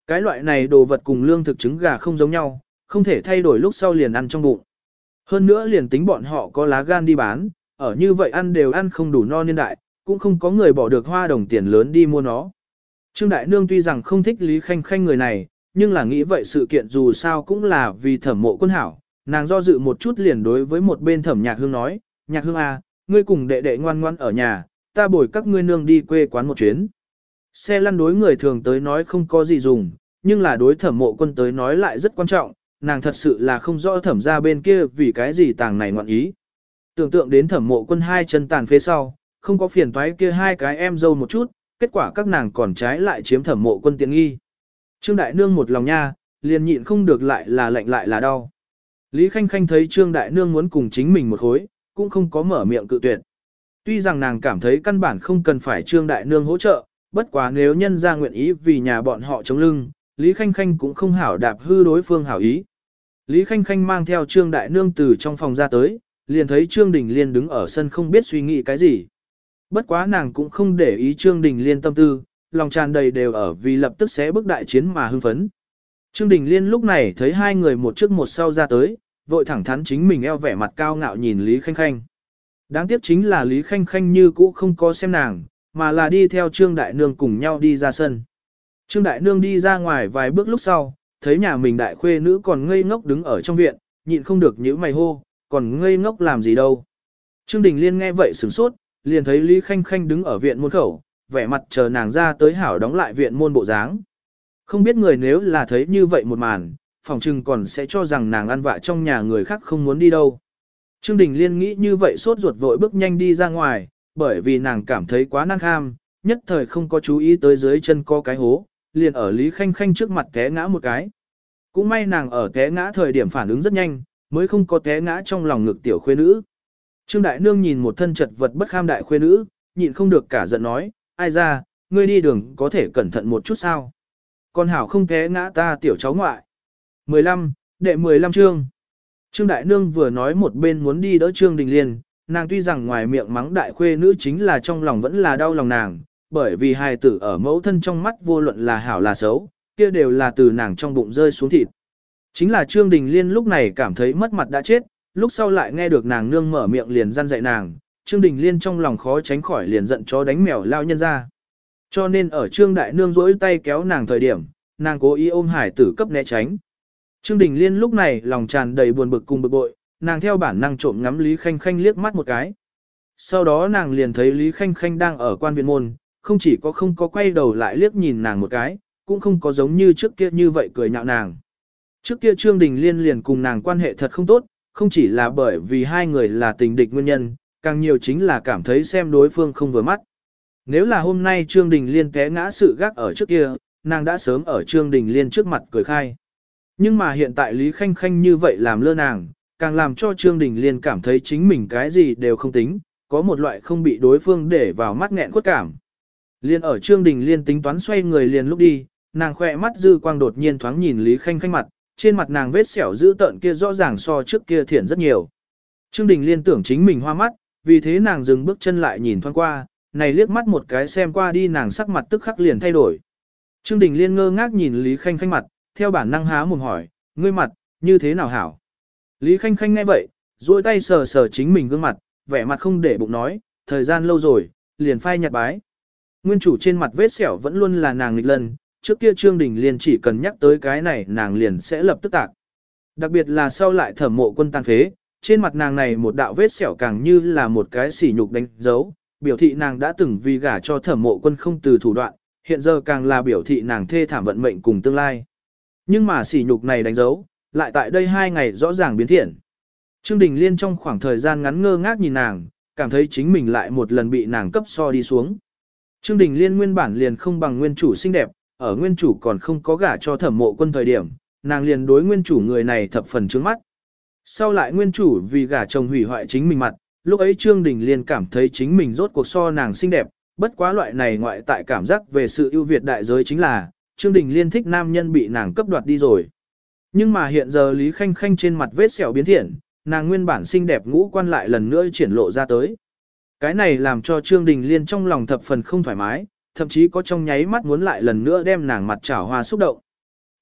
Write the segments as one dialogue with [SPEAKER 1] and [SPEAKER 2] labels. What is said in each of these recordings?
[SPEAKER 1] Cái loại này đồ vật cùng lương thực trứng gà không giống nhau, không thể thay đổi lúc sau liền ăn trong bụng. Hơn nữa liền tính bọn họ có lá gan đi bán, ở như vậy ăn đều ăn không đủ no niên đại, cũng không có người bỏ được hoa đồng tiền lớn đi mua nó. Trương Đại Nương tuy rằng không thích Lý Khanh Khanh người này, nhưng là nghĩ vậy sự kiện dù sao cũng là vì Thẩm Mộ Quân hảo, nàng do dự một chút liền đối với một bên Thẩm Nhạc Hương nói, Nhạc Hương à, ngươi cùng đệ đệ ngoan ngoan ở nhà, ta bồi các ngươi nương đi quê quán một chuyến. Xe lăn đối người thường tới nói không có gì dùng, nhưng là đối Thẩm Mộ Quân tới nói lại rất quan trọng, nàng thật sự là không rõ Thẩm ra bên kia vì cái gì tàng này ngoạn ý. Tưởng tượng đến Thẩm Mộ Quân hai chân tàn phía sau, không có phiền toái kia hai cái em dâu một chút, kết quả các nàng còn trái lại chiếm Thẩm Mộ Quân tiện nghi. Trương Đại Nương một lòng nha, liền nhịn không được lại là lạnh lại là đau. Lý Khanh Khanh thấy Trương Đại Nương muốn cùng chính mình một khối, cũng không có mở miệng cự tuyệt. Tuy rằng nàng cảm thấy căn bản không cần phải Trương Đại Nương hỗ trợ, bất quá nếu nhân ra nguyện ý vì nhà bọn họ chống lưng, Lý Khanh Khanh cũng không hảo đạp hư đối phương hảo ý. Lý Khanh Khanh mang theo Trương Đại Nương từ trong phòng ra tới, liền thấy Trương Đình Liên đứng ở sân không biết suy nghĩ cái gì. Bất quá nàng cũng không để ý Trương Đình Liên tâm tư, lòng tràn đầy đều ở vì lập tức sẽ bước đại chiến mà hưng phấn. Trương Đình Liên lúc này thấy hai người một trước một sau ra tới, vội thẳng thắn chính mình eo vẻ mặt cao ngạo nhìn Lý Khanh Khanh. Đáng tiếc chính là Lý Khanh Khanh như cũ không có xem nàng, mà là đi theo Trương Đại Nương cùng nhau đi ra sân. Trương Đại Nương đi ra ngoài vài bước lúc sau, thấy nhà mình đại khuê nữ còn ngây ngốc đứng ở trong viện, nhịn không được nhíu mày hô, còn ngây ngốc làm gì đâu. Trương Đình Liên nghe vậy sửng sốt, liền thấy Lý Khanh Khanh đứng ở viện môn khẩu, vẻ mặt chờ nàng ra tới hảo đóng lại viện môn bộ dáng. Không biết người nếu là thấy như vậy một màn, phòng trừng còn sẽ cho rằng nàng ăn vạ trong nhà người khác không muốn đi đâu. Trương Đình Liên nghĩ như vậy sốt ruột vội bước nhanh đi ra ngoài, bởi vì nàng cảm thấy quá năng kham, nhất thời không có chú ý tới dưới chân có cái hố, liền ở Lý Khanh Khanh trước mặt té ngã một cái. Cũng may nàng ở té ngã thời điểm phản ứng rất nhanh, mới không có té ngã trong lòng ngực tiểu khuê nữ. Trương Đại Nương nhìn một thân chật vật bất kham đại khuê nữ, nhịn không được cả giận nói, ai ra, ngươi đi đường có thể cẩn thận một chút sao? Con hảo không té ngã ta tiểu cháu ngoại. 15, đệ 15 chương. Trương Đại Nương vừa nói một bên muốn đi đỡ Trương Đình Liên, nàng tuy rằng ngoài miệng mắng đại khuê nữ chính là trong lòng vẫn là đau lòng nàng, bởi vì hài tử ở mẫu thân trong mắt vô luận là hảo là xấu, kia đều là từ nàng trong bụng rơi xuống thịt. Chính là Trương Đình Liên lúc này cảm thấy mất mặt đã chết, lúc sau lại nghe được nàng nương mở miệng liền răn dạy nàng, Trương Đình Liên trong lòng khó tránh khỏi liền giận chó đánh mèo lao nhân ra. Cho nên ở Trương Đại Nương rỗi tay kéo nàng thời điểm, nàng cố ý ôm hải tử cấp né tránh. Trương Đình Liên lúc này lòng tràn đầy buồn bực cùng bực bội, nàng theo bản năng trộm ngắm Lý Khanh Khanh liếc mắt một cái. Sau đó nàng liền thấy Lý Khanh Khanh đang ở quan viện môn, không chỉ có không có quay đầu lại liếc nhìn nàng một cái, cũng không có giống như trước kia như vậy cười nhạo nàng. Trước kia Trương Đình Liên liền cùng nàng quan hệ thật không tốt, không chỉ là bởi vì hai người là tình địch nguyên nhân, càng nhiều chính là cảm thấy xem đối phương không vừa mắt. Nếu là hôm nay Trương Đình Liên té ngã sự gác ở trước kia, nàng đã sớm ở Trương Đình Liên trước mặt cười khai. Nhưng mà hiện tại Lý Khanh Khanh như vậy làm lơ nàng, càng làm cho Trương Đình Liên cảm thấy chính mình cái gì đều không tính, có một loại không bị đối phương để vào mắt nghẹn quất cảm. Liên ở Trương Đình Liên tính toán xoay người liền lúc đi, nàng khỏe mắt dư quang đột nhiên thoáng nhìn Lý Khanh Khanh mặt, trên mặt nàng vết sẹo dữ tợn kia rõ ràng so trước kia thiện rất nhiều. Trương Đình Liên tưởng chính mình hoa mắt, vì thế nàng dừng bước chân lại nhìn thoáng qua, này liếc mắt một cái xem qua đi nàng sắc mặt tức khắc liền thay đổi. Trương Đình Liên ngơ ngác nhìn Lý Khanh Khanh mặt, theo bản năng há mồm hỏi, ngươi mặt, như thế nào hảo? Lý Khanh Khanh nghe vậy, duỗi tay sờ sờ chính mình gương mặt, vẻ mặt không để bụng nói, thời gian lâu rồi, liền phai nhạt bái. Nguyên chủ trên mặt vết sẹo vẫn luôn là nàng nghịch lần, trước kia Trương Đình Liên chỉ cần nhắc tới cái này nàng liền sẽ lập tức tạc. Đặc biệt là sau lại Thẩm Mộ Quân tan phế, trên mặt nàng này một đạo vết sẹo càng như là một cái sỉ nhục đánh dấu, biểu thị nàng đã từng vì gả cho Thẩm Mộ Quân không từ thủ đoạn, hiện giờ càng là biểu thị nàng thê thảm vận mệnh cùng tương lai. Nhưng mà sỉ nhục này đánh dấu, lại tại đây 2 ngày rõ ràng biến thiện. Trương Đình Liên trong khoảng thời gian ngắn ngơ ngác nhìn nàng, cảm thấy chính mình lại một lần bị nàng cấp so đi xuống. Trương Đình Liên nguyên bản liền không bằng nguyên chủ xinh đẹp, ở nguyên chủ còn không có gả cho Thẩm Mộ Quân thời điểm, nàng liền đối nguyên chủ người này thập phần trướng mắt. Sau lại nguyên chủ vì gả chồng hủy hoại chính mình mặt, lúc ấy Trương Đình Liên cảm thấy chính mình rốt cuộc so nàng xinh đẹp, bất quá loại này ngoại tại cảm giác về sự ưu việt đại giới chính là, Trương Đình Liên thích nam nhân bị nàng cấp đoạt đi rồi. Nhưng mà hiện giờ Lý Khanh Khanh trên mặt vết sẹo biến thiện, nàng nguyên bản xinh đẹp ngũ quan lại lần nữa triển lộ ra tới. Cái này làm cho Trương Đình Liên trong lòng thập phần không thoải mái, thậm chí có trong nháy mắt muốn lại lần nữa đem nàng mặt chảo hoa xúc động.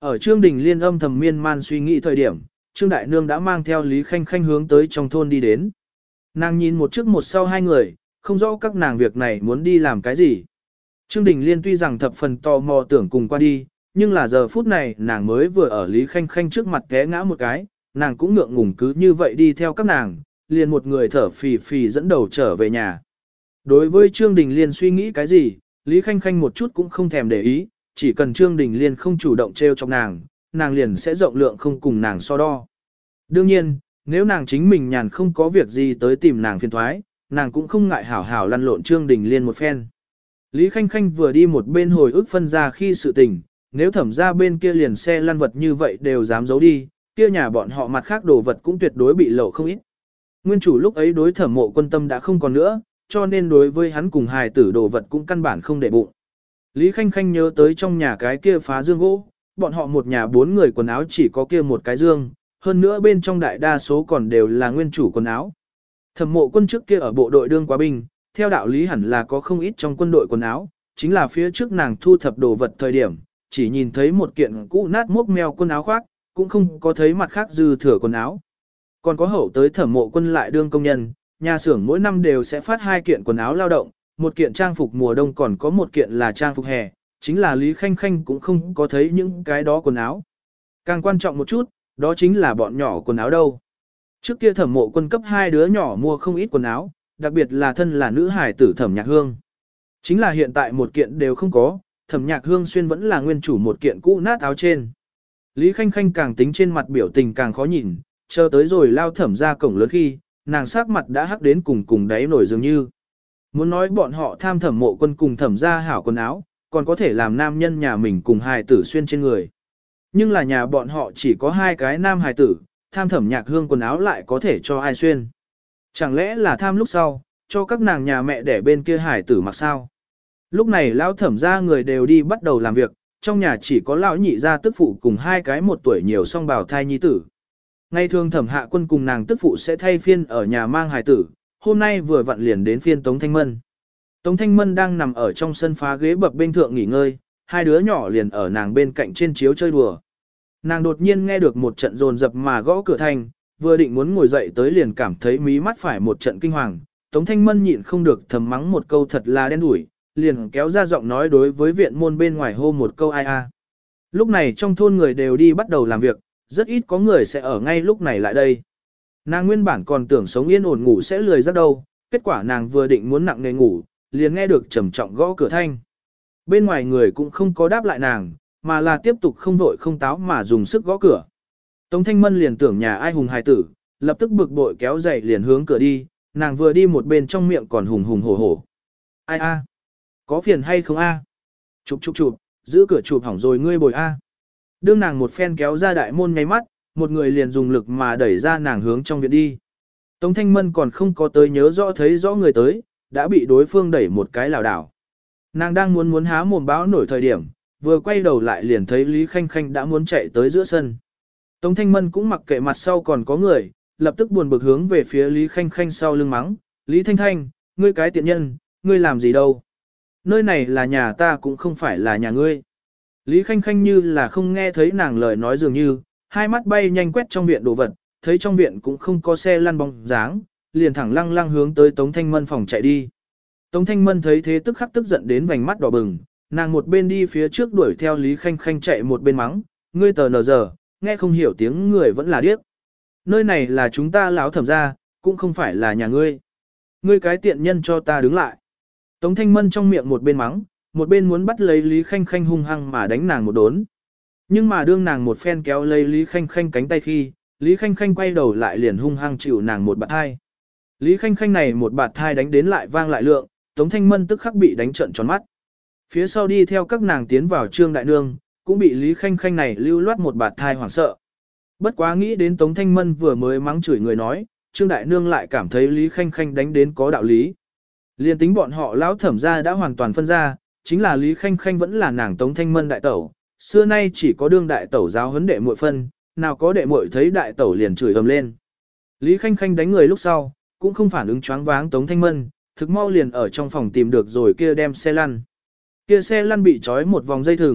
[SPEAKER 1] Ở Trương Đình Liên âm thầm miên man suy nghĩ thời điểm, Trương Đại Nương đã mang theo Lý Khanh Khanh hướng tới trong thôn đi đến. Nàng nhìn một trước một sau hai người, không rõ các nàng việc này muốn đi làm cái gì. Trương Đình Liên tuy rằng thập phần tò mò tưởng cùng qua đi, nhưng là giờ phút này nàng mới vừa ở Lý Khanh Khanh trước mặt té ngã một cái, nàng cũng ngượng ngùng cứ như vậy đi theo các nàng, liền một người thở phì phì dẫn đầu trở về nhà. Đối với Trương Đình Liên suy nghĩ cái gì, Lý Khanh Khanh một chút cũng không thèm để ý, chỉ cần Trương Đình Liên không chủ động trêu chọc nàng, nàng liền sẽ rộng lượng không cùng nàng so đo. Đương nhiên, nếu nàng chính mình nhàn không có việc gì tới tìm nàng phiền thoái, nàng cũng không ngại hảo hảo lăn lộn Trương Đình Liên một phen. Lý Khanh Khanh vừa đi một bên hồi ức phân ra khi sự tình, nếu thẩm ra bên kia liền xe lăn vật như vậy đều dám giấu đi, kia nhà bọn họ mặt khác đồ vật cũng tuyệt đối bị lộ không ít. Nguyên chủ lúc ấy đối Thẩm Mộ Quân tâm đã không còn nữa, cho nên đối với hắn cùng hài tử đồ vật cũng căn bản không để bụng. Lý Khanh Khanh nhớ tới trong nhà cái kia phá dương gỗ, bọn họ một nhà 4 người quần áo chỉ có kia một cái dương, hơn nữa bên trong đại đa số còn đều là nguyên chủ quần áo. Thẩm Mộ Quân trước kia ở bộ đội đương quá binh, theo đạo lý hẳn là có không ít trong quân đội quần áo, chính là phía trước nàng thu thập đồ vật thời điểm, chỉ nhìn thấy một kiện cũ nát mốc meo quần áo khoác, cũng không có thấy mặt khác dư thừa quần áo. Còn có hậu tới Thẩm Mộ Quân lại đương công nhân, nhà xưởng mỗi năm đều sẽ phát 2 kiện quần áo lao động, một kiện trang phục mùa đông còn có một kiện là trang phục hè, chính là Lý Khanh Khanh cũng không có thấy những cái đó quần áo. Càng quan trọng một chút, đó chính là bọn nhỏ quần áo đâu. Trước kia Thẩm Mộ Quân cấp 2 đứa nhỏ mua không ít quần áo, đặc biệt là thân là nữ hải tử Thẩm Nhạc Hương. Chính là hiện tại một kiện đều không có, Thẩm Nhạc Hương xuyên vẫn là nguyên chủ một kiện cũ nát áo trên. Lý Khanh Khanh càng tính trên mặt biểu tình càng khó nhìn, chờ tới rồi lao Thẩm ra cổng lớn khi, nàng sắc mặt đã hắc đến cùng đáy nổi dường như. Muốn nói bọn họ tham Thẩm Mộ Quân cùng Thẩm ra hảo quần áo, còn có thể làm nam nhân nhà mình cùng hài tử xuyên trên người. Nhưng là nhà bọn họ chỉ có 2 cái nam hài tử, tham Thẩm Nhạc Hương quần áo lại có thể cho ai xuyên. Chẳng lẽ là tham lúc sau, cho các nàng nhà mẹ để bên kia hài tử mặc sao? Lúc này lão Thẩm ra người đều đi bắt đầu làm việc, trong nhà chỉ có lão nhị gia tức phụ cùng 2 cái 1 tuổi nhiều song bào thai nhi tử. Ngày thường Thẩm Hạ Quân cùng nàng tức phụ sẽ thay phiên ở nhà mang hài tử, hôm nay vừa vặn liền đến phiên Tống Thanh Mân. Tống Thanh Mân đang nằm ở trong sân phá ghế bập bên thượng nghỉ ngơi, 2 đứa nhỏ liền ở nàng bên cạnh trên chiếu chơi đùa. Nàng đột nhiên nghe được một trận rồn rập mà gõ cửa thanh, vừa định muốn ngồi dậy tới liền cảm thấy mí mắt phải một trận kinh hoàng. Tống Thanh Mân nhịn không được thầm mắng một câu thật là đen đủi, liền kéo ra giọng nói đối với viện môn bên ngoài hô một câu ai a. Lúc này trong thôn người đều đi bắt đầu làm việc, rất ít có người sẽ ở ngay lúc này lại đây. Nàng nguyên bản còn tưởng sống yên ổn ngủ sẽ lười giấc đâu, kết quả nàng vừa định muốn nặng nề ngủ, liền nghe được trầm trọng gõ cửa thanh. Bên ngoài người cũng không có đáp lại nàng, mà là tiếp tục không vội không táo mà dùng sức gõ cửa. Tống Thanh Mân liền tưởng nhà ai hùng hài tử, lập tức bực bội kéo dậy liền hướng cửa đi, nàng vừa đi một bên trong miệng còn hùng hùng hổ hổ. Ai a? Có phiền hay không a? Chụp, giữ cửa chụp hỏng rồi ngươi bồi a. Đương nàng một phen kéo ra đại môn ngay mắt, một người liền dùng lực mà đẩy ra nàng hướng trong viện đi. Tống Thanh Mân còn không có tới nhớ rõ thấy rõ người tới, đã bị đối phương đẩy một cái lảo đảo. Nàng đang muốn há mồm báo nổi thời điểm, vừa quay đầu lại liền thấy Lý Khanh Khanh đã muốn chạy tới giữa sân. Tống Thanh Mân cũng mặc kệ mặt sau còn có người, lập tức buồn bực hướng về phía Lý Khanh Khanh sau lưng mắng, Lý Thanh Thanh, ngươi cái tiện nhân, ngươi làm gì đâu? Nơi này là nhà ta cũng không phải là nhà ngươi. Lý Khanh Khanh như là không nghe thấy nàng lời nói dường như, hai mắt bay nhanh quét trong viện đồ vật, thấy trong viện cũng không có xe lăn bóng dáng, liền thẳng lăng lăng hướng tới Tống Thanh Mân phòng chạy đi. Tống Thanh Mân thấy thế tức khắc tức giận đến vành mắt đỏ bừng, nàng một bên đi phía trước đuổi theo Lý Khanh Khanh chạy một bên mắng, ngươi tờ nờ giờ, nghe không hiểu tiếng người vẫn là điếc. Nơi này là chúng ta lão Thẩm ra, cũng không phải là nhà ngươi. Ngươi cái tiện nhân cho ta đứng lại. Tống Thanh Mân trong miệng một bên mắng, một bên muốn bắt lấy Lý Khanh Khanh hung hăng mà đánh nàng một đốn. Nhưng mà đương nàng một phen kéo lấy Lý Khanh Khanh cánh tay khi, Lý Khanh Khanh quay đầu lại liền hung hăng chịu nàng một bạt thai. Lý Khanh Khanh này một bạt thai đánh đến lại vang lại lượng, Tống Thanh Mân tức khắc bị đánh trợn tròn mắt. Phía sau đi theo các nàng tiến vào Trương Đại Nương, cũng bị Lý Khanh Khanh này lưu loát một bạt thai hoảng sợ. Bất quá nghĩ đến Tống Thanh Mân vừa mới mắng chửi người nói, Trương Đại Nương lại cảm thấy Lý Khanh Khanh đánh đến có đạo lý. Liên tính bọn họ lão Thẩm ra đã hoàn toàn phân ra, chính là Lý Khanh Khanh vẫn là nàng Tống Thanh Mân đại tẩu, xưa nay chỉ có đương đại tẩu giáo huấn đệ muội phân, nào có đệ muội thấy đại tẩu liền chửi ầm lên. Lý Khanh Khanh đánh người lúc sau, cũng không phản ứng choáng váng Tống Thanh Mân, thực mau liền ở trong phòng tìm được rồi kia đem xe lăn. Kia xe lăn bị trói một vòng dây thừng,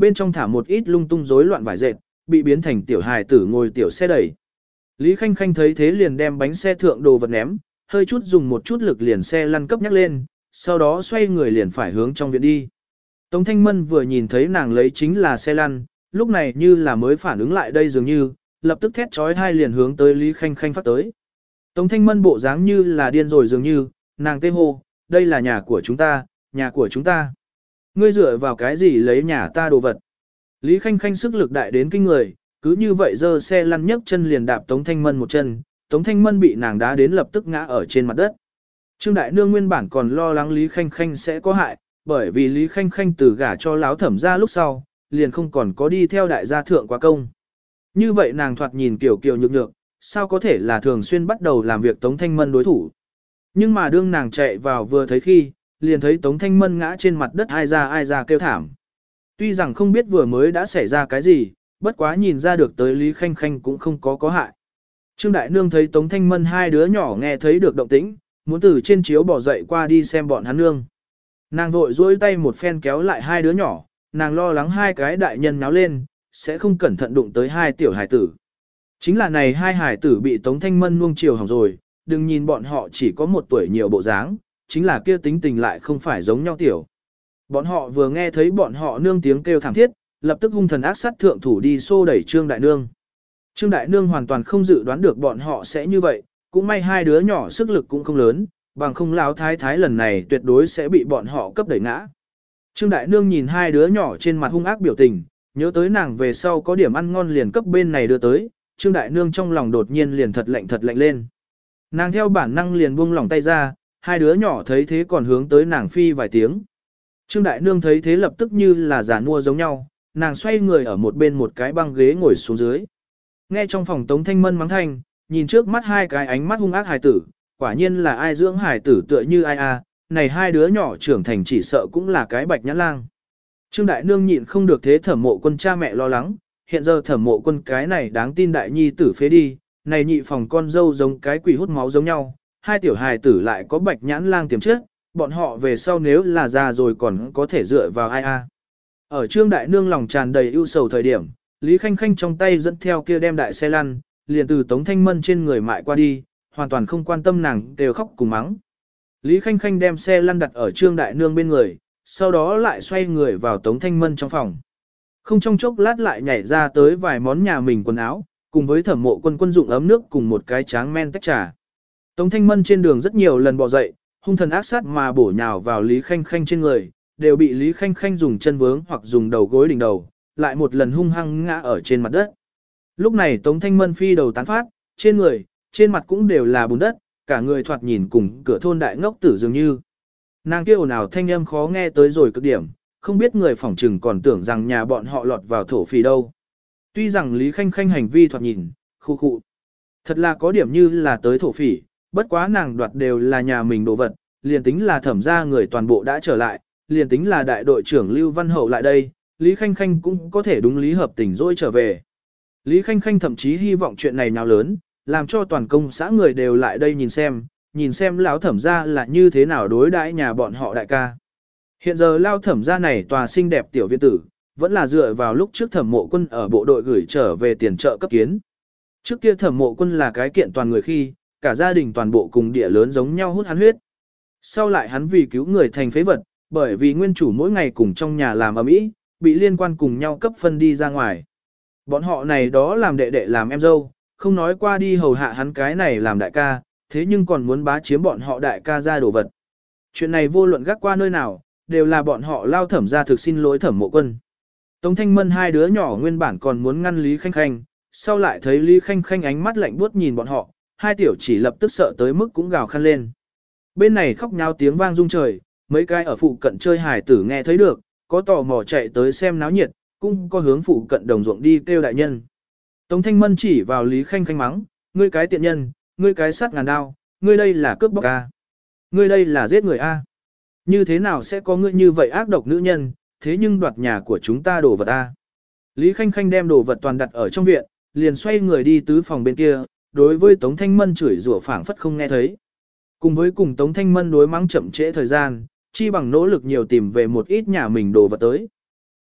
[SPEAKER 1] bên trong thả một ít lung tung rối loạn vải dệt, bị biến thành tiểu hài tử ngồi tiểu xe đẩy. Lý Khanh Khanh thấy thế liền đem bánh xe thượng đồ vật ném, hơi chút dùng một chút lực liền xe lăn cấp nhắc lên, sau đó xoay người liền phải hướng trong viện đi. Tống Thanh Mân vừa nhìn thấy nàng lấy chính là xe lăn, lúc này như là mới phản ứng lại đây dường như, lập tức thét trói thai liền hướng tới Lý Khanh Khanh phát tới. Tống Thanh Mân bộ dáng như là điên rồi dường như, nàng tê hô, đây là nhà của chúng ta, nhà của chúng ta. Ngươi dựa vào cái gì lấy nhà ta đồ vật? Lý Khanh Khanh sức lực đại đến kinh người, cứ như vậy giơ xe lăn nhấc chân liền đạp Tống Thanh Mân một chân, Tống Thanh Mân bị nàng đá đến lập tức ngã ở trên mặt đất. Trương Đại Nương nguyên bản còn lo lắng Lý Khanh Khanh sẽ có hại, bởi vì Lý Khanh Khanh từ gả cho láo thẩm ra lúc sau, liền không còn có đi theo đại gia thượng quá công. Như vậy nàng thoạt nhìn kiểu kiểu nhược nhược, sao có thể là thường xuyên bắt đầu làm việc Tống Thanh Mân đối thủ. Nhưng mà đương nàng chạy vào vừa thấy khi, liền thấy Tống Thanh Mân ngã trên mặt đất ai ra kêu thảm. Tuy rằng không biết vừa mới đã xảy ra cái gì, bất quá nhìn ra được tới Lý Khanh Khanh cũng không có hại. Trương Đại Nương thấy Tống Thanh Mân hai đứa nhỏ nghe thấy được động tĩnh, muốn từ trên chiếu bỏ dậy qua đi xem bọn hắn nương. Nàng vội duỗi tay một phen kéo lại hai đứa nhỏ, nàng lo lắng hai cái đại nhân náo lên, sẽ không cẩn thận đụng tới hai tiểu hải tử. Chính là này hai hải tử bị Tống Thanh Mân nuông chiều hỏng rồi, đừng nhìn bọn họ chỉ có một tuổi nhiều bộ dáng, chính là kia tính tình lại không phải giống nhau tiểu. Bọn họ vừa nghe thấy bọn họ nương tiếng kêu thảm thiết, lập tức hung thần ác sát thượng thủ đi xô đẩy Trương Đại Nương. Trương Đại Nương hoàn toàn không dự đoán được bọn họ sẽ như vậy, cũng may hai đứa nhỏ sức lực cũng không lớn, bằng không lão thái thái lần này tuyệt đối sẽ bị bọn họ cấp đẩy ngã. Trương Đại Nương nhìn hai đứa nhỏ trên mặt hung ác biểu tình, nhớ tới nàng về sau có điểm ăn ngon liền cấp bên này đưa tới, Trương Đại Nương trong lòng đột nhiên liền thật lạnh lên. Nàng theo bản năng liền buông lỏng tay ra, hai đứa nhỏ thấy thế còn hướng tới nàng phi vài tiếng. Trương Đại Nương thấy thế lập tức như là giả mua giống nhau, nàng xoay người ở một bên một cái băng ghế ngồi xuống dưới. Nghe trong phòng Tống Thanh Mân mắng thanh, nhìn trước mắt hai cái ánh mắt hung ác hài tử, quả nhiên là ai dưỡng hài tử tựa như ai a, này hai đứa nhỏ trưởng thành chỉ sợ cũng là cái bạch nhãn lang. Trương Đại Nương nhịn không được thế Thẩm Mộ Quân cha mẹ lo lắng, hiện giờ Thẩm Mộ Quân cái này đáng tin đại nhi tử phế đi, này nhị phòng con dâu giống cái quỷ hút máu giống nhau, hai tiểu hài tử lại có bạch nhãn lang tiềm chất, bọn họ về sau nếu là già rồi còn có thể dựa vào ai a. Ở Trương Đại Nương lòng tràn đầy ưu sầu thời điểm, Lý Khanh Khanh trong tay dẫn theo kia đem đại xe lăn, liền từ Tống Thanh Mân trên người mại qua đi, hoàn toàn không quan tâm nàng đều khóc cùng mắng. Lý Khanh Khanh đem xe lăn đặt ở Trương Đại Nương bên người, sau đó lại xoay người vào Tống Thanh Mân trong phòng. Không trong chốc lát lại nhảy ra tới vài món nhà mình quần áo, cùng với Thẩm Mộ Quân quân dụng ấm nước cùng một cái tráng men tách trà. Tống Thanh Mân trên đường rất nhiều lần bò dậy, hung thần ác sát mà bổ nhào vào Lý Khanh Khanh trên người, đều bị Lý Khanh Khanh dùng chân vướng hoặc dùng đầu gối đỉnh đầu, lại một lần hung hăng ngã ở trên mặt đất. Lúc này Tống Thanh Mân phi đầu tán phát, trên người, trên mặt cũng đều là bùn đất, cả người thoạt nhìn cùng cửa thôn đại ngốc tử dường như. Nàng kêu nào thanh âm khó nghe tới rồi cực điểm, không biết người phỏng trừng còn tưởng rằng nhà bọn họ lọt vào thổ phỉ đâu. Tuy rằng Lý Khanh Khanh hành vi thoạt nhìn, khu khụ. Thật là có điểm như là tới thổ phỉ, bất quá nàng đoạt đều là nhà mình đồ vật, liền tính là Thẩm ra người toàn bộ đã trở lại, liền tính là đại đội trưởng Lưu Văn Hậu lại đây, Lý Khanh Khanh cũng có thể đúng lý hợp tình dỗi trở về. Lý Khanh Khanh thậm chí hy vọng chuyện này nào lớn, làm cho toàn công xã người đều lại đây nhìn xem lão Thẩm gia là như thế nào đối đãi nhà bọn họ đại ca. Hiện giờ lão Thẩm gia này tòa xinh đẹp tiểu viện tử, vẫn là dựa vào lúc trước Thẩm Mộ Quân ở bộ đội gửi trở về tiền trợ cấp kiến. Trước kia Thẩm Mộ Quân là cái kiện toàn người khi, cả gia đình toàn bộ cùng địa lớn giống nhau hút hắn huyết. Sau lại hắn vì cứu người thành phế vật, bởi vì nguyên chủ mỗi ngày cùng trong nhà làm ầm ĩ, bị liên quan cùng nhau cấp phân đi ra ngoài. Bọn họ này đó làm đệ đệ làm em dâu, không nói qua đi hầu hạ hắn cái này làm đại ca, thế nhưng còn muốn bá chiếm bọn họ đại ca ra đồ vật. Chuyện này vô luận gác qua nơi nào, đều là bọn họ lao Thẩm ra thực xin lỗi Thẩm Mộ Quân. Tống Thanh Mân hai đứa nhỏ nguyên bản còn muốn ngăn Lý Khanh Khanh, sau lại thấy Lý Khanh Khanh ánh mắt lạnh buốt nhìn bọn họ, hai tiểu chỉ lập tức sợ tới mức cũng gào khăn lên. Bên này khóc nháo tiếng vang rung trời, mấy cái ở phụ cận chơi hài tử nghe thấy được, có tò mò chạy tới xem náo nhiệt, cũng có hướng phụ cận đồng ruộng đi kêu đại nhân. Tống Thanh Mân chỉ vào Lý Khanh Khanh mắng, ngươi cái tiện nhân, ngươi cái sát ngàn đao, ngươi đây là cướp bóc a, ngươi đây là giết người a. Như thế nào sẽ có ngươi như vậy ác độc nữ nhân, thế nhưng đoạt nhà của chúng ta đồ vật a. Lý Khanh Khanh đem đồ vật toàn đặt ở trong viện, liền xoay người đi tứ phòng bên kia, đối với Tống Thanh Mân chửi rủa phảng phất không nghe thấy. Cùng với cùng Tống Thanh Mân đối mắng chậm trễ thời gian, chi bằng nỗ lực nhiều tìm về một ít nhà mình đồ vật tới.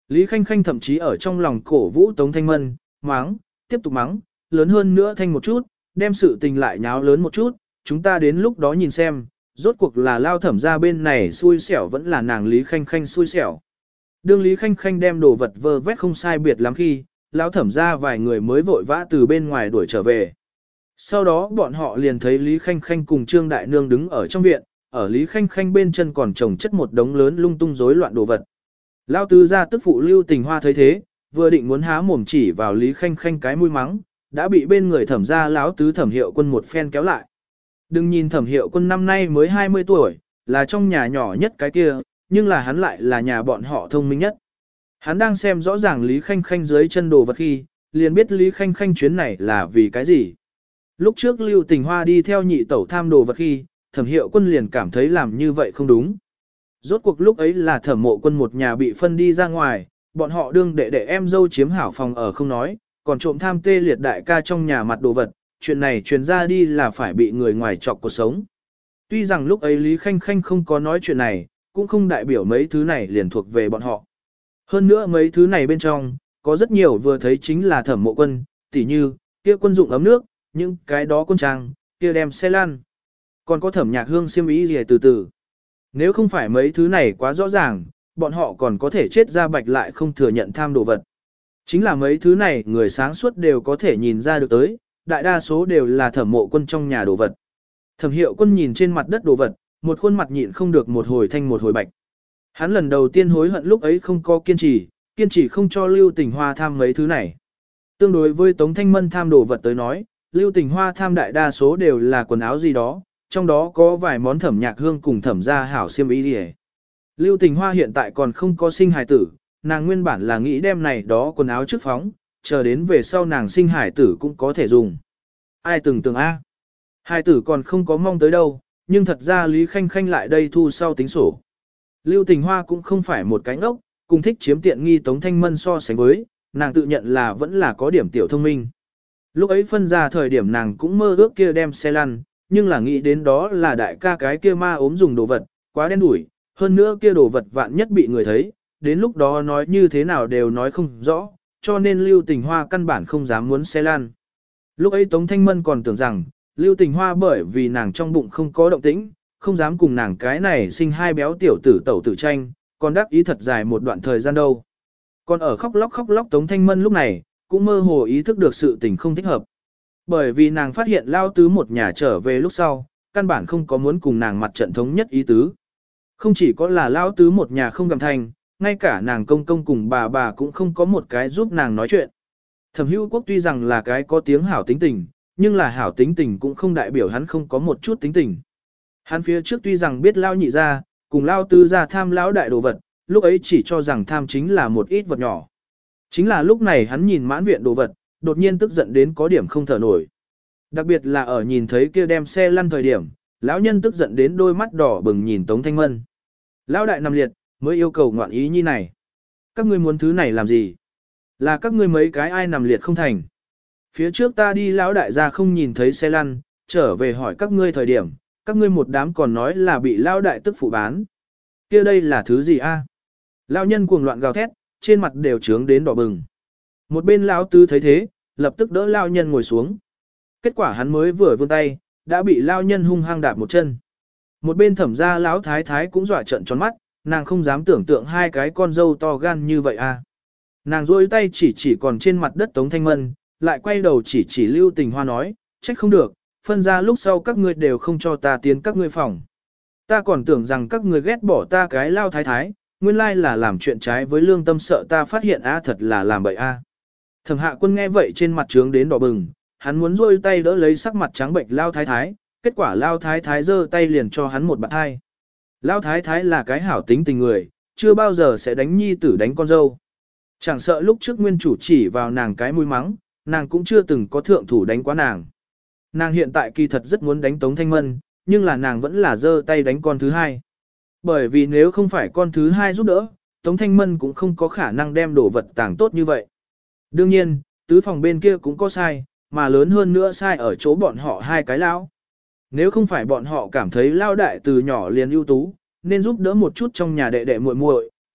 [SPEAKER 1] Lý Khanh Khanh thậm chí ở trong lòng cổ vũ Tống Thanh Mân, mắng, tiếp tục mắng, lớn hơn nữa thanh một chút, đem sự tình lại nháo lớn một chút, chúng ta đến lúc đó nhìn xem, rốt cuộc là Lao Thẩm ra bên này xui xẻo vẫn là nàng Lý Khanh Khanh xui xẻo. Đương Lý Khanh Khanh đem đồ vật vơ vét không sai biệt lắm khi, Lão Thẩm ra vài người mới vội vã từ bên ngoài đuổi trở về. Sau đó bọn họ liền thấy Lý Khanh Khanh cùng Trương Đại Nương đứng ở trong viện, ở Lý Khanh Khanh bên chân còn trồng chất một đống lớn lung tung rối loạn đồ vật. Lão tứ gia tức phụ Lưu Tình Hoa thấy thế, vừa định muốn há mồm chỉ vào Lý Khanh Khanh cái mũi mắng, đã bị bên người Thẩm gia lão tứ Thẩm Hiệu Quân một phen kéo lại. Đừng nhìn Thẩm Hiệu Quân năm nay mới 20 tuổi, là trong nhà nhỏ nhất cái kia, nhưng là hắn lại là nhà bọn họ thông minh nhất. Hắn đang xem rõ ràng Lý Khanh Khanh dưới chân đồ vật khi, liền biết Lý Khanh Khanh chuyến này là vì cái gì. Lúc trước Lưu Tình Hoa đi theo nhị tẩu tham đồ vật khi, Thẩm Hiệu Quân liền cảm thấy làm như vậy không đúng. Rốt cuộc lúc ấy là Thẩm Mộ Quân một nhà bị phân đi ra ngoài, bọn họ đương đệ đệ em dâu chiếm hảo phòng ở không nói, còn trộm tham tê liệt đại ca trong nhà mặt đồ vật, chuyện này truyền ra đi là phải bị người ngoài chọc cuộc sống. Tuy rằng lúc ấy Lý Khanh Khanh không có nói chuyện này, cũng không đại biểu mấy thứ này liền thuộc về bọn họ. Hơn nữa mấy thứ này bên trong, có rất nhiều vừa thấy chính là Thẩm Mộ Quân, tỉ như, kia quân dụng ấm nước, những cái đó quân trang, kia đem xe lăn. Còn có Thẩm Nhạc Hương xiêm y gì từ từ. Nếu không phải mấy thứ này quá rõ ràng, bọn họ còn có thể chết ra bạch lại không thừa nhận tham đồ vật. Chính là mấy thứ này người sáng suốt đều có thể nhìn ra được tới, đại đa số đều là Thẩm Mộ Quân trong nhà đồ vật. Thẩm Hiệu Quân nhìn trên mặt đất đồ vật, một khuôn mặt nhịn không được một hồi thanh một hồi bạch. Hắn lần đầu tiên hối hận lúc ấy không có kiên trì không cho Lưu Tình Hoa tham mấy thứ này. Tương đối với Tống Thanh Mân tham đồ vật tới nói, Lưu Tình Hoa tham đại đa số đều là quần áo gì đó, trong đó có vài món Thẩm Nhạc Hương cùng Thẩm gia hảo xiêm y đi. Lưu Tình Hoa hiện tại còn không có sinh hài tử, nàng nguyên bản là nghĩ đem này đó quần áo trước phóng, chờ đến về sau nàng sinh hài tử cũng có thể dùng. Ai từng tưởng a, hài tử còn không có mong tới đâu, nhưng thật ra Lý Khanh Khanh lại đây thu sau tính sổ. Lưu Tình Hoa cũng không phải một cái ngốc, cùng thích chiếm tiện nghi Tống Thanh Mân so sánh với, nàng tự nhận là vẫn là có điểm tiểu thông minh. Lúc ấy phân ra thời điểm nàng cũng mơ ước kia đem xe lăn, nhưng là nghĩ đến đó là đại ca cái kia ma ốm dùng đồ vật, quá đen đủi, hơn nữa kia đồ vật vạn nhất bị người thấy, đến lúc đó nói như thế nào đều nói không rõ, cho nên Lưu Tình Hoa căn bản không dám muốn xe lăn. Lúc ấy Tống Thanh Mân còn tưởng rằng, Lưu Tình Hoa bởi vì nàng trong bụng không có động tĩnh, không dám cùng nàng cái này sinh hai béo tiểu tử tẩu tử tranh, còn đắc ý thật dài một đoạn thời gian đâu. Còn ở khóc lóc Tống Thanh Mân lúc này, cũng mơ hồ ý thức được sự tình không thích hợp. Bởi vì nàng phát hiện Lao Tứ một nhà trở về lúc sau, căn bản không có muốn cùng nàng mặt trận thống nhất ý tứ. Không chỉ có là Lao Tứ một nhà không gầm thành, ngay cả nàng công công cùng bà cũng không có một cái giúp nàng nói chuyện. Thẩm Hữu Quốc tuy rằng là cái có tiếng hảo tính tình, nhưng là hảo tính tình cũng không đại biểu hắn không có một chút tính tình. Hắn phía trước tuy rằng biết Lao nhị ra, cùng Lao tứ ra tham lão đại đồ vật, lúc ấy chỉ cho rằng tham chính là một ít vật nhỏ. Chính là lúc này hắn nhìn mãn viện đồ vật, đột nhiên tức giận đến có điểm không thở nổi. Đặc biệt là ở nhìn thấy kia đem xe lăn thời điểm, lão nhân tức giận đến đôi mắt đỏ bừng nhìn Tống Thanh Mân. Lão đại nằm liệt, mới yêu cầu ngoạn ý như này. Các ngươi muốn thứ này làm gì? Là các ngươi mấy cái ai nằm liệt không thành. Phía trước ta đi lão đại gia không nhìn thấy xe lăn, trở về hỏi các ngươi thời điểm, các ngươi một đám còn nói là bị lão đại tức phụ bán. Kia đây là thứ gì a? Lão nhân cuồng loạn gào thét, trên mặt đều trướng đến đỏ bừng. Một bên lão tứ thấy thế, lập tức đỡ lão nhân ngồi xuống. Kết quả hắn mới vừa vươn tay, đã bị lão nhân hung hăng đạp một chân. Một bên Thẩm gia lão thái thái cũng dọa trợn tròn mắt, nàng không dám tưởng tượng hai cái con dâu to gan như vậy a. Nàng duỗi tay chỉ còn trên mặt đất Tống Thanh Mân, lại quay đầu chỉ Lưu Tình Hoa nói, trách không được, phân ra lúc sau các ngươi đều không cho ta tiến các ngươi phòng. Ta còn tưởng rằng các ngươi ghét bỏ ta cái lao thái thái, nguyên lai là làm chuyện trái với lương tâm, sợ ta phát hiện thật là làm bậy a. Thẩm Hạ Quân nghe vậy trên mặt trướng đến đỏ bừng, hắn muốn duỗi tay đỡ lấy sắc mặt trắng bệnh lao thái thái, kết quả lao thái thái giơ tay liền cho hắn một bạt hai. Lao thái thái là cái hảo tính tình người, chưa bao giờ sẽ đánh nhi tử đánh con dâu. Chẳng sợ lúc trước nguyên chủ chỉ vào nàng cái mũi mắng, nàng cũng chưa từng có thượng thủ đánh quá nàng. Nàng hiện tại kỳ thật rất muốn đánh Tống Thanh Mân, nhưng là nàng vẫn là giơ tay đánh con thứ hai. Bởi vì nếu không phải con thứ hai giúp đỡ, Tống Thanh Mân cũng không có khả năng đem đồ vật tàng tốt như vậy. Đương nhiên, tứ phòng bên kia cũng có sai, mà lớn hơn nữa sai ở chỗ bọn họ hai cái lão. Nếu không phải bọn họ cảm thấy lao đại từ nhỏ liền ưu tú, nên giúp đỡ một chút trong nhà đệ đệ muội muội,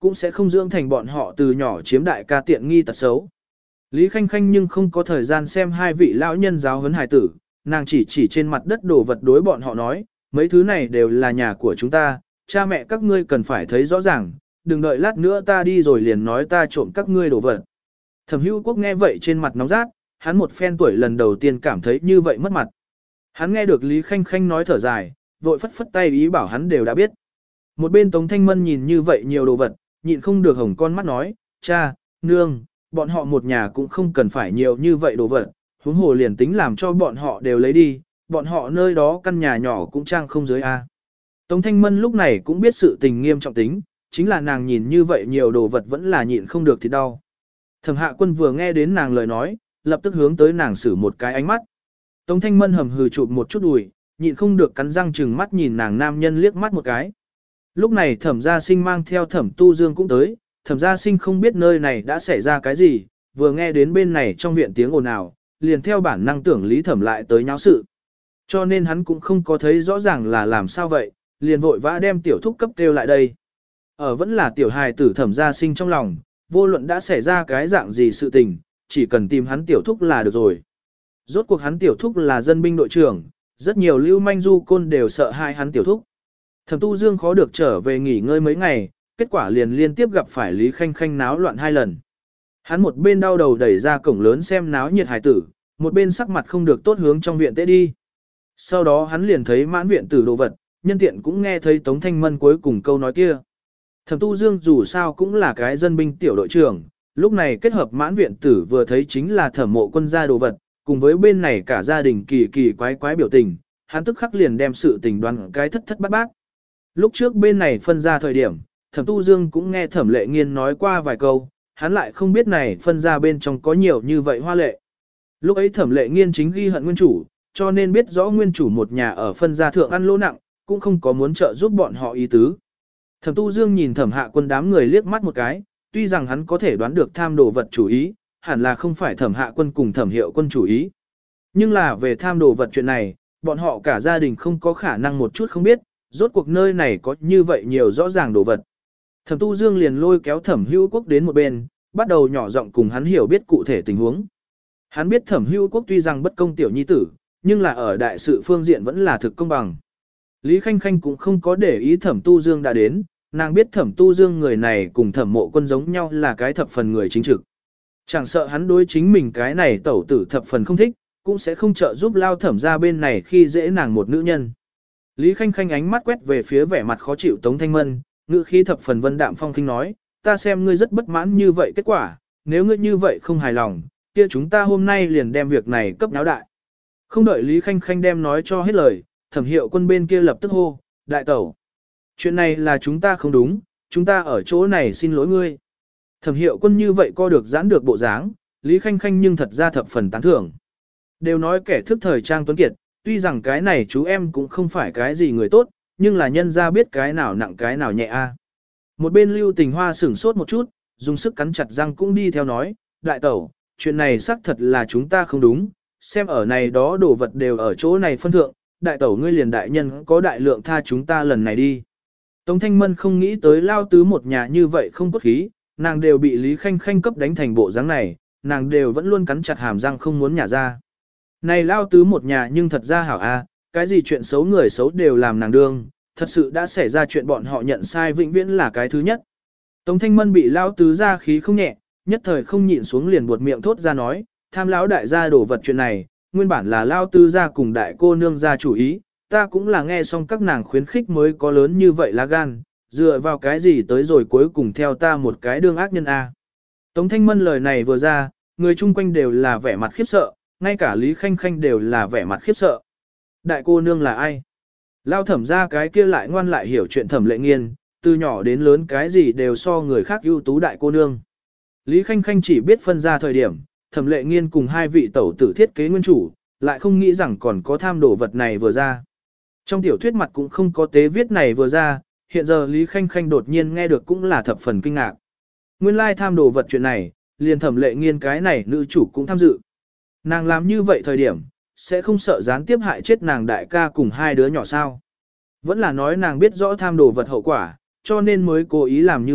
[SPEAKER 1] cũng sẽ không dưỡng thành bọn họ từ nhỏ chiếm đại ca tiện nghi tật xấu. Lý Khanh Khanh nhưng không có thời gian xem hai vị lão nhân giáo huấn hài tử, nàng chỉ trên mặt đất đồ vật đối bọn họ nói, mấy thứ này đều là nhà của chúng ta, cha mẹ các ngươi cần phải thấy rõ ràng, đừng đợi lát nữa ta đi rồi liền nói ta trộm các ngươi đồ vật. Thẩm Hữu Quốc nghe vậy trên mặt nóng rát, hắn một phen tuổi lần đầu tiên cảm thấy như vậy mất mặt. Hắn nghe được Lý Khanh Khanh nói thở dài, vội phất phất tay ý bảo hắn đều đã biết. Một bên Tống Thanh Mân nhìn như vậy nhiều đồ vật, nhịn không được hồng con mắt nói, cha, nương, bọn họ một nhà cũng không cần phải nhiều như vậy đồ vật, huống hồ liền tính làm cho bọn họ đều lấy đi, bọn họ nơi đó căn nhà nhỏ cũng trang không dưới a. Tống Thanh Mân lúc này cũng biết sự tình nghiêm trọng tính, chính là nàng nhìn như vậy nhiều đồ vật vẫn là nhịn không được thì đau. Thẩm Hạ Quân vừa nghe đến nàng lời nói, lập tức hướng tới nàng xử một cái ánh mắt. Tống Thanh Mân hầm hừ chụp một chút đùi, nhịn không được cắn răng trừng mắt nhìn nàng nam nhân liếc mắt một cái. Lúc này Thẩm Gia Sinh mang theo Thẩm Tu Dương cũng tới, Thẩm Gia Sinh không biết nơi này đã xảy ra cái gì, vừa nghe đến bên này trong viện tiếng ồn ào, liền theo bản năng tưởng Lý Thẩm lại tới nháo sự. Cho nên hắn cũng không có thấy rõ ràng là làm sao vậy, liền vội vã đem tiểu thúc cấp kêu lại đây. Ở vẫn là tiểu hài tử Thẩm Gia Sinh trong lòng, vô luận đã xảy ra cái dạng gì sự tình, chỉ cần tìm hắn tiểu thúc là được rồi. Rốt cuộc hắn tiểu thúc là dân binh đội trưởng, rất nhiều lưu manh du côn đều sợ hai hắn tiểu thúc. Thẩm Tu Dương khó được trở về nghỉ ngơi mấy ngày, kết quả liền liên tiếp gặp phải Lý Khanh Khanh náo loạn 2 lần. Hắn một bên đau đầu đẩy ra cổng lớn xem náo nhiệt hải tử, một bên sắc mặt không được tốt hướng trong viện tế đi. Sau đó hắn liền thấy mãn viện tử đồ vật, nhân tiện cũng nghe thấy Tống Thanh Mân cuối cùng câu nói kia. Thẩm Tu Dương dù sao cũng là cái dân binh tiểu đội trưởng, lúc này kết hợp mãn viện tử vừa thấy chính là Thẩm Mộ Quân gia đồ vật, cùng với bên này cả gia đình kỳ kỳ quái quái biểu tình, hắn tức khắc liền đem sự tình đoán cái thất thất bát bát. Lúc trước bên này phân ra thời điểm, Thẩm Tu Dương cũng nghe Thẩm Lệ Nghiên nói qua vài câu, hắn lại không biết này phân ra bên trong có nhiều như vậy hoa lệ. Lúc ấy Thẩm Lệ Nghiên chính ghi hận nguyên chủ, cho nên biết rõ nguyên chủ một nhà ở phân gia thượng ăn lỗ nặng, cũng không có muốn trợ giúp bọn họ ý tứ. Thẩm Tu Dương nhìn Thẩm Hạ Quân đám người liếc mắt một cái, tuy rằng hắn có thể đoán được tham đồ vật chủ ý, hẳn là không phải Thẩm Hạ Quân cùng Thẩm Hiệu Quân chủ ý. Nhưng là về tham đồ vật chuyện này, bọn họ cả gia đình không có khả năng một chút không biết, rốt cuộc nơi này có như vậy nhiều rõ ràng đồ vật. Thẩm Tu Dương liền lôi kéo Thẩm Hữu Quốc đến một bên, bắt đầu nhỏ giọng cùng hắn hiểu biết cụ thể tình huống. Hắn biết Thẩm Hữu Quốc tuy rằng bất công tiểu nhi tử, nhưng là ở đại sự phương diện vẫn là thực công bằng. Lý Khanh Khanh cũng không có để ý Thẩm Tu Dương đã đến, nàng biết Thẩm Tu Dương người này cùng Thẩm Mộ Quân giống nhau là cái thập phần người chính trực. Chẳng sợ hắn đối chính mình cái này tẩu tử thập phần không thích, cũng sẽ không trợ giúp lao Thẩm ra bên này khi dễ nàng một nữ nhân. Lý Khanh Khanh ánh mắt quét về phía vẻ mặt khó chịu Tống Thanh Mân, ngữ khí thập phần vân đạm phong khinh nói, ta xem ngươi rất bất mãn như vậy kết quả, nếu ngươi như vậy không hài lòng, kia chúng ta hôm nay liền đem việc này cấp náo đại. Không đợi Lý Khanh Khanh đem nói cho hết lời, Thẩm Hiệu Quân bên kia lập tức hô, đại tẩu. Chuyện này là chúng ta không đúng, chúng ta ở chỗ này xin lỗi ngươi. Thẩm Hiệu Quân như vậy co được giãn được bộ dáng, Lý Khanh Khanh nhưng thật ra thập phần tán thưởng. Đều nói kẻ thức thời trang tuấn kiệt, tuy rằng cái này chú em cũng không phải cái gì người tốt, nhưng là nhân ra biết cái nào nặng cái nào nhẹ a. Một bên Lưu Tình Hoa sửng sốt một chút, dùng sức cắn chặt răng cũng đi theo nói, đại tẩu, chuyện này xác thật là chúng ta không đúng, xem ở này đó đồ vật đều ở chỗ này phân thượng, đại tẩu ngươi liền đại nhân có đại lượng tha chúng ta lần này đi. Tống Thanh Mân không nghĩ tới lao tứ một nhà như vậy không cốt khí, nàng đều bị Lý Khanh Khanh cấp đánh thành bộ dáng này, nàng đều vẫn luôn cắn chặt hàm răng không muốn nhả ra. Này lao tứ một nhà nhưng thật ra hảo a, cái gì chuyện xấu người xấu đều làm nàng đương, thật sự đã xảy ra chuyện bọn họ nhận sai vĩnh viễn là cái thứ nhất. Tống Thanh Mân bị lao tứ ra khí không nhẹ, nhất thời không nhịn xuống liền buột miệng thốt ra nói, tham lão đại gia đổ vật chuyện này, nguyên bản là lao tứ ra cùng đại cô nương ra chủ ý, ta cũng là nghe xong các nàng khuyến khích mới có lớn như vậy lá gan, dựa vào cái gì tới rồi cuối cùng theo ta một cái đương ác nhân a. Tống Thanh Mân lời này vừa ra, người chung quanh đều là vẻ mặt khiếp sợ, ngay cả Lý Khanh Khanh đều là vẻ mặt khiếp sợ. Đại cô nương là ai? Lao Thẩm ra cái kia lại ngoan lại hiểu chuyện Thẩm Lệ Nghiên, từ nhỏ đến lớn cái gì đều so người khác ưu tú đại cô nương. Lý Khanh Khanh chỉ biết phân ra thời điểm, Thẩm Lệ Nghiên cùng hai vị tẩu tử thiết kế nguyên chủ, lại không nghĩ rằng còn có tham đồ vật này vừa ra. Trong tiểu thuyết mặt cũng không có tế viết này vừa ra, hiện giờ Lý Khanh Khanh đột nhiên nghe được cũng là thập phần kinh ngạc. Nguyên lai tham đồ vật chuyện này, liền Thẩm Lệ Nghiên cái này nữ chủ cũng tham dự. Nàng làm như vậy thời điểm, sẽ không sợ gián tiếp hại chết nàng đại ca cùng hai đứa nhỏ sao. Vẫn là nói nàng biết rõ tham đồ vật hậu quả, cho nên mới cố ý làm như vậy,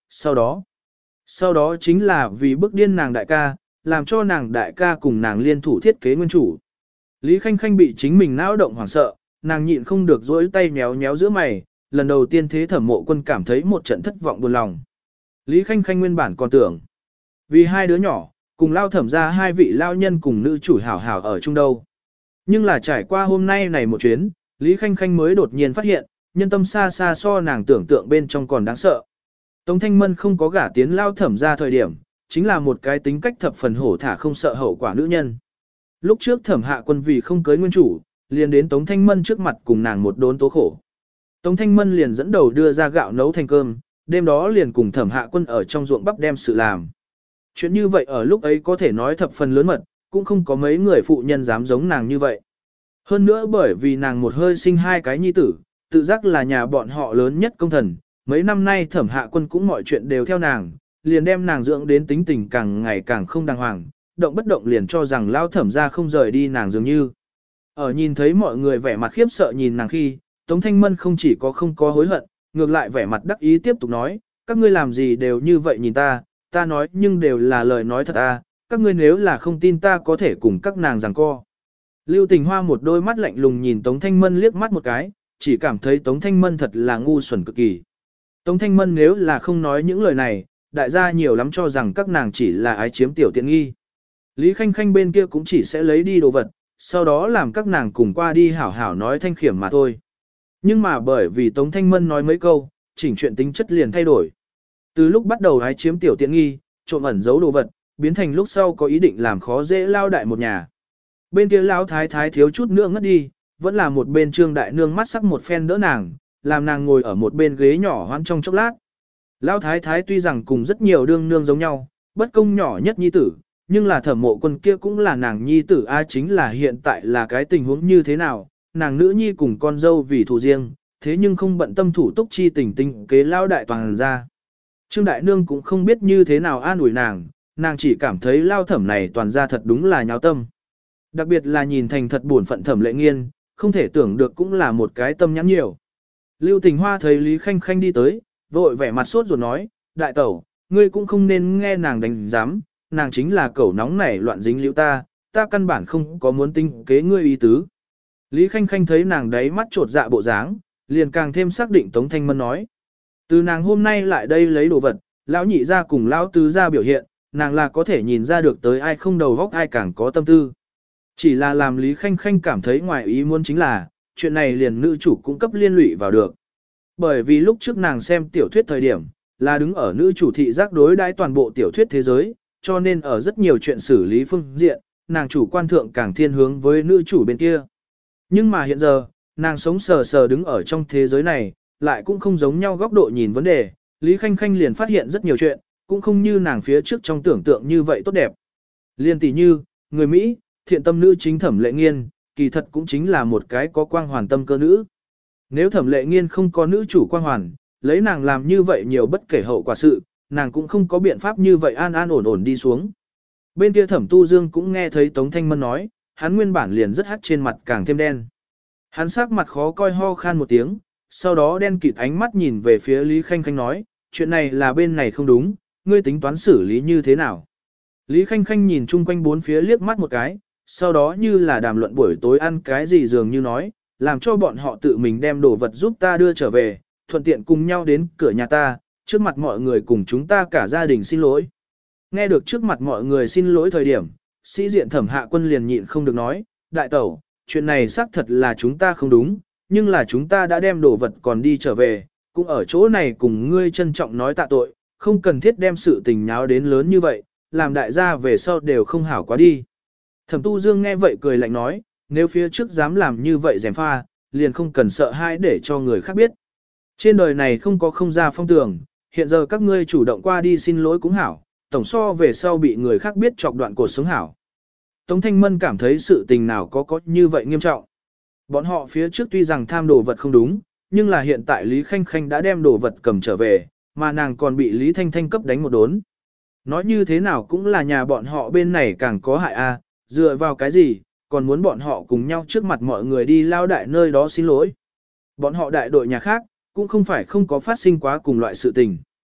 [SPEAKER 1] sau đó chính là vì bức điên nàng đại ca, làm cho nàng đại ca cùng nàng liên thủ thiết kế nguyên chủ. Lý Khanh Khanh bị chính mình não động hoảng sợ, nàng nhịn không được dỗi tay méo méo giữa mày, lần đầu tiên thế Thẩm Mộ Quân cảm thấy một trận thất vọng buồn lòng. Lý Khanh Khanh nguyên bản còn tưởng, vì hai đứa nhỏ, cùng lao thẩm ra hai vị lao nhân cùng nữ chủ hảo hảo ở chung đâu. Nhưng là trải qua hôm nay này một chuyến, Lý Khanh Khanh mới đột nhiên phát hiện, nhân tâm xa xa so nàng tưởng tượng bên trong còn đáng sợ. Tống Thanh Mân không có gả tiến lao thẩm ra thời điểm, chính là một cái tính cách thập phần hổ thả không sợ hậu quả nữ nhân. Lúc trước Thẩm Hạ Quân vì không cưới nguyên chủ, liền đến Tống Thanh Mân trước mặt cùng nàng một đốn tố khổ. Tống Thanh Mân liền dẫn đầu đưa ra gạo nấu thành cơm, đêm đó liền cùng Thẩm Hạ Quân ở trong ruộng bắp đem sự làm. Chuyện như vậy ở lúc ấy có thể nói thập phần lớn mật, cũng không có mấy người phụ nhân dám giống nàng như vậy. Hơn nữa bởi vì nàng một hơi sinh hai cái nhi tử, tự giác là nhà bọn họ lớn nhất công thần, mấy năm nay Thẩm Hạ Quân cũng mọi chuyện đều theo nàng, liền đem nàng dưỡng đến tính tình càng ngày càng không đàng hoàng, động bất động liền cho rằng lao thẩm ra không rời đi nàng dường như. Ở nhìn thấy mọi người vẻ mặt khiếp sợ nhìn nàng khi, Tống Thanh Mân không chỉ có không có hối hận, ngược lại vẻ mặt đắc ý tiếp tục nói, các ngươi làm gì đều như vậy nhìn ta, ta nói nhưng đều là lời nói thật à, các ngươi nếu là không tin ta có thể cùng các nàng giằng co. Lưu Tình Hoa một đôi mắt lạnh lùng nhìn Tống Thanh Mân liếc mắt một cái, chỉ cảm thấy Tống Thanh Mân thật là ngu xuẩn cực kỳ. Tống Thanh Mân nếu là không nói những lời này, đại gia nhiều lắm cho rằng các nàng chỉ là ái chiếm tiểu tiện nghi. Lý Khanh Khanh bên kia cũng chỉ sẽ lấy đi đồ vật, sau đó làm các nàng cùng qua đi hảo hảo nói thanh khiểm mà thôi. Nhưng mà bởi vì Tống Thanh Mân nói mấy câu, chỉnh chuyện tính chất liền thay đổi. Từ lúc bắt đầu ái chiếm tiểu tiện nghi, trộm ẩn giấu đồ vật, biến thành lúc sau có ý định làm khó dễ lao đại một nhà. Bên kia lão thái thái thiếu chút nữa ngất đi, vẫn là một bên Trương đại nương mắt sắc một phen đỡ nàng, làm nàng ngồi ở một bên ghế nhỏ hoan trong chốc lát. Lão thái thái tuy rằng cùng rất nhiều đương nương giống nhau, bất công nhỏ nhất nhi tử, nhưng là Thẩm Mộ Quân kia cũng là nàng nhi tử a, chính là hiện tại là cái tình huống như thế nào, nàng nữ nhi cùng con dâu vì thù riêng, thế nhưng không bận tâm thủ túc chi tình tinh kế lao đại toàn ra. Trương đại nương cũng không biết như thế nào an ủi nàng chỉ cảm thấy lao thẩm này toàn ra thật đúng là nháo tâm. Đặc biệt là nhìn thành thật buồn phận Thẩm Lệ Nghiên, không thể tưởng được cũng là một cái tâm nhãn nhiều. Lưu Tình Hoa thấy Lý Khanh Khanh đi tới, vội vẻ mặt sốt ruột nói, đại tẩu, ngươi cũng không nên nghe nàng đánh giám, nàng chính là cẩu nóng nảy loạn dính liễu ta căn bản không có muốn tinh kế ngươi ý tứ. Lý Khanh Khanh thấy nàng đấy mắt trột dạ bộ dáng, liền càng thêm xác định Tống Thanh Mân nói. Từ nàng hôm nay lại đây lấy đồ vật, lão nhị ra cùng lão tứ ra biểu hiện, nàng là có thể nhìn ra được tới ai không đầu góc ai càng có tâm tư. Chỉ là làm Lý Khanh Khanh cảm thấy ngoài ý muốn chính là, chuyện này liền nữ chủ cung cấp liên lụy vào được. Bởi vì lúc trước nàng xem tiểu thuyết thời điểm, là đứng ở nữ chủ thị giác đối đãi toàn bộ tiểu thuyết thế giới, cho nên ở rất nhiều chuyện xử lý phương diện, nàng chủ quan thượng càng thiên hướng với nữ chủ bên kia. Nhưng mà hiện giờ, nàng sống sờ sờ đứng ở trong thế giới này, lại cũng không giống nhau góc độ nhìn vấn đề, Lý Khanh Khanh liền phát hiện rất nhiều chuyện, cũng không như nàng phía trước trong tưởng tượng như vậy tốt đẹp. Liên tỷ như, người Mỹ, thiện tâm nữ chính Thẩm Lệ Nghiên, kỳ thật cũng chính là một cái có quang hoàn tâm cơ nữ. Nếu Thẩm Lệ Nghiên không có nữ chủ quang hoàn, lấy nàng làm như vậy nhiều bất kể hậu quả sự, nàng cũng không có biện pháp như vậy an an ổn ổn đi xuống. Bên kia Thẩm Tu Dương cũng nghe thấy Tống Thanh Mân nói, hắn nguyên bản liền rất hắt trên mặt càng thêm đen. Hắn sắc mặt khó coi ho khan một tiếng, sau đó đen kịt ánh mắt nhìn về phía Lý Khanh Khanh nói, chuyện này là bên này không đúng, ngươi tính toán xử lý như thế nào. Lý Khanh Khanh nhìn chung quanh bốn phía liếc mắt một cái, sau đó như là đàm luận buổi tối ăn cái gì dường như nói, làm cho bọn họ tự mình đem đồ vật giúp ta đưa trở về, thuận tiện cùng nhau đến cửa nhà ta, trước mặt mọi người cùng chúng ta cả gia đình xin lỗi. Nghe được trước mặt mọi người xin lỗi thời điểm, sĩ diện Thẩm Hạ Quân liền nhịn không được nói, đại tẩu, chuyện này xác thật là chúng ta không đúng, nhưng là chúng ta đã đem đồ vật còn đi trở về, cũng ở chỗ này cùng ngươi trân trọng nói tạ tội, không cần thiết đem sự tình nháo đến lớn như vậy, làm đại gia về sau đều không hảo quá đi. Thẩm Tu Dương nghe vậy cười lạnh nói, nếu phía trước dám làm như vậy gièm pha, liền không cần sợ hãi để cho người khác biết. Trên đời này không có không ra phong tường, hiện giờ các ngươi chủ động qua đi xin lỗi cũng hảo, tổng so về sau bị người khác biết chọc đoạn cuộc sống hảo. Tống Thanh Mân cảm thấy sự tình nào có như vậy nghiêm trọng. Bọn họ phía trước tuy rằng tham đồ vật không đúng, nhưng là hiện tại Lý Khanh Khanh đã đem đồ vật cầm trở về, mà nàng còn bị Lý Thanh Thanh cấp đánh một đốn. Nói như thế nào cũng là nhà bọn họ bên này càng có hại a, dựa vào cái gì, còn muốn bọn họ cùng nhau trước mặt mọi người đi lao đại nơi đó xin lỗi. Bọn họ đại đội nhà khác, cũng không phải không có phát sinh quá cùng loại sự tình.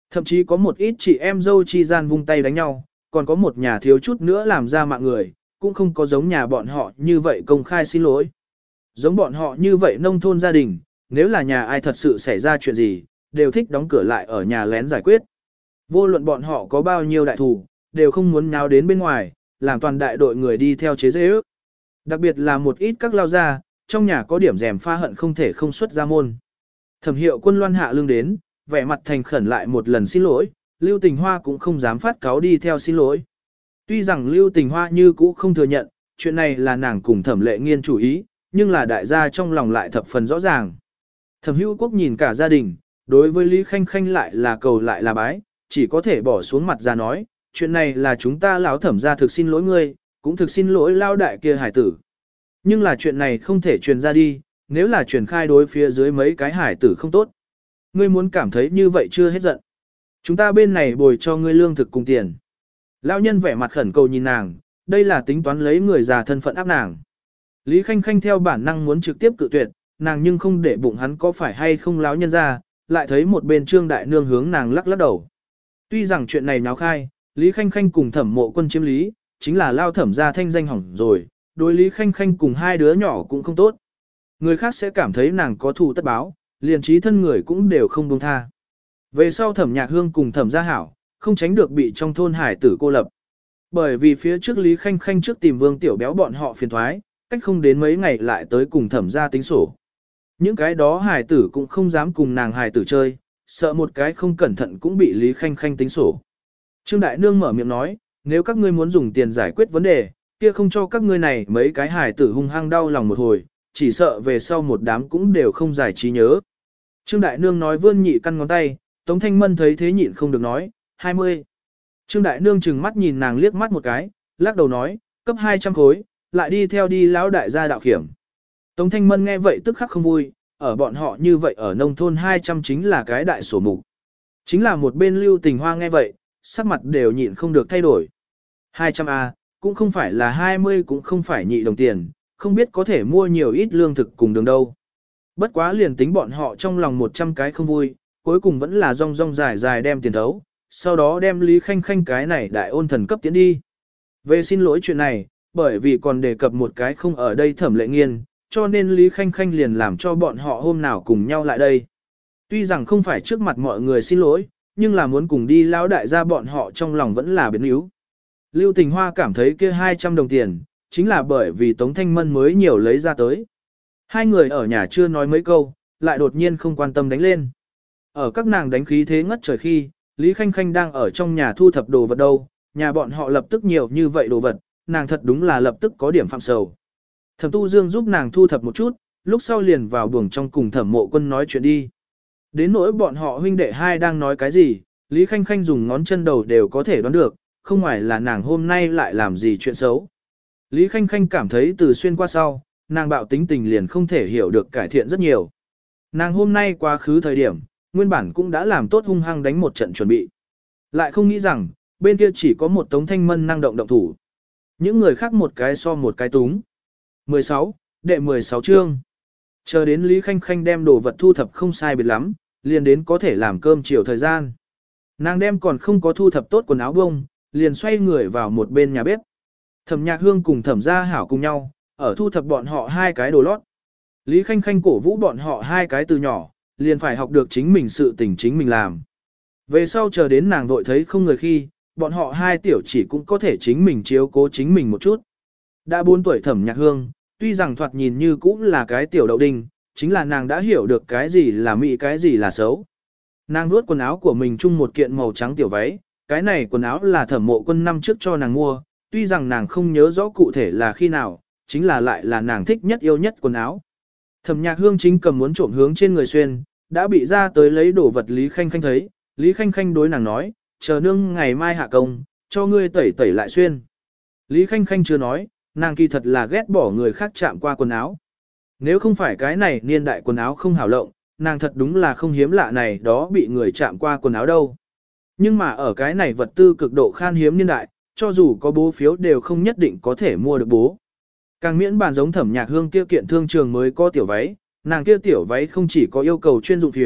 [SPEAKER 1] Thậm chí có một ít chị em dâu chi gian vung tay đánh nhau, còn có một nhà thiếu chút nữa làm ra mạng người, cũng không có giống nhà bọn họ như vậy công khai xin lỗi. Giống bọn họ như vậy nông thôn gia đình, nếu là nhà ai thật sự xảy ra chuyện gì, đều thích đóng cửa lại ở nhà lén giải quyết. Vô luận bọn họ có bao nhiêu đại thù, đều không muốn nháo đến bên ngoài, làm toàn đại đội người đi theo chế dễ ước. Đặc biệt là một ít các lao gia, trong nhà có điểm rèm pha hận không thể không xuất ra môn. Thẩm Hiệu Quân loan hạ lưng đến, vẻ mặt thành khẩn lại một lần xin lỗi, Lưu Tình Hoa cũng không dám phát cáo đi theo xin lỗi. Tuy rằng Lưu Tình Hoa như cũ không thừa nhận, chuyện này là nàng cùng Thẩm Lệ Nghiên chủ ý, nhưng là đại gia trong lòng lại thập phần rõ ràng. Thẩm Hữu Quốc nhìn cả gia đình, đối với Lý Khanh Khanh lại là cầu lại là bái, chỉ có thể bỏ xuống mặt ra nói, chuyện này là chúng ta lão Thẩm gia thực xin lỗi ngươi, cũng thực xin lỗi lao đại kia hải tử. Nhưng là chuyện này không thể truyền ra đi, nếu là truyền khai đối phía dưới mấy cái hải tử không tốt. Ngươi muốn cảm thấy như vậy chưa hết giận. Chúng ta bên này bồi cho ngươi lương thực cùng tiền. Lão nhân vẻ mặt khẩn cầu nhìn nàng, đây là tính toán lấy người già thân phận áp nàng. Lý Khanh Khanh theo bản năng muốn trực tiếp cự tuyệt, nàng nhưng không để bụng hắn có phải hay không lão nhân ra, lại thấy một bên Trương Đại Nương hướng nàng lắc lắc đầu. Tuy rằng chuyện này náo khai, Lý Khanh Khanh cùng Thẩm Mộ Quân chiếm lý, chính là lao Thẩm gia thanh danh hỏng rồi, đối Lý Khanh Khanh cùng hai đứa nhỏ cũng không tốt. Người khác sẽ cảm thấy nàng có thù tất báo, liền trí thân người cũng đều không buông tha. Về sau Thẩm Nhạc Hương cùng Thẩm Gia Hảo, không tránh được bị trong thôn hải tử cô lập. Bởi vì phía trước Lý Khanh Khanh trước tìm Vương Tiểu Béo bọn họ phiền thoái, cách không đến mấy ngày lại tới cùng Thẩm gia tính sổ. Những cái đó hải tử cũng không dám cùng nàng hải tử chơi, sợ một cái không cẩn thận cũng bị Lý Khanh Khanh tính sổ. Trương Đại Nương mở miệng nói, nếu các ngươi muốn dùng tiền giải quyết vấn đề, kia không cho các ngươi này mấy cái hải tử hung hăng đau lòng một hồi, chỉ sợ về sau một đám cũng đều không giải trí nhớ. Trương Đại Nương nói vươn nhị căn ngón tay, Tống Thanh Mân thấy thế nhịn không được nói, 20. Trương Đại Nương chừng mắt nhìn nàng liếc mắt một cái, lắc đầu nói, cấp 200 khối, lại đi theo đi lão đại gia đạo khiểm. Tống Thanh Mân nghe vậy tức khắc không vui, ở bọn họ như vậy ở nông thôn 200 chính là cái đại sổ mục. Chính là một bên Lưu Tình Hoa nghe vậy, sắc mặt đều nhịn không được thay đổi. 200A, cũng không phải là 20 cũng không phải nhị đồng tiền, không biết có thể mua nhiều ít lương thực cùng đường đâu. Bất quá liền tính bọn họ trong lòng 100 cái không vui, cuối cùng vẫn là rong rong dài dài đem tiền thấu, sau đó đem Lý Khanh Khanh cái này đại ôn thần cấp tiến đi. Về xin lỗi chuyện này, bởi vì còn đề cập một cái không ở đây Thẩm Lệ Nghiên, cho nên Lý Khanh Khanh liền làm cho bọn họ hôm nào cùng nhau lại đây. Tuy rằng không phải trước mặt mọi người xin lỗi, nhưng là muốn cùng đi lão đại gia bọn họ trong lòng vẫn là biến yếu. Lưu Tình Hoa cảm thấy kia 200 đồng tiền, chính là bởi vì Tống Thanh Mân mới nhiều lấy ra tới. Hai người ở nhà chưa nói mấy câu, lại đột nhiên không quan tâm đánh lên. Ở các nàng đánh khí thế ngất trời khi, Lý Khanh Khanh đang ở trong nhà thu thập đồ vật đâu, nhà bọn họ lập tức nhiều như vậy đồ vật, nàng thật đúng là lập tức có điểm phạm sầu. Thẩm Tu Dương giúp nàng thu thập một chút, lúc sau liền vào buồng trong cùng Thẩm Mộ Quân nói chuyện đi. Đến nỗi bọn họ huynh đệ hai đang nói cái gì, Lý Khanh Khanh dùng ngón chân đầu đều có thể đoán được, không ngoài là nàng hôm nay lại làm gì chuyện xấu. Lý Khanh Khanh cảm thấy từ xuyên qua sau, nàng bạo tính tình liền không thể hiểu được cải thiện rất nhiều. Nàng hôm nay quá khứ thời điểm, nguyên bản cũng đã làm tốt hung hăng đánh một trận chuẩn bị. Lại không nghĩ rằng, bên kia chỉ có một Tống Thanh Mân năng động động thủ. Những người khác một cái so một cái túng. 16, đệ 16 chương. Chờ đến Lý Khanh Khanh đem đồ vật thu thập không sai biệt lắm, liền đến có thể làm cơm chiều thời gian. Nàng đem còn không có thu thập tốt quần áo bông, liền xoay người vào một bên nhà bếp. Thẩm Nhạc Hương cùng Thẩm Gia Hảo cùng nhau, ở thu thập bọn họ hai cái đồ lót. Lý Khanh Khanh cổ vũ bọn họ hai cái từ nhỏ, liền phải học được chính mình sự tình chính mình làm. Về sau chờ đến nàng vội thấy không người khi, bọn họ hai tiểu chỉ cũng có thể chính mình chiếu cố chính mình một chút. Đã 4 tuổi Thẩm Nhạc Hương, tuy rằng thoạt nhìn như cũng là cái tiểu đậu đinh, chính là nàng đã hiểu được cái gì là mỹ cái gì là xấu. Nàng nuốt quần áo của mình chung một kiện màu trắng tiểu váy, cái này quần áo là Thẩm Mộ Quân năm trước cho nàng mua, tuy rằng nàng không nhớ rõ cụ thể là khi nào, chính là lại là nàng thích nhất yêu nhất quần áo. Thẩm Nhạc Hương chính cầm muốn trộm hướng trên người xuyên, đã bị ra tới lấy đồ vật Lý Khanh Khanh thấy, Lý Khanh Khanh đối nàng nói, chờ nương ngày mai hạ công, cho ngươi tẩy tẩy lại xuyên. Lý Khanh Khanh chưa nói, nàng kỳ thật là ghét bỏ người khác chạm qua quần áo. Nếu không phải cái này niên đại quần áo không hảo lộng, nàng thật đúng là không hiếm lạ này đó bị người chạm qua quần áo đâu. Nhưng mà ở cái này vật tư cực độ khan hiếm niên đại, cho dù có bố phiếu đều không nhất định có thể mua được bố. Càng miễn bàn giống Thẩm Nhạc Hương kia kiện thương trường mới có tiểu váy, nàng kia tiểu váy không chỉ có yêu cầu chuyên dụng phiếu,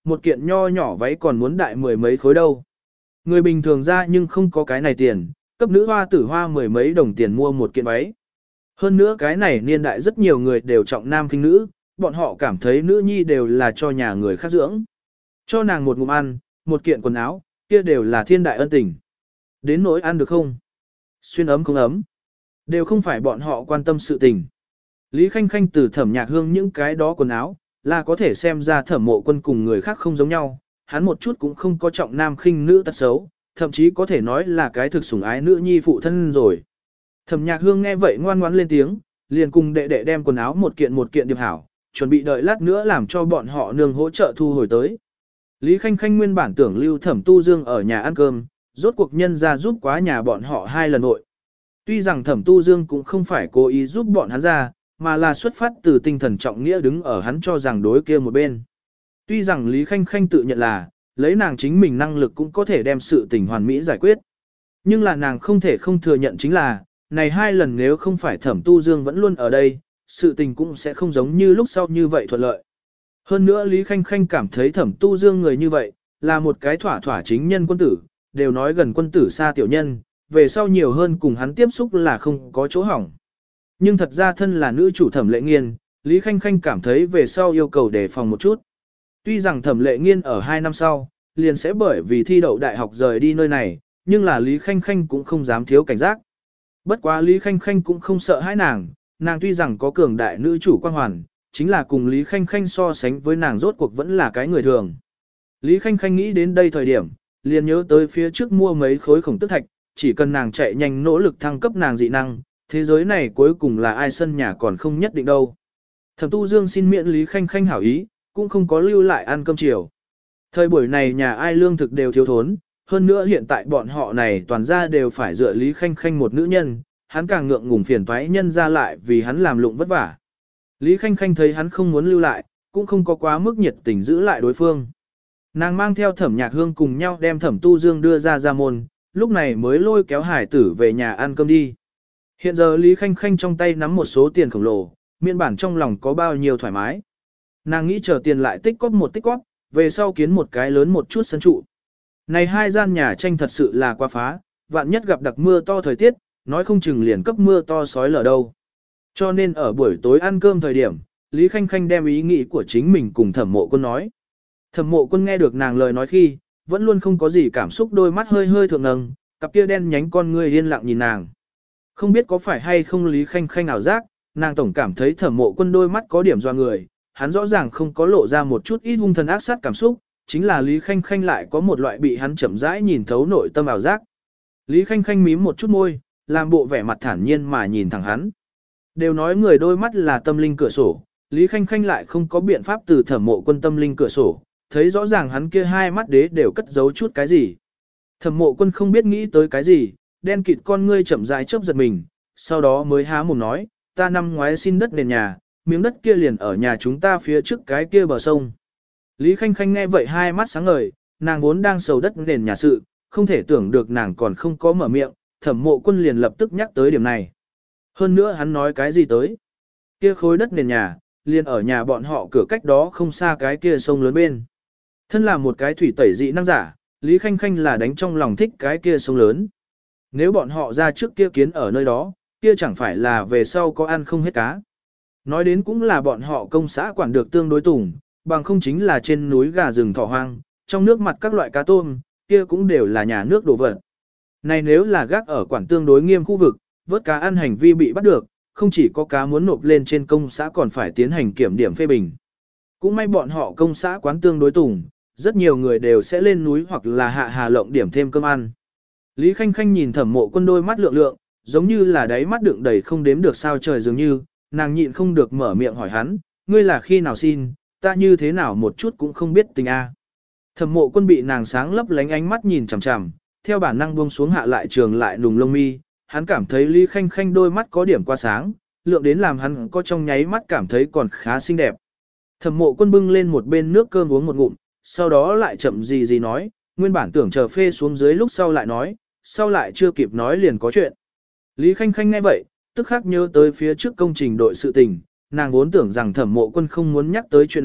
[SPEAKER 1] một kiện nho nhỏ váy còn muốn đại mười mấy khối đâu. Người bình thường ra nhưng không có cái này tiền, cấp nữ hoa tử hoa mười mấy đồng tiền mua một kiện váy. Hơn nữa cái này niên đại rất nhiều người đều trọng nam khinh nữ, bọn họ cảm thấy nữ nhi đều là cho nhà người khác dưỡng. Cho nàng một ngụm ăn, một kiện quần áo, kia đều là thiên đại ân tình. Đến nỗi ăn được không? Xuyên ấm không ấm? Đều không phải bọn họ quan tâm sự tình. Lý Khanh Khanh từ Thẩm Nhạc Hương những cái đó quần áo, là có thể xem ra Thẩm Mộ Quân cùng người khác không giống nhau, hắn một chút cũng không có trọng nam khinh nữ tật xấu, thậm chí có thể nói là cái thực sủng ái nữ nhi phụ thân rồi. Thẩm Nhạc Hương nghe vậy ngoan ngoãn lên tiếng, liền cùng đệ đệ đem quần áo một kiện điệp hảo, chuẩn bị đợi lát nữa làm cho bọn họ nương hỗ trợ thu hồi tới. Lý Khanh Khanh nguyên bản tưởng lưu Thẩm Tu Dương ở nhà ăn cơm, rốt cuộc nhân ra giúp quá nhà bọn họ hai lần hội. Tuy rằng Thẩm Tu Dương cũng không phải cố ý giúp bọn hắn ra, mà là xuất phát từ tinh thần trọng nghĩa đứng ở hắn cho rằng đối kia một bên. Tuy rằng Lý Khanh Khanh tự nhận là, lấy nàng chính mình năng lực cũng có thể đem sự tình hoàn mỹ giải quyết. Nhưng là nàng không thể không thừa nhận chính là, này hai lần nếu không phải Thẩm Tu Dương vẫn luôn ở đây, sự tình cũng sẽ không giống như lúc sau như vậy thuận lợi. Hơn nữa Lý Khanh Khanh cảm thấy Thẩm Tu Dương người như vậy, là một cái thỏa thỏa chính nhân quân tử, đều nói gần quân tử xa tiểu nhân, về sau nhiều hơn cùng hắn tiếp xúc là không có chỗ hỏng. Nhưng thật ra thân là nữ chủ Thẩm Lệ Nghiên, Lý Khanh Khanh cảm thấy về sau yêu cầu đề phòng một chút. Tuy rằng Thẩm Lệ Nghiên ở 2 năm sau, liền sẽ bởi vì thi đậu đại học rời đi nơi này, nhưng là Lý Khanh Khanh cũng không dám thiếu cảnh giác. Bất quá Lý Khanh Khanh cũng không sợ hãi nàng tuy rằng có cường đại nữ chủ quan hoàn, chính là cùng Lý Khanh Khanh so sánh với nàng rốt cuộc vẫn là cái người thường. Lý Khanh Khanh nghĩ đến đây thời điểm, liền nhớ tới phía trước mua mấy khối khổng tức thạch, chỉ cần nàng chạy nhanh nỗ lực thăng cấp nàng dị năng, thế giới này cuối cùng là ai sân nhà còn không nhất định đâu. Thẩm Tu Dương xin miễn Lý Khanh Khanh hảo ý, cũng không có lưu lại ăn cơm chiều. Thời buổi này nhà ai lương thực đều thiếu thốn, hơn nữa hiện tại bọn họ này toàn ra đều phải dựa Lý Khanh Khanh một nữ nhân, hắn càng ngượng ngùng phiền toái nhân ra lại vì hắn làm lụng vất vả. Lý Khanh Khanh thấy hắn không muốn lưu lại, cũng không có quá mức nhiệt tình giữ lại đối phương. Nàng mang theo Thẩm Nhạc Hương cùng nhau đem Thẩm Tu Dương đưa ra môn, lúc này mới lôi kéo hải tử về nhà ăn cơm đi. Hiện giờ Lý Khanh Khanh trong tay nắm một số tiền khổng lồ, miễn bản trong lòng có bao nhiêu thoải mái. Nàng nghĩ chờ tiền lại tích cóp, về sau kiến một cái lớn một chút sân trụ. Này hai gian nhà tranh thật sự là quá phá, vạn nhất gặp đặc mưa to thời tiết, nói không chừng liền cấp mưa to sói lở đâu. Cho nên ở buổi tối ăn cơm thời điểm, Lý Khanh Khanh đem ý nghĩ của chính mình cùng Thẩm Mộ Quân nói. Thẩm Mộ Quân nghe được nàng lời nói khi, vẫn luôn không có gì cảm xúc, đôi mắt hơi hơi thượng ngẩng, cặp kia đen nhánh con ngươi yên lặng nhìn nàng. Không biết có phải hay không Lý Khanh Khanh ảo giác, nàng tổng cảm thấy Thẩm Mộ Quân đôi mắt có điểm doa người, hắn rõ ràng không có lộ ra một chút ít hung thần ác sát cảm xúc, chính là Lý Khanh Khanh lại có một loại bị hắn chậm rãi nhìn thấu nội tâm ảo giác. Lý Khanh Khanh mím một chút môi, làm bộ vẻ mặt thản nhiên mà nhìn thẳng hắn. Đều nói người đôi mắt là tâm linh cửa sổ, Lý Khanh Khanh lại không có biện pháp từ Thẩm Mộ Quân tâm linh cửa sổ, thấy rõ ràng hắn kia hai mắt đế đều cất giấu chút cái gì. Thẩm Mộ Quân không biết nghĩ tới cái gì, đen kịt con ngươi chậm rãi chớp giật mình, sau đó mới há mồm nói, ta năm ngoái xin đất nền nhà, miếng đất kia liền ở nhà chúng ta phía trước cái kia bờ sông. Lý Khanh Khanh nghe vậy hai mắt sáng ngời, nàng vốn đang sầu đất nền nhà sự, không thể tưởng được nàng còn không có mở miệng, Thẩm Mộ Quân liền lập tức nhắc tới điểm này. Hơn nữa hắn nói cái gì tới? Kia khối đất nền nhà, liền ở nhà bọn họ cửa cách đó không xa cái kia sông lớn bên. Thân là một cái thủy tẩy dị năng giả, Lý Khanh Khanh là đánh trong lòng thích cái kia sông lớn. Nếu bọn họ ra trước kia kiến ở nơi đó, kia chẳng phải là về sau có ăn không hết cá. Nói đến cũng là bọn họ công xã quản được tương đối tùng, bằng không chính là trên núi gà rừng thỏ hoang, trong nước mặt các loại cá tôm, kia cũng đều là nhà nước đồ vật. Này nếu là gác ở quản tương đối nghiêm khu vực, vớt cá ăn hành vi bị bắt được, không chỉ có cá muốn nộp lên trên công xã còn phải tiến hành kiểm điểm phê bình. Cũng may bọn họ công xã quán tương đối tùng, rất nhiều người đều sẽ lên núi hoặc là hạ hà lộng điểm thêm cơm ăn. Lý Khanh Khanh nhìn Thẩm Mộ Quân đôi mắt lượng lượng, giống như là đáy mắt đựng đầy không đếm được sao trời dường như, nàng nhịn không được mở miệng hỏi hắn, ngươi là khi nào xin, ta như thế nào một chút cũng không biết tình a. Thẩm Mộ Quân bị nàng sáng lấp lánh ánh mắt nhìn chằm chằm, theo bản năng buông xuống hạ lại trường lại nùng lông mi, hắn cảm thấy Lý Khanh Khanh đôi mắt có điểm quá sáng, lượng đến làm hắn có trong nháy mắt cảm thấy còn khá xinh đẹp. Thẩm Mộ Quân bưng lên một bên nước cơm uống một ngụm, sau đó lại chậm gì nói, nguyên bản tưởng chờ phê xuống dưới lúc sau lại nói, sau lại chưa kịp nói liền có chuyện. Lý Khanh Khanh nghe vậy, tức khắc nhớ tới phía trước công trình đội sự tình, nàng vốn tưởng rằng Thẩm Mộ Quân không muốn nhắc tới chuyện này,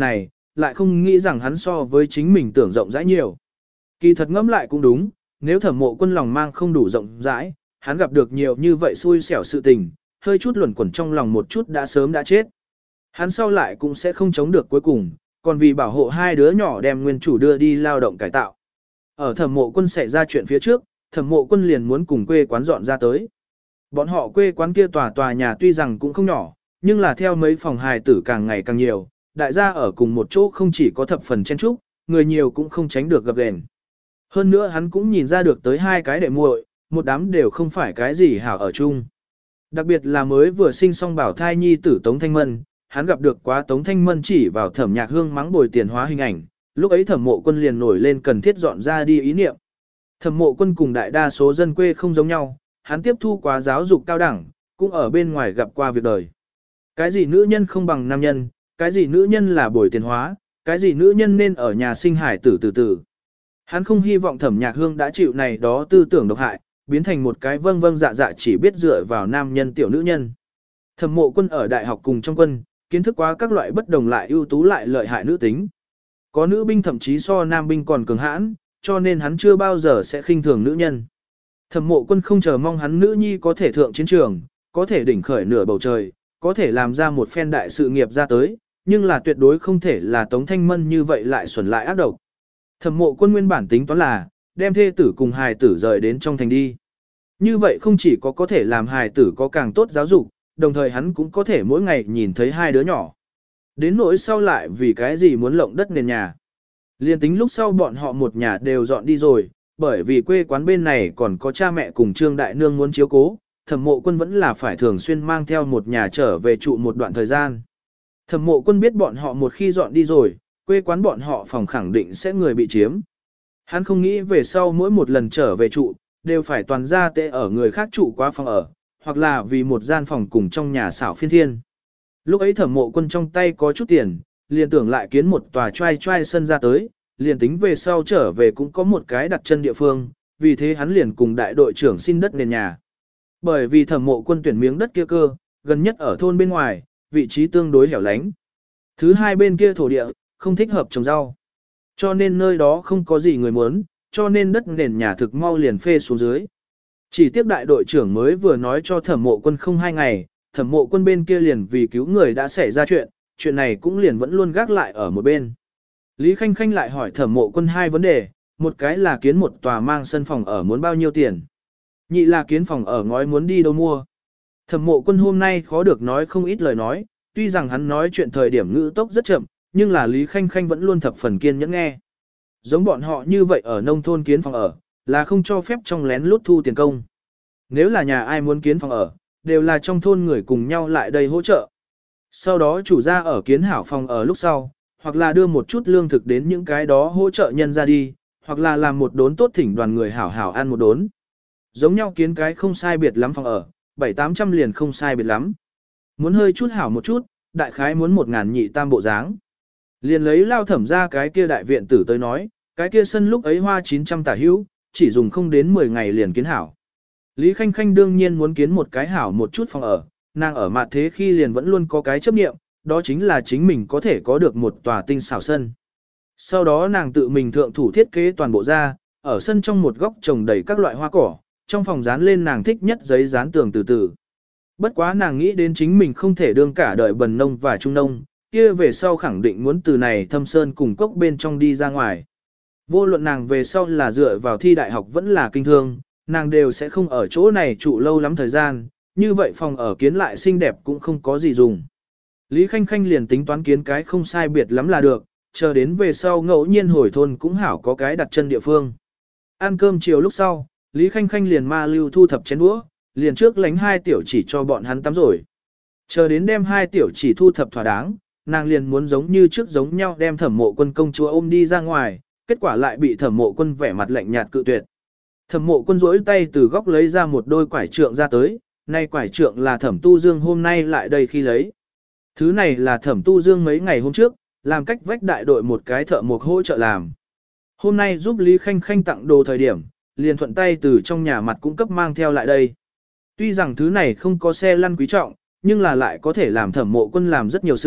[SPEAKER 1] lại không nghĩ rằng hắn so với chính mình tưởng rộng rãi nhiều. Kỳ thật ngẫm lại cũng đúng, nếu Thẩm Mộ Quân lòng mang không đủ rộng rãi, hắn gặp được nhiều như vậy xui xẻo sự tình, hơi chút luẩn quẩn trong lòng một chút đã sớm đã chết. Hắn sau lại cũng sẽ không chống được cuối cùng, còn vì bảo hộ hai đứa nhỏ đem nguyên chủ đưa đi lao động cải tạo. Ở Thẩm Mộ Quân xảy ra chuyện phía trước, Thẩm Mộ Quân liền muốn cùng quê quán dọn ra tới. Bọn họ quê quán kia tòa nhà tuy rằng cũng không nhỏ, nhưng là theo mấy phòng hài tử càng ngày càng nhiều, đại gia ở cùng một chỗ không chỉ có thập phần chen chúc, người nhiều cũng không tránh được gặp gền. Hơn nữa hắn cũng nhìn ra được tới hai cái đệ muội, một đám đều không phải cái gì hảo ở chung. Đặc biệt là mới vừa sinh xong bảo thai nhi tử Tống Thanh Mân, hắn gặp được quá Tống Thanh Mân chỉ vào Thẩm Nhạc Hương mắng bồi tiền hóa hình ảnh, lúc ấy Thẩm Mộ Quân liền nổi lên cần thiết dọn ra đi ý niệm. Thẩm Mộ Quân cùng đại đa số dân quê không giống nhau, hắn tiếp thu quá giáo dục cao đẳng, cũng ở bên ngoài gặp qua việc đời. Cái gì nữ nhân không bằng nam nhân, cái gì nữ nhân là bồi tiền hóa, cái gì nữ nhân nên ở nhà sinh hải tử từ từ. Hắn không hy vọng Thẩm Nhạc Hương đã chịu này đó tư tưởng độc hại, biến thành một cái vâng vâng dạ dạ chỉ biết dựa vào nam nhân tiểu nữ nhân. Thẩm Mộ Quân ở đại học cùng trong quân, kiến thức quá các loại bất đồng lại ưu tú lại lợi hại nữ tính. Có nữ binh thậm chí so nam binh còn cường hãn, cho nên hắn chưa bao giờ sẽ khinh thường nữ nhân. Thẩm Mộ Quân không chờ mong hắn nữ nhi có thể thượng chiến trường, có thể đỉnh khởi nửa bầu trời, có thể làm ra một phen đại sự nghiệp ra tới, nhưng là tuyệt đối không thể là Tống Thanh Mân như vậy lại xuẩn lại ác độc. Thẩm Mộ Quân nguyên bản tính toán là đem thê tử cùng hài tử rời đến trong thành đi. Như vậy không chỉ có thể làm hài tử có càng tốt giáo dục, đồng thời hắn cũng có thể mỗi ngày nhìn thấy hai đứa nhỏ. Đến nỗi sau lại vì cái gì muốn lộng đất nền nhà. Liên tính lúc sau bọn họ một nhà đều dọn đi rồi, bởi vì quê quán bên này còn có cha mẹ cùng Trương Đại Nương muốn chiếu cố, Thẩm Mộ Quân vẫn là phải thường xuyên mang theo một nhà trở về trụ một đoạn thời gian. Thẩm Mộ Quân biết bọn họ một khi dọn đi rồi, quê quán bọn họ phòng khẳng định sẽ người bị chiếm. Hắn không nghĩ về sau mỗi một lần trở về trụ, đều phải toàn ra tệ ở người khác trụ qua phòng ở, hoặc là vì một gian phòng cùng trong nhà xảo phiên thiên. Lúc ấy Thẩm Mộ Quân trong tay có chút tiền, liền tưởng lại kiến một tòa trai sân ra tới, liền tính về sau trở về cũng có một cái đặt chân địa phương, vì thế hắn liền cùng đại đội trưởng xin đất nền nhà. Bởi vì Thẩm Mộ Quân tuyển miếng đất kia cơ, gần nhất ở thôn bên ngoài, vị trí tương đối hẻo lánh. Thứ hai bên kia thổ địa, không thích hợp trồng rau. Cho nên nơi đó không có gì người muốn, cho nên đất nền nhà thực mau liền phê xuống dưới. Chỉ tiếc đại đội trưởng mới vừa nói cho Thẩm Mộ Quân không 2 ngày, Thẩm Mộ Quân bên kia liền vì cứu người đã xảy ra chuyện này cũng liền vẫn luôn gác lại ở một bên. Lý Khanh Khanh lại hỏi Thẩm Mộ Quân 2 vấn đề, một cái là kiến một tòa mang sân phòng ở muốn bao nhiêu tiền. Nhị là kiến phòng ở ngói muốn đi đâu mua. Thẩm Mộ Quân hôm nay khó được nói không ít lời nói, tuy rằng hắn nói chuyện thời điểm ngữ tốc rất chậm, nhưng là Lý Khanh Khanh vẫn luôn thập phần kiên nhẫn nghe. Giống bọn họ như vậy ở nông thôn kiến phòng ở, là không cho phép trong lén lút thu tiền công. Nếu là nhà ai muốn kiến phòng ở, đều là trong thôn người cùng nhau lại đây hỗ trợ. Sau đó chủ gia ở kiến hảo phòng ở lúc sau, hoặc là đưa một chút lương thực đến những cái đó hỗ trợ nhân ra đi, hoặc là làm một đốn tốt thỉnh đoàn người hảo hảo ăn một đốn. Giống nhau kiến cái không sai biệt lắm phòng ở, 700-800 liền không sai biệt lắm. Muốn hơi chút hảo một chút, đại khái muốn 1.000 nhị tam bộ dáng. Liền lấy lao thẩm ra cái kia đại viện tử tới nói, cái kia sân lúc ấy hoa 900 tả hữu, chỉ dùng không đến 10 ngày liền kiến hảo. Lý Khanh Khanh đương nhiên muốn kiến một cái hảo một chút phòng ở, nàng ở mặt thế khi liền vẫn luôn có cái chấp niệm, đó chính là chính mình có thể có được một tòa tinh xảo sân. Sau đó nàng tự mình thượng thủ thiết kế toàn bộ ra, ở sân trong một góc trồng đầy các loại hoa cỏ, trong phòng dán lên nàng thích nhất giấy dán tường từ từ. Bất quá nàng nghĩ đến chính mình không thể đương cả đời bần nông và trung nông, kia về sau khẳng định muốn từ này thâm sơn cùng cốc bên trong đi ra ngoài. Vô luận nàng về sau là dựa vào thi đại học vẫn là kinh thương, nàng đều sẽ không ở chỗ này trụ lâu lắm thời gian, như vậy phòng ở kiến lại xinh đẹp cũng không có gì dùng. Lý Khanh Khanh liền tính toán kiến cái không sai biệt lắm là được, chờ đến về sau ngẫu nhiên hồi thôn cũng hảo có cái đặt chân địa phương. Ăn cơm chiều lúc sau, Lý Khanh Khanh liền ma lưu thu thập chén đũa, liền trước lánh 2 tiểu chỉ cho bọn hắn tắm rồi. Chờ đến đem 2 tiểu chỉ thu thập thỏa đáng, nàng liền muốn giống như trước giống nhau đem Thẩm Mộ Quân công chúa ôm đi ra ngoài, kết quả lại bị Thẩm Mộ Quân vẻ mặt lạnh nhạt cự tuyệt. Thẩm Mộ Quân rỗi tay từ góc lấy ra một đôi quải trượng ra tới, nay quải trượng là Thẩm Tu Dương hôm nay lại đây khi lấy. Thứ này là Thẩm Tu Dương mấy ngày hôm trước, làm cách vách đại đội một cái thợ mộc hỗ trợ làm. Hôm nay giúp Lý Khanh Khanh tặng đồ thời điểm, liền thuận tay từ trong nhà mặt cung cấp mang theo lại đây. Tuy rằng thứ này không có xe lăn quý trọng, nhưng là lại có thể làm Thẩm Mộ Quân làm rất nhiều sự,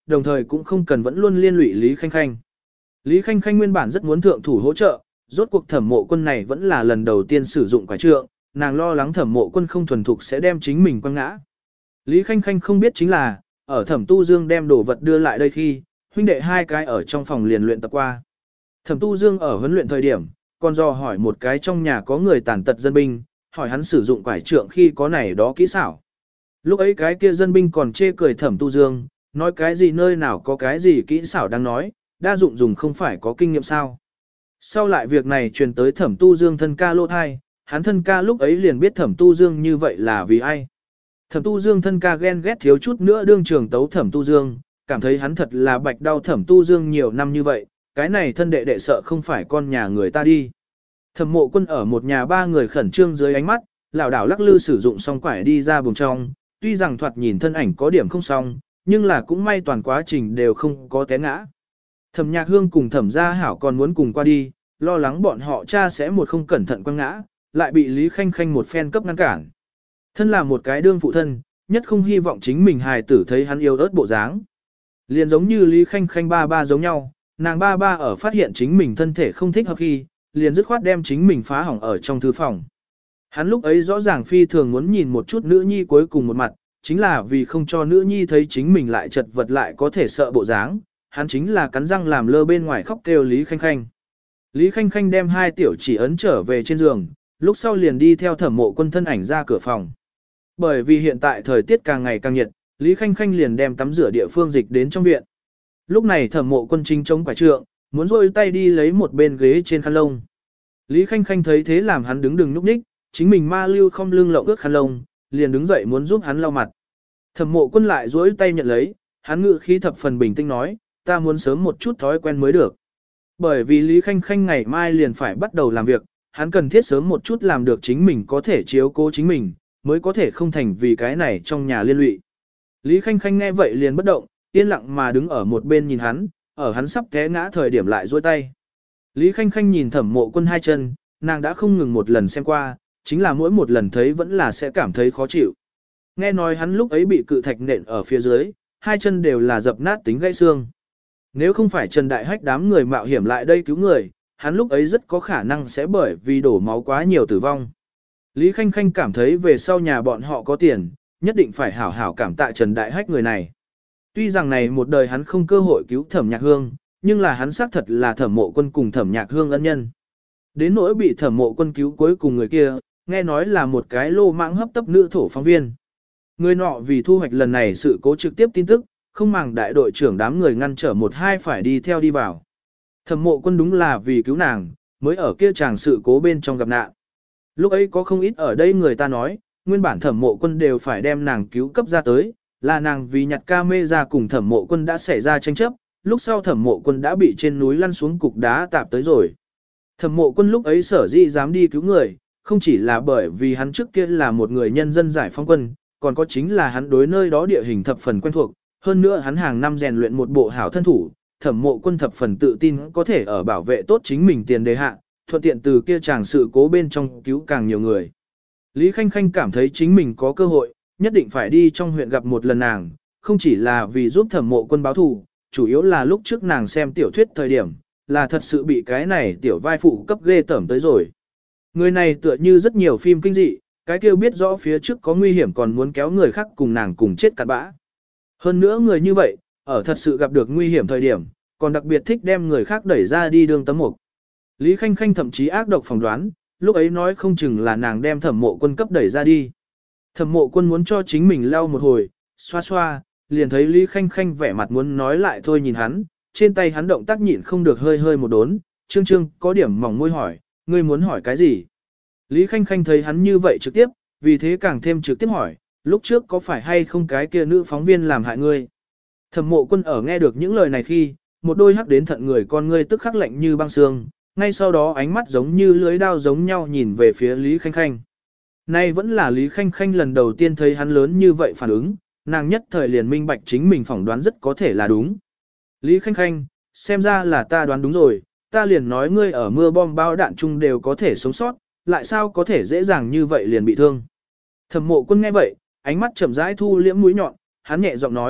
[SPEAKER 1] đồng thời cũng không cần vẫn luôn liên lụy Lý Khanh Khanh. Lý Khanh Khanh nguyên bản rất muốn thượng thủ hỗ trợ, rốt cuộc Thẩm Mộ Quân này vẫn là lần đầu tiên sử dụng quả trượng, nàng lo lắng Thẩm Mộ Quân không thuần thục sẽ đem chính mình quăng ngã. Lý Khanh Khanh không biết chính là, ở Thẩm Tu Dương đem đồ vật đưa lại đây khi, huynh đệ hai cái ở trong phòng liền luyện tập qua. Thẩm Tu Dương ở huấn luyện thời điểm, còn dò hỏi một cái trong nhà có người tàn tật dân binh, hỏi hắn sử dụng quải trượng khi có này đó kỹ xảo. Lúc ấy cái kia dân binh còn chê cười Thẩm Tu Dương, nói cái gì nơi nào có cái gì kỹ xảo đang nói, đa dụng dùng không phải có kinh nghiệm sao. Sau lại việc này truyền tới Thẩm Tu Dương thân ca lô thai, hắn thân ca lúc ấy liền biết Thẩm Tu Dương như vậy là vì ai. Thẩm Tu Dương thân ca ghen ghét thiếu chút nữa đương trường tấu Thẩm Tu Dương, cảm thấy hắn thật là bạch đau Thẩm Tu Dương nhiều năm như vậy, cái này thân đệ đệ sợ không phải con nhà người ta đi. Thẩm Mộ Quân ở một nhà ba người khẩn trương dưới ánh mắt, lảo đảo lắc lư sử dụng xong quải đi ra buồng trong, tuy rằng thoạt nhìn thân ảnh có điểm không xong, nhưng là cũng may toàn quá trình đều không có té ngã. Thẩm Nhạc Hương cùng Thẩm Gia Hảo còn muốn cùng qua đi, lo lắng bọn họ cha sẽ một không cẩn thận quăng ngã, lại bị Lý Khanh Khanh một phen cấp ngăn cản. Thân là một cái đương phụ thân, nhất không hy vọng chính mình hài tử thấy hắn yêu ớt bộ dáng. Liền giống như Lý Khanh Khanh ba ba giống nhau, nàng ba ba ở phát hiện chính mình thân thể không thích hợp khi, liền dứt khoát đem chính mình phá hỏng ở trong thư phòng. Hắn lúc ấy rõ ràng phi thường muốn nhìn một chút nữ nhi cuối cùng một mặt, chính là vì không cho nữ nhi thấy chính mình lại chật vật lại có thể sợ bộ dáng, hắn chính là cắn răng làm lơ bên ngoài khóc kêu Lý Khanh Khanh. Lý Khanh Khanh đem hai tiểu chỉ ấn trở về trên giường, lúc sau liền đi theo Thẩm Mộ Quân thân ảnh ra cửa phòng. Bởi vì hiện tại thời tiết càng ngày càng nhiệt, Lý Khanh Khanh liền đem tắm rửa địa phương dịch đến trong viện. Lúc này Thẩm Mộ Quân chính chống quải trượng, muốn rôi tay đi lấy một bên ghế trên khăn lông. Lý Khanh Khanh thấy thế làm hắn đứng đừng núp ních, chính mình ma lưu không lưng lộng ướt khăn lông, liền đứng dậy muốn giúp hắn lau mặt. Thẩm Mộ Quân lại duỗi tay nhận lấy, hắn ngự khí thập phần bình tĩnh nói, ta muốn sớm một chút thói quen mới được. Bởi vì Lý Khanh Khanh ngày mai liền phải bắt đầu làm việc, hắn cần thiết sớm một chút làm được chính mình có thể chiếu cố chính mình, mới có thể không thành vì cái này trong nhà liên lụy. Lý Khanh Khanh nghe vậy liền bất động, yên lặng mà đứng ở một bên nhìn hắn, ở hắn sắp té ngã thời điểm lại duỗi tay. Lý Khanh Khanh nhìn Thẩm Mộ Quân hai chân, nàng đã không ngừng một lần xem qua, chính là mỗi một lần thấy vẫn là sẽ cảm thấy khó chịu. Nghe nói hắn lúc ấy bị cự thạch nện ở phía dưới, hai chân đều là dập nát tính gãy xương. Nếu không phải Trần Đại Hách đám người mạo hiểm lại đây cứu người, hắn lúc ấy rất có khả năng sẽ bởi vì đổ máu quá nhiều tử vong. Lý Khanh Khanh cảm thấy về sau nhà bọn họ có tiền, nhất định phải hảo hảo cảm tạ Trần Đại Hách người này. Tuy rằng này một đời hắn không cơ hội cứu Thẩm Nhạc Hương, nhưng là hắn xác thật là Thẩm Mộ Quân cùng Thẩm Nhạc Hương ân nhân. Đến nỗi bị Thẩm Mộ Quân cứu cuối cùng người kia, nghe nói là một cái lô mãng hấp tấp nữ thổ phóng viên. Người nọ vì thu hoạch lần này sự cố trực tiếp tin tức, không màng đại đội trưởng đám người ngăn trở một hai phải đi theo đi vào. Thẩm Mộ Quân đúng là vì cứu nàng, mới ở kia chàng sự cố bên trong gặp nạn. Lúc ấy có không ít ở đây người ta nói, nguyên bản Thẩm Mộ Quân đều phải đem nàng cứu cấp ra tới, là nàng vì nhặt camera cùng Thẩm Mộ Quân đã xảy ra tranh chấp, lúc sau Thẩm Mộ Quân đã bị trên núi lăn xuống cục đá tạp tới rồi. Thẩm Mộ Quân lúc ấy sở dĩ dám đi cứu người, không chỉ là bởi vì hắn trước kia là một người nhân dân giải phóng quân, còn có chính là hắn đối nơi đó địa hình thập phần quen thuộc, hơn nữa hắn hàng năm rèn luyện một bộ hảo thân thủ, Thẩm Mộ Quân thập phần tự tin có thể ở bảo vệ tốt chính mình tiền đề hạ, thuận tiện từ kia chàng sự cố bên trong cứu càng nhiều người. Lý Khanh Khanh cảm thấy chính mình có cơ hội, nhất định phải đi trong huyện gặp một lần nàng, không chỉ là vì giúp Thẩm Mộ Quân báo thù, chủ yếu là lúc trước nàng xem tiểu thuyết thời điểm, là thật sự bị cái này tiểu vai phụ cấp ghê tởm tới rồi. Người này tựa như rất nhiều phim kinh dị, cái kêu biết rõ phía trước có nguy hiểm còn muốn kéo người khác cùng nàng cùng chết cặn bã. Hơn nữa người như vậy, ở thật sự gặp được nguy hiểm thời điểm, còn đặc biệt thích đem người khác đẩy ra đi đường tấm mục. Lý Khanh Khanh thậm chí ác độc phỏng đoán, lúc ấy nói không chừng là nàng đem Thẩm Mộ Quân cấp đẩy ra đi. Thẩm Mộ Quân muốn cho chính mình lau một hồi, xoa xoa, liền thấy Lý Khanh Khanh vẻ mặt muốn nói lại thôi nhìn hắn, trên tay hắn động tác nhịn không được hơi hơi một đốn, trương trương có điểm mỏng môi hỏi, ngươi muốn hỏi cái gì? Lý Khanh Khanh thấy hắn như vậy trực tiếp, vì thế càng thêm trực tiếp hỏi, lúc trước có phải hay không cái kia nữ phóng viên làm hại ngươi? Thẩm Mộ Quân ở nghe được những lời này khi, một đôi hắc đến thận người con ngươi tức khắc lạnh như băng xương, ngay sau đó ánh mắt giống như lưới đao giống nhau nhìn về phía Lý Khanh Khanh. Nay vẫn là Lý Khanh Khanh lần đầu tiên thấy hắn lớn như vậy phản ứng, nàng nhất thời liền minh bạch chính mình phỏng đoán rất có thể là đúng. Lý Khanh Khanh, xem ra là ta đoán đúng rồi, ta liền nói ngươi ở mưa bom bao đạn chung đều có thể sống sót, lại sao có thể dễ dàng như vậy liền bị thương. Thẩm Mộ Quân nghe vậy, ánh mắt chậm rãi thu liễm mũi nhọn, hắn nhẹ giọng nói,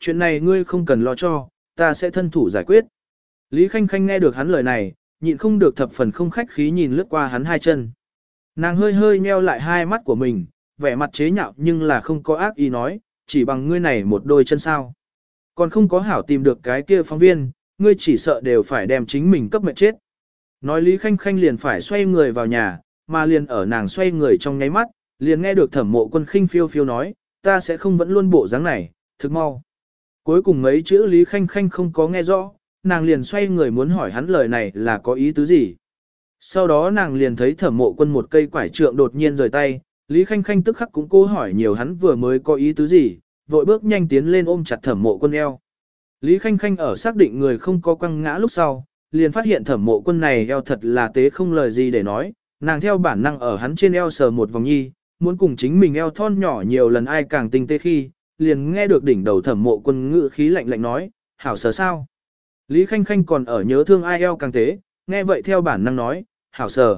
[SPEAKER 1] chuyện này ngươi không cần lo cho, ta sẽ thân thủ giải quyết. Lý Khanh Khanh nghe được hắn lời này, nhịn không được thập phần không khách khí nhìn lướt qua hắn hai chân. Nàng hơi hơi nheo lại hai mắt của mình, vẻ mặt chế nhạo nhưng là không có ác ý nói, chỉ bằng ngươi này một đôi chân sao. Còn không có hảo tìm được cái kia phóng viên, ngươi chỉ sợ đều phải đem chính mình cấp mệt chết. Nói Lý Khanh Khanh liền phải xoay người vào nhà, mà liền ở nàng xoay người trong nháy mắt, liền nghe được Thẩm Mộ Quân khinh phiêu phiêu nói, ta sẽ không vẫn luôn bộ dáng này, thực mau. Cuối cùng mấy chữ Lý Khanh Khanh không có nghe rõ, nàng liền xoay người muốn hỏi hắn lời này là có ý tứ gì. Sau đó nàng liền thấy Thẩm Mộ Quân một cây quải trượng đột nhiên rời tay, Lý Khanh Khanh tức khắc cũng cố hỏi nhiều hắn vừa mới có ý tứ gì, vội bước nhanh tiến lên ôm chặt Thẩm Mộ Quân eo. Lý Khanh Khanh ở xác định người không có quăng ngã lúc sau, liền phát hiện Thẩm Mộ Quân này eo thật là tế không lời gì để nói, nàng theo bản năng ở hắn trên eo sờ một vòng nhi, muốn cùng chính mình eo thon nhỏ nhiều lần ai càng tinh tế khi, liền nghe được đỉnh đầu Thẩm Mộ Quân ngự khí lạnh lạnh nói, hảo sờ sao. Lý Khanh Khanh còn ở nhớ thương ai eo càng tế, nghe vậy theo bản năng nói, hảo sờ.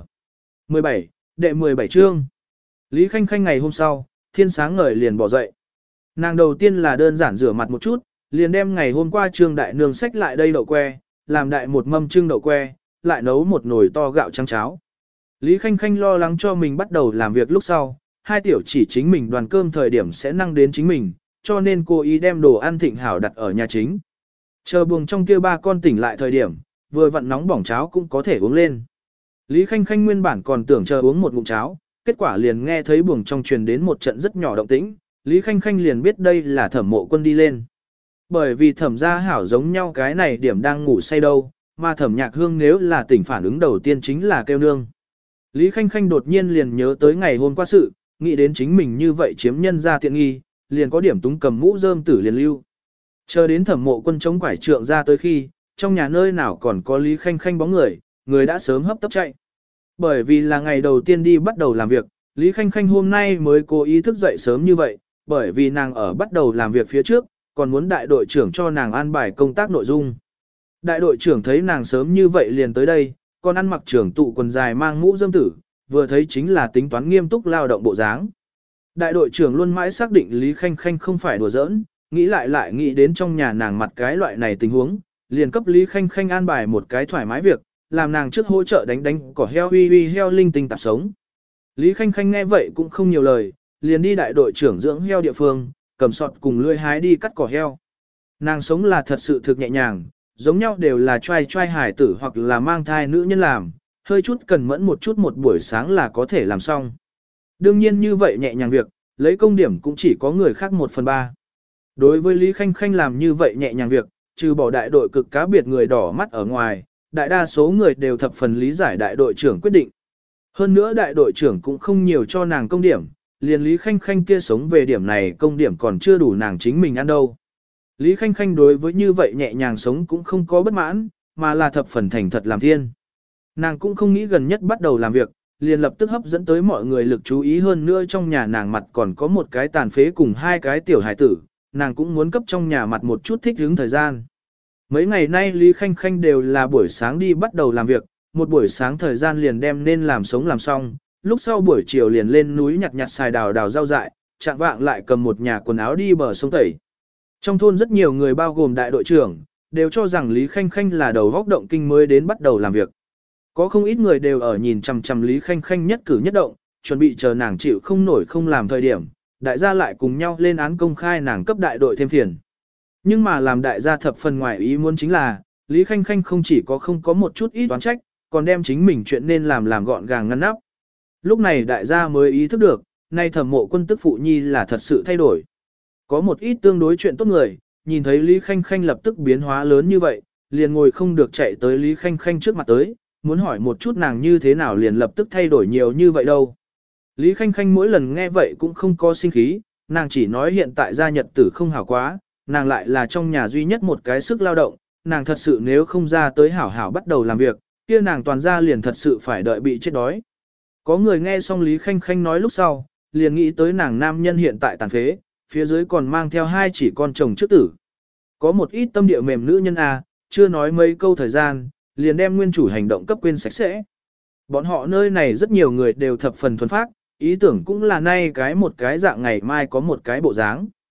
[SPEAKER 1] 17, đệ 17 chương. Lý Khanh Khanh ngày hôm sau, thiên sáng ngời liền bỏ dậy. Nàng đầu tiên là đơn giản rửa mặt một chút, liền đem ngày hôm qua Trương đại nương xách lại đây đậu que, làm đại một mâm trưng đậu que, lại nấu một nồi to gạo trắng cháo. Lý Khanh Khanh lo lắng cho mình bắt đầu làm việc lúc sau, hai tiểu chỉ chính mình đoàn cơm thời điểm sẽ năng đến chính mình, cho nên cô ý đem đồ ăn thịnh hảo đặt ở nhà chính. Chờ buồng trong kia ba con tỉnh lại thời điểm, vừa vặn nóng bỏng cháo cũng có thể uống lên. Lý Khanh Khanh nguyên bản còn tưởng chờ uống một ngụm cháo, kết quả liền nghe thấy buồng trong truyền đến một trận rất nhỏ động tĩnh, Lý Khanh Khanh liền biết đây là Thẩm Mộ Quân đi lên. Bởi vì Thẩm gia hảo giống nhau cái này điểm đang ngủ say đâu, mà Thẩm Nhạc Hương nếu là tỉnh phản ứng đầu tiên chính là kêu nương. Lý Khanh Khanh đột nhiên liền nhớ tới ngày hôm qua sự, nghĩ đến chính mình như vậy chiếm nhân ra tiện nghi, liền có điểm túng cầm mũ rơm tử liền lưu. Chờ đến Thẩm Mộ Quân chống quải trượng ra tới khi, trong nhà nơi nào còn có Lý Khanh Khanh bóng người, người đã sớm hấp tấp chạy. Bởi vì là ngày đầu tiên đi bắt đầu làm việc, Lý Khanh Khanh hôm nay mới cố ý thức dậy sớm như vậy, bởi vì nàng ở bắt đầu làm việc phía trước, còn muốn đại đội trưởng cho nàng an bài công tác nội dung. Đại đội trưởng thấy nàng sớm như vậy liền tới đây, còn ăn mặc trưởng tụ quần dài mang mũ rơm tử, vừa thấy chính là tính toán nghiêm túc lao động bộ dáng. Đại đội trưởng luôn mãi xác định Lý Khanh Khanh không phải đùa giỡn, nghĩ lại nghĩ đến trong nhà nàng mặt cái loại này tình huống, liền cấp Lý Khanh Khanh an bài một cái thoải mái việc, làm nàng trước hỗ trợ đánh cỏ heo huy heo linh tinh tạp sống. Lý Khanh Khanh nghe vậy cũng không nhiều lời, liền đi đại đội trưởng dưỡng heo địa phương, cầm sọt cùng lưỡi hái đi cắt cỏ heo. Nàng sống là thật sự thực nhẹ nhàng, giống nhau đều là trai hải tử hoặc là mang thai nữ nhân làm, hơi chút cần mẫn một chút một buổi sáng là có thể làm xong. Đương nhiên như vậy nhẹ nhàng việc, lấy công điểm cũng chỉ có người khác 1/3. Đối với Lý Khanh Khanh làm như vậy nhẹ nhàng việc, trừ bỏ đại đội cực cá biệt người đỏ mắt ở ngoài, đại đa số người đều thập phần lý giải đại đội trưởng quyết định. Hơn nữa đại đội trưởng cũng không nhiều cho nàng công điểm, liền Lý Khanh Khanh kia sống về điểm này công điểm còn chưa đủ nàng chính mình ăn đâu. Lý Khanh Khanh đối với như vậy nhẹ nhàng sống cũng không có bất mãn, mà là thập phần thành thật làm thiên. Nàng cũng không nghĩ gần nhất bắt đầu làm việc, liền lập tức hấp dẫn tới mọi người lực chú ý hơn nữa trong nhà nàng mặt còn có một cái tàn phế cùng hai cái tiểu hải tử, nàng cũng muốn cấp trong nhà mặt một chút thích hứng thời gian. Mấy ngày nay Lý Khanh Khanh đều là buổi sáng đi bắt đầu làm việc, một buổi sáng thời gian liền đem nên làm sống làm xong, lúc sau buổi chiều liền lên núi nhặt xài đào rau dại, chạng vạng lại cầm một nhà quần áo đi bờ sông tẩy. Trong thôn rất nhiều người bao gồm đại đội trưởng, đều cho rằng Lý Khanh Khanh là đầu góc động kinh mới đến bắt đầu làm việc. Có không ít người đều ở nhìn chằm chằm Lý Khanh Khanh nhất cử nhất động, chuẩn bị chờ nàng chịu không nổi không làm thời điểm, đại gia lại cùng nhau lên án công khai nàng cấp đại đội thêm phiền. Nhưng mà làm đại gia thập phần ngoài ý muốn chính là, Lý Khanh Khanh không chỉ không có một chút ít toán trách, còn đem chính mình chuyện nên làm gọn gàng ngăn nắp. Lúc này đại gia mới ý thức được, nay Thẩm Mộ Quân tức phụ nhi là thật sự thay đổi. Có một ít tương đối chuyện tốt người, nhìn thấy Lý Khanh Khanh lập tức biến hóa lớn như vậy, liền ngồi không được chạy tới Lý Khanh Khanh trước mặt tới, muốn hỏi một chút nàng như thế nào liền lập tức thay đổi nhiều như vậy đâu. Lý Khanh Khanh mỗi lần nghe vậy cũng không có sinh khí, nàng chỉ nói hiện tại gia nhật tử không hảo quá, nàng lại là trong nhà duy nhất một cái sức lao động, nàng thật sự nếu không ra tới hảo hảo bắt đầu làm việc, kia nàng toàn ra liền thật sự phải đợi bị chết đói. Có người nghe xong Lý Khanh Khanh nói lúc sau, liền nghĩ tới nàng nam nhân hiện tại tàn phế, phía dưới còn mang theo hai chỉ con chồng trước tử. Có một ít tâm địa mềm nữ nhân chưa nói mấy câu thời gian, liền đem nguyên chủ hành động cấp quên sạch sẽ. Bọn họ nơi này rất nhiều người đều thập phần thuần phác, ý tưởng cũng là nay cái một cái dạng ngày mai có một cái bộ dáng.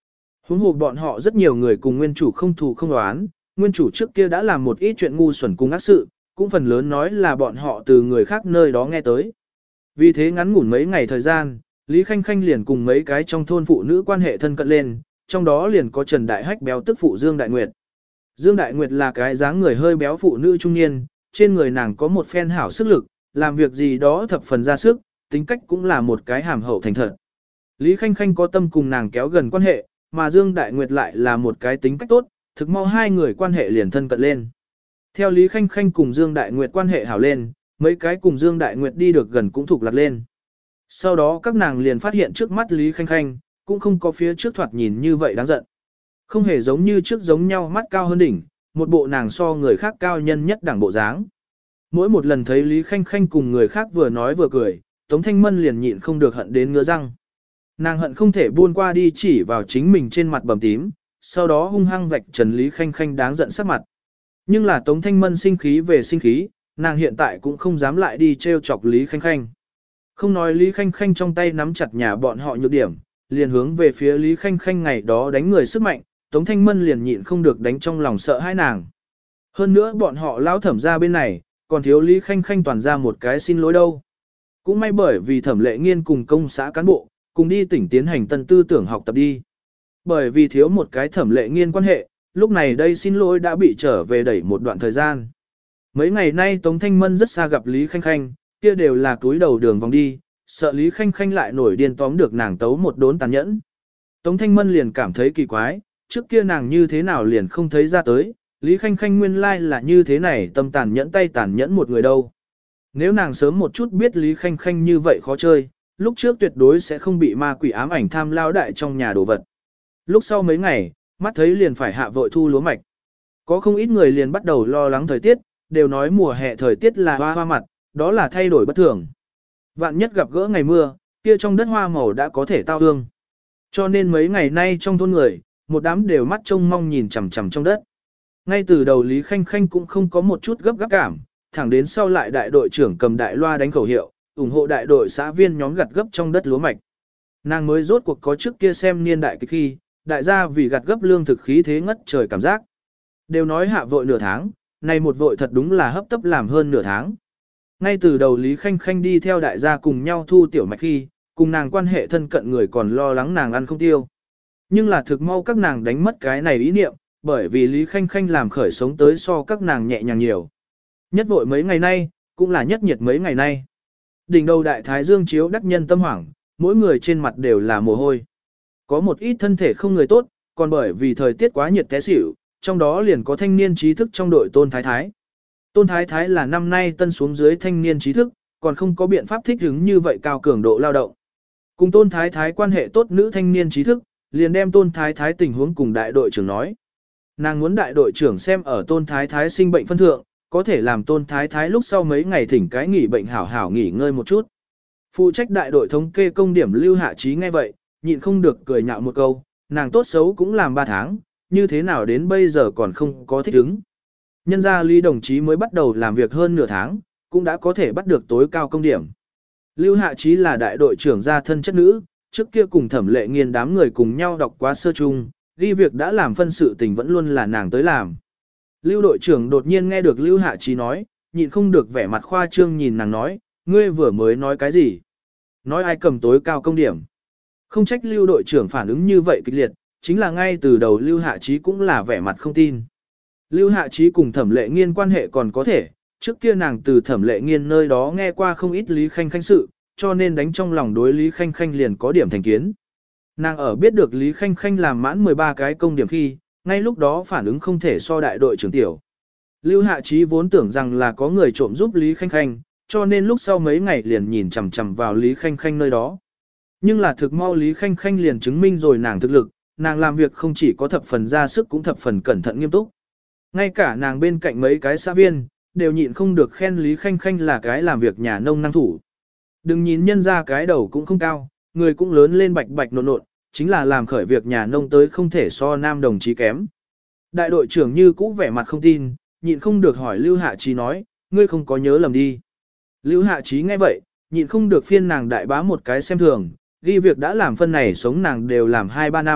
[SPEAKER 1] Huống hồ bọn họ rất nhiều người cùng nguyên chủ không thù không đoán, nguyên chủ trước kia đã làm một ít chuyện ngu xuẩn cùng ác sự, cũng phần lớn nói là bọn họ từ người khác nơi đó nghe tới. Vì thế ngắn ngủn mấy ngày thời gian, Lý Khanh Khanh liền cùng mấy cái trong thôn phụ nữ quan hệ thân cận lên, trong đó liền có Trần Đại Hách béo tức phụ Dương Đại Nguyệt. Dương Đại Nguyệt là cái dáng người hơi béo phụ nữ trung niên, trên người nàng có một phen hảo sức lực, làm việc gì đó thập phần ra sức, tính cách cũng là một cái hàm hậu thành thật. Lý Khanh Khanh có tâm cùng nàng kéo gần quan hệ, mà Dương Đại Nguyệt lại là một cái tính cách tốt, thực mau hai người quan hệ liền thân cận lên. Theo Lý Khanh Khanh cùng Dương Đại Nguyệt quan hệ hảo lên, mấy cái cùng Dương Đại Nguyệt đi được gần cũng thuộc lạc lên. Sau đó các nàng liền phát hiện trước mắt Lý Khanh Khanh, cũng không có phía trước thoạt nhìn như vậy đáng giận. Không hề giống như trước giống nhau mắt cao hơn đỉnh, một bộ nàng so người khác cao nhân nhất đẳng bộ dáng. Mỗi một lần thấy Lý Khanh Khanh cùng người khác vừa nói vừa cười, Tống Thanh Mân liền nhịn không được hận đến ngứa răng. Nàng hận không thể buôn qua đi chỉ vào chính mình trên mặt bầm tím, sau đó hung hăng vạch trần Lý Khanh Khanh đáng giận sắc mặt. Nhưng là Tống Thanh Mân sinh khí về sinh khí, nàng hiện tại cũng không dám lại đi trêu chọc Lý Khanh Khanh. Không nói Lý Khanh Khanh trong tay nắm chặt nhà bọn họ nhược điểm, liền hướng về phía Lý Khanh Khanh ngày đó đánh người sức mạnh, Tống Thanh Mân liền nhịn không được đánh trong lòng sợ hãi nàng. Hơn nữa bọn họ lão thẩm ra bên này, còn thiếu Lý Khanh Khanh toàn ra một cái xin lỗi đâu. Cũng may bởi vì Thẩm Lệ Nghiên cùng công xã cán bộ, cùng đi tỉnh tiến hành tân tư tưởng học tập đi. Bởi vì thiếu một cái Thẩm Lệ Nghiên quan hệ, lúc này đây xin lỗi đã bị trở về đẩy một đoạn thời gian. Mấy ngày nay Tống Thanh Mân rất xa gặp Lý Khanh Khanh, kia đều là túi đầu đường vòng đi, sợ Lý Khanh Khanh lại nổi điên tóm được nàng tấu một đốn tàn nhẫn. Tống Thanh Mân liền cảm thấy kỳ quái, trước kia nàng như thế nào liền không thấy ra tới, Lý Khanh Khanh nguyên lai là như thế này tâm tàn nhẫn tay tàn nhẫn một người đâu. Nếu nàng sớm một chút biết Lý Khanh Khanh như vậy khó chơi, lúc trước tuyệt đối sẽ không bị ma quỷ ám ảnh tham lao đại trong nhà đồ vật. Lúc sau mấy ngày, mắt thấy liền phải hạ vội thu lúa mạch. Có không ít người liền bắt đầu lo lắng thời tiết, đều nói mùa hè thời tiết là hoa hoa mặt, đó là thay đổi bất thường. Vạn nhất gặp gỡ ngày mưa, kia trong đất hoa màu đã có thể tao hương. Cho nên mấy ngày nay trong thôn người, một đám đều mắt trông mong nhìn chằm chằm trong đất. Ngay từ đầu Lý Khanh Khanh cũng không có một chút gấp gáp cảm, thẳng đến sau lại đại đội trưởng cầm đại loa đánh khẩu hiệu, ủng hộ đại đội xã viên nhóm gặt gấp trong đất lúa mạch. Nàng mới rốt cuộc có trước kia xem niên đại kịch khi, đại gia vì gặt gấp lương thực khí thế ngất trời cảm giác. Đều nói hạ vội nửa tháng, này một vội thật đúng là hấp tấp làm hơn nửa tháng. Ngay từ đầu Lý Khanh Khanh đi theo đại gia cùng nhau thu tiểu mạch khi, cùng nàng quan hệ thân cận người còn lo lắng nàng ăn không tiêu. Nhưng là thực mau các nàng đánh mất cái này ý niệm, bởi vì Lý Khanh Khanh làm khởi sống tới so các nàng nhẹ nhàng nhiều. Nhất vội mấy ngày nay, cũng là nhất nhiệt mấy ngày nay. Đỉnh đầu đại thái dương chiếu đắc nhân tâm hoảng, mỗi người trên mặt đều là mồ hôi. Có một ít thân thể không người tốt, còn bởi vì thời tiết quá nhiệt té xỉu, trong đó liền có thanh niên trí thức trong đội Tôn Thái Thái. Tôn Thái Thái là năm nay tân xuống dưới thanh niên trí thức, còn không có biện pháp thích ứng như vậy cao cường độ lao động. Cùng Tôn Thái Thái quan hệ tốt nữ thanh niên trí thức, liền đem Tôn Thái Thái tình huống cùng đại đội trưởng nói. Nàng muốn đại đội trưởng xem ở Tôn Thái Thái sinh bệnh phân thượng, có thể làm Tôn Thái Thái lúc sau mấy ngày thỉnh cái nghỉ bệnh hảo hảo nghỉ ngơi một chút. Phụ trách đại đội thống kê công điểm Lưu Hạ Trí nghe vậy, nhịn không được cười nhạo một câu, nàng tốt xấu cũng làm 3 tháng, như thế nào đến bây giờ còn không có thích ứng. Nhân ra Lý đồng chí mới bắt đầu làm việc hơn nửa tháng, cũng đã có thể bắt được tối cao công điểm. Lưu Hạ Trí là đại đội trưởng gia thân chất nữ, trước kia cùng Thẩm Lệ Nghiên đám người cùng nhau đọc quá sơ chung, ghi việc đã làm phân sự tình vẫn luôn là nàng tới làm. Lưu đội trưởng đột nhiên nghe được Lưu Hạ Trí nói, nhịn không được vẻ mặt khoa trương nhìn nàng nói, ngươi vừa mới nói cái gì? Nói ai cầm tối cao công điểm? Không trách Lưu đội trưởng phản ứng như vậy kịch liệt, chính là ngay từ đầu Lưu Hạ Trí cũng là vẻ mặt không tin. Lưu Hạ Trí cùng Thẩm Lệ Nghiên quan hệ còn có thể, trước kia nàng từ Thẩm Lệ Nghiên nơi đó nghe qua không ít Lý Khanh Khanh sự, cho nên đánh trong lòng đối Lý Khanh Khanh liền có điểm thành kiến. Nàng ở biết được Lý Khanh Khanh làm mãn 13 cái công điểm khi, ngay lúc đó phản ứng không thể so đại đội trưởng tiểu. Lưu Hạ Trí vốn tưởng rằng là có người trộm giúp Lý Khanh Khanh, cho nên lúc sau mấy ngày liền nhìn chằm chằm vào Lý Khanh Khanh nơi đó. Nhưng là thực mau Lý Khanh Khanh liền chứng minh rồi nàng thực lực, nàng làm việc không chỉ có thập phần ra sức cũng thập phần cẩn thận nghiêm túc. Ngay cả nàng bên cạnh mấy cái xã viên, đều nhịn không được khen Lý Khanh Khanh là cái làm việc nhà nông năng thủ. Đừng nhìn nhân ra cái đầu cũng không cao, người cũng lớn lên bạch bạch nộn nộn, chính là làm khởi việc nhà nông tới không thể so nam đồng chí kém. Đại đội trưởng như cũ vẻ mặt không tin, nhịn không được hỏi Lưu Hạ Trí nói, ngươi không có nhớ lầm đi. Lưu Hạ Trí nghe vậy, nhịn không được phiên nàng đại bá một cái xem thường, ghi việc đã làm phân này sống nàng đều làm 2-3 năm,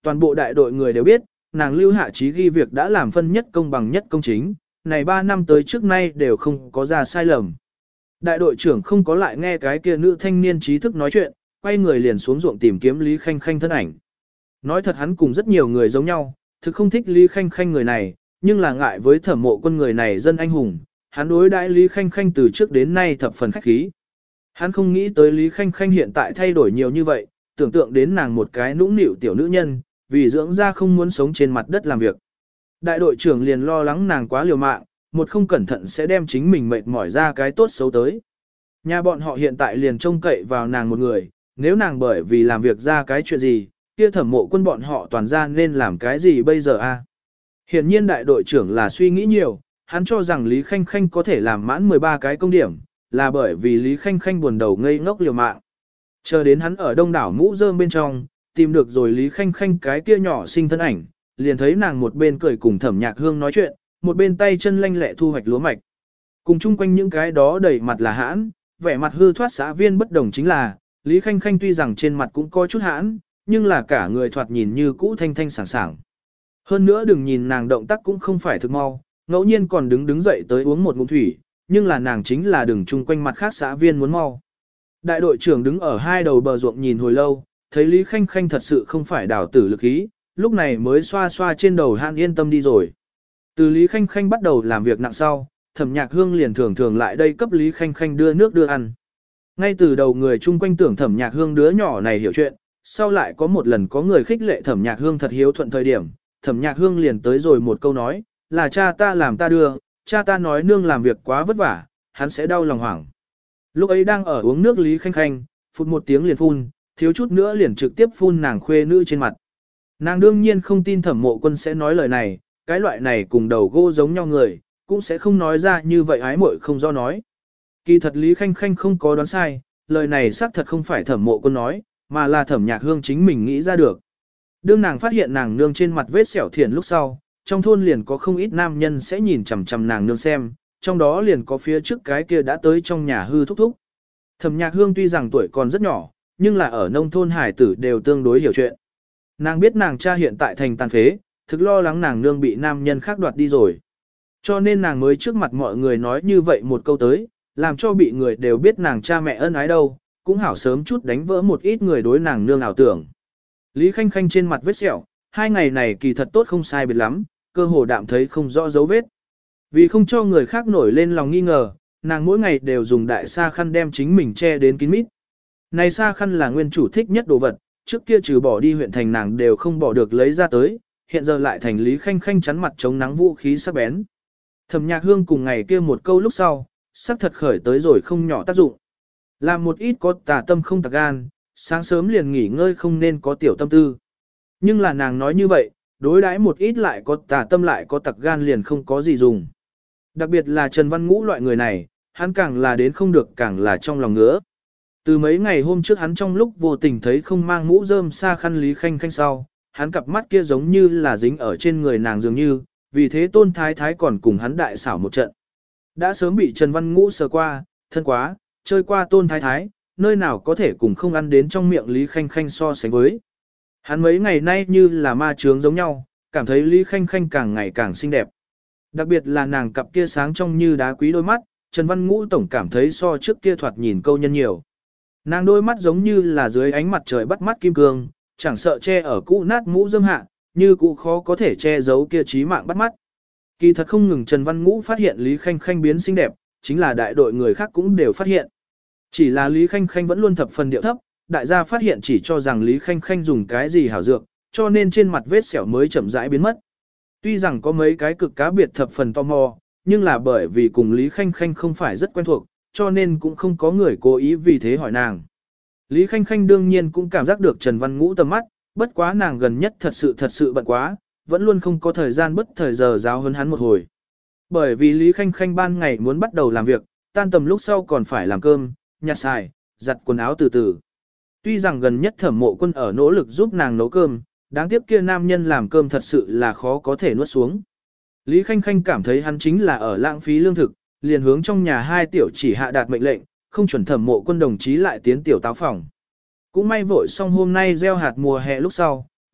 [SPEAKER 1] toàn bộ đại đội người đều biết, nàng Lưu Hạ Chí ghi việc đã làm phân nhất công bằng nhất công chính, này 3 năm tới trước nay đều không có ra sai lầm. Đại đội trưởng không có lại nghe cái kia nữ thanh niên trí thức nói chuyện, quay người liền xuống ruộng tìm kiếm Lý Khanh Khanh thân ảnh. Nói thật hắn cùng rất nhiều người giống nhau, thực không thích Lý Khanh Khanh người này, nhưng là ngại với Thẩm Mộ Quân người này dân anh hùng, hắn đối đãi Lý Khanh Khanh từ trước đến nay thập phần khách khí. Hắn không nghĩ tới Lý Khanh Khanh hiện tại thay đổi nhiều như vậy, tưởng tượng đến nàng một cái nũng nịu tiểu nữ nhân, vì dưỡng ra không muốn sống trên mặt đất làm việc. Đại đội trưởng liền lo lắng nàng quá liều mạng, một không cẩn thận sẽ đem chính mình mệt mỏi ra cái tốt xấu tới. Nhà bọn họ hiện tại liền trông cậy vào nàng một người, nếu nàng bởi vì làm việc ra cái chuyện gì, kia Thẩm Mộ Quân bọn họ toàn ra nên làm cái gì bây giờ a? Hiện nhiên đại đội trưởng là suy nghĩ nhiều, hắn cho rằng Lý Khanh Khanh có thể làm mãn 13 cái công điểm, là bởi vì Lý Khanh Khanh buồn đầu ngây ngốc liều mạng. Chờ đến hắn ở đông đảo mũ rơm bên trong, tìm được rồi Lý Khanh Khanh cái kia nhỏ xinh thân ảnh, liền thấy nàng một bên cười cùng Thẩm Nhạc Hương nói chuyện, một bên tay chân lanh lẹ thu hoạch lúa mạch. Cùng chung quanh những cái đó đầy mặt là hãn, vẻ mặt hư thoát xã viên bất đồng chính là, Lý Khanh Khanh tuy rằng trên mặt cũng có chút hãn, nhưng là cả người thoạt nhìn như cũ thanh thanh sảng sảng. Hơn nữa đừng nhìn nàng động tác cũng không phải thực mau, ngẫu nhiên còn đứng dậy tới uống một ngụm thủy, nhưng là nàng chính là đường chung quanh mặt khác xã viên muốn mau. Đại đội trưởng đứng ở hai đầu bờ ruộng nhìn hồi lâu, thấy Lý Khanh Khanh thật sự không phải đào tử lực ý, lúc này mới xoa xoa trên đầu han yên tâm đi rồi. Từ Lý Khanh Khanh bắt đầu làm việc nặng sau, Thẩm Nhạc Hương liền thường thường lại đây cấp Lý Khanh Khanh đưa nước đưa ăn. Ngay từ đầu người chung quanh tưởng Thẩm Nhạc Hương đứa nhỏ này hiểu chuyện, sau lại có một lần có người khích lệ Thẩm Nhạc Hương thật hiếu thuận thời điểm, Thẩm Nhạc Hương liền tới rồi một câu nói, là cha ta làm ta đưa, cha ta nói nương làm việc quá vất vả, hắn sẽ đau lòng hoảng. Lúc ấy đang ở uống nước Lý Khanh Khanh, phút một tiếng liền phun, thiếu chút nữa liền trực tiếp phun nàng khuê nữ trên mặt. Nàng đương nhiên không tin Thẩm Mộ Quân sẽ nói lời này, cái loại này cùng đầu gỗ giống nhau người, cũng sẽ không nói ra như vậy ái muội không do nói. Kỳ thật Lý Khanh Khanh không có đoán sai, lời này xác thật không phải Thẩm Mộ Quân nói, mà là Thẩm Nhạc Hương chính mình nghĩ ra được. Đương nàng phát hiện nàng nương trên mặt vết sẹo thiền lúc sau, trong thôn liền có không ít nam nhân sẽ nhìn chằm chằm nàng nương xem, trong đó liền có phía trước cái kia đã tới trong nhà hư thúc thúc. Thẩm Nhạc Hương tuy rằng tuổi còn rất nhỏ, nhưng là ở nông thôn hải tử đều tương đối hiểu chuyện. Nàng biết nàng cha hiện tại thành tàn phế, thực lo lắng nàng nương bị nam nhân khác đoạt đi rồi. Cho nên nàng mới trước mặt mọi người nói như vậy một câu tới, làm cho bị người đều biết nàng cha mẹ ân ái đâu, cũng hảo sớm chút đánh vỡ một ít người đối nàng nương ảo tưởng. Lý Khanh Khanh trên mặt vết sẹo, 2 ngày này kỳ thật tốt không sai biệt lắm, cơ hồ đạm thấy không rõ dấu vết. Vì không cho người khác nổi lên lòng nghi ngờ, nàng mỗi ngày đều dùng đại sa khăn đem chính mình che đến kín mít. Này sa khăn là nguyên chủ thích nhất đồ vật, trước kia trừ bỏ đi huyện thành nàng đều không bỏ được lấy ra tới, hiện giờ lại thành Lý Khanh Khanh chắn mặt chống nắng vũ khí sắc bén. Thẩm Nhạc Hương cùng ngày kia một câu lúc sau, sắc thật khởi tới rồi không nhỏ tác dụng. Làm một ít có tà tâm không tà gan, sáng sớm liền nghỉ ngơi không nên có tiểu tâm tư. Nhưng là nàng nói như vậy, đối đãi một ít lại có tà tâm lại có tặc gan liền không có gì dùng. Đặc biệt là Trần Văn Ngũ loại người này, hắn càng là đến không được càng là trong lòng ngứa. Từ mấy ngày hôm trước hắn trong lúc vô tình thấy không mang mũ rơm xa khăn Lý Khanh Khanh sau, hắn cặp mắt kia giống như là dính ở trên người nàng dường như, vì thế Tôn Thái Thái còn cùng hắn đại xảo một trận. Đã sớm bị Trần Văn Ngũ sờ qua, thân quá, chơi qua Tôn Thái Thái, nơi nào có thể cùng không ăn đến trong miệng Lý Khanh Khanh so sánh với. Hắn mấy ngày nay như là ma chướng giống nhau, cảm thấy Lý Khanh Khanh càng ngày càng xinh đẹp. Đặc biệt là nàng cặp kia sáng trong như đá quý đôi mắt, Trần Văn Ngũ tổng cảm thấy so trước kia thoạt nhìn câu nhân nhiều. Nàng đôi mắt giống như là dưới ánh mặt trời bắt mắt kim cương, chẳng sợ che ở cũ nát mũ dâm hạ, như cũ khó có thể che giấu kia trí mạng bắt mắt. Kỳ thật không ngừng Trần Văn Ngũ phát hiện Lý Khanh Khanh biến xinh đẹp, chính là đại đội người khác cũng đều phát hiện. Chỉ là Lý Khanh Khanh vẫn luôn thập phần điệu thấp, đại gia phát hiện chỉ cho rằng Lý Khanh Khanh dùng cái gì hảo dược, cho nên trên mặt vết sẹo mới chậm rãi biến mất. Tuy rằng có mấy cái cực cá biệt thập phần tò mò, nhưng là bởi vì cùng Lý Khanh Khanh không phải rất quen thuộc, cho nên cũng không có người cố ý vì thế hỏi nàng. Lý Khanh Khanh đương nhiên cũng cảm giác được Trần Văn Ngũ tầm mắt, bất quá nàng gần nhất thật sự bận quá, vẫn luôn không có thời gian bất thời giờ giáo huấn hắn một hồi. Bởi vì Lý Khanh Khanh ban ngày muốn bắt đầu làm việc, tan tầm lúc sau còn phải làm cơm, nhặt xài, giặt quần áo từ từ. Tuy rằng gần nhất Thẩm Mộ Quân ở nỗ lực giúp nàng nấu cơm, đáng tiếc kia nam nhân làm cơm thật sự là khó có thể nuốt xuống. Lý Khanh Khanh cảm thấy hắn chính là ở lãng phí lương thực, liền hướng trong nhà 2 tiểu chỉ hạ đạt mệnh lệnh, không chuẩn Thẩm Mộ Quân đồng chí lại tiến tiểu táo phòng. Cũng may vội xong hôm nay gieo hạt mùa hè lúc sau,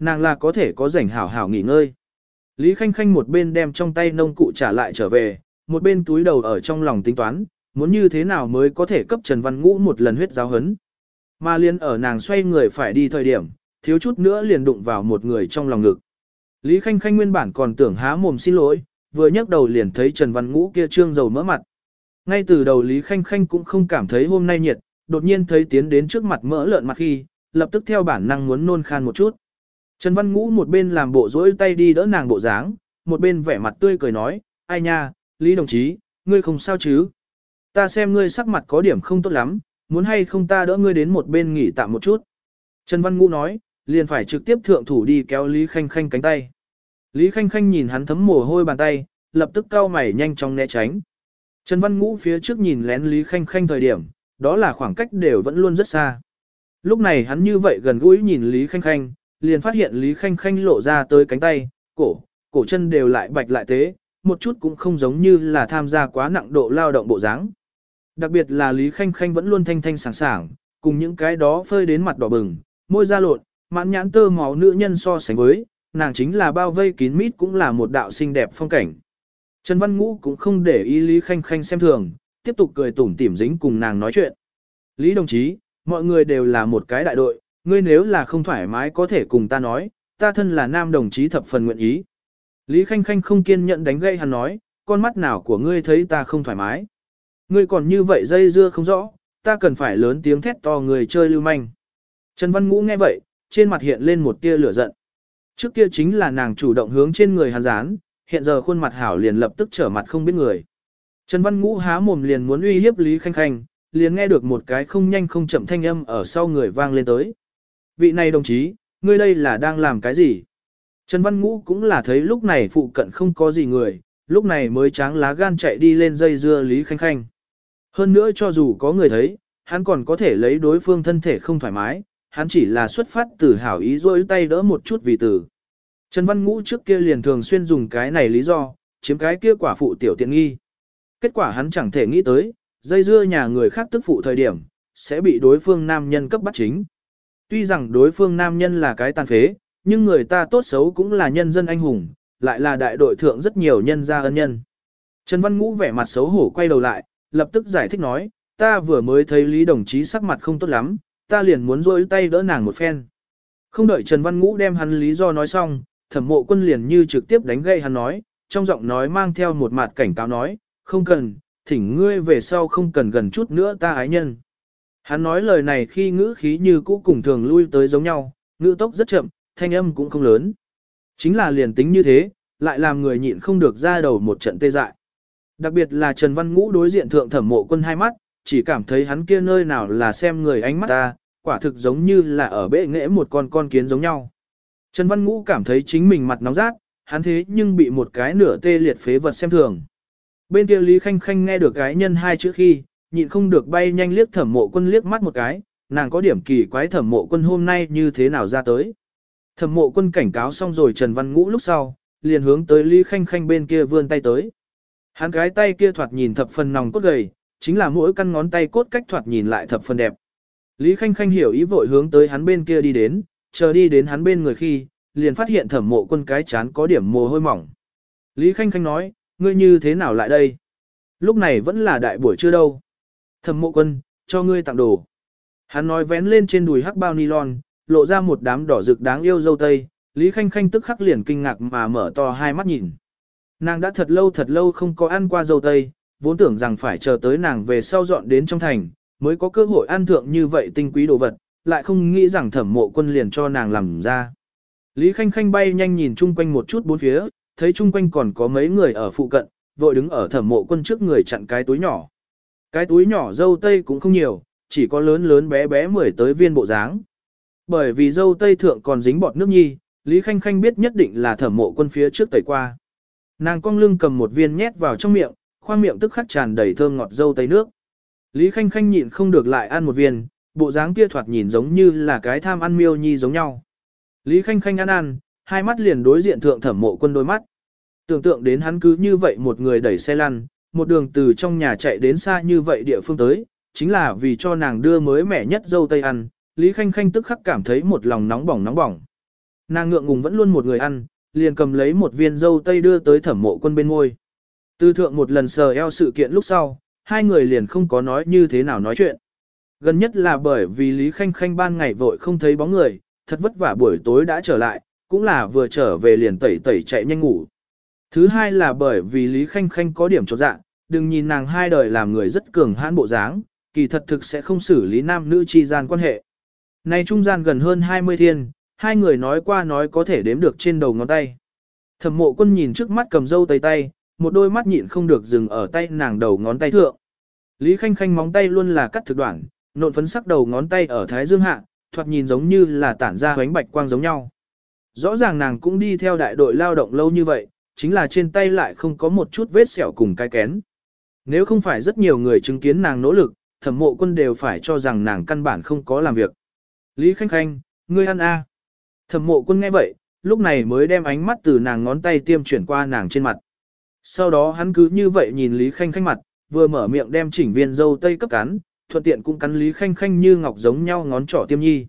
[SPEAKER 1] nàng là có thể có rảnh hảo hảo nghỉ ngơi. Lý Khanh Khanh một bên đem trong tay nông cụ trả lại trở về, một bên túi đầu ở trong lòng tính toán, muốn như thế nào mới có thể cấp Trần Văn Ngũ một lần huyết giáo hấn. Mà liên ở nàng xoay người phải đi thời điểm, thiếu chút nữa liền đụng vào một người trong lòng ngực. Lý Khanh Khanh nguyên bản còn tưởng há mồm xin lỗi, vừa nhấc đầu liền thấy Trần Văn Ngũ kia trương dầu mỡ mặt. Ngay từ đầu Lý Khanh Khanh cũng không cảm thấy hôm nay nhiệt, đột nhiên thấy tiến đến trước mặt mỡ lợn mặt khi, lập tức theo bản năng muốn nôn khan một chút. Trần Văn Ngũ một bên làm bộ dỗi tay đi đỡ nàng bộ dáng, một bên vẻ mặt tươi cười nói, ai nha, Lý đồng chí, ngươi không sao chứ? Ta xem ngươi sắc mặt có điểm không tốt lắm, muốn hay không ta đỡ ngươi đến một bên nghỉ tạm một chút. Trần Văn Ngũ nói, liền phải trực tiếp thượng thủ đi kéo Lý Khanh Khanh cánh tay. Lý Khanh Khanh nhìn hắn thấm mồ hôi bàn tay, lập tức cau mày nhanh chóng né tránh. Trần Văn Ngũ phía trước nhìn lén Lý Khanh Khanh thời điểm, đó là khoảng cách đều vẫn luôn rất xa. Lúc này hắn như vậy gần gũi nhìn Lý Khanh Khanh, liền phát hiện Lý Khanh Khanh lộ ra tới cánh tay, cổ chân đều lại bạch lại tế, một chút cũng không giống như là tham gia quá nặng độ lao động bộ dáng. Đặc biệt là Lý Khanh Khanh vẫn luôn thanh thanh sảng sảng, cùng những cái đó phơi đến mặt đỏ bừng, môi da lộn, mãn nhãn tơ máu nữ nhân so sánh với, nàng chính là bao vây kín mít cũng là một đạo xinh đẹp phong cảnh. Trần Văn Ngũ cũng không để ý Lý Khanh Khanh xem thường, tiếp tục cười tủm tỉm dính cùng nàng nói chuyện. Lý đồng chí, mọi người đều là một cái đại đội, ngươi nếu là không thoải mái có thể cùng ta nói, ta thân là nam đồng chí thập phần nguyện ý. Lý Khanh Khanh không kiên nhẫn đánh gây hắn nói, con mắt nào của ngươi thấy ta không thoải mái. Ngươi còn như vậy dây dưa không rõ, ta cần phải lớn tiếng thét to người chơi lưu manh. Trần Văn Ngũ nghe vậy, trên mặt hiện lên một tia lửa giận. Trước kia chính là nàng chủ động hướng trên người hắn dán, hiện giờ khuôn mặt hảo liền lập tức trở mặt không biết người. Trần Văn Ngũ há mồm liền muốn uy hiếp Lý Khanh Khanh, liền nghe được một cái không nhanh không chậm thanh âm ở sau người vang lên tới. Vị này đồng chí, ngươi đây là đang làm cái gì? Trần Văn Ngũ cũng là thấy lúc này phụ cận không có gì người, lúc này mới tráng lá gan chạy đi lên dây dưa Lý Khanh Khanh. Hơn nữa cho dù có người thấy, hắn còn có thể lấy đối phương thân thể không thoải mái, hắn chỉ là xuất phát từ hảo ý rỗi tay đỡ một chút vì từ. Trần Văn Ngũ trước kia liền thường xuyên dùng cái này lý do, chiếm cái kia quả phụ tiểu tiện nghi. Kết quả hắn chẳng thể nghĩ tới, dây dưa nhà người khác tức phụ thời điểm, sẽ bị đối phương nam nhân cấp bắt chính. Tuy rằng đối phương nam nhân là cái tàn phế, nhưng người ta tốt xấu cũng là nhân dân anh hùng, lại là đại đội thượng rất nhiều nhân gia ân nhân. Trần Văn Ngũ vẻ mặt xấu hổ quay đầu lại, lập tức giải thích nói, ta vừa mới thấy Lý đồng chí sắc mặt không tốt lắm, ta liền muốn rôi tay đỡ nàng một phen. Không đợi Trần Văn Ngũ đem hắn lý do nói xong, Thẩm Mộ Quân liền như trực tiếp đánh gậy hắn nói, trong giọng nói mang theo một mặt cảnh cáo nói, không cần, thỉnh ngươi về sau không cần gần chút nữa ta ái nhân. Hắn nói lời này khi ngữ khí như cũ cùng thường lui tới giống nhau, ngữ tốc rất chậm, thanh âm cũng không lớn. Chính là liền tính như thế, lại làm người nhịn không được ra đầu một trận tê dại. Đặc biệt là Trần Văn Ngũ đối diện thượng Thẩm Mộ Quân hai mắt, chỉ cảm thấy hắn kia nơi nào là xem người ánh mắt ta, quả thực giống như là ở bệ nghệ một con kiến giống nhau. Trần Văn Ngũ cảm thấy chính mình mặt nóng rát, hắn thế nhưng bị một cái nửa tê liệt phế vật xem thường. Bên kia Lý Khanh Khanh nghe được cái nhân hai chữ khi, nhịn không được bay nhanh liếc Thẩm Mộ Quân liếc mắt một cái, nàng có điểm kỳ quái Thẩm Mộ Quân hôm nay như thế nào ra tới. Thẩm Mộ Quân cảnh cáo xong rồi Trần Văn Ngũ lúc sau, liền hướng tới Lý Khanh Khanh bên kia vươn tay tới. Hắn cái tay kia thoạt nhìn thập phần nòng cốt gầy, chính là mỗi căn ngón tay cốt cách thoạt nhìn lại thập phần đẹp. Lý Khanh Khanh hiểu ý vội hướng tới hắn bên kia đi đến, chờ đi đến hắn bên người khi, liền phát hiện Thẩm Mộ Quân cái chán có điểm mồ hôi mỏng. Lý Khanh Khanh nói, ngươi như thế nào lại đây? Lúc này vẫn là đại buổi trưa đâu. Thẩm Mộ Quân, cho ngươi tặng đồ. Hắn nói vén lên trên đùi hắc bao nylon, lộ ra một đám đỏ rực đáng yêu dâu tây, Lý Khanh Khanh tức khắc liền kinh ngạc mà mở to hai mắt nhìn. Nàng đã thật lâu không có ăn qua dâu tây, vốn tưởng rằng phải chờ tới nàng về sau dọn đến trong thành, mới có cơ hội ăn thượng như vậy tinh quý đồ vật, lại không nghĩ rằng Thẩm Mộ Quân liền cho nàng làm ra. Lý Khanh Khanh bay nhanh nhìn chung quanh một chút bốn phía, thấy chung quanh còn có mấy người ở phụ cận, vội đứng ở Thẩm Mộ Quân trước người chặn cái túi nhỏ. Cái túi nhỏ dâu tây cũng không nhiều, chỉ có lớn lớn bé bé 10 tới viên bộ dáng. Bởi vì dâu tây thượng còn dính bọt nước nhi, Lý Khanh Khanh biết nhất định là Thẩm Mộ Quân phía trước tẩy qua. Nàng cong lưng cầm một viên nhét vào trong miệng, khoang miệng tức khắc tràn đầy thơm ngọt dâu tây nước. Lý Khanh Khanh nhịn không được lại ăn một viên, bộ dáng kia thoạt nhìn giống như là cái tham ăn miêu nhi giống nhau. Lý Khanh Khanh ăn, hai mắt liền đối diện thượng Thẩm Mộ Quân đôi mắt. Tưởng tượng đến hắn cứ như vậy một người đẩy xe lăn, một đường từ trong nhà chạy đến xa như vậy địa phương tới, chính là vì cho nàng đưa mới mẻ nhất dâu tây ăn, Lý Khanh Khanh tức khắc cảm thấy một lòng nóng bỏng nóng bỏng. Nàng ngượng ngùng vẫn luôn một người ăn, liền cầm lấy một viên dâu tây đưa tới Thẩm Mộ Quân bên ngôi. Tư thượng một lần sờ eo sự kiện lúc sau, hai người liền không có nói như thế nào nói chuyện. Gần nhất là bởi vì Lý Khanh Khanh ban ngày vội không thấy bóng người, thật vất vả buổi tối đã trở lại, cũng là vừa trở về liền tẩy tẩy chạy nhanh ngủ. Thứ hai là bởi vì Lý Khanh Khanh có điểm chột dạ, đừng nhìn nàng hai đời làm người rất cường hãn bộ dáng, kỳ thật thực sẽ không xử lý nam nữ chi gian quan hệ. Nay trung gian gần hơn 20 thiên, hai người nói qua nói có thể đếm được trên đầu ngón tay. Thẩm Mộ Quân nhìn trước mắt cầm dâu tây tay, một đôi mắt nhịn không được dừng ở tay nàng đầu ngón tay thượng. Lý Khanh Khanh móng tay luôn là cắt thực đoạn, nộn phấn sắc đầu ngón tay ở thái dương hạ, thoạt nhìn giống như là tản ra ánh bạch quang giống nhau. Rõ ràng nàng cũng đi theo đại đội lao động lâu như vậy, chính là trên tay lại không có một chút vết sẹo cùng cái kén. Nếu không phải rất nhiều người chứng kiến nàng nỗ lực, Thẩm Mộ Quân đều phải cho rằng nàng căn bản không có làm việc. Lý Khanh Khanh, ngươi ăn a? Thẩm Mộ Quân nghe vậy, lúc này mới đem ánh mắt từ nàng ngón tay tiêm chuyển qua nàng trên mặt. Sau đó hắn cứ như vậy nhìn Lý Khanh Khanh mặt, vừa mở miệng đem chỉnh viên dâu tây cấp cắn, thuận tiện cũng cắn Lý Khanh Khanh như ngọc giống nhau ngón trỏ tiêm nhi.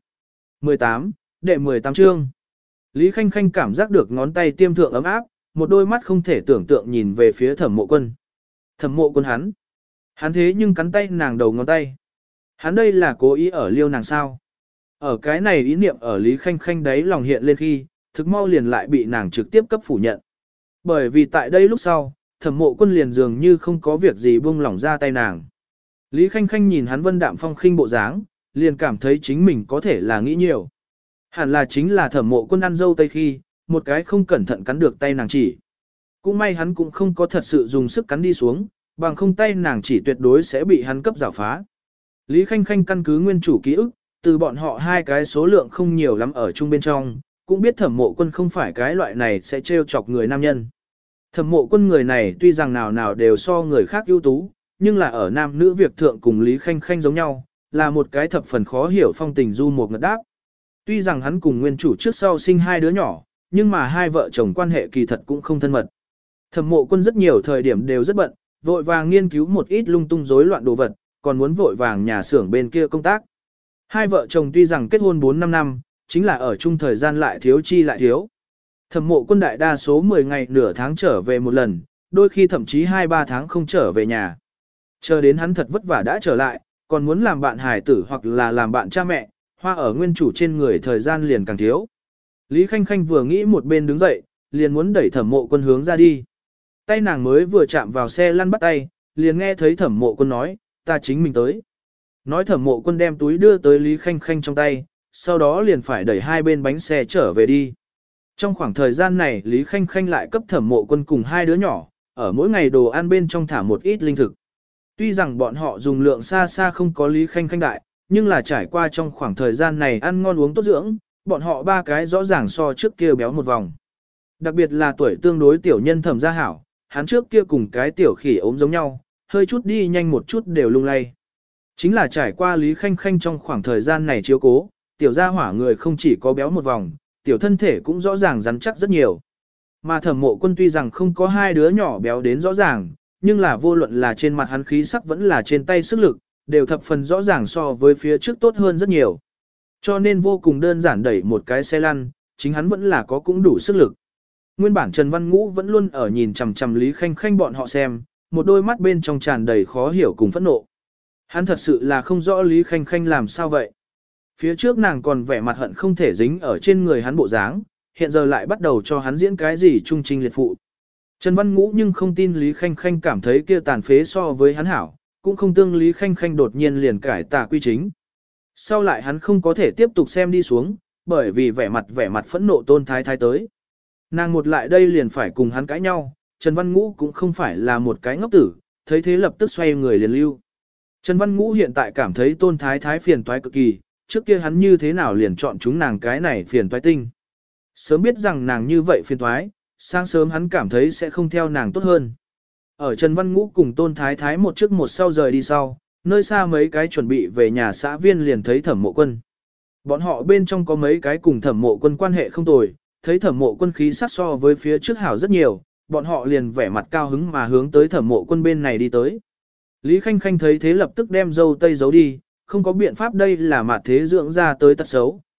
[SPEAKER 1] 18, đệ 18 chương. Lý Khanh Khanh cảm giác được ngón tay tiêm thượng ấm áp, một đôi mắt không thể tưởng tượng nhìn về phía Thẩm Mộ Quân. Thẩm Mộ Quân hắn thế nhưng cắn tay nàng đầu ngón tay. Hắn đây là cố ý ở liêu nàng sao? Ở cái này ý niệm ở Lý Khanh Khanh đấy lòng hiện lên khi, thực mau liền lại bị nàng trực tiếp cấp phủ nhận. Bởi vì tại đây lúc sau, Thẩm Mộ Quân liền dường như không có việc gì buông lỏng ra tay nàng. Lý Khanh Khanh nhìn hắn vân đạm phong khinh bộ dáng, liền cảm thấy chính mình có thể là nghĩ nhiều. Hẳn là chính là Thẩm Mộ Quân ăn dâu tây khi, một cái không cẩn thận cắn được tay nàng chỉ. Cũng may hắn cũng không có thật sự dùng sức cắn đi xuống, bằng không tay nàng chỉ tuyệt đối sẽ bị hắn cấp rào phá. Lý Khanh Khanh căn cứ nguyên chủ ký ức, từ bọn họ hai cái số lượng không nhiều lắm ở chung bên trong, cũng biết Thẩm Mộ Quân không phải cái loại này sẽ trêu chọc người nam nhân. Thẩm Mộ Quân người này tuy rằng nào nào đều so người khác ưu tú, nhưng là ở nam nữ việc thượng cùng Lý Khanh Khanh giống nhau, là một cái thập phần khó hiểu phong tình du một ngật đáp. Tuy rằng hắn cùng nguyên chủ trước sau sinh hai đứa nhỏ, nhưng mà hai vợ chồng quan hệ kỳ thật cũng không thân mật. Thẩm Mộ Quân rất nhiều thời điểm đều rất bận, vội vàng nghiên cứu một ít lung tung rối loạn đồ vật, còn muốn vội vàng nhà xưởng bên kia công tác. Hai vợ chồng tuy rằng kết hôn 4-5 năm, chính là ở chung thời gian lại thiếu chi lại thiếu. Thẩm Mộ Quân đại đa số 10 ngày nửa tháng trở về một lần, đôi khi thậm chí 2-3 tháng không trở về nhà. Chờ đến hắn thật vất vả đã trở lại, còn muốn làm bạn hài tử hoặc là làm bạn cha mẹ, hoa ở nguyên chủ trên người thời gian liền càng thiếu. Lý Khanh Khanh vừa nghĩ một bên đứng dậy, liền muốn đẩy Thẩm Mộ Quân hướng ra đi. Tay nàng mới vừa chạm vào xe lăn bắt tay, liền nghe thấy Thẩm Mộ Quân nói, ta chính mình tới. Nói Thẩm Mộ Quân đem túi đưa tới Lý Khanh Khanh trong tay, sau đó liền phải đẩy hai bên bánh xe trở về đi. Trong khoảng thời gian này Lý Khanh Khanh lại cấp Thẩm Mộ Quân cùng hai đứa nhỏ, ở mỗi ngày đồ ăn bên trong thả một ít linh thực. Tuy rằng bọn họ dùng lượng xa xa không có Lý Khanh Khanh đại, nhưng là trải qua trong khoảng thời gian này ăn ngon uống tốt dưỡng, bọn họ ba cái rõ ràng so trước kia béo một vòng. Đặc biệt là tuổi tương đối tiểu nhân Thẩm Gia Hảo, hắn trước kia cùng cái tiểu khỉ ốm giống nhau, hơi chút đi nhanh một chút đều lung lay. Chính là trải qua Lý Khanh Khanh trong khoảng thời gian này chiếu cố, tiểu gia hỏa người không chỉ có béo một vòng, tiểu thân thể cũng rõ ràng rắn chắc rất nhiều. Mà Thẩm Mộ Quân tuy rằng không có hai đứa nhỏ béo đến rõ ràng, nhưng là vô luận là trên mặt hắn khí sắc vẫn là trên tay sức lực, đều thập phần rõ ràng so với phía trước tốt hơn rất nhiều. Cho nên vô cùng đơn giản đẩy một cái xe lăn, chính hắn vẫn là có cũng đủ sức lực. Nguyên bản Trần Văn Ngũ vẫn luôn ở nhìn chằm chằm Lý Khanh Khanh bọn họ xem, một đôi mắt bên trong tràn đầy khó hiểu cùng phẫn nộ. Hắn thật sự là không rõ Lý Khanh Khanh làm sao vậy. Phía trước nàng còn vẻ mặt hận không thể dính ở trên người hắn bộ dáng, hiện giờ lại bắt đầu cho hắn diễn cái gì trung trinh liệt phụ. Trần Văn Ngũ nhưng không tin Lý Khanh Khanh cảm thấy kia tàn phế so với hắn hảo, cũng không tương Lý Khanh Khanh đột nhiên liền cải tà quy chính. Sau lại hắn không có thể tiếp tục xem đi xuống, bởi vì vẻ mặt phẫn nộ Tôn Thái Thái tới. Nàng một lại đây liền phải cùng hắn cãi nhau, Trần Văn Ngũ cũng không phải là một cái ngốc tử, thấy thế lập tức xoay người liền lưu. Trần Văn Ngũ hiện tại cảm thấy Tôn Thái Thái phiền toái cực kỳ, trước kia hắn như thế nào liền chọn chúng nàng cái này phiền toái tinh. Sớm biết rằng nàng như vậy phiền toái, sáng sớm hắn cảm thấy sẽ không theo nàng tốt hơn. Ở Trần Văn Ngũ cùng Tôn Thái Thái một trước một sau rời đi sau, nơi xa mấy cái chuẩn bị về nhà xã viên liền thấy Thẩm Mộ Quân. Bọn họ bên trong có mấy cái cùng Thẩm Mộ Quân quan hệ không tồi, thấy Thẩm Mộ Quân khí sắc so với phía trước hảo rất nhiều, bọn họ liền vẻ mặt cao hứng mà hướng tới Thẩm Mộ Quân bên này đi tới. Lý Khanh Khanh thấy thế lập tức đem dâu tây giấu đi, không có biện pháp đây là mặt thế dưỡng ra tới tật xấu,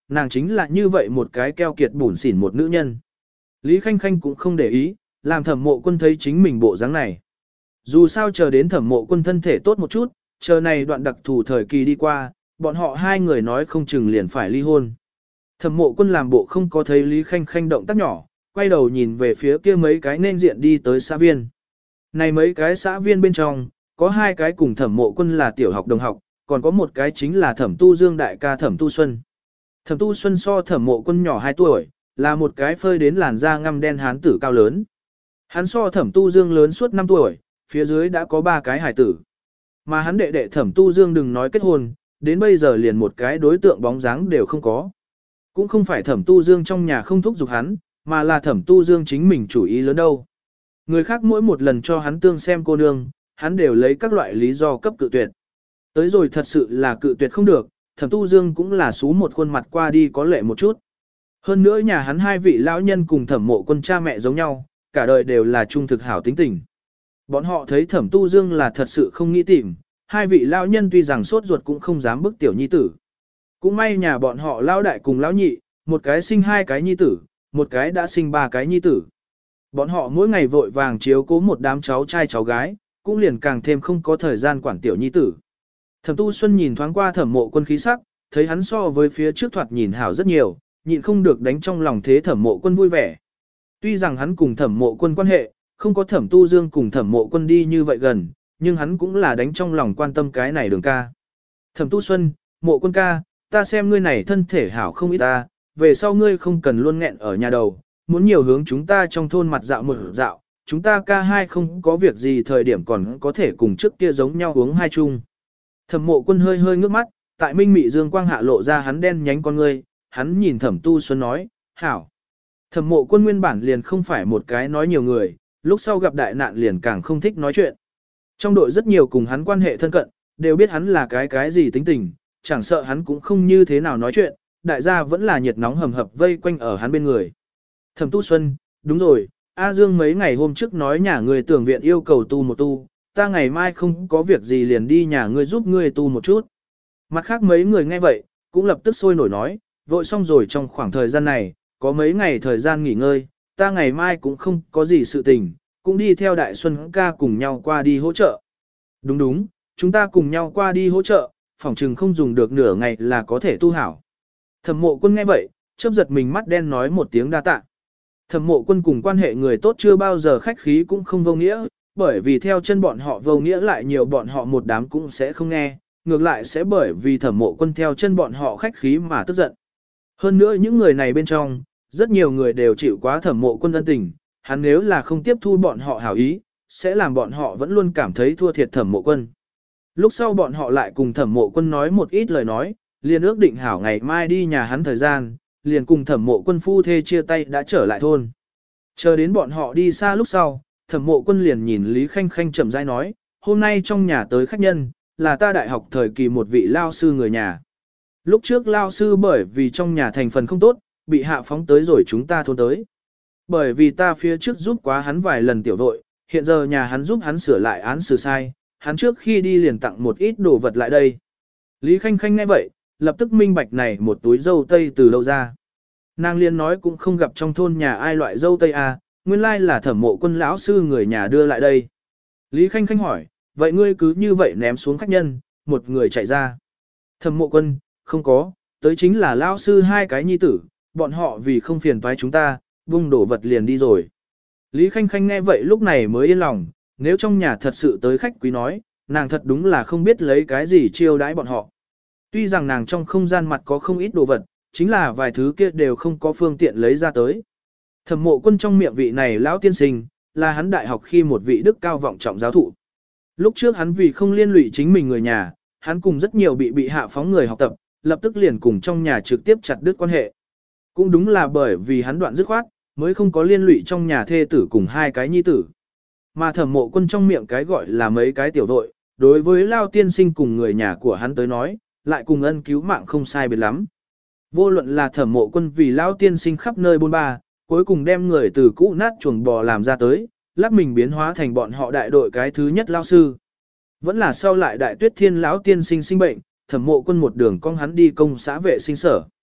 [SPEAKER 1] nàng chính là như vậy một cái keo kiệt bủn xỉn một nữ nhân. Lý Khanh Khanh cũng không để ý, làm Thẩm Mộ Quân thấy chính mình bộ dáng này. Dù sao chờ đến Thẩm Mộ Quân thân thể tốt một chút, chờ này đoạn đặc thù thời kỳ đi qua, bọn họ hai người nói không chừng liền phải ly hôn. Thẩm Mộ Quân làm bộ không có thấy Lý Khanh Khanh động tác nhỏ, quay đầu nhìn về phía kia mấy cái nên diện đi tới xã viên. Này mấy cái xã viên bên trong, có hai cái cùng Thẩm Mộ Quân là tiểu học đồng học, còn có một cái chính là Thẩm Tu Dương đại ca Thẩm Tu Xuân. Thẩm Tu Xuân so Thẩm Mộ Quân nhỏ 2 tuổi, là một cái phơi đến làn da ngăm đen hán tử cao lớn. Hắn so Thẩm Tu Dương lớn suốt 5 tuổi, phía dưới đã có 3 cái hài tử. Mà hắn đệ đệ Thẩm Tu Dương đừng nói kết hôn, đến bây giờ liền một cái đối tượng bóng dáng đều không có. Cũng không phải Thẩm Tu Dương trong nhà không thúc giục hắn, mà là Thẩm Tu Dương chính mình chủ ý lớn đâu. Người khác mỗi một lần cho hắn tương xem cô nương, hắn đều lấy các loại lý do cấp cự tuyệt. Tới rồi thật sự là cự tuyệt không được, Thẩm Tu Dương cũng là xú một khuôn mặt qua đi có lệ một chút. Hơn nữa nhà hắn hai vị lão nhân cùng Thẩm Mộ Quân cha mẹ giống nhau, cả đời đều là trung thực hảo tính tình. Bọn họ thấy Thẩm Tu Dương là thật sự không nghĩ tìm, hai vị lão nhân tuy rằng sốt ruột cũng không dám bức tiểu nhi tử. Cũng may nhà bọn họ lão đại cùng lão nhị, một cái sinh 2 cái nhi tử, một cái đã sinh 3 cái nhi tử. Bọn họ mỗi ngày vội vàng chiếu cố một đám cháu trai cháu gái, cũng liền càng thêm không có thời gian quản tiểu nhi tử. Thẩm Tu Xuân nhìn thoáng qua Thẩm Mộ Quân khí sắc, thấy hắn so với phía trước thoạt nhìn hảo rất nhiều, nhịn không được đánh trong lòng thế Thẩm Mộ Quân vui vẻ. Tuy rằng hắn cùng Thẩm Mộ Quân quan hệ, không có Thẩm Tu Dương cùng Thẩm Mộ Quân đi như vậy gần, nhưng hắn cũng là đánh trong lòng quan tâm cái này Đường ca. Thẩm Tu Xuân, Mộ Quân ca, ta xem ngươi này thân thể hảo không ít ta, về sau ngươi không cần luôn nghẹn ở nhà đầu, muốn nhiều hướng chúng ta trong thôn mặt dạo một dạo, chúng ta ca hai không có việc gì thời điểm còn có thể cùng trước kia giống nhau uống hai chung. Thẩm Mộ Quân hơi hơi ngước mắt, tại minh mị dương quang hạ lộ ra hắn đen nhánh con ngươi, hắn nhìn Thẩm Tu Xuân nói, hảo. Thẩm Mộ Quân nguyên bản liền không phải một cái nói nhiều người, lúc sau gặp đại nạn liền càng không thích nói chuyện. Trong đội rất nhiều cùng hắn quan hệ thân cận, đều biết hắn là cái gì tính tình, chẳng sợ hắn cũng không như thế nào nói chuyện, đại gia vẫn là nhiệt nóng hầm hập vây quanh ở hắn bên người. Thẩm Tu Xuân, đúng rồi, A Dương mấy ngày hôm trước nói nhà người tưởng viện yêu cầu tu một tu, ta ngày mai không có việc gì liền đi nhà ngươi giúp ngươi tu một chút. Mặt khác mấy người nghe vậy, cũng lập tức sôi nổi nói, vội xong rồi trong khoảng thời gian này, có mấy ngày thời gian nghỉ ngơi, ta ngày mai cũng không có gì sự tình, cũng đi theo Đại Xuân ca cùng nhau qua đi hỗ trợ. Đúng đúng, chúng ta cùng nhau qua đi hỗ trợ, phòng trừng không dùng được nửa ngày là có thể tu hảo. Thẩm Mộ Quân nghe vậy, chớp giật mình mắt đen nói một tiếng đa tạ. Thẩm Mộ Quân cùng quan hệ người tốt chưa bao giờ khách khí cũng không vô nghĩa, bởi vì theo chân bọn họ vô nghĩa lại nhiều bọn họ một đám cũng sẽ không nghe, ngược lại sẽ bởi vì Thẩm Mộ Quân theo chân bọn họ khách khí mà tức giận. Hơn nữa những người này bên trong, rất nhiều người đều chịu quá Thẩm Mộ Quân ân tình, hắn nếu là không tiếp thu bọn họ hảo ý, sẽ làm bọn họ vẫn luôn cảm thấy thua thiệt Thẩm Mộ Quân. Lúc sau bọn họ lại cùng Thẩm Mộ Quân nói một ít lời nói, liền ước định hảo ngày mai đi nhà hắn thời gian, liền cùng Thẩm Mộ Quân phu thê chia tay đã trở lại thôn. Chờ đến bọn họ đi xa lúc sau, Thẩm Mộ Quân liền nhìn Lý Khanh Khanh chậm rãi nói, hôm nay trong nhà tới khách nhân, là ta đại học thời kỳ một vị lao sư người nhà. Lúc trước lao sư bởi vì trong nhà thành phần không tốt, bị hạ phóng tới rồi chúng ta thôn tới. Bởi vì ta phía trước giúp quá hắn vài lần tiểu vội, hiện giờ nhà hắn giúp hắn sửa lại án xử sai, hắn trước khi đi liền tặng một ít đồ vật lại đây. Lý Khanh Khanh nghe vậy, lập tức minh bạch này một túi dâu tây từ đâu ra. Nàng liên nói cũng không gặp trong thôn nhà ai loại dâu tây à, nguyên lai là Thẩm Mộ Quân lão sư người nhà đưa lại đây. Lý Khanh Khanh hỏi, vậy ngươi cứ như vậy ném xuống khách nhân, một người chạy ra. Thẩm Mộ Quân, không có, tới chính là lão sư 2 cái nhi tử, bọn họ vì không phiền toái chúng ta, buông đổ vật liền đi rồi. Lý Khanh Khanh nghe vậy lúc này mới yên lòng, nếu trong nhà thật sự tới khách quý nói, nàng thật đúng là không biết lấy cái gì chiêu đãi bọn họ. Tuy rằng nàng trong không gian mặt có không ít đồ vật, chính là vài thứ kia đều không có phương tiện lấy ra tới. Thẩm Mộ Quân trong miệng vị này lão tiên sinh, là hắn đại học khi một vị đức cao vọng trọng giáo thụ. Lúc trước hắn vì không liên lụy chính mình người nhà, hắn cùng rất nhiều bị hạ phóng người học tập, lập tức liền cùng trong nhà trực tiếp chặt đứt quan hệ. Cũng đúng là bởi vì hắn đoạn dứt khoát, mới không có liên lụy trong nhà thê tử cùng 2 cái nhi tử. Mà Thẩm Mộ Quân trong miệng cái gọi là mấy cái tiểu vội, đối với Lao tiên sinh cùng người nhà của hắn tới nói, lại cùng ân cứu mạng không sai biệt lắm. Vô luận là Thẩm Mộ Quân vì Lao tiên sinh khắp nơi bôn ba, cuối cùng đem người từ cũ nát chuồng bò làm ra tới, lắc mình biến hóa thành bọn họ đại đội cái thứ nhất lao sư. Vẫn là sau lại Đại Tuyết Thiên lão tiên sinh sinh bệnh, Thẩm Mộ Quân một đường con hắn đi công xã vệ sinh sở.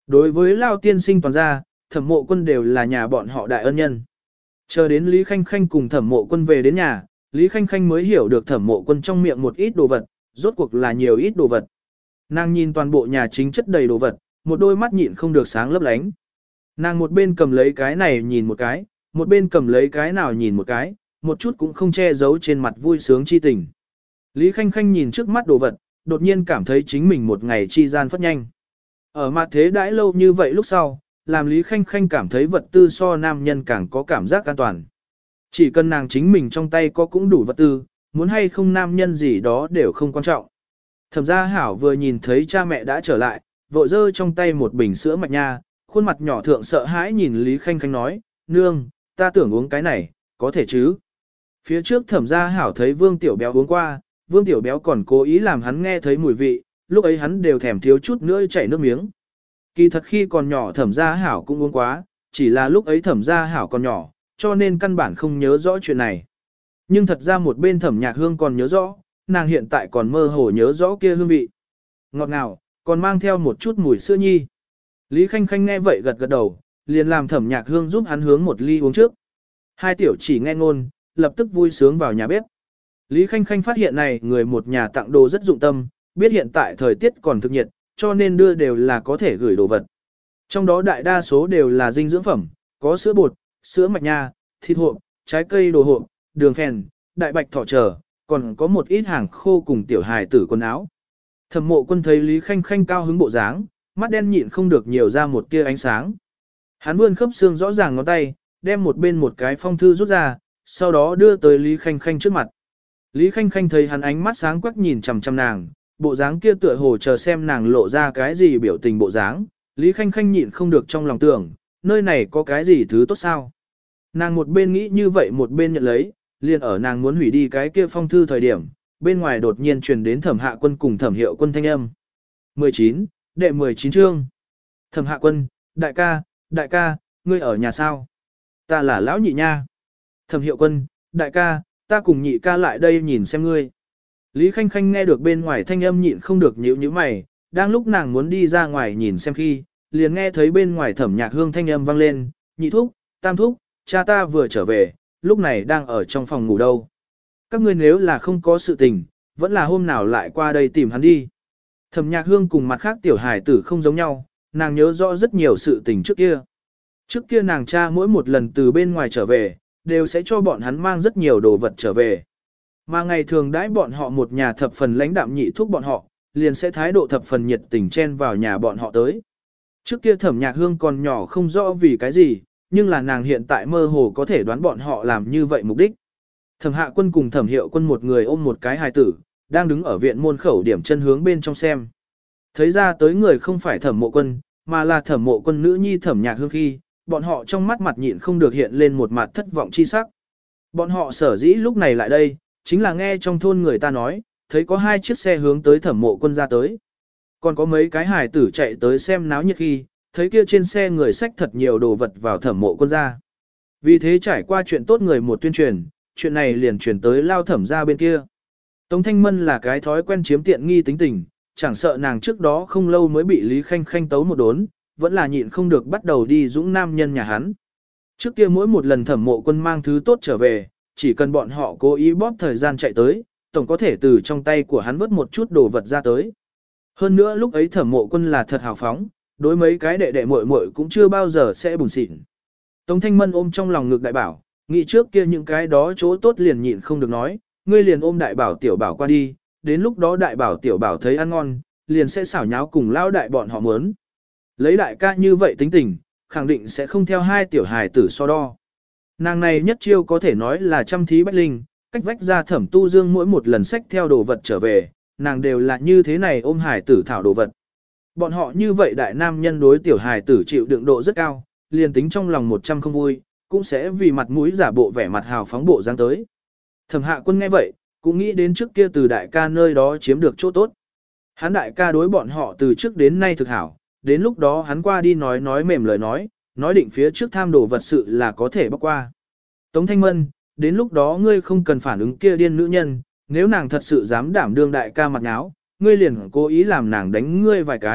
[SPEAKER 1] Đối với Lao tiên sinh toàn gia, Thẩm Mộ Quân đều là nhà bọn họ đại ân nhân. Chờ đến Lý Khanh Khanh cùng Thẩm Mộ Quân về đến nhà, Lý Khanh Khanh mới hiểu được Thẩm Mộ Quân trong miệng một ít đồ vật, rốt cuộc là nhiều ít đồ vật. Nàng nhìn toàn bộ nhà chính chất đầy đồ vật, một đôi mắt nhịn không được sáng lấp lánh. Nàng một bên cầm lấy cái này nhìn một cái, một bên cầm lấy cái nào nhìn một cái, một chút cũng không che giấu trên mặt vui sướng chi tình. Lý Khanh Khanh nhìn trước mắt đồ vật, đột nhiên cảm thấy chính mình một ngày chi gian phất nhanh. Ở mặt thế đãi lâu như vậy lúc sau, làm Lý Khanh Khanh cảm thấy vật tư so nam nhân càng có cảm giác an toàn. Chỉ cần nàng chính mình trong tay có cũng đủ vật tư, muốn hay không nam nhân gì đó đều không quan trọng. Thẩm gia hảo vừa nhìn thấy cha mẹ đã trở lại, vội giơ trong tay một bình sữa mạch nha, khuôn mặt nhỏ thượng sợ hãi nhìn Lý Khanh Khanh nói, nương, ta tưởng uống cái này, có thể chứ. Phía trước thẩm gia hảo thấy Vương Tiểu Béo uống qua, Vương Tiểu Béo còn cố ý làm hắn nghe thấy mùi vị, lúc ấy hắn đều thèm thiếu chút nữa chảy nước miếng. Kỳ thật khi còn nhỏ thẩm gia hảo cũng uống quá, chỉ là lúc ấy thẩm gia hảo còn nhỏ, cho nên căn bản không nhớ rõ chuyện này. Nhưng thật ra một bên thẩm nhạc hương còn nhớ rõ, nàng hiện tại còn mơ hồ nhớ rõ kia hương vị. Ngọt ngào, còn mang theo một chút mùi sữa nhi. Lý Khanh Khanh nghe vậy gật gật đầu, liền làm thẩm nhạc hương giúp hắn hướng một ly uống trước. Hai tiểu chỉ nghe ngôn, lập tức vui sướng vào nhà bếp. Lý Khanh Khanh phát hiện này người một nhà tặng đồ rất dụng tâm, biết hiện tại thời tiết còn thực nhiệt, cho nên đưa đều là có thể gửi đồ vật. Trong đó đại đa số đều là dinh dưỡng phẩm, có sữa bột, sữa mạch nha, thịt hộp, trái cây đồ hộp, đường phèn, đại bạch thỏ trở, còn có một ít hàng khô cùng tiểu hài tử quần áo. Thẩm Mộ Quân thấy Lý Khanh Khanh cao hứng bộ dáng, mắt đen nhịn không được nhiều ra một tia ánh sáng. Hắn vươn khớp xương rõ ràng ngón tay, đem một bên một cái phong thư rút ra, sau đó đưa tới Lý Khanh Khanh trước mặt. Lý Khanh Khanh thấy hắn ánh mắt sáng quắc nhìn chằm chằm nàng, bộ dáng kia tựa hồ chờ xem nàng lộ ra cái gì biểu tình bộ dáng. Lý Khanh Khanh nhịn không được trong lòng tưởng, nơi này có cái gì thứ tốt sao? Nàng một bên nghĩ như vậy một bên nhận lấy, liền ở nàng muốn hủy đi cái kia phong thư thời điểm, bên ngoài đột nhiên truyền đến Thẩm Hạ Quân cùng Thẩm Hiệu Quân thanh âm. 19, đệ 19 chương. Thẩm Hạ Quân, đại ca, ngươi ở nhà sao? Ta là lão nhị nha. Thẩm Hiệu Quân, đại ca, ta cùng nhị ca lại đây nhìn xem ngươi. Lý Khanh Khanh nghe được bên ngoài thanh âm nhịn không được nhíu nhíu mày, đang lúc nàng muốn đi ra ngoài nhìn xem khi, liền nghe thấy bên ngoài Thẩm Nhạc Hương thanh âm vang lên, nhị thúc, tam thúc, cha ta vừa trở về, lúc này đang ở trong phòng ngủ đâu. Các ngươi nếu là không có sự tình, vẫn là hôm nào lại qua đây tìm hắn đi. Thẩm Nhạc Hương cùng mặt khác tiểu hài tử không giống nhau, nàng nhớ rõ rất nhiều sự tình trước kia. Trước kia nàng cha mỗi một lần từ bên ngoài trở về, đều sẽ cho bọn hắn mang rất nhiều đồ vật trở về. Mà ngày thường đãi bọn họ một nhà thập phần lãnh đạm nhị thúc bọn họ, liền sẽ thái độ thập phần nhiệt tình chen vào nhà bọn họ tới. Trước kia Thẩm Nhạc Hương còn nhỏ không rõ vì cái gì, nhưng là nàng hiện tại mơ hồ có thể đoán bọn họ làm như vậy mục đích. Thẩm Hạ Quân cùng Thẩm Hiệu Quân một người ôm một cái hài tử, đang đứng ở viện môn khẩu điểm chân hướng bên trong xem. Thấy ra tới người không phải Thẩm Mộ Quân, mà là Thẩm Mộ Quân nữ nhi Thẩm Nhạc Hương khi, bọn họ trong mắt mặt nhịn không được hiện lên một mặt thất vọng chi sắc. Bọn họ sở dĩ lúc này lại đây, chính là nghe trong thôn người ta nói, thấy có hai chiếc xe hướng tới Thẩm Mộ Quân ra tới. Còn có mấy cái hài tử chạy tới xem náo nhiệt khi, thấy kia trên xe người xách thật nhiều đồ vật vào Thẩm Mộ Quân ra. Vì thế trải qua chuyện tốt người một tuyên truyền, chuyện này liền chuyển tới Lao Thẩm ra bên kia. Tống Thanh Mân là cái thói quen chiếm tiện nghi tính tình, chẳng sợ nàng trước đó không lâu mới bị Lý Khanh Khanh tấu một đốn, vẫn là nhịn không được bắt đầu đi dũng nam nhân nhà hắn. Trước kia mỗi một lần Thẩm Mộ Quân mang thứ tốt trở về, chỉ cần bọn họ cố ý bóp thời gian chạy tới, tổng có thể từ trong tay của hắn vớt một chút đồ vật ra tới. Hơn nữa lúc ấy Thẩm Mộ Quân là thật hào phóng, đối mấy cái đệ đệ muội muội cũng chưa bao giờ sẽ buồn xịn. Tống Thanh Mân ôm trong lòng ngực đại bảo, nghĩ trước kia những cái đó chỗ tốt liền nhịn không được nói, ngươi liền ôm đại bảo tiểu bảo qua đi, đến lúc đó đại bảo tiểu bảo thấy ăn ngon, liền sẽ xảo nháo cùng lao đại bọn họ muốn. Lấy đại ca như vậy tính tình, khẳng định sẽ không theo hai tiểu hài tử so đo. Nàng này nhất chiêu có thể nói là trăm thí bách linh, cách vách ra Thẩm Tu Dương mỗi một lần xách theo đồ vật trở về, nàng đều là như thế này ôm hài tử thảo đồ vật. Bọn họ như vậy đại nam nhân đối tiểu hài tử chịu đựng độ rất cao, liền tính trong lòng 100 không vui, cũng sẽ vì mặt mũi giả bộ vẻ mặt hào phóng bộ dáng tới. Thẩm Hạ Quân nghe vậy, cũng nghĩ đến trước kia từ đại ca nơi đó chiếm được chỗ tốt. Hắn đại ca đối bọn họ từ trước đến nay thực hảo, đến lúc đó hắn qua đi nói mềm lời nói định phía trước tham đồ vật sự là có thể bóc qua. Tống Thanh Mân, đến lúc đó ngươi không cần phản ứng kia điên nữ nhân, nếu nàng thật sự dám đảm đương đại ca mặt náo, ngươi liền cố ý làm nàng đánh ngươi vài cái,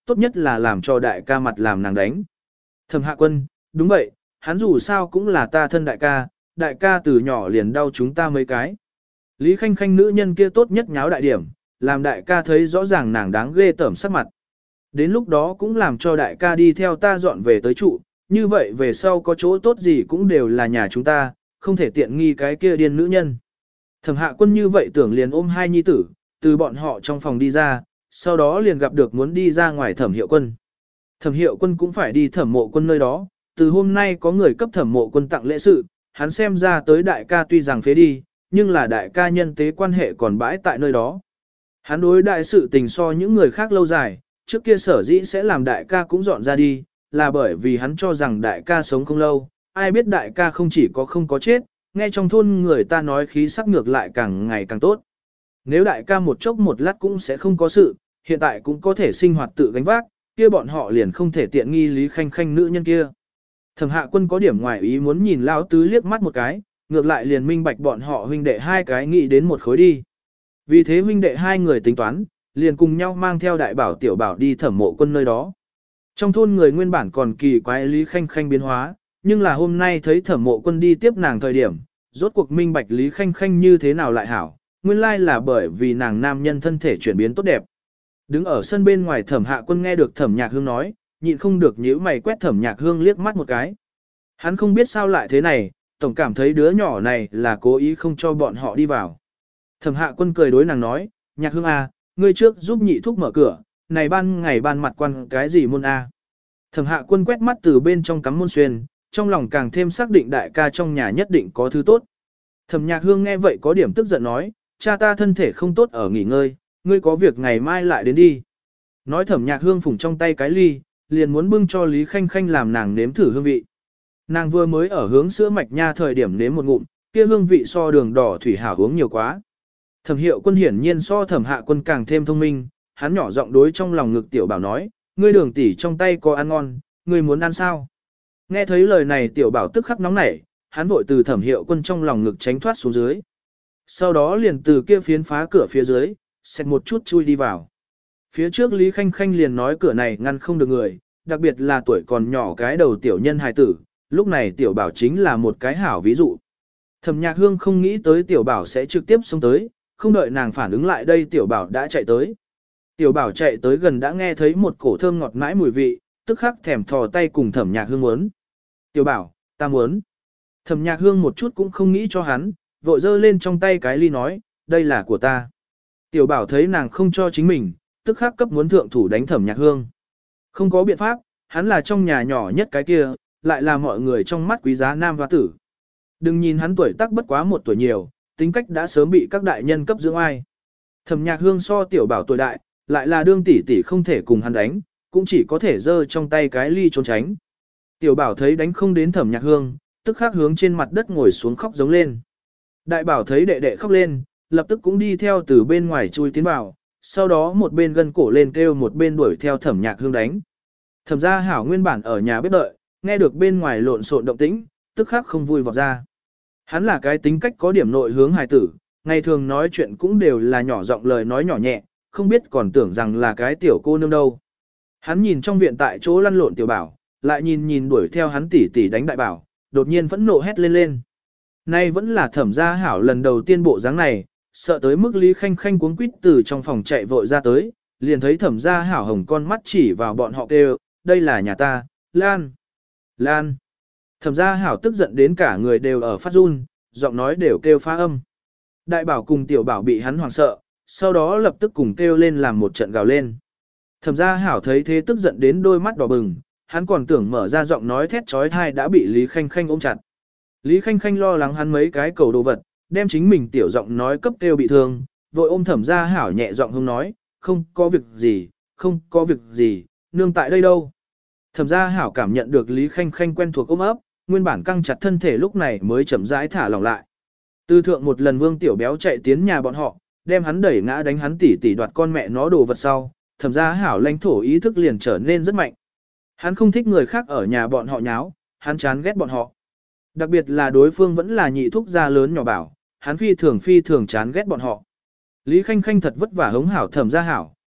[SPEAKER 1] tốt nhất là làm cho đại ca mặt làm nàng đánh. Thẩm Hạ Quân, đúng vậy, hắn dù sao cũng là ta thân đại ca từ nhỏ liền đau chúng ta mấy cái. Lý Khanh Khanh nữ nhân kia tốt nhất nháo đại điểm, làm đại ca thấy rõ ràng nàng đáng ghê tởm sắc mặt. Đến lúc đó cũng làm cho đại ca đi theo ta dọn về tới trụ, như vậy về sau có chỗ tốt gì cũng đều là nhà chúng ta, không thể tiện nghi cái kia điên nữ nhân. Thẩm Hạ Quân như vậy tưởng liền ôm hai nhi tử, từ bọn họ trong phòng đi ra, sau đó liền gặp được muốn đi ra ngoài Thẩm Hiệu Quân. Thẩm Hiệu Quân cũng phải đi Thẩm Mộ Quân nơi đó, từ hôm nay có người cấp Thẩm Mộ Quân tặng lễ sự, hắn xem ra tới đại ca tuy rằng phế đi, nhưng là đại ca nhân tế quan hệ còn bãi tại nơi đó. Hắn đối đại sự tình so những người khác lâu dài, trước kia sở dĩ sẽ làm đại ca cũng dọn ra đi, là bởi vì hắn cho rằng đại ca sống không lâu, ai biết đại ca không chỉ có không có chết, nghe trong thôn người ta nói khí sắc ngược lại càng ngày càng tốt. Nếu đại ca một chốc một lát cũng sẽ không có sự, hiện tại cũng có thể sinh hoạt tự gánh vác, kia bọn họ liền không thể tiện nghi Lý Khanh Khanh nữ nhân kia. Thẩm Hạ Quân có điểm ngoài ý muốn nhìn Lão Tứ liếc mắt một cái, ngược lại liền minh bạch bọn họ huynh đệ hai cái nghĩ đến một khối đi. Vì thế huynh đệ hai người tính toán, liền cùng nhau mang theo đại bảo tiểu bảo đi Thẩm Mộ Quân nơi đó. Trong thôn người nguyên bản còn kỳ quái Lý Khanh Khanh biến hóa, nhưng là hôm nay thấy Thẩm Mộ Quân đi tiếp nàng thời điểm, rốt cuộc minh bạch Lý Khanh Khanh như thế nào lại hảo, nguyên lai là bởi vì nàng nam nhân thân thể chuyển biến tốt đẹp. Đứng ở sân bên ngoài Thẩm Hạ Quân nghe được Thẩm Nhạc Hương nói, nhịn không được nhíu mày quét Thẩm Nhạc Hương liếc mắt một cái. Hắn không biết sao lại thế này, tổng cảm thấy đứa nhỏ này là cố ý không cho bọn họ đi vào. Thẩm Hạ Quân cười đối nàng nói, Nhạc Hương à, ngươi trước giúp nhị thúc mở cửa, này ban ngày ban mặt quan cái gì môn a? Thẩm Hạ Quân quét mắt từ bên trong cắm môn xuyên, trong lòng càng thêm xác định đại ca trong nhà nhất định có thứ tốt. Thẩm Nhạc Hương nghe vậy có điểm tức giận nói, cha ta thân thể không tốt ở nghỉ ngơi, ngươi có việc ngày mai lại đến đi. Nói Thẩm Nhạc Hương phủng trong tay cái ly, liền muốn bưng cho Lý Khanh Khanh làm nàng nếm thử hương vị. Nàng vừa mới ở hướng sữa mạch nha thời điểm nếm một ngụm, kia hương vị so đường đỏ thủy hảo uống nhiều quá. Thẩm Hiệu Quân hiển nhiên so Thẩm Hạ Quân càng thêm thông minh, hắn nhỏ giọng đối trong lòng ngực tiểu bảo nói, ngươi đường tỷ trong tay có ăn ngon, ngươi muốn ăn sao? Nghe thấy lời này tiểu bảo tức khắc nóng nảy, hắn vội từ Thẩm Hiệu Quân trong lòng ngực tránh thoát xuống dưới. Sau đó liền từ kia phiến phá cửa phía dưới, xẹt một chút chui đi vào. Phía trước Lý Khanh Khanh liền nói cửa này ngăn không được người, đặc biệt là tuổi còn nhỏ cái đầu tiểu nhân hài tử, lúc này tiểu bảo chính là một cái hảo ví dụ. Thẩm Nhạc Hương không nghĩ tới tiểu bảo sẽ trực tiếp xông tới, không đợi nàng phản ứng lại đây tiểu bảo đã chạy tới. Tiểu bảo chạy tới gần đã nghe thấy một cổ thơm ngọt mãi mùi vị, tức khắc thèm thò tay cùng Thẩm Nhạc Hương muốn. Tiểu bảo, ta muốn. Thẩm Nhạc Hương một chút cũng không nghĩ cho hắn, vội giơ lên trong tay cái ly nói, đây là của ta. Tiểu bảo thấy nàng không cho chính mình, tức khắc cấp muốn thượng thủ đánh Thẩm Nhạc Hương. Không có biện pháp, hắn là trong nhà nhỏ nhất cái kia, lại là mọi người trong mắt quý giá nam hoa tử. Đừng nhìn hắn tuổi tác bất quá một tuổi nhiều, tính cách đã sớm bị các đại nhân cấp dưỡng ai. Thẩm Nhạc Hương so tiểu bảo tuổi đại, lại là đương tỷ tỷ không thể cùng hắn đánh, cũng chỉ có thể giơ trong tay cái ly trốn tránh. Tiểu bảo thấy đánh không đến Thẩm Nhạc Hương, tức khắc hướng trên mặt đất ngồi xuống khóc giống lên. Đại bảo thấy đệ đệ khóc lên, lập tức cũng đi theo từ bên ngoài chui tiến vào, sau đó một bên gân cổ lên kêu một bên đuổi theo Thẩm Nhạc Hương đánh. Thẩm gia hảo nguyên bản ở nhà bếp đợi, nghe được bên ngoài lộn xộn động tĩnh, tức khắc không vui vọt ra. Hắn là cái tính cách có điểm nội hướng hài tử, ngày thường nói chuyện cũng đều là nhỏ giọng lời nói nhỏ nhẹ, không biết còn tưởng rằng là cái tiểu cô nương đâu. Hắn nhìn trong viện tại chỗ lăn lộn tiểu bảo, lại nhìn đuổi theo hắn tỉ tỉ đánh đại bảo, đột nhiên phẫn nộ hét lên lên. Nay vẫn là Thẩm gia hảo lần đầu tiên bộ dáng này, sợ tới mức Lý Khanh Khanh cuống quýt từ trong phòng chạy vội ra tới, liền thấy Thẩm gia hảo hồng con mắt chỉ vào bọn họ kêu, đây là nhà ta, Lan, Lan. Thẩm gia hảo tức giận đến cả người đều ở phát run, giọng nói đều kêu phá âm. Đại bảo cùng tiểu bảo bị hắn hoảng sợ, sau đó lập tức cùng kêu lên làm một trận gào lên. Thẩm gia hảo thấy thế tức giận đến đôi mắt đỏ bừng, hắn còn tưởng mở ra giọng nói thét trói thai đã bị Lý Khanh Khanh ôm chặt. Lý Khanh Khanh lo lắng hắn mấy cái cầu đồ vật, đem chính mình tiểu giọng nói cấp kêu bị thương, vội ôm Thẩm gia hảo nhẹ giọng hông nói, không có việc gì, không có việc gì, nương tại đây đâu. Thẩm gia hảo cảm nhận được Lý Khanh Khanh quen thuộc ôm ấp, nguyên bản căng chặt thân thể lúc này mới chậm rãi thả lỏng lại. Tư thượng một lần Vương Tiểu Béo chạy tiến nhà bọn họ, đem hắn đẩy ngã đánh hắn tỉ tỉ đoạt con mẹ nó đồ vật sau, Thẩm gia hảo lãnh thổ ý thức liền trở nên rất mạnh. Hắn không thích người khác ở nhà bọn họ nháo, hắn chán ghét bọn họ. Đặc biệt là đối phương vẫn là nhị thúc gia lớn nhỏ bảo, hắn phi thường chán ghét bọn họ. Lý Khanh Khanh thật vất vả hống hảo Thẩm gia hảo,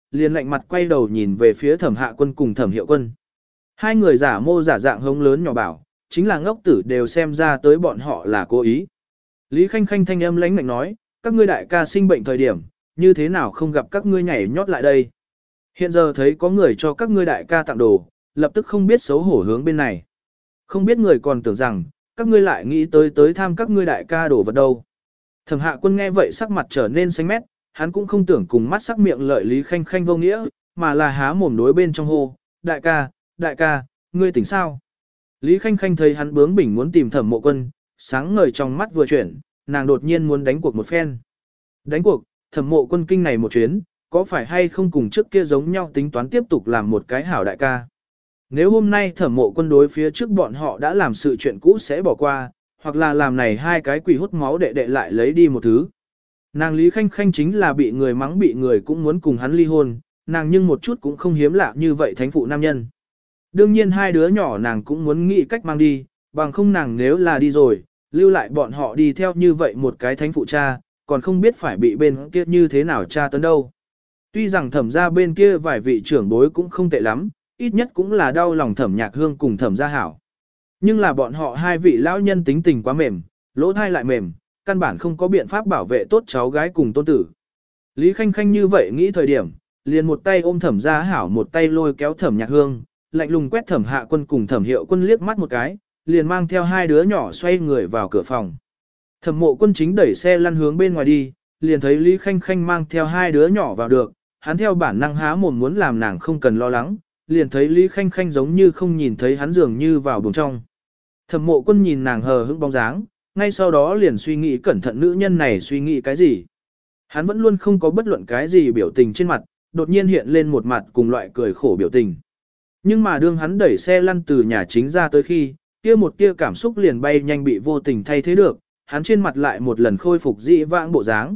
[SPEAKER 1] liền lạnh mặt quay đầu nhìn về phía Thẩm Hạ Quân cùng Thẩm Hiệu Quân. Hai người giả mô giả dạng hống lớn nhỏ bảo, chính là ngốc tử đều xem ra tới bọn họ là cố ý. Lý Khanh Khanh thanh âm lãnh lạnh nói, các ngươi đại ca sinh bệnh thời điểm, như thế nào không gặp các ngươi nhảy nhót lại đây. Hiện giờ thấy có người cho các ngươi đại ca tặng đồ, lập tức không biết xấu hổ hướng bên này. Không biết người còn tưởng rằng, các ngươi lại nghĩ tới tham các ngươi đại ca đồ vật đâu. Thẩm Hạ Quân nghe vậy sắc mặt trở nên xanh mét, hắn cũng không tưởng cùng mắt sắc miệng lợi Lý Khanh Khanh vô nghĩa, mà là há mồm đối bên trong hô, đại ca, ngươi tỉnh sao? Lý Khanh Khanh thấy hắn bướng bỉnh muốn tìm Thẩm Mộ Quân, sáng ngời trong mắt vừa chuyển, nàng đột nhiên muốn đánh cuộc một phen. Đánh cuộc, Thẩm Mộ Quân kinh này một chuyến, có phải hay không cùng trước kia giống nhau tính toán tiếp tục làm một cái hảo đại ca? Nếu hôm nay Thẩm Mộ Quân đối phía trước bọn họ đã làm sự chuyện cũ sẽ bỏ qua, hoặc là làm này hai cái quỷ hút máu đệ đệ lại lấy đi một thứ. Nàng Lý Khanh Khanh chính là bị người mắng bị người cũng muốn cùng hắn ly hôn, nàng nhưng một chút cũng không hiếm lạ như vậy thánh phụ nam nhân. Đương nhiên hai đứa nhỏ nàng cũng muốn nghĩ cách mang đi, bằng không nàng nếu là đi rồi, lưu lại bọn họ đi theo như vậy một cái thánh phụ cha, còn không biết phải bị bên kia như thế nào cha tấn đâu. Tuy rằng Thẩm gia bên kia vài vị trưởng bối cũng không tệ lắm, ít nhất cũng là đau lòng Thẩm Nhạc Hương cùng Thẩm gia hảo. Nhưng là bọn họ hai vị lão nhân tính tình quá mềm, lỗ thai lại mềm, căn bản không có biện pháp bảo vệ tốt cháu gái cùng tôn tử. Lý Khanh Khanh như vậy nghĩ thời điểm, liền một tay ôm Thẩm gia hảo một tay lôi kéo Thẩm Nhạc Hương, lạnh lùng quét Thẩm Hạ Quân cùng Thẩm Hiệu Quân liếc mắt một cái, liền mang theo hai đứa nhỏ xoay người vào cửa phòng. Thẩm Mộ Quân chính đẩy xe lăn hướng bên ngoài đi, liền thấy Lý Khanh Khanh mang theo hai đứa nhỏ vào được, hắn theo bản năng há mồm muốn làm nàng không cần lo lắng, liền thấy Lý Khanh Khanh giống như không nhìn thấy hắn dường như vào buồng trong. Thẩm Mộ Quân nhìn nàng hờ hững bóng dáng, ngay sau đó liền suy nghĩ cẩn thận nữ nhân này suy nghĩ cái gì. Hắn vẫn luôn không có bất luận cái gì biểu tình trên mặt, đột nhiên hiện lên một mặt cùng loại cười khổ biểu tình. Nhưng mà đương hắn đẩy xe lăn từ nhà chính ra tới khi, kia một tia cảm xúc liền bay nhanh bị vô tình thay thế được, hắn trên mặt lại một lần khôi phục dị vãng bộ dáng.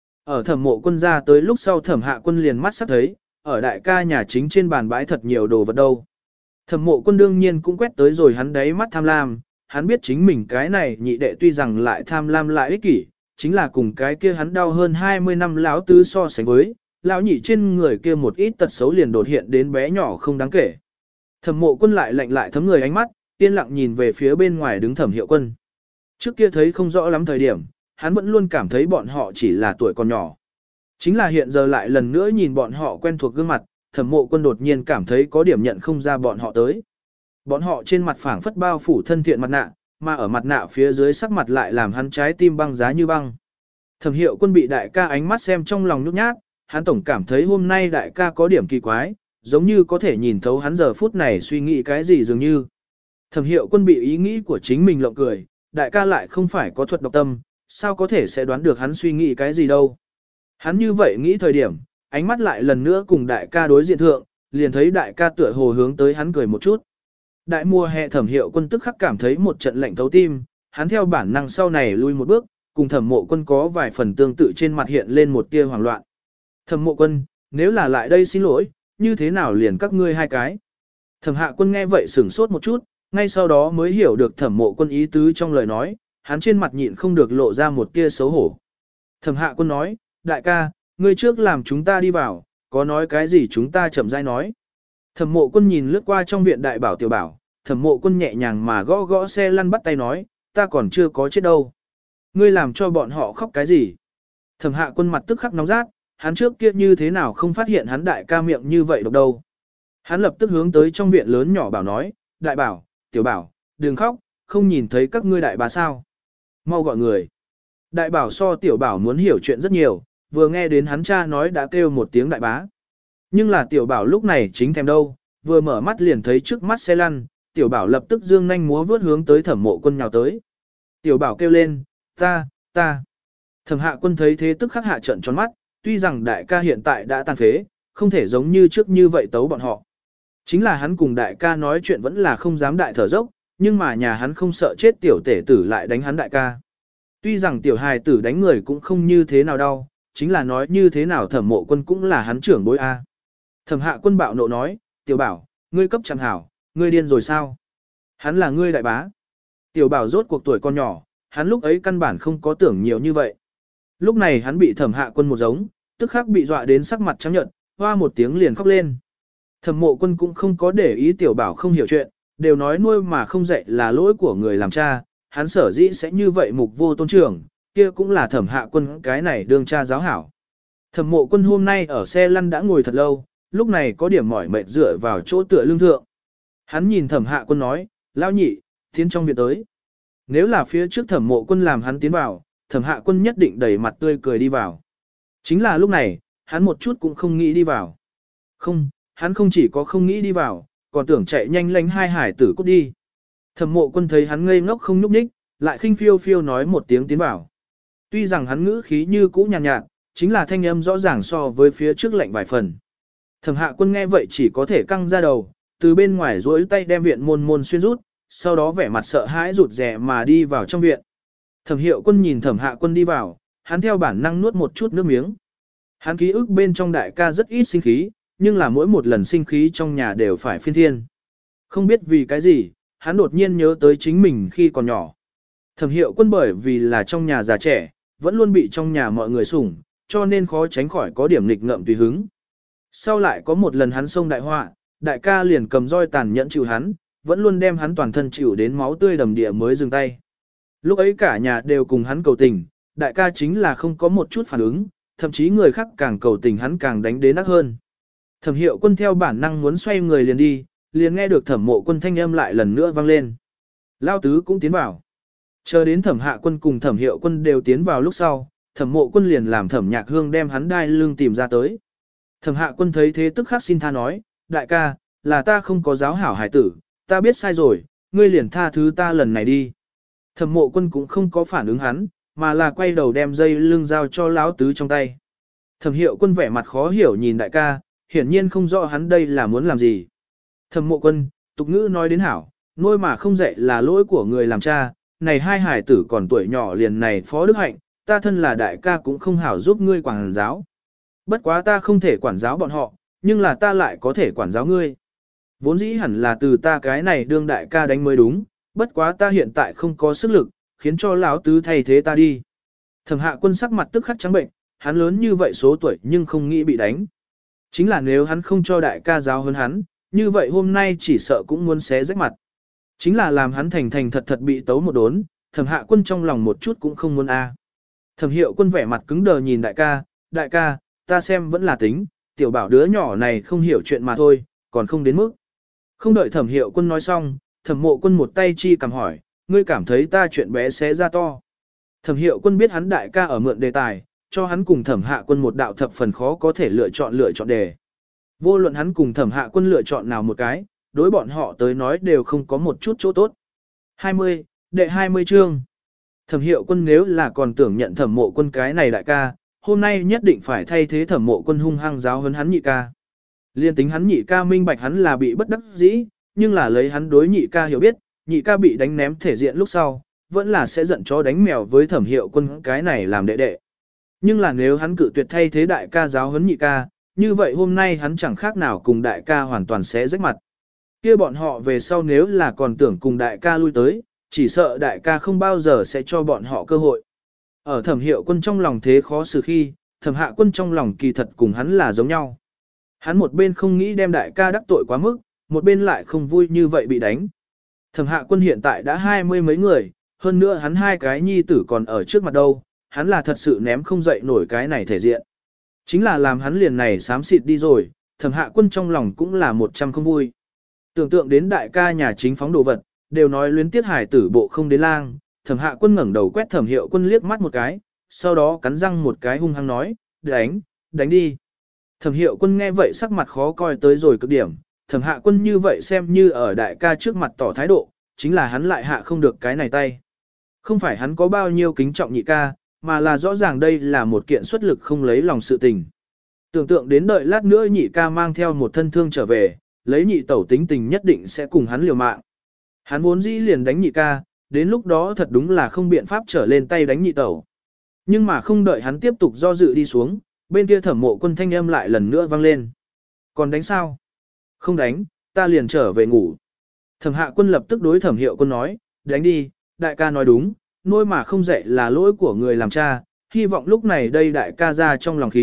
[SPEAKER 1] Ở Thẩm Mộ Quân ra tới lúc sau Thẩm Hạ Quân liền mắt sắc thấy, ở đại ca nhà chính trên bàn bãi thật nhiều đồ vật đâu. Thẩm Mộ Quân đương nhiên cũng quét tới rồi hắn đáy mắt tham lam, hắn biết chính mình cái này nhị đệ tuy rằng lại tham lam lại ích kỷ, chính là cùng cái kia hắn đau hơn 20 năm lão tứ so sánh với, lão nhị trên người kia một ít tật xấu liền đột hiện đến bé nhỏ không đáng kể. Thẩm Mộ Quân lại lạnh lại thấm người ánh mắt, yên lặng nhìn về phía bên ngoài đứng Thẩm Hiệu Quân. Trước kia thấy không rõ lắm thời điểm, hắn vẫn luôn cảm thấy bọn họ chỉ là tuổi còn nhỏ. Chính là hiện giờ lại lần nữa nhìn bọn họ quen thuộc gương mặt, Thẩm Mộ Quân đột nhiên cảm thấy có điểm nhận không ra bọn họ tới. Bọn họ trên mặt phảng phất bao phủ thân thiện mặt nạ, mà ở mặt nạ phía dưới sắc mặt lại làm hắn trái tim băng giá như băng. Thẩm Hiệu Quân bị đại ca ánh mắt xem trong lòng nhút nhát, hắn tổng cảm thấy hôm nay đại ca có điểm kỳ quái, giống như có thể nhìn thấu hắn giờ phút này suy nghĩ cái gì dường như. Thẩm Hiệu Quân bị ý nghĩ của chính mình lộng cười, đại ca lại không phải có thuật độc tâm, sao có thể sẽ đoán được hắn suy nghĩ cái gì đâu. Hắn như vậy nghĩ thời điểm, ánh mắt lại lần nữa cùng đại ca đối diện thượng, liền thấy đại ca tựa hồ hướng tới hắn cười một chút. Đại mùa hè Thẩm Hiệu Quân tức khắc cảm thấy một trận lạnh thấu tim, hắn theo bản năng sau này lui một bước, cùng Thẩm Mộ Quân có vài phần tương tự trên mặt hiện lên một tia hoảng loạn. Thẩm Mộ Quân, nếu là lại đây xin lỗi, như thế nào liền các ngươi hai cái? Thẩm Hạ Quân nghe vậy sửng sốt một chút, ngay sau đó mới hiểu được Thẩm Mộ Quân ý tứ trong lời nói, hắn trên mặt nhịn không được lộ ra một tia xấu hổ. Thẩm Hạ Quân nói, đại ca, ngươi trước làm chúng ta đi vào, có nói cái gì chúng ta chậm rãi nói. Thẩm Mộ Quân nhìn lướt qua trong viện đại bảo tiểu bảo, Thẩm Mộ Quân nhẹ nhàng mà gõ gõ xe lăn bắt tay nói, ta còn chưa có chết đâu. Ngươi làm cho bọn họ khóc cái gì? Thẩm Hạ Quân mặt tức khắc nóng rát, hắn trước kia như thế nào không phát hiện hắn đại ca miệng như vậy độc đâu. Hắn lập tức hướng tới trong viện lớn nhỏ bảo nói, đại bảo, tiểu bảo, đừng khóc, không nhìn thấy các ngươi đại bá sao. Mau gọi người. Đại bảo so tiểu bảo muốn hiểu chuyện rất nhiều, vừa nghe đến hắn cha nói đã kêu một tiếng đại bá. Nhưng là tiểu bảo lúc này chính thèm đâu, vừa mở mắt liền thấy trước mắt xe lăn, tiểu bảo lập tức dương nhanh múa vướt hướng tới Thẩm Mộ Quân nhào tới. Tiểu bảo kêu lên, ta. Thẩm Hạ Quân thấy thế tức khắc hạ trận tròn mắt, tuy rằng đại ca hiện tại đã tàn phế, không thể giống như trước như vậy tấu bọn họ. Chính là hắn cùng đại ca nói chuyện vẫn là không dám đại thở dốc, nhưng mà nhà hắn không sợ chết tiểu tể tử lại đánh hắn đại ca. Tuy rằng tiểu hài tử đánh người cũng không như thế nào đau, chính là nói như thế nào Thẩm Mộ Quân cũng là hắn trưởng bối A. Thẩm Hạ Quân bạo nộ nói, tiểu bảo, ngươi cấp chẳng hảo, ngươi điên rồi sao? Hắn là ngươi đại bá. Tiểu bảo rốt cuộc tuổi con nhỏ, hắn lúc ấy căn bản không có tưởng nhiều như vậy. Lúc này hắn bị Thẩm Hạ Quân một giống, tức khắc bị dọa đến sắc mặt trắng nhợt, hoa một tiếng liền khóc lên. Thẩm Mộ Quân cũng không có để ý tiểu bảo không hiểu chuyện, đều nói nuôi mà không dạy là lỗi của người làm cha, hắn sở dĩ sẽ như vậy mục vô tôn trưởng, kia cũng là Thẩm Hạ Quân cái này đương cha giáo hảo. Thẩm Mộ Quân hôm nay ở xe lăn đã ngồi thật lâu, lúc này có điểm mỏi mệt dựa vào chỗ tựa lưng thượng. Hắn nhìn Thẩm Hạ Quân nói, lão nhị, tiến trong viện tới. Nếu là phía trước Thẩm Mộ Quân làm hắn tiến vào, Thẩm Hạ Quân nhất định đầy mặt tươi cười đi vào. Chính là lúc này, hắn một chút cũng không nghĩ đi vào. Không, hắn không chỉ có không nghĩ đi vào, còn tưởng chạy nhanh lánh hai hải tử cút đi. Thẩm Mộ Quân thấy hắn ngây ngốc không nhúc nhích, lại khinh phiêu phiêu nói một tiếng tiến vào. Tuy rằng hắn ngữ khí như cũ nhàn nhạt, chính là thanh âm rõ ràng so với phía trước lạnh vài phần. Thẩm Hạ Quân nghe vậy chỉ có thể căng ra đầu, từ bên ngoài duỗi tay đem viện môn môn xuyên rút, sau đó vẻ mặt sợ hãi rụt rè mà đi vào trong viện. Thẩm Hiệu Quân nhìn Thẩm Hạ Quân đi vào, hắn theo bản năng nuốt một chút nước miếng. Hắn ký ức bên trong đại ca rất ít sinh khí, nhưng là mỗi một lần sinh khí trong nhà đều phải phiên thiên. Không biết vì cái gì, hắn đột nhiên nhớ tới chính mình khi còn nhỏ. Thẩm Hiệu Quân bởi vì là trong nhà già trẻ, vẫn luôn bị trong nhà mọi người sủng, cho nên khó tránh khỏi có điểm nghịch ngợm tùy hứng. Sau lại có một lần hắn xông đại họa, đại ca liền cầm roi tàn nhẫn chịu hắn, vẫn luôn đem hắn toàn thân chịu đến máu tươi đầm địa mới dừng tay. Lúc ấy cả nhà đều cùng hắn cầu tình, đại ca chính là không có một chút phản ứng, thậm chí người khác càng cầu tình hắn càng đánh đến ác hơn. Thẩm Hiệu Quân theo bản năng muốn xoay người liền đi, liền nghe được Thẩm Mộ Quân thanh âm lại lần nữa vang lên. Lao tứ cũng tiến vào. Chờ đến Thẩm Hạ Quân cùng Thẩm Hiệu Quân đều tiến vào lúc sau, Thẩm Mộ Quân liền làm Thẩm Nhạc Hương đem hắn đai lưng tìm ra tới. Thẩm Hạ Quân thấy thế tức khắc xin tha nói, đại ca, là ta không có giáo hảo hải tử, ta biết sai rồi, ngươi liền tha thứ ta lần này đi. Thẩm Mộ Quân cũng không có phản ứng hắn, mà là quay đầu đem dây lưng giao cho lão tứ trong tay. Thẩm Hiệu Quân vẻ mặt khó hiểu nhìn đại ca, hiển nhiên không rõ hắn đây là muốn làm gì. Thẩm Mộ Quân, tục ngữ nói đến hảo, nuôi mà không dạy là lỗi của người làm cha, này hai hải tử còn tuổi nhỏ liền này phó đức hạnh, ta thân là đại ca cũng không hảo giúp ngươi quản giáo. Bất quá ta không thể quản giáo bọn họ, nhưng là ta lại có thể quản giáo ngươi. Vốn dĩ hẳn là từ ta cái này đương đại ca đánh mới đúng, bất quá ta hiện tại không có sức lực, khiến cho lão tứ thay thế ta đi. Thẩm Hạ Quân sắc mặt tức khắc trắng bệnh, hắn lớn như vậy số tuổi nhưng không nghĩ bị đánh. Chính là nếu hắn không cho đại ca giáo hơn hắn, như vậy hôm nay chỉ sợ cũng muốn xé rách mặt. Chính là làm hắn thành thành thật thật bị tấu một đốn, Thẩm Hạ Quân trong lòng một chút cũng không muốn a. Thẩm Hiệu Quân vẻ mặt cứng đờ nhìn đại ca, ta xem vẫn là tính, tiểu bảo đứa nhỏ này không hiểu chuyện mà thôi, còn không đến mức. Không đợi Thẩm Hiệu Quân nói xong, Thẩm Mộ Quân một tay chi cầm hỏi, ngươi cảm thấy ta chuyện bé xé ra to. Thẩm Hiệu Quân biết hắn đại ca ở mượn đề tài, cho hắn cùng Thẩm Hạ Quân một đạo thập phần khó có thể lựa chọn đề. Vô luận hắn cùng Thẩm Hạ Quân lựa chọn nào một cái, đối bọn họ tới nói đều không có một chút chỗ tốt. 20 chương. Thẩm Hiệu Quân nếu là còn tưởng nhận Thẩm Mộ Quân cái này đại ca, hôm nay nhất định phải thay thế Thẩm Mộ Quân hung hăng giáo huấn hắn nhị ca. Liên tính hắn nhị ca minh bạch hắn là bị bất đắc dĩ, nhưng là lấy hắn đối nhị ca hiểu biết, nhị ca bị đánh ném thể diện lúc sau, vẫn là sẽ giận chó đánh mèo với Thẩm Hiệu Quân cái này làm đệ đệ. Nhưng là nếu hắn cự tuyệt thay thế đại ca giáo huấn nhị ca, như vậy hôm nay hắn chẳng khác nào cùng đại ca hoàn toàn sẽ rách mặt. Kia bọn họ về sau nếu là còn tưởng cùng đại ca lui tới, chỉ sợ đại ca không bao giờ sẽ cho bọn họ cơ hội. Ở Thẩm Hiệu Quân trong lòng thế khó xử khi, Thẩm Hạ Quân trong lòng kỳ thật cùng hắn là giống nhau. Hắn một bên không nghĩ đem đại ca đắc tội quá mức, một bên lại không vui như vậy bị đánh. Thẩm Hạ Quân hiện tại đã 20 mấy người, hơn nữa hắn hai cái nhi tử còn ở trước mặt đâu, hắn là thật sự ném không dậy nổi cái này thể diện. Chính là làm hắn liền này xám xịt đi rồi, Thẩm Hạ Quân trong lòng cũng là 100 không vui. Tưởng tượng đến đại ca nhà chính phóng đồ vật, đều nói luyến tiết hải tử bộ không đến lang, Thẩm Hạ Quân ngẩng đầu quét Thẩm Hiệu Quân liếc mắt một cái, sau đó cắn răng một cái hung hăng nói, đánh đi. Thẩm Hiệu Quân nghe vậy sắc mặt khó coi tới rồi cực điểm, Thẩm Hạ Quân như vậy xem như ở đại ca trước mặt tỏ thái độ, chính là hắn lại hạ không được cái này tay. Không phải hắn có bao nhiêu kính trọng nhị ca, mà là rõ ràng đây là một kiện xuất lực không lấy lòng sự tình. Tưởng tượng đến đợi lát nữa nhị ca mang theo một thân thương trở về, lấy nhị tẩu tính tình nhất định sẽ cùng hắn liều mạng. Hắn vốn dĩ liền đánh nhị ca, đến lúc đó thật đúng là không biện pháp trở lên tay đánh nhị tẩu. Nhưng mà không đợi hắn tiếp tục do dự đi xuống, bên kia Thẩm Mộ Quân thanh âm lại lần nữa vang lên. Còn đánh sao? Không đánh, ta liền trở về ngủ. Thẩm Hạ Quân lập tức đối Thẩm Hiệu Quân nói, đánh đi, đại ca nói đúng, nuôi mà không dạy là lỗi của người làm cha, hy vọng lúc này đây đại ca ra trong lòng khí,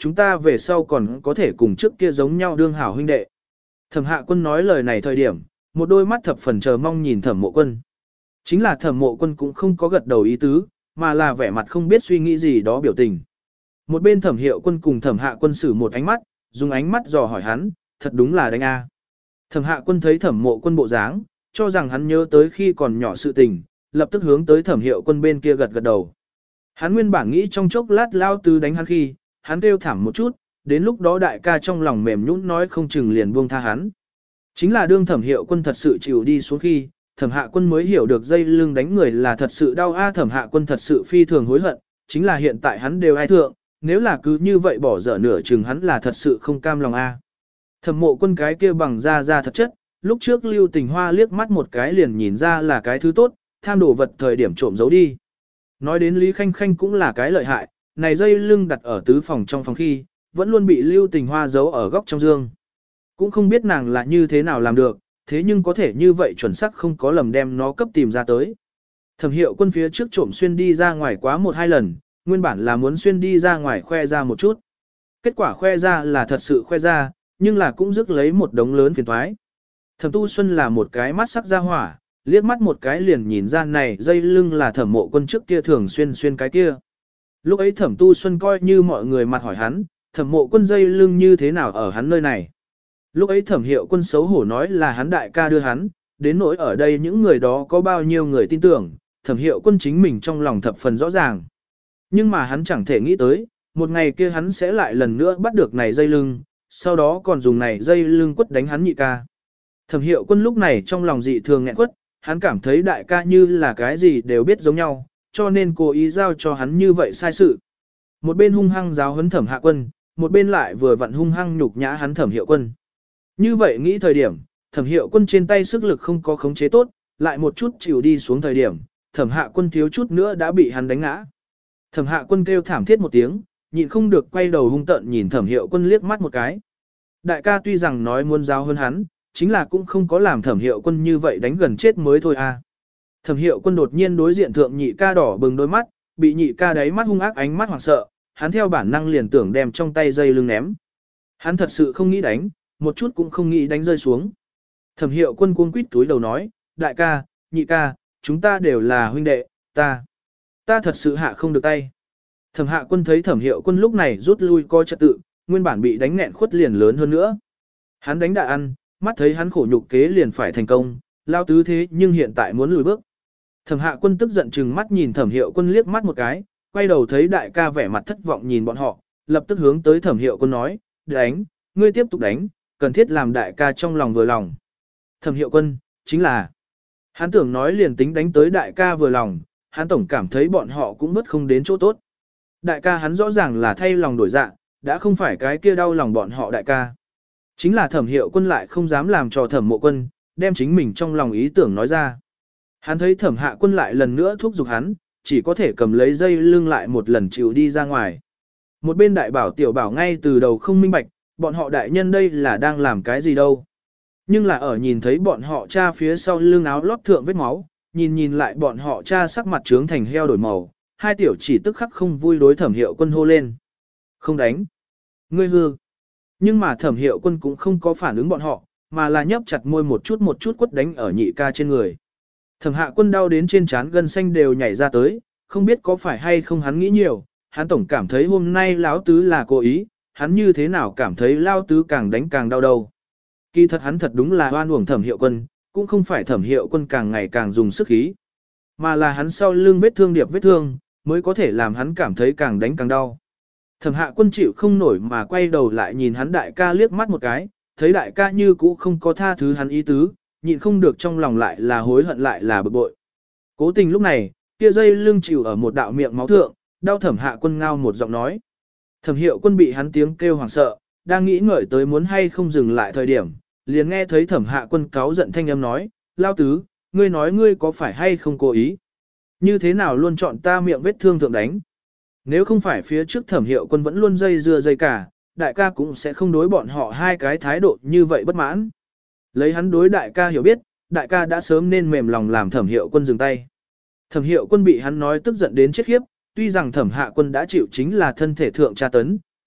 [SPEAKER 1] chúng ta về sau còn có thể cùng trước kia giống nhau đương hảo huynh đệ. Thẩm Hạ Quân nói lời này thời điểm, một đôi mắt thập phần chờ mong nhìn Thẩm Mộ Quân. Chính là Thẩm Mộ Quân cũng không có gật đầu ý tứ, mà là vẻ mặt không biết suy nghĩ gì đó biểu tình. Một bên Thẩm Hiệu Quân cùng Thẩm Hạ Quân sử một ánh mắt, dùng ánh mắt dò hỏi hắn, thật đúng là đánh a. Thẩm Hạ Quân thấy Thẩm Mộ Quân bộ dáng, cho rằng hắn nhớ tới khi còn nhỏ sự tình, lập tức hướng tới Thẩm Hiệu Quân bên kia gật gật đầu. Hắn nguyên bản nghĩ trong chốc lát lao tứ đánh hắn khi, hắn kêu thảm một chút, đến lúc đó đại ca trong lòng mềm nhũn nói không chừng liền buông tha hắn. Chính là đương Thẩm Hiệu Quân thật sự chịu đi xuống khi, Thẩm Hạ Quân mới hiểu được dây lưng đánh người là thật sự đau a. Thẩm Hạ Quân thật sự phi thường hối hận, chính là hiện tại hắn đều ai thượng, nếu là cứ như vậy bỏ dở nửa chừng hắn là thật sự không cam lòng a. Thẩm Mộ Quân cái kia bằng da thật chất, lúc trước Lưu Tình Hoa liếc mắt một cái liền nhìn ra là cái thứ tốt, tham đồ vật thời điểm trộm giấu đi. Nói đến Lý Khanh Khanh cũng là cái lợi hại, này dây lưng đặt ở tứ phòng trong phòng khi, vẫn luôn bị Lưu Tình Hoa giấu ở góc trong giường. Cũng không biết nàng là như thế nào làm được, thế nhưng có thể như vậy chuẩn xác không có lầm đem nó cấp tìm ra tới. Thẩm Hiệu Quân phía trước trộm xuyên đi ra ngoài quá 1-2 lần, nguyên bản là muốn xuyên đi ra ngoài khoe ra một chút. Kết quả khoe ra là thật sự khoe ra, nhưng là cũng rước lấy một đống lớn phiền toái. Thẩm Tu Xuân là một cái mắt sắc ra hỏa, liếc mắt một cái liền nhìn ra này dây lưng là Thẩm Mộ Quân trước kia thường xuyên cái kia. Lúc ấy Thẩm Tu Xuân coi như mọi người mặt hỏi hắn, Thẩm Mộ Quân dây lưng như thế nào ở hắn nơi này. Lúc ấy Thẩm Hiệu Quân xấu hổ nói là hắn đại ca đưa hắn, đến nỗi ở đây những người đó có bao nhiêu người tin tưởng, Thẩm Hiệu Quân chính mình trong lòng thập phần rõ ràng. Nhưng mà hắn chẳng thể nghĩ tới, một ngày kia hắn sẽ lại lần nữa bắt được này dây lưng, sau đó còn dùng này dây lưng quất đánh hắn nhị ca. Thẩm Hiệu Quân lúc này trong lòng dị thường nghẹn quất, hắn cảm thấy đại ca như là cái gì đều biết giống nhau, cho nên cố ý giao cho hắn như vậy sai sự. Một bên hung hăng giáo huấn Thẩm Hạ Quân, một bên lại vừa vặn hung hăng nhục nhã hắn Thẩm Hiệu Quân. Như vậy nghĩ thời điểm, Thẩm Hiệu Quân trên tay sức lực không có khống chế tốt, lại một chút chịu đi xuống thời điểm, Thẩm Hạ Quân thiếu chút nữa đã bị hắn đánh ngã. Thẩm Hạ Quân kêu thảm thiết một tiếng, nhịn không được quay đầu hung tợn nhìn Thẩm Hiệu Quân liếc mắt một cái. Đại ca tuy rằng nói muốn giáo hơn hắn, chính là cũng không có làm Thẩm Hiệu Quân như vậy đánh gần chết mới thôi à. Thẩm Hiệu Quân đột nhiên đối diện thượng nhị ca đỏ bừng đôi mắt, bị nhị ca đáy mắt hung ác ánh mắt hoảng sợ, hắn theo bản năng liền tưởng đem trong tay dây lưng ném. Hắn thật sự không nghĩ đánh, một chút cũng không nghĩ đánh rơi xuống. Thẩm Hiệu Quân cuống quýt túi đầu nói, đại ca, nhị ca, chúng ta đều là huynh đệ, ta thật sự hạ không được tay. Thẩm Hạ Quân thấy Thẩm Hiệu Quân lúc này rút lui coi trật tự, nguyên bản bị đánh nghẹn khuất liền lớn hơn nữa. Hắn đánh đã ăn, mắt thấy hắn khổ nhục kế liền phải thành công, lao tứ thế nhưng hiện tại muốn lùi bước. Thẩm Hạ Quân tức giận chừng mắt nhìn Thẩm Hiệu Quân liếc mắt một cái, quay đầu thấy đại ca vẻ mặt thất vọng nhìn bọn họ, lập tức hướng tới Thẩm Hiệu Quân nói, đánh, ngươi tiếp tục đánh, cần thiết làm đại ca trong lòng vừa lòng. Thẩm Hiệu Quân, chính là, hắn tưởng nói liền tính đánh tới đại ca vừa lòng, hắn tổng cảm thấy bọn họ cũng vất không đến chỗ tốt. Đại ca hắn rõ ràng là thay lòng đổi dạ, đã không phải cái kia đau lòng bọn họ đại ca. Chính là Thẩm Hiệu Quân lại không dám làm cho Thẩm Mộ Quân, đem chính mình trong lòng ý tưởng nói ra. Hắn thấy Thẩm Hạ Quân lại lần nữa thúc giục hắn, chỉ có thể cầm lấy dây lưng lại một lần chịu đi ra ngoài. Một bên đại bảo tiểu bảo ngay từ đầu không minh bạch, bọn họ đại nhân đây là đang làm cái gì đâu. Nhưng là ở nhìn thấy bọn họ cha phía sau lưng áo lót thượng vết máu, nhìn lại bọn họ cha sắc mặt trướng thành heo đổi màu, hai tiểu chỉ tức khắc không vui đối Thẩm Hiệu Quân hô lên. Không đánh. Ngươi hư. Nhưng mà Thẩm Hiệu Quân cũng không có phản ứng bọn họ, mà là nhấp chặt môi một chút quất đánh ở nhị ca trên người. Thẩm Hạ Quân đau đến trên trán gân xanh đều nhảy ra tới, không biết có phải hay không hắn nghĩ nhiều, hắn tổng cảm thấy hôm nay lão tứ là cố ý, hắn như thế nào cảm thấy lao tứ càng đánh càng đau đầu. Kỳ thật hắn thật đúng là oan uổng Thẩm Hiệu Quân, cũng không phải Thẩm Hiệu Quân càng ngày càng dùng sức khí, mà là hắn sau lưng vết thương điệp vết thương, mới có thể làm hắn cảm thấy càng đánh càng đau. Thẩm Hạ Quân chịu không nổi mà quay đầu lại nhìn hắn đại ca liếc mắt một cái, thấy đại ca như cũ không có tha thứ hắn ý tứ, nhịn không được trong lòng lại là hối hận lại là bực bội. Cố tình lúc này, kia dây lưng chịu ở một đạo miệng máu thượng, đau Thẩm Hạ Quân ngao một giọng nói. Thẩm Hiệu Quân bị hắn tiếng kêu hoảng sợ, đang nghĩ ngợi tới muốn hay không dừng lại thời điểm, liền nghe thấy Thẩm Hạ Quân cáu giận thanh âm nói, lao tứ, ngươi nói ngươi có phải hay không cố ý? Như thế nào luôn chọn ta miệng vết thương thượng đánh? Nếu không phải phía trước Thẩm Hiệu Quân vẫn luôn dây dưa dây cả, đại ca cũng sẽ không đối bọn họ hai cái thái độ như vậy bất mãn. Lấy hắn đối đại ca hiểu biết, đại ca đã sớm nên mềm lòng làm Thẩm Hiệu Quân dừng tay. Thẩm Hiệu Quân bị hắn nói tức giận đến chết khiếp, tuy rằng Thẩm Hạ Quân đã chịu chính là thân thể thượng tra tấn,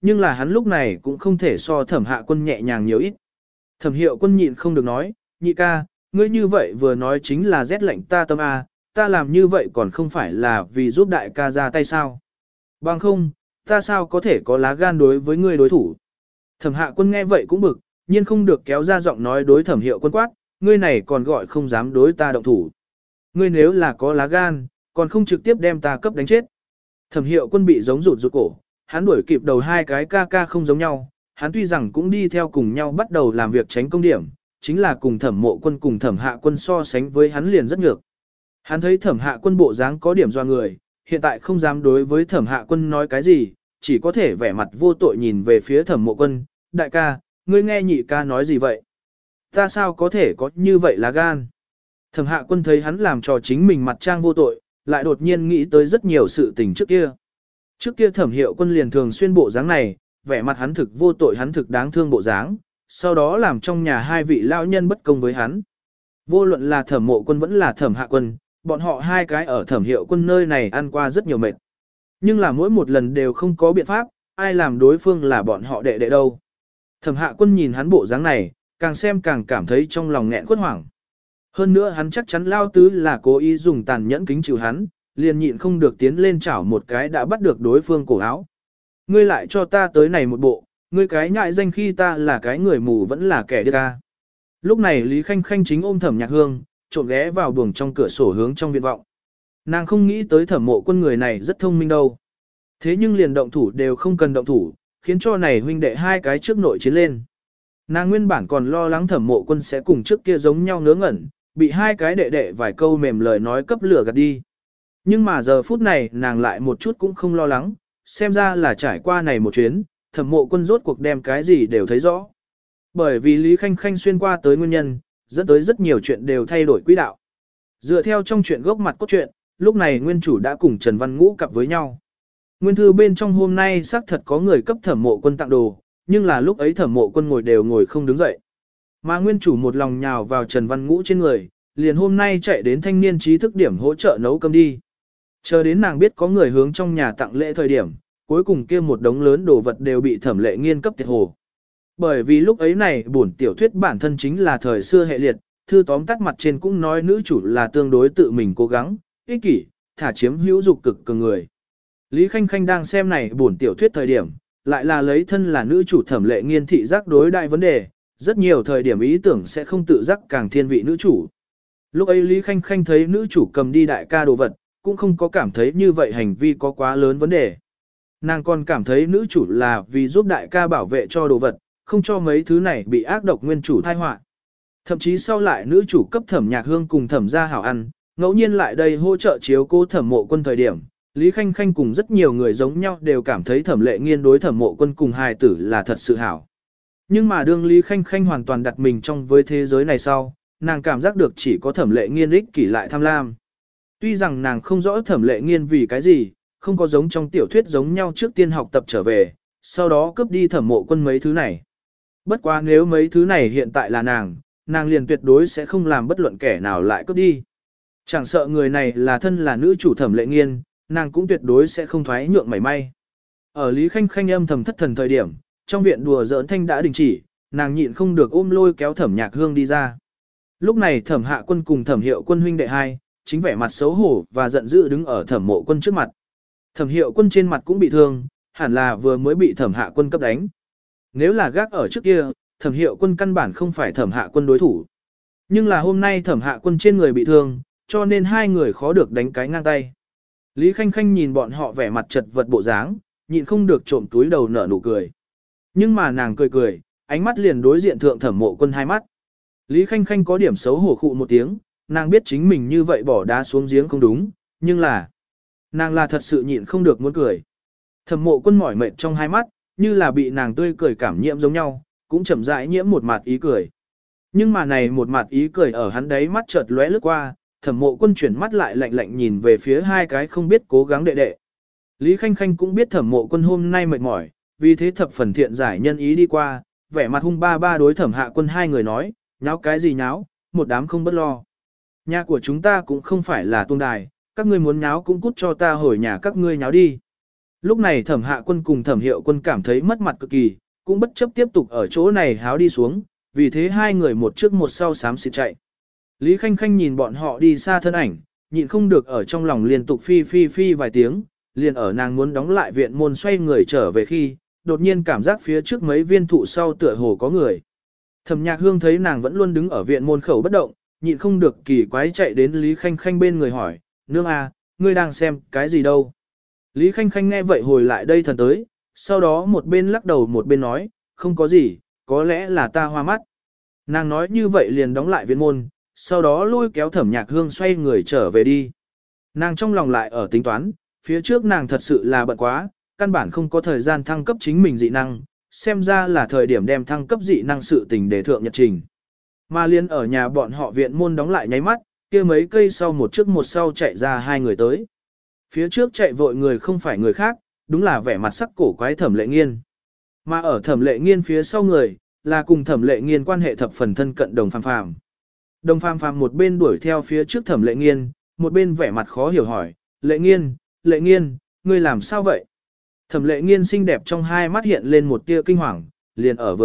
[SPEAKER 1] nhưng là hắn lúc này cũng không thể so Thẩm Hạ Quân nhẹ nhàng nhiều ít. Thẩm Hiệu Quân nhịn không được nói, nhị ca, ngươi như vậy vừa nói chính là rét lạnh ta tâm a, ta làm như vậy còn không phải là vì giúp đại ca ra tay sao. Bằng không, ta sao có thể có lá gan đối với ngươi đối thủ. Thẩm Hạ Quân nghe vậy cũng bực, nhiên không được kéo ra giọng nói đối Thẩm Hiệu Quân quát, ngươi này còn gọi không dám đối ta động thủ. Ngươi nếu là có lá gan, còn không trực tiếp đem ta cấp đánh chết. Thẩm Hiệu Quân bị giống rụt cổ, hắn đuổi kịp đầu hai cái ca ca không giống nhau, hắn tuy rằng cũng đi theo cùng nhau bắt đầu làm việc tránh công điểm, chính là cùng Thẩm Mộ Quân cùng Thẩm Hạ Quân so sánh với hắn liền rất nhược. Hắn thấy Thẩm Hạ Quân bộ dáng có điểm doa người, hiện tại không dám đối với Thẩm Hạ Quân nói cái gì, chỉ có thể vẻ mặt vô tội nhìn về phía Thẩm Mộ Quân, đại ca, ngươi nghe nhị ca nói gì vậy? Ta sao có thể có như vậy lá gan? Thẩm Hạ Quân thấy hắn làm trò chính mình mặt trang vô tội, lại đột nhiên nghĩ tới rất nhiều sự tình trước kia. Trước kia Thẩm Hiệu Quân liền thường xuyên bộ dáng này, vẻ mặt hắn thực vô tội, hắn thực đáng thương bộ dáng, sau đó làm trong nhà hai vị lao nhân bất công với hắn. Vô luận là Thẩm Mộ Quân vẫn là Thẩm Hạ Quân, bọn họ hai cái ở Thẩm Hiệu Quân nơi này ăn qua rất nhiều mệt. Nhưng là mỗi một lần đều không có biện pháp, ai làm đối phương là bọn họ đệ đệ đâu. Thẩm Hạ Quân nhìn hắn bộ dáng này, càng xem càng cảm thấy trong lòng nghẹn quất hoảng. Hơn nữa hắn chắc chắn Lao Tứ là cố ý dùng tàn nhẫn kính chịu hắn, liền nhịn không được tiến lên chảo một cái đã bắt được đối phương cổ áo. Ngươi lại cho ta tới này một bộ, ngươi cái nhại danh khi ta là cái người mù vẫn là kẻ điếc ca. Lúc này Lý Khanh Khanh chính ôm Thẩm Nhạc Hương, trộn ghé vào buồng trong cửa sổ hướng trong viện vọng. Nàng không nghĩ tới Thẩm Mộ Quân người này rất thông minh đâu. Thế nhưng liền động thủ đều không cần động thủ, khiến cho này huynh đệ hai cái trước nội chiến lên. Nàng nguyên bản còn lo lắng Thẩm Mộ Quân sẽ cùng trước kia giống nhau ngớ ngẩn, bị hai cái đệ đệ vài câu mềm lời nói cấp lửa gạt đi. Nhưng mà giờ phút này nàng lại một chút cũng không lo lắng, xem ra là trải qua này một chuyến, Thẩm Mộ Quân rốt cuộc đem cái gì đều thấy rõ. Bởi vì Lý Khanh Khanh xuyên qua tới nguyên nhân, dẫn tới rất nhiều chuyện đều thay đổi quỹ đạo. Dựa theo trong chuyện gốc mặt cốt truyện, lúc này nguyên chủ đã cùng Trần Văn Ngũ cặp với nhau. Nguyên thư bên trong hôm nay xác thật có người cấp Thẩm Mộ Quân tặng đồ, nhưng là lúc ấy Thẩm Mộ Quân ngồi không đứng dậy. Mà nguyên chủ một lòng nhào vào Trần Văn Ngũ trên người, liền hôm nay chạy đến thanh niên trí thức điểm hỗ trợ nấu cơm đi. Chờ đến nàng biết có người hướng trong nhà tặng lễ thời điểm, cuối cùng kia một đống lớn đồ vật đều bị Thẩm Lệ Nghiên cấp tiệt hồ. Bởi vì lúc ấy này bổn tiểu thuyết bản thân chính là thời xưa hệ liệt, thư tóm tắt mặt trên cũng nói nữ chủ là tương đối tự mình cố gắng, ích kỷ, thả chiếm hữu dục cực cường người. Lý Khanh Khanh đang xem này bổn tiểu thuyết thời điểm, lại là lấy thân là nữ chủ Thẩm Lệ Nghiên thị giác đối đại vấn đề, rất nhiều thời điểm ý tưởng sẽ không tự giác càng thiên vị nữ chủ. Lúc ấy Lý Khanh Khanh thấy nữ chủ cầm đi đại ca đồ vật, cũng không có cảm thấy như vậy hành vi có quá lớn vấn đề. Nàng còn cảm thấy nữ chủ là vì giúp đại ca bảo vệ cho đồ vật, không cho mấy thứ này bị ác độc nguyên chủ thai họa. Thậm chí sau lại nữ chủ cấp Thẩm Nhạc Hương cùng Thẩm gia hảo ăn, ngẫu nhiên lại đây hỗ trợ chiếu cố Thẩm Mộ Quân thời điểm, Lý Khanh Khanh cùng rất nhiều người giống nhau đều cảm thấy Thẩm Lệ Nghiên đối Thẩm Mộ Quân cùng hài tử là thật sự hảo. Nhưng mà đương Lý Khanh Khanh hoàn toàn đặt mình trong với thế giới này sau, nàng cảm giác được chỉ có Thẩm Lệ Nghiên ích kỷ lại tham lam. Tuy rằng nàng không rõ Thẩm Lệ Nghiên vì cái gì, không có giống trong tiểu thuyết giống nhau trước tiên học tập trở về, sau đó cướp đi Thẩm Mộ Quân mấy thứ này. Bất quá nếu mấy thứ này hiện tại là nàng liền tuyệt đối sẽ không làm bất luận kẻ nào lại cướp đi. Chẳng sợ người này là thân là nữ chủ Thẩm Lệ Nghiên, nàng cũng tuyệt đối sẽ không thoái nhượng mảy may. Ở Lý Khanh Khanh âm thầm thất thần thời điểm, trong viện đùa giỡn thanh đã đình chỉ, nàng nhịn không được ôm lôi kéo Thẩm Nhạc Hương đi ra. Lúc này Thẩm Hạ Quân cùng Thẩm Hiệu Quân huynh đệ hai, chính vẻ mặt xấu hổ và giận dữ đứng ở Thẩm Mộ Quân trước mặt. Thẩm Hiệu Quân trên mặt cũng bị thương, hẳn là vừa mới bị Thẩm Hạ Quân cấp đánh. Nếu là gác ở trước kia, Thẩm Hiệu Quân căn bản không phải Thẩm Hạ Quân đối thủ. Nhưng là hôm nay Thẩm Hạ Quân trên người bị thương, cho nên hai người khó được đánh cái ngang tay. Lý Khanh Khanh nhìn bọn họ vẻ mặt chật vật bộ dáng, nhịn không được trộm túi đầu nở nụ cười. Nhưng mà nàng cười cười, ánh mắt liền đối diện thượng Thẩm Mộ Quân hai mắt. Lý Khanh Khanh có điểm xấu hổ khụ một tiếng, nàng biết chính mình như vậy bỏ đá xuống giếng không đúng, nhưng là nàng là thật sự nhịn không được muốn cười. Thẩm Mộ Quân mỏi mệt trong hai mắt, như là bị nàng tươi cười cảm nhiễm giống nhau, cũng chậm rãi nhiễm một mặt ý cười. Nhưng mà này một mặt ý cười ở hắn đấy mắt chợt lóe lướt qua, Thẩm Mộ Quân chuyển mắt lại lạnh lạnh nhìn về phía hai cái không biết cố gắng đệ đệ. Lý Khanh Khanh cũng biết Thẩm Mộ Quân hôm nay mệt mỏi, vì thế thập phần thiện giải nhân ý đi qua, vẻ mặt hung ba ba đối Thẩm Hạ Quân hai người nói, nháo cái gì nháo, một đám không bất lo. Nhà của chúng ta cũng không phải là tuông đài, các ngươi muốn nháo cũng cút cho ta hồi nhà các ngươi nháo đi. Lúc này Thẩm Hạ Quân cùng Thẩm Hiệu Quân cảm thấy mất mặt cực kỳ, cũng bất chấp tiếp tục ở chỗ này háo đi xuống, vì thế hai người một trước một sau xám xịt chạy. Lý Khanh Khanh nhìn bọn họ đi xa thân ảnh, nhịn không được ở trong lòng liên tục phi phi phi vài tiếng, liền ở nàng muốn đóng lại viện môn xoay người trở về khi, đột nhiên cảm giác phía trước mấy viên thụ sau tựa hồ có người. Thẩm Nhạc Hương thấy nàng vẫn luôn đứng ở viện môn khẩu bất động, nhịn không được kỳ quái chạy đến Lý Khanh Khanh bên người hỏi, nương à, ngươi đang xem cái gì đâu? Lý Khanh Khanh nghe vậy hồi lại đây thần tới, sau đó một bên lắc đầu một bên nói, không có gì, có lẽ là ta hoa mắt. Nàng nói như vậy liền đóng lại viện môn, sau đó lôi kéo Thẩm Nhạc Hương xoay người trở về đi. Nàng trong lòng lại ở tính toán, phía trước nàng thật sự là bận quá, căn bản không có thời gian thăng cấp chính mình dị năng, xem ra là thời điểm đem thăng cấp dị năng sự tình để thượng nhật trình. Mà liên ở nhà bọn họ viện môn đóng lại nháy mắt, kia mấy cây sau một trước một sau chạy ra hai người tới. Phía trước chạy vội người không phải người khác, đúng là vẻ mặt sắc cổ quái Thẩm Lệ Nghiên. Mà ở Thẩm Lệ Nghiên phía sau người, là cùng Thẩm Lệ Nghiên quan hệ thập phần thân cận Đồng Phàm Phàm. Đồng Phàm Phàm một bên đuổi theo phía trước Thẩm Lệ Nghiên, một bên vẻ mặt khó hiểu hỏi, Lệ Nghiên, ngươi làm sao vậy? Thẩm Lệ Nghiên xinh đẹp trong hai mắt hiện lên một tia kinh hoàng, liền ở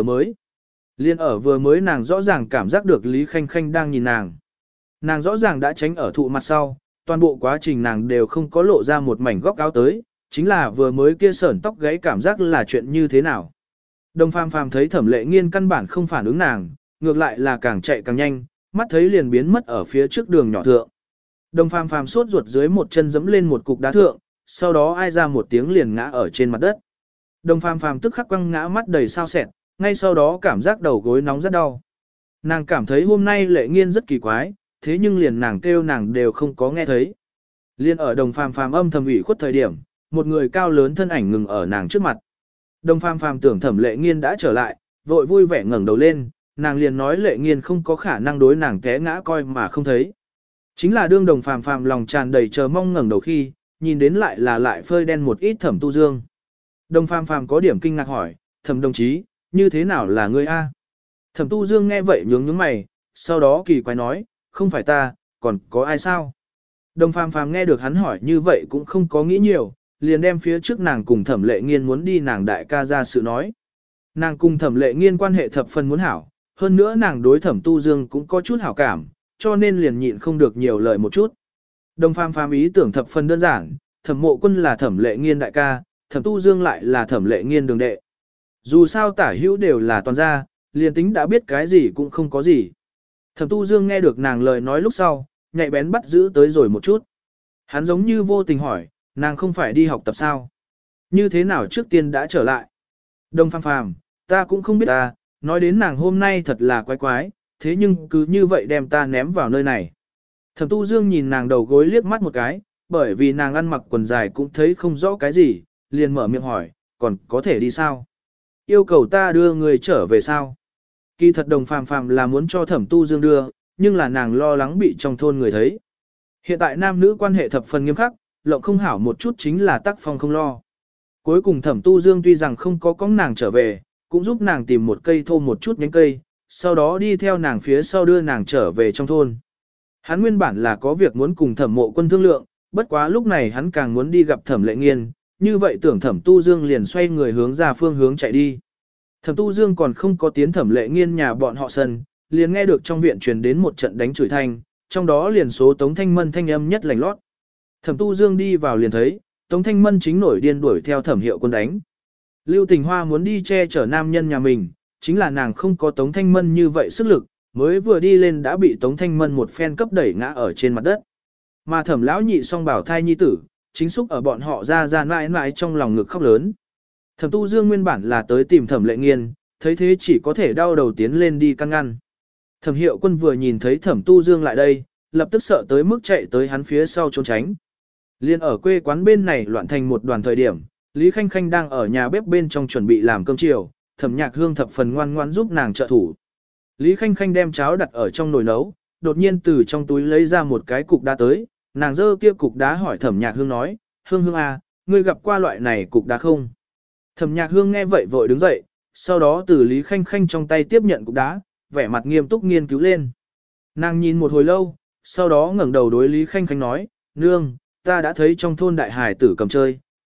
[SPEAKER 1] vừa mới nàng rõ ràng cảm giác được Lý Khanh Khanh đang nhìn nàng. Nàng rõ ràng đã tránh ở thụ mặt sau, toàn bộ quá trình nàng đều không có lộ ra một mảnh góc áo tới, chính là vừa mới kia sởn tóc gáy cảm giác là chuyện như thế nào. Đồng Phàm Phàm thấy Thẩm Lệ Nghiên căn bản không phản ứng nàng, ngược lại là càng chạy càng nhanh, mắt thấy liền biến mất ở phía trước đường nhỏ thượng. Đồng Phàm Phàm sốt ruột dưới một chân giẫm lên một cục đá thượng, sau đó ai ra một tiếng liền ngã ở trên mặt đất. Đồng Phàm Phàm tức khắc quăng ngã mắt đầy sao sẹn, ngay sau đó cảm giác đầu gối nóng rất đau. Nàng cảm thấy hôm nay Lệ Nghiên rất kỳ quái, thế nhưng liền nàng kêu nàng đều không có nghe thấy. Liên ở Đồng Phàm Phàm âm thầm ủy khuất thời điểm, một người cao lớn thân ảnh ngừng ở nàng trước mặt. Đồng Phàm Phàm tưởng Thẩm Lệ Nghiên đã trở lại, vội vui vẻ ngẩng đầu lên, nàng liền nói Lệ Nghiên không có khả năng đối nàng té ngã coi mà không thấy. Chính là đương Đồng Phàm Phàm lòng tràn đầy chờ mong ngẩng đầu khi, nhìn đến lại phơi đen một ít Thẩm Tu Dương. Đồng Phàm Phàm có điểm kinh ngạc hỏi, Thẩm đồng chí, như thế nào là ngươi a? Thẩm Tu Dương nghe vậy nhướng mày, sau đó kỳ quái nói, không phải ta, còn có ai sao? Đồng Phàm Phàm nghe được hắn hỏi như vậy cũng không có nghĩ nhiều, liền đem phía trước nàng cùng Thẩm Lệ Nghiên muốn đi nàng đại ca ra sự nói. Nàng cùng Thẩm Lệ Nghiên quan hệ thập phần muốn hảo, hơn nữa nàng đối Thẩm Tu Dương cũng có chút hảo cảm, cho nên liền nhịn không được nhiều lời một chút. Đồng Phàm Phàm ý tưởng thập phần đơn giản, Thẩm Mộ Quân là Thẩm Lệ Nghiên đại ca, Thẩm Tu Dương lại là Thẩm Lệ Nghiên đường đệ. Dù sao tả hữu đều là toàn gia, liền tính đã biết cái gì cũng không có gì. Thẩm Tu Dương nghe được nàng lời nói lúc sau, nhạy bén bắt giữ tới rồi một chút. Hắn giống như vô tình hỏi, nàng không phải đi học tập sao? Như thế nào trước tiên đã trở lại? Đồng Phàm Phàm, ta cũng không biết ta, nói đến nàng hôm nay thật là quái quái, thế nhưng cứ như vậy đem ta ném vào nơi này. Thẩm Tu Dương nhìn nàng đầu gối liếc mắt một cái, bởi vì nàng ăn mặc quần dài cũng thấy không rõ cái gì, liền mở miệng hỏi, còn có thể đi sao? Yêu cầu ta đưa người trở về sao? Kỳ thật Đồng Phàm Phàm là muốn cho Thẩm Tu Dương đưa, nhưng là nàng lo lắng bị trong thôn người thấy. Hiện tại nam nữ quan hệ thập phần nghiêm khắc, lộng không hảo một chút chính là tác phong không lo. Cuối cùng Thẩm Tu Dương tuy rằng không có con nàng trở về, cũng giúp nàng tìm một cây thô một chút nhánh cây, sau đó đi theo nàng phía sau đưa nàng trở về trong thôn. Hắn nguyên bản là có việc muốn cùng Thẩm Mộ Quân thương lượng, bất quá lúc này hắn càng muốn đi gặp Thẩm Lệ Nghiên, như vậy tưởng Thẩm Tu Dương liền xoay người hướng ra phương hướng chạy đi. Thẩm Tu Dương còn không có tiến Thẩm Lệ Nghiên nhà bọn họ sân, liền nghe được trong viện truyền đến một trận đánh chửi thanh, trong đó liền số Tống Thanh Mân thanh âm nhất lành lót. Thẩm Tu Dương đi vào liền thấy, Tống Thanh Mân chính nổi điên đuổi theo Thẩm Hiệu Quân đánh. Lưu Tình Hoa muốn đi che chở nam nhân nhà mình, chính là nàng không có Tống Thanh Mân như vậy sức lực, mới vừa đi lên đã bị Tống Thanh Mân một phen cấp đẩy ngã ở trên mặt đất. Mà Thẩm lão nhị song bảo thai nhi tử, chính xúc ở bọn họ ra mãi mãi trong lòng ngực khóc lớn. Thẩm Tu Dương nguyên bản là tới tìm Thẩm Lệ Nghiên, thấy thế chỉ có thể đau đầu tiến lên đi căn ngăn. Thẩm Hiệu Quân vừa nhìn thấy Thẩm Tu Dương lại đây, lập tức sợ tới mức chạy tới hắn phía sau trốn tránh. Liên ở quê quán bên này loạn thành một đoàn thời điểm, Lý Khanh Khanh đang ở nhà bếp bên trong chuẩn bị làm cơm chiều, Thẩm Nhạc Hương thập phần ngoan ngoãn giúp nàng trợ thủ. Lý Khanh Khanh đem cháo đặt ở trong nồi nấu, đột nhiên từ trong túi lấy ra một cái cục đá tới, nàng giơ kia cục đá hỏi Thẩm Nhạc Hương nói, Hương Hương à, ngươi gặp qua loại này cục đá không? Thẩm Nhạc Hương nghe vậy vội đứng dậy, sau đó từ Lý Khanh Khanh trong tay tiếp nhận cục đá, vẻ mặt nghiêm túc nghiên cứu lên. Nàng nhìn một hồi lâu, sau đó ngẩng đầu đối Lý Khanh Khanh nói, nương, ta đã thấy trong thôn đại hải tử cầm chơi,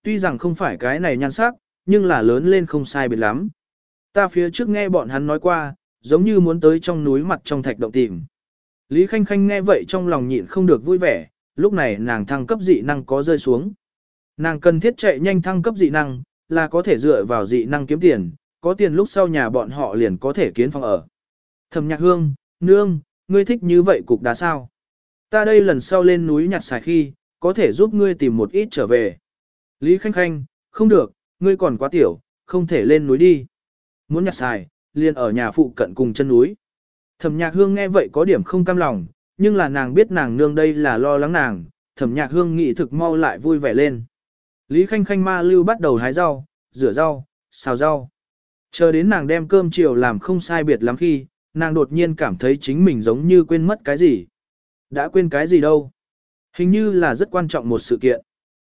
[SPEAKER 1] tuy rằng không phải cái này nhan sắc, nhưng là lớn lên không sai biệt lắm. Ta phía trước nghe bọn hắn nói qua, giống như muốn tới trong núi mặt trong thạch động tìm. Lý Khanh Khanh nghe vậy trong lòng nhịn không được vui vẻ, lúc này nàng thăng cấp dị năng có rơi xuống. Nàng cần thiết chạy nhanh thăng cấp dị năng, là có thể dựa vào dị năng kiếm tiền, có tiền lúc sau nhà bọn họ liền có thể kiến phòng ở. Thẩm Nhạc Hương, nương, ngươi thích như vậy cục đá sao? Ta đây lần sau lên núi nhặt xài khi, có thể giúp ngươi tìm một ít trở về. Lý Khanh Khanh, không được, ngươi còn quá tiểu, không thể lên núi đi. Muốn nhặt xài, liền ở nhà phụ cận cùng chân núi. Thẩm Nhạc Hương nghe vậy có điểm không cam lòng, nhưng là nàng biết nàng nương đây là lo lắng nàng, Thẩm Nhạc Hương nghĩ thực mau lại vui vẻ lên. Lý Khanh Khanh ma lưu bắt đầu hái rau, rửa rau, xào rau. Chờ đến nàng đem cơm chiều làm không sai biệt lắm khi, nàng đột nhiên cảm thấy chính mình giống như quên mất cái gì. Đã quên cái gì đâu? Hình như là rất quan trọng một sự kiện.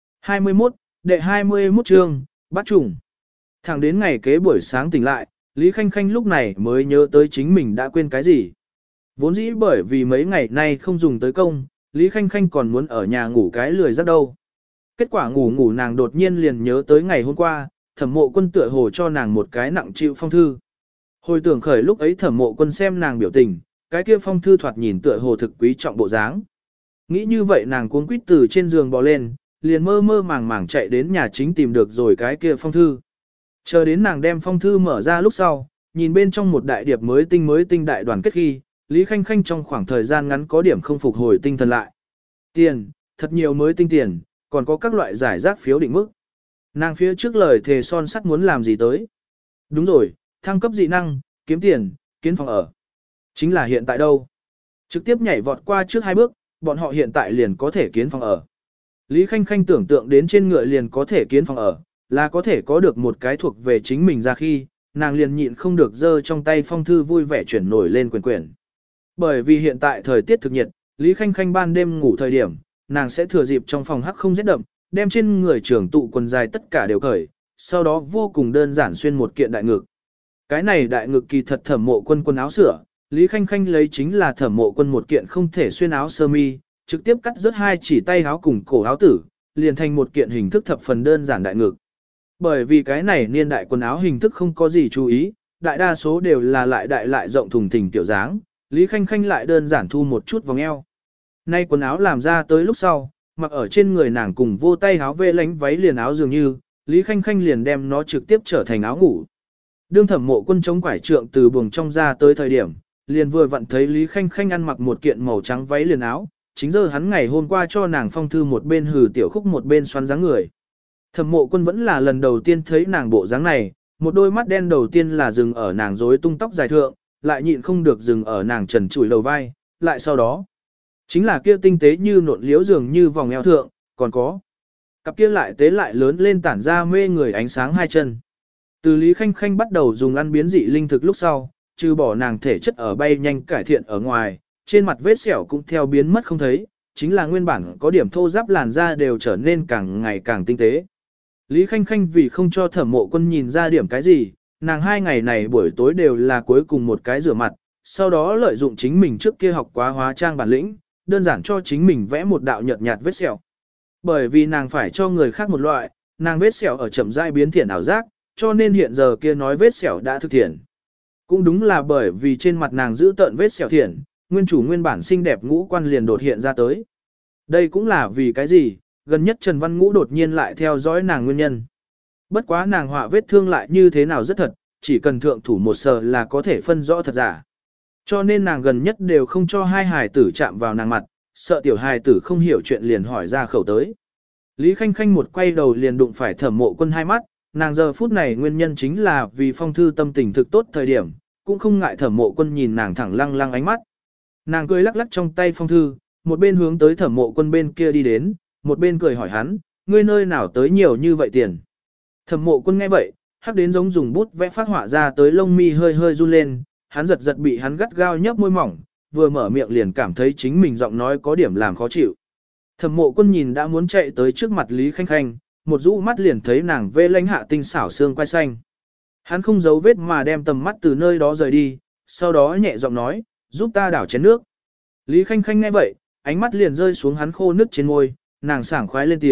[SPEAKER 1] 21, đệ 21 chương, bắt trùng. Thẳng đến ngày kế buổi sáng tỉnh lại, Lý Khanh Khanh lúc này mới nhớ tới chính mình đã quên cái gì. Vốn dĩ bởi vì mấy ngày nay không dùng tới công, Lý Khanh Khanh còn muốn ở nhà ngủ cái lười giấc đâu. Kết quả ngủ nàng đột nhiên liền nhớ tới ngày hôm qua, Thẩm Mộ Quân tựa hồ cho nàng một cái nặng chịu phong thư. Hồi tưởng khởi lúc ấy Thẩm Mộ Quân xem nàng biểu tình, cái kia phong thư thoạt nhìn tựa hồ thực quý trọng bộ dáng. Nghĩ như vậy nàng cuống quýt từ trên giường bò lên, liền mơ mơ màng màng chạy đến nhà chính tìm được rồi cái kia phong thư. Chờ đến nàng đem phong thư mở ra lúc sau, nhìn bên trong một đại điệp mới tinh đại đoàn kết khi, Lý Khanh Khanh trong khoảng thời gian ngắn có điểm không phục hồi tinh thần lại. Tiền, thật nhiều mới tinh tiền, còn có các loại giải rác phiếu định mức. Nàng phía trước lời thề son sắt muốn làm gì tới. Đúng rồi, thăng cấp dị năng, kiếm tiền, kiến phòng ở. Chính là hiện tại đâu. Trực tiếp nhảy vọt qua trước 2 bước, bọn họ hiện tại liền có thể kiến phòng ở. Lý Khanh Khanh tưởng tượng đến trên ngựa liền có thể kiến phòng ở, là có thể có được một cái thuộc về chính mình ra khi, nàng liền nhịn không được giơ trong tay phong thư vui vẻ chuyển nổi lên quyển. Bởi vì hiện tại thời tiết thực nhiệt, Lý Khanh Khanh ban đêm ngủ thời điểm, nàng sẽ thừa dịp trong phòng hắc không rét đậm, đem trên người trưởng tụ quần dài tất cả đều cởi, sau đó vô cùng đơn giản xuyên một kiện đại ngực. Cái này đại ngực kỳ thật Thẩm Mộ Quân quần áo sửa, Lý Khanh Khanh lấy chính là Thẩm Mộ Quân một kiện không thể xuyên áo sơ mi, trực tiếp cắt rớt 2 chỉ tay áo cùng cổ áo tử, liền thành một kiện hình thức thập phần đơn giản đại ngực. Bởi vì cái này niên đại quần áo hình thức không có gì chú ý, đại đa số đều là lại đại lại rộng thùng thình kiểu dáng, Lý Khanh Khanh lại đơn giản thu một chút vòng eo. Nay quần áo làm ra tới lúc sau, mặc ở trên người nàng cùng vô tay áo vê lánh váy liền áo dường như, Lý Khanh Khanh liền đem nó trực tiếp trở thành áo ngủ. Đương Thẩm Mộ Quân chống quải trượng từ buồng trong ra tới thời điểm, liền vừa vặn thấy Lý Khanh Khanh ăn mặc một kiện màu trắng váy liền áo, chính giờ hắn ngày hôm qua cho nàng phong thư một bên hừ tiểu khúc một bên xoắn dáng người. Thẩm Mộ Quân vẫn là lần đầu tiên thấy nàng bộ dáng này, một đôi mắt đen đầu tiên là dừng ở nàng rối tung tóc dài thượng, lại nhịn không được dừng ở nàng trần trụi đầu vai, lại sau đó chính là kia tinh tế như nộn liễu dường như vòng eo thượng, còn có cặp kia lại tế lại lớn lên tản ra mê người ánh sáng 2 chân. Từ Lý Khanh Khanh bắt đầu dùng ăn biến dị linh thực lúc sau, trừ bỏ nàng thể chất ở bay nhanh cải thiện ở ngoài, trên mặt vết sẹo cũng theo biến mất không thấy, chính là nguyên bản có điểm thô ráp làn da đều trở nên càng ngày càng tinh tế. Lý Khanh Khanh vì không cho Thẩm Mộ Quân nhìn ra điểm cái gì, nàng 2 ngày này buổi tối đều là cuối cùng một cái rửa mặt, sau đó lợi dụng chính mình trước kia học quá hóa trang bản lĩnh, đơn giản cho chính mình vẽ một đạo nhợt nhạt vết sẹo. Bởi vì nàng phải cho người khác một loại, nàng vết sẹo ở chậm rãi biến thiện ảo giác, cho nên hiện giờ kia nói vết sẹo đã thực thiện. Cũng đúng là bởi vì trên mặt nàng giữ tợn vết sẹo thiện, nguyên chủ nguyên bản xinh đẹp ngũ quan liền đột hiện ra tới. Đây cũng là vì cái gì, gần nhất Trần Văn Ngũ đột nhiên lại theo dõi nàng nguyên nhân. Bất quá nàng họa vết thương lại như thế nào rất thật, chỉ cần thượng thủ một sờ là có thể phân rõ thật giả. Cho nên nàng gần nhất đều không cho 2 hài tử chạm vào nàng mặt, sợ tiểu hài tử không hiểu chuyện liền hỏi ra khẩu tới. Lý Khanh Khanh một quay đầu liền đụng phải Thẩm Mộ Quân 2 mắt, nàng giờ phút này nguyên nhân chính là vì phong thư tâm tình thực tốt thời điểm, cũng không ngại Thẩm Mộ Quân nhìn nàng thẳng lăng lăng ánh mắt. Nàng cười lắc lắc trong tay phong thư, một bên hướng tới Thẩm Mộ Quân bên kia đi đến, một bên cười hỏi hắn, ngươi nơi nào tới nhiều như vậy tiền. Thẩm Mộ Quân nghe vậy, hắc đến giống dùng bút vẽ phát họa ra tới lông mi hơi hơi run lên, hắn giật giật bị hắn gắt gao nhấp môi mỏng, vừa mở miệng liền cảm thấy chính mình giọng nói có điểm làm khó chịu. Thẩm Mộ Quân nhìn đã muốn chạy tới trước mặt Lý Khanh Khanh, một rũ mắt liền thấy nàng vê lánh hạ tinh xảo xương quai xanh. Hắn không giấu vết mà đem tầm mắt từ nơi đó rời đi, sau đó nhẹ giọng nói, giúp ta đảo chén nước. Lý Khanh Khanh nghe vậy, ánh mắt liền rơi xuống hắn khô nước trên môi, nàng sảng khoái lên tiếng,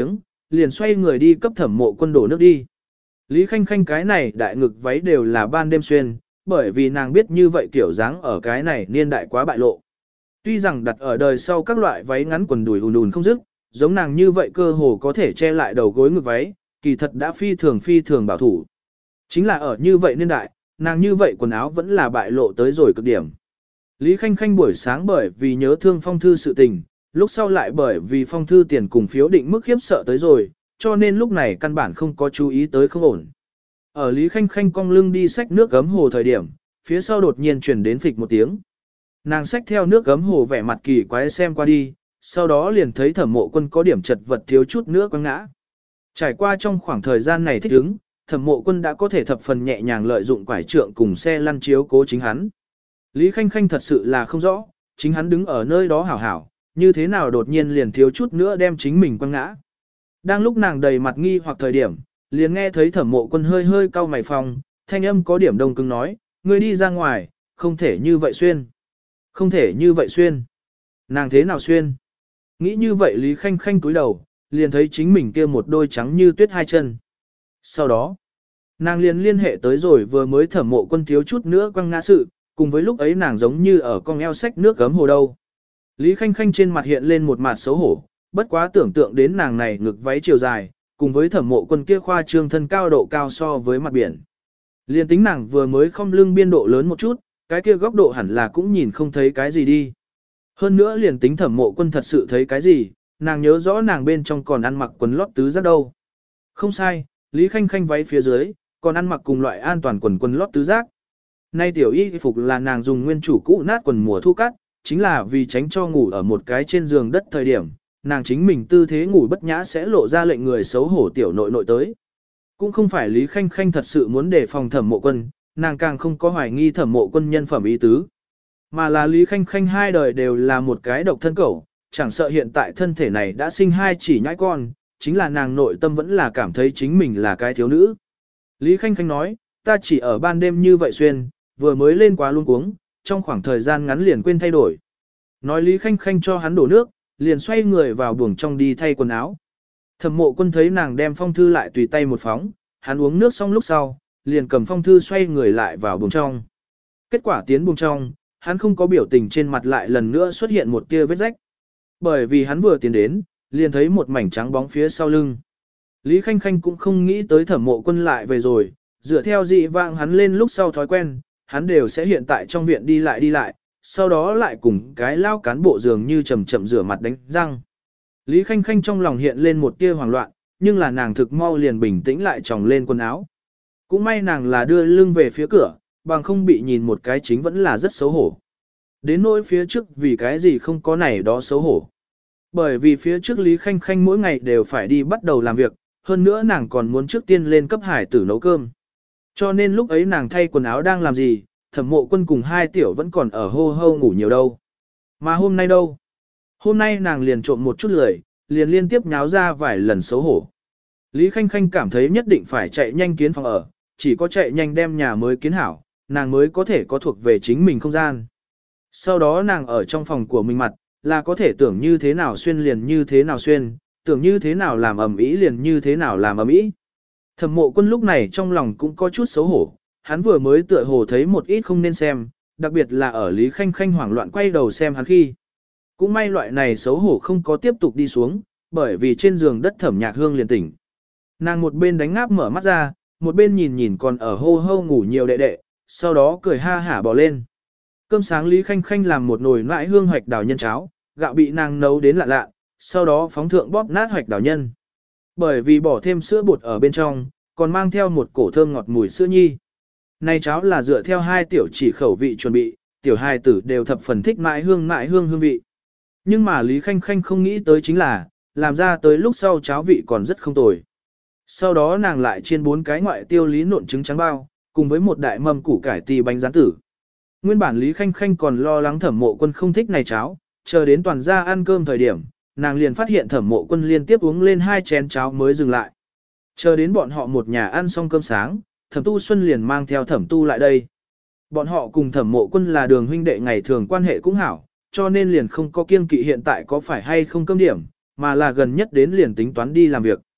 [SPEAKER 1] liền xoay người đi cấp Thẩm Mộ Quân đổ nước đi. Lý Khanh Khanh cái này đại ngực váy đều là ban đêm xuyên, bởi vì nàng biết như vậy kiểu dáng ở cái này niên đại quá bại lộ. Tuy rằng đặt ở đời sau các loại váy ngắn quần đùi ùn ùn không dứt, giống nàng như vậy cơ hồ có thể che lại đầu gối ngực váy, kỳ thật đã phi thường bảo thủ. Chính là ở như vậy niên đại, nàng như vậy quần áo vẫn là bại lộ tới rồi cực điểm. Lý Khanh Khanh buổi sáng bởi vì nhớ thương Phong Thư sự tình, lúc sau lại bởi vì Phong Thư tiền cùng phiếu định mức khiếp sợ tới rồi, cho nên lúc này căn bản không có chú ý tới không ổn. Ở Lý Khanh Khanh cong lưng đi xách nước gấm hồ thời điểm, phía sau đột nhiên truyền đến phịch một tiếng. Nàng xách theo nước gấm hồ vẻ mặt kỳ quái xem qua đi, sau đó liền thấy Thẩm Mộ Quân có điểm chật vật thiếu chút nữa quăng ngã. Trải qua trong khoảng thời gian này thích ứng, Thẩm Mộ Quân đã có thể thập phần nhẹ nhàng lợi dụng quải trượng cùng xe lăn chiếu cố chính hắn. Lý Khanh Khanh thật sự là không rõ, chính hắn đứng ở nơi đó hảo hảo, như thế nào đột nhiên liền thiếu chút nữa đem chính mình quăng ngã. Đang lúc nàng đầy mặt nghi hoặc thời điểm, liền nghe thấy Thẩm Mộ Quân hơi hơi cau mày phòng, thanh âm có điểm đông cứng nói, ngươi đi ra ngoài, không thể như vậy xuyên. Không thể như vậy xuyên. Nàng thế nào xuyên? Nghĩ như vậy Lý Khanh Khanh cúi đầu, liền thấy chính mình kia một đôi trắng như tuyết hai chân. Sau đó, nàng liền liên hệ tới rồi vừa mới Thẩm Mộ Quân thiếu chút nữa quăng ngã sự, cùng với lúc ấy nàng giống như ở con eo xách nước gấm hồ đâu. Lý Khanh Khanh trên mặt hiện lên một mặt xấu hổ, bất quá tưởng tượng đến nàng này ngực váy chiều dài, cùng với Thẩm Mộ Quân kia khoa trương thân cao độ cao so với mặt biển. Liên tính nàng vừa mới không lưng biên độ lớn một chút, cái kia góc độ hẳn là cũng nhìn không thấy cái gì đi. Hơn nữa liền tính Thẩm Mộ Quân thật sự thấy cái gì, nàng nhớ rõ nàng bên trong còn ăn mặc quần lót tứ giác đâu. Không sai, Lý Khanh Khanh váy phía dưới, còn ăn mặc cùng loại an toàn quần lót tứ giác. Nay tiểu y phục là nàng dùng nguyên chủ cũ nát quần mùa thu cắt, chính là vì tránh cho ngủ ở một cái trên giường đất thời điểm, nàng chính mình tư thế ngủ bất nhã sẽ lộ ra lệnh người xấu hổ tiểu nội nội tới. Cũng không phải Lý Khanh Khanh thật sự muốn đề phòng Thẩm Mộ Quân, nàng càng không có hoài nghi Thẩm Mộ Quân nhân phẩm ý tứ. Mà là Lý Khanh Khanh hai đời đều là một cái độc thân cẩu, chẳng sợ hiện tại thân thể này đã sinh hai chỉ nhãi con, chính là nàng nội tâm vẫn là cảm thấy chính mình là cái thiếu nữ. Lý Khanh Khanh nói, ta chỉ ở ban đêm như vậy xuyên, vừa mới lên quá luôn cuống, trong khoảng thời gian ngắn liền quên thay đổi. Nói Lý Khanh Khanh cho hắn đổ nước, liền xoay người vào buồng trong đi thay quần áo. Thẩm Mộ Quân thấy nàng đem phong thư lại tùy tay một phóng, hắn uống nước xong lúc sau, liền cầm phong thư xoay người lại vào buồng trong. Kết quả tiến buồng trong, hắn không có biểu tình trên mặt lại lần nữa xuất hiện một tia vết rách. Bởi vì hắn vừa tiến đến, liền thấy một mảnh trắng bóng phía sau lưng. Lý Khanh Khanh cũng không nghĩ tới Thẩm Mộ Quân lại về rồi, dựa theo dị vãng hắn lên lúc sau thói quen, hắn đều sẽ hiện tại trong viện đi lại, sau đó lại cùng cái lao cán bộ dường như chậm chậm rửa mặt đánh răng. Lý Khanh Khanh trong lòng hiện lên một tia hoảng loạn, nhưng là nàng thực mau liền bình tĩnh lại tròng lên quần áo. Cũng may nàng là đưa lưng về phía cửa, bằng không bị nhìn một cái chính vẫn là rất xấu hổ. Đến nỗi phía trước vì cái gì không có này đó xấu hổ. Bởi vì phía trước Lý Khanh Khanh mỗi ngày đều phải đi bắt đầu làm việc, hơn nữa nàng còn muốn trước tiên lên cấp hải tử nấu cơm. Cho nên lúc ấy nàng thay quần áo đang làm gì, Thẩm Mộ Quân cùng hai tiểu vẫn còn ở hô hô ngủ nhiều đâu. Mà hôm nay đâu? Hôm nay nàng liền trộm một chút lười, liền liên tiếp nháo ra vài lần xấu hổ. Lý Khanh Khanh cảm thấy nhất định phải chạy nhanh kiến phòng ở, chỉ có chạy nhanh đem nhà mới kiến hảo, nàng mới có thể có thuộc về chính mình không gian. Sau đó nàng ở trong phòng của mình mặt, là có thể tưởng như thế nào xuyên liền như thế nào xuyên, tưởng như thế nào làm ầm ĩ liền như thế nào làm ầm ĩ. Thẩm Mộ Quân lúc này trong lòng cũng có chút xấu hổ, hắn vừa mới tựa hồ thấy một ít không nên xem, đặc biệt là ở Lý Khanh Khanh hoảng loạn quay đầu xem hắn khi. Cũng may loại này xấu hổ không có tiếp tục đi xuống, bởi vì trên giường đất Thẩm Nhạc Hương liền tỉnh. Nàng một bên đánh ngáp mở mắt ra, một bên nhìn nhìn còn ở hô hô ngủ nhiều đệ đệ, sau đó cười ha hả bò lên. Cơm sáng Lý Khanh Khanh làm một nồi nãi hương hoạch đào nhân cháo, gạo bị nàng nấu đến lạ lạ, sau đó phóng thượng bóp nát hoạch đào nhân. Bởi vì bỏ thêm sữa bột ở bên trong, còn mang theo một cổ thơm ngọt mùi sữa nhi. Này cháo là dựa theo hai tiểu chỉ khẩu vị chuẩn bị, tiểu hài tử đều thập phần thích nãi hương hương vị. Nhưng mà Lý Khanh Khanh không nghĩ tới chính là, làm ra tới lúc sau cháo vị còn rất không tồi. Sau đó nàng lại chiên 4 cái ngoại tiêu lý nộn trứng trắng bao, cùng với một đại mâm củ cải tì bánh rán tử. Nguyên bản Lý Khanh Khanh còn lo lắng Thẩm Mộ Quân không thích này cháo, chờ đến toàn gia ăn cơm thời điểm, nàng liền phát hiện Thẩm Mộ Quân liên tiếp uống lên 2 chén cháo mới dừng lại. Chờ đến bọn họ một nhà ăn xong cơm sáng, Thẩm Tu Xuân liền mang theo Thẩm Tu lại đây. Bọn họ cùng Thẩm Mộ Quân là đường huynh đệ ngày thường quan hệ cũng hảo, cho nên liền không có kiêng kỵ hiện tại có phải hay không cơm điểm, mà là gần nhất đến liền tính toán đi làm việc.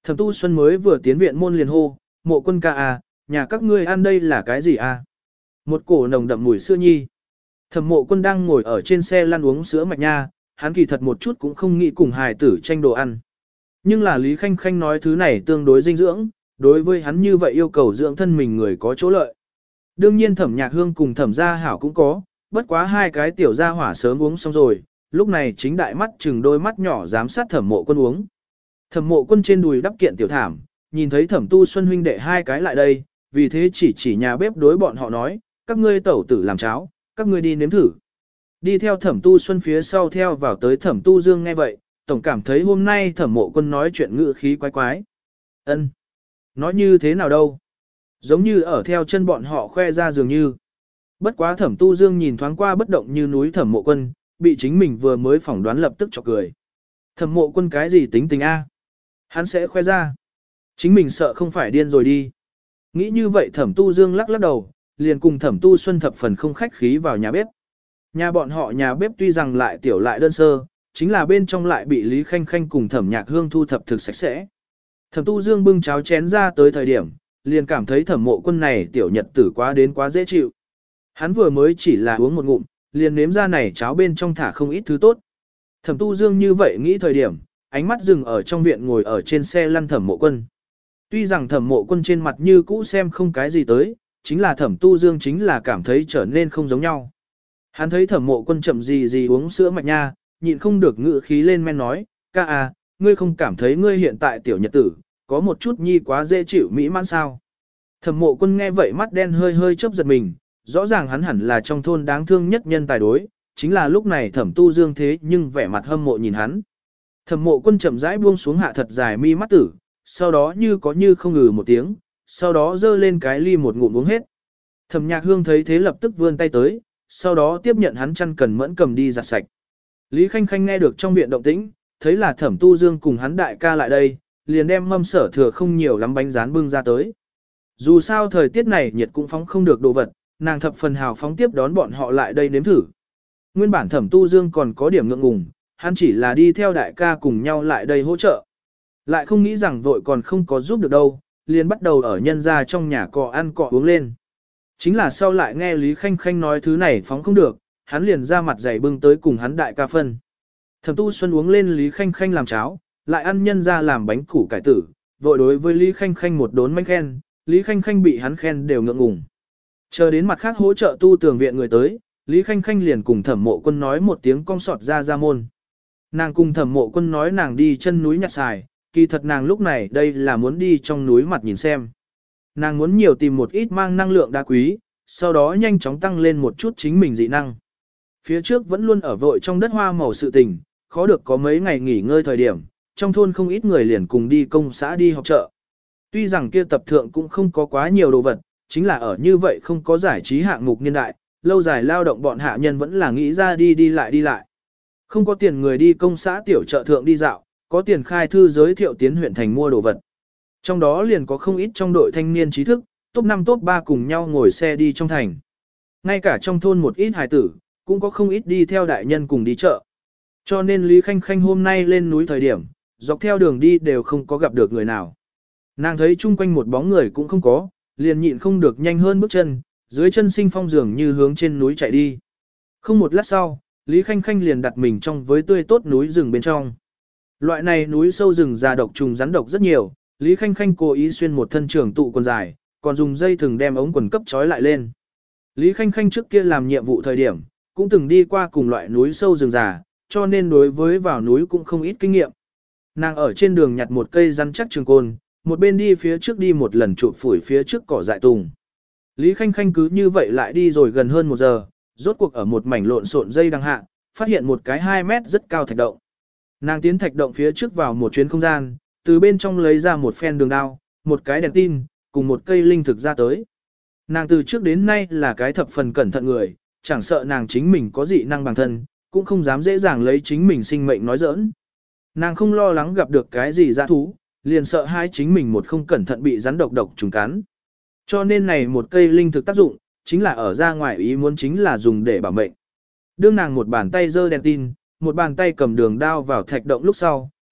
[SPEAKER 1] Thẩm Tu Xuân mới vừa tiến viện môn liền hô, Mộ Quân ca à, nhà các ngươi ăn đây là cái gì à? Một cổ nồng đậm mùi sữa nhi. Thẩm Mộ Quân đang ngồi ở trên xe lăn uống sữa mạch nha, hắn kỳ thật một chút cũng không nghĩ cùng hài tử tranh đồ ăn. Nhưng là Lý Khanh Khanh nói thứ này tương đối dinh dưỡng, đối với hắn như vậy yêu cầu dưỡng thân mình người có chỗ lợi. Đương nhiên Thẩm Nhạc Hương cùng Thẩm Gia Hảo cũng có, bất quá hai cái tiểu gia hỏa sớm uống xong rồi, lúc này chính đại mắt chừng đôi mắt nhỏ giám sát Thẩm Mộ Quân uống. Thẩm Mộ Quân trên đùi đắp kiện tiểu thảm, nhìn thấy Thẩm Tu Xuân huynh đệ hai cái lại đây, vì thế chỉ nhà bếp đối bọn họ nói, các ngươi tẩu tử làm cháo, các ngươi đi nếm thử. Đi theo Thẩm Tu Xuân phía sau theo vào tới Thẩm Tu Dương nghe vậy, tổng cảm thấy hôm nay Thẩm Mộ Quân nói chuyện ngữ khí quái quái. Ân, nói như thế nào đâu? Giống như ở theo chân bọn họ khoe ra dường như. Bất quá Thẩm Tu Dương nhìn thoáng qua bất động như núi Thẩm Mộ Quân, bị chính mình vừa mới phỏng đoán lập tức chọc cười. Thẩm Mộ Quân cái gì tính tình a? Hắn sẽ khoe ra. Chính mình sợ không phải điên rồi đi. Nghĩ như vậy Thẩm Tu Dương lắc lắc đầu, liền cùng Thẩm Tu Xuân thập phần không khách khí vào nhà bếp. Nhà bọn họ nhà bếp tuy rằng lại tiểu lại đơn sơ, chính là bên trong lại bị Lý Khanh Khanh cùng Thẩm Nhạc Hương thu thập thực sạch sẽ. Thẩm Tu Dương bưng cháo chén ra tới thời điểm, liền cảm thấy Thẩm Mộ Quân này tiểu nhật tử quá đến quá dễ chịu. Hắn vừa mới chỉ là uống một ngụm, liền nếm ra này cháo bên trong thả không ít thứ tốt. Thẩm Tu Dương như vậy nghĩ thời điểm, ánh mắt dừng ở trong viện ngồi ở trên xe lăn Thẩm Mộ Quân. Tuy rằng Thẩm Mộ Quân trên mặt như cũ xem không cái gì tới, chính là Thẩm Tu Dương chính là cảm thấy trở nên không giống nhau. Hắn thấy Thẩm Mộ Quân chậm gì uống sữa mạch nha, nhịn không được ngự khí lên men nói, ca à, ngươi không cảm thấy ngươi hiện tại tiểu nhật tử, có một chút nhi quá dễ chịu mỹ mãn sao. Thẩm Mộ Quân nghe vậy mắt đen hơi hơi chớp giật mình, rõ ràng hắn hẳn là trong thôn đáng thương nhất nhân tài đối, chính là lúc này Thẩm Tu Dương thế nhưng vẻ mặt hâm mộ nhìn hắn. Thẩm Mộ Quân chậm rãi buông xuống hạ thật dài mi mắt tử, sau đó như có như không ngừ một tiếng, sau đó dơ lên cái ly một ngụm uống hết. Thẩm Nhạc Hương thấy thế lập tức vươn tay tới, sau đó tiếp nhận hắn chăn cần mẫn cầm đi giặt sạch. Lý Khanh Khanh nghe được trong viện động tĩnh, thấy là Thẩm Tu Dương cùng hắn đại ca lại đây, liền đem mâm sở thừa không nhiều lắm bánh rán bưng ra tới. Dù sao thời tiết này nhiệt cũng phóng không được đồ vật, nàng thập phần hào phóng tiếp đón bọn họ lại đây nếm thử. Nguyên bản Thẩm Tu Dương còn có điểm ngượng ngùng, hắn chỉ là đi theo đại ca cùng nhau lại đây hỗ trợ. Lại không nghĩ rằng vội còn không có giúp được đâu, liền bắt đầu ở nhân gia trong nhà cọ ăn cọ uống lên. Chính là sau lại nghe Lý Khanh Khanh nói thứ này phóng không được, hắn liền ra mặt dày bưng tới cùng hắn đại ca phân. Thẩm Tu Xuân uống lên Lý Khanh Khanh làm cháo, lại ăn nhân ra làm bánh củ cải tử, vội đối với Lý Khanh Khanh một đốn manh khen, Lý Khanh Khanh bị hắn khen đều ngượng ngùng. Chờ đến mặt khác hỗ trợ tu tường viện người tới, Lý Khanh Khanh liền cùng Thẩm Mộ Quân nói một tiếng cong sọt ra môn. Nàng cùng Thẩm Mộ Quân nói nàng đi chân núi nhặt xài, kỳ thật nàng lúc này đây là muốn đi trong núi mặt nhìn xem. Nàng muốn nhiều tìm một ít mang năng lượng đá quý, sau đó nhanh chóng tăng lên một chút chính mình dị năng. Phía trước vẫn luôn ở vội trong đất hoa màu sự tình, khó được có mấy ngày nghỉ ngơi thời điểm, trong thôn không ít người liền cùng đi công xã đi học chợ. Tuy rằng kia tập thượng cũng không có quá nhiều đồ vật, chính là ở như vậy không có giải trí hạng mục niên đại, lâu dài lao động bọn hạ nhân vẫn là nghĩ ra đi lại. Không có tiền người đi công xã tiểu chợ thượng đi dạo, có tiền khai thư giới thiệu tiến huyện thành mua đồ vật. Trong đó liền có không ít trong đội thanh niên trí thức, top 5 top 3 cùng nhau ngồi xe đi trong thành. Ngay cả trong thôn một ít hài tử, cũng có không ít đi theo đại nhân cùng đi chợ. Cho nên Lý Khanh Khanh hôm nay lên núi thời điểm, dọc theo đường đi đều không có gặp được người nào. Nàng thấy chung quanh một bóng người cũng không có, liền nhịn không được nhanh hơn bước chân, dưới chân sinh phong dường như hướng trên núi chạy đi. Không một lát sau, Lý Khanh Khanh liền đặt mình trong với tươi tốt núi rừng bên trong. Loại này núi sâu rừng già độc trùng rắn độc rất nhiều, Lý Khanh Khanh cố ý xuyên một thân trường tụ quần dài, còn dùng dây thừng đem ống quần cấp trói lại lên. Lý Khanh Khanh trước kia làm nhiệm vụ thời điểm, cũng từng đi qua cùng loại núi sâu rừng già, cho nên đối với vào núi cũng không ít kinh nghiệm. Nàng ở trên đường nhặt một cây rắn chắc trường côn, một bên đi phía trước đi một lần chụp phủi phía trước cỏ dại tùng. Lý Khanh Khanh cứ như vậy lại đi rồi gần hơn 1 giờ, rốt cuộc ở một mảnh lộn xộn dây đằng hạ, phát hiện một cái 2 mét rất cao thạch động. Nàng tiến thạch động phía trước vào một chuyến không gian, từ bên trong lấy ra một phen đường đao, một cái đèn tin, cùng một cây linh thực ra tới. Nàng từ trước đến nay là cái thập phần cẩn thận người, chẳng sợ nàng chính mình có dị năng bằng thân, cũng không dám dễ dàng lấy chính mình sinh mệnh nói giỡn. Nàng không lo lắng gặp được cái gì dã thú, liền sợ hai chính mình một không cẩn thận bị rắn độc trùng cắn. Cho nên này một cây linh thực tác dụng, chính là ở ra ngoài ý muốn chính là dùng để bảo mệnh. Đương nàng một bàn tay giơ đèn tin, một bàn tay cầm đường đao vào thạch động lúc sau,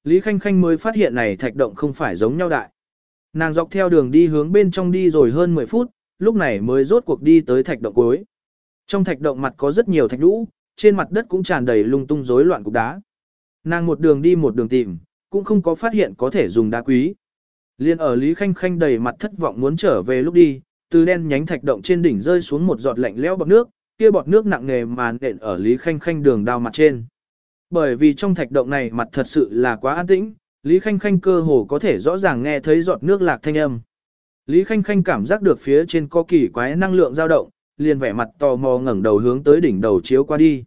[SPEAKER 1] Lý Khanh Khanh mới phát hiện này thạch động không phải giống nhau đại. Nàng dọc theo đường đi hướng bên trong đi rồi hơn 10 phút, lúc này mới rốt cuộc đi tới thạch động cuối. Trong thạch động mặt có rất nhiều thạch nhũ, trên mặt đất cũng tràn đầy lung tung rối loạn cục đá. Nàng một đường đi một đường tìm, cũng không có phát hiện có thể dùng đá quý. Liên ở Lý Khanh Khanh đầy mặt thất vọng muốn trở về lúc đi, từ đen nhánh thạch động trên đỉnh rơi xuống một giọt lạnh lẽo bọt nước, kia bọt nước nặng nề mà nện ở Lý Khanh Khanh đường đao mặt trên. Bởi vì trong thạch động này mặt thật sự là quá an tĩnh, Lý Khanh Khanh cơ hồ có thể rõ ràng nghe thấy giọt nước lạc thanh âm. Lý Khanh Khanh cảm giác được phía trên có kỳ quái năng lượng dao động, liền vẻ mặt tò mò ngẩng đầu hướng tới đỉnh đầu chiếu qua đi.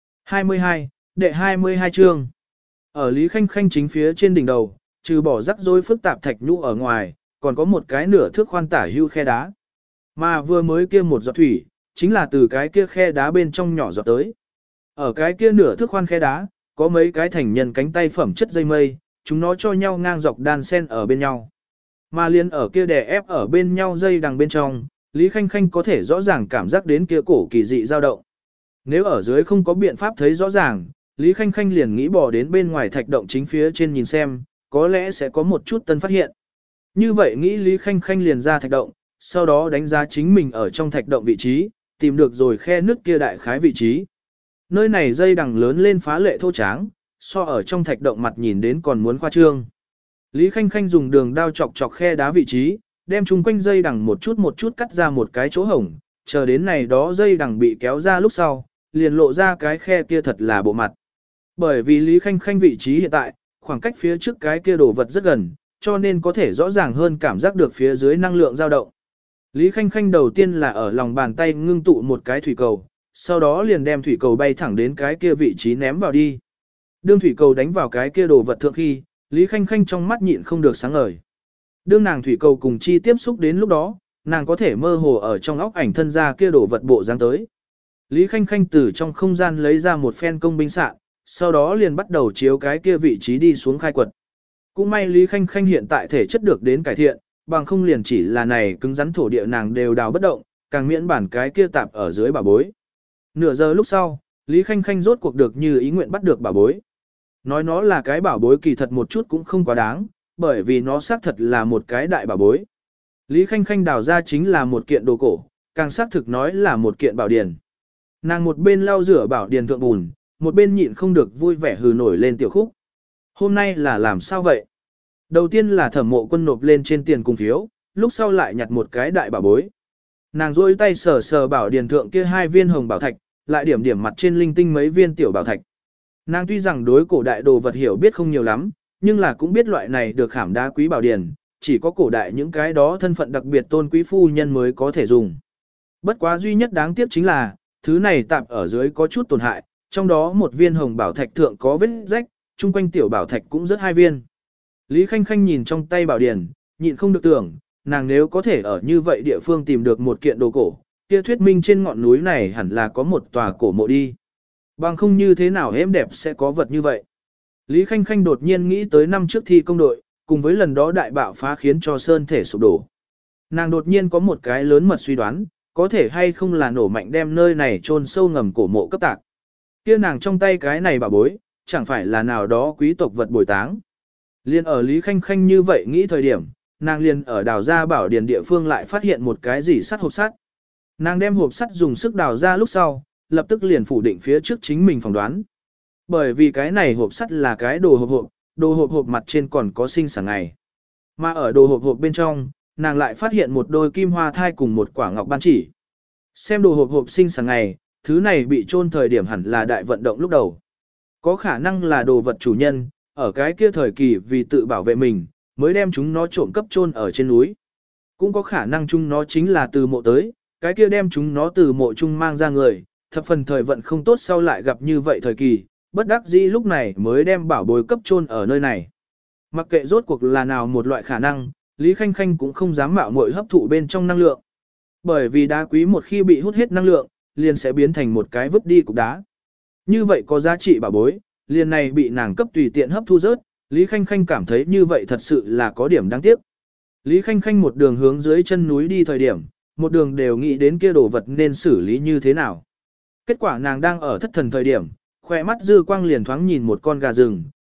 [SPEAKER 1] 22, đệ 22 chương. Ở Lý Khanh Khanh chính phía trên đỉnh đầu, trừ bỏ rắc rối phức tạp thạch nhũ ở ngoài, còn có một cái nửa thước khoan tả hưu khe đá. Mà vừa mới kia một giọt thủy, chính là từ cái kia khe đá bên trong nhỏ giọt tới. Ở cái kia nửa thước khoan khe đá, có mấy cái thành nhân cánh tay phẩm chất dây mây, chúng nó cho nhau ngang dọc đan sen ở bên nhau. Mà liên ở kia đè ép ở bên nhau dây đằng bên trong, Lý Khanh Khanh có thể rõ ràng cảm giác đến kia cổ kỳ dị dao động. Nếu ở dưới không có biện pháp thấy rõ ràng, Lý Khanh Khanh liền nghĩ bỏ đến bên ngoài thạch động chính phía trên nhìn xem, có lẽ sẽ có một chút tân phát hiện. Như vậy nghĩ Lý Khanh Khanh liền ra thạch động, sau đó đánh giá chính mình ở trong thạch động vị trí, tìm được rồi khe nước kia đại khái vị trí. Nơi này dây đằng lớn lên phá lệ thô tráng, so ở trong thạch động mặt nhìn đến còn muốn khoa trương. Lý Khanh Khanh dùng đường đao chọc chọc khe đá vị trí, đem chung quanh dây đằng một chút cắt ra một cái chỗ hổng, chờ đến này đó dây đằng bị kéo ra lúc sau, liền lộ ra cái khe kia thật là bộ mặt. Bởi vì Lý Khanh Khanh vị trí hiện tại, khoảng cách phía trước cái kia đồ vật rất gần, cho nên có thể rõ ràng hơn cảm giác được phía dưới năng lượng dao động. Lý Khanh Khanh đầu tiên là ở lòng bàn tay ngưng tụ một cái thủy cầu, sau đó liền đem thủy cầu bay thẳng đến cái kia vị trí ném vào đi. Đương thủy cầu đánh vào cái kia đồ vật thượng khi, Lý Khanh Khanh trong mắt nhịn không được sáng ngời. Đương nàng thủy cầu cùng chi tiếp xúc đến lúc đó, nàng có thể mơ hồ ở trong óc ảnh thân ra kia đồ vật bộ dáng tới. Lý Khanh Khanh từ trong không gian lấy ra một phen công binh sạn, sau đó liền bắt đầu chiếu cái kia vị trí đi xuống khai quật. Cũng may Lý Khanh Khanh hiện tại thể chất được đến cải thiện, bằng không liền chỉ là này cứng rắn thổ địa nàng đều đào bất động, càng miễn bản cái kia tạp ở dưới bà bối. Nửa giờ lúc sau, Lý Khanh Khanh rốt cuộc được như ý nguyện bắt được bà bối. Nói nó là cái bảo bối kỳ thật một chút cũng không quá đáng, bởi vì nó xác thật là một cái đại bảo bối. Lý Khanh Khanh đào ra chính là một kiện đồ cổ, càng xác thực nói là một kiện bảo điển. Nàng một bên lau rửa bảo điển thượng bùn, một bên nhịn không được vui vẻ hừ nổi lên tiểu khúc. Hôm nay là làm sao vậy? Đầu tiên là Thẩm Mộ Quân nộp lên trên tiền cùng phiếu, lúc sau lại nhặt một cái đại bảo bối. Nàng rôi tay sờ sờ bảo điển thượng kia hai viên hồng bảo thạch, lại điểm điểm mặt trên linh tinh mấy viên tiểu bảo thạch. Nàng tuy rằng đối cổ đại đồ vật hiểu biết không nhiều lắm, nhưng là cũng biết loại này được khảm đá quý bảo điển, chỉ có cổ đại những cái đó thân phận đặc biệt tôn quý phu nhân mới có thể dùng. Bất quá duy nhất đáng tiếc chính là, thứ này tạm ở dưới có chút tổn hại, trong đó một viên hồng bảo thạch thượng có vết rách, chung quanh tiểu bảo thạch cũng rất hai viên. Lý Khanh Khanh nhìn trong tay bảo điển, nhịn không được tưởng, nàng nếu có thể ở như vậy địa phương tìm được một kiện đồ cổ, kia thuyết minh trên ngọn núi này hẳn là có một tòa cổ mộ đi. Bằng không như thế nào êm đẹp sẽ có vật như vậy. Lý Khanh Khanh đột nhiên nghĩ tới năm trước thi công đội, cùng với lần đó đại bạo phá khiến cho sơn thể sụp đổ. Nàng đột nhiên có một cái lớn mật suy đoán, có thể hay không là nổ mạnh đem nơi này chôn sâu ngầm cổ mộ cấp tạc. Kia nàng trong tay cái này bà bối, chẳng phải là nào đó quý tộc vật bồi táng. Liên ở Lý Khanh Khanh như vậy nghĩ thời điểm, nàng liền ở đào ra bảo điền địa phương lại phát hiện một cái gì sắt hộp sắt. Nàng đem hộp sắt dùng sức đào ra lúc sau, lập tức liền phủ định phía trước chính mình phỏng đoán. Bởi vì cái này hộp sắt là cái đồ hộp mặt trên còn có sinh sản ngày. Mà ở đồ hộp bên trong, nàng lại phát hiện một đôi kim hoa thai cùng một quả ngọc ban chỉ. Xem đồ hộp sinh sản ngày, thứ này bị chôn thời điểm hẳn là đại vận động lúc đầu. Có khả năng là đồ vật chủ nhân, ở cái kia thời kỳ vì tự bảo vệ mình, mới đem chúng nó trộm cấp chôn ở trên núi. Cũng có khả năng chúng nó chính là từ mộ tới, cái kia đem chúng nó từ mộ chung mang ra người, thập phần thời vận không tốt sau lại gặp như vậy thời kỳ, bất đắc dĩ lúc này mới đem bảo bối cấp chôn ở nơi này. Mặc kệ rốt cuộc là nào một loại khả năng, Lý Khanh Khanh cũng không dám mạo muội hấp thụ bên trong năng lượng. Bởi vì đá quý một khi bị hút hết năng lượng, liền sẽ biến thành một cái vứt đi cục đá. Như vậy có giá trị bảo bối, liền này bị nàng cấp tùy tiện hấp thu rớt, Lý Khanh Khanh cảm thấy như vậy thật sự là có điểm đáng tiếc. Lý Khanh Khanh một đường hướng dưới chân núi đi thời điểm, một đường đều nghĩ đến kia đồ vật nên xử lý như thế nào. Kết quả nàng đang ở thất thần thời điểm, khỏe mắt dư quang liền thoáng nhìn một con gà rừng,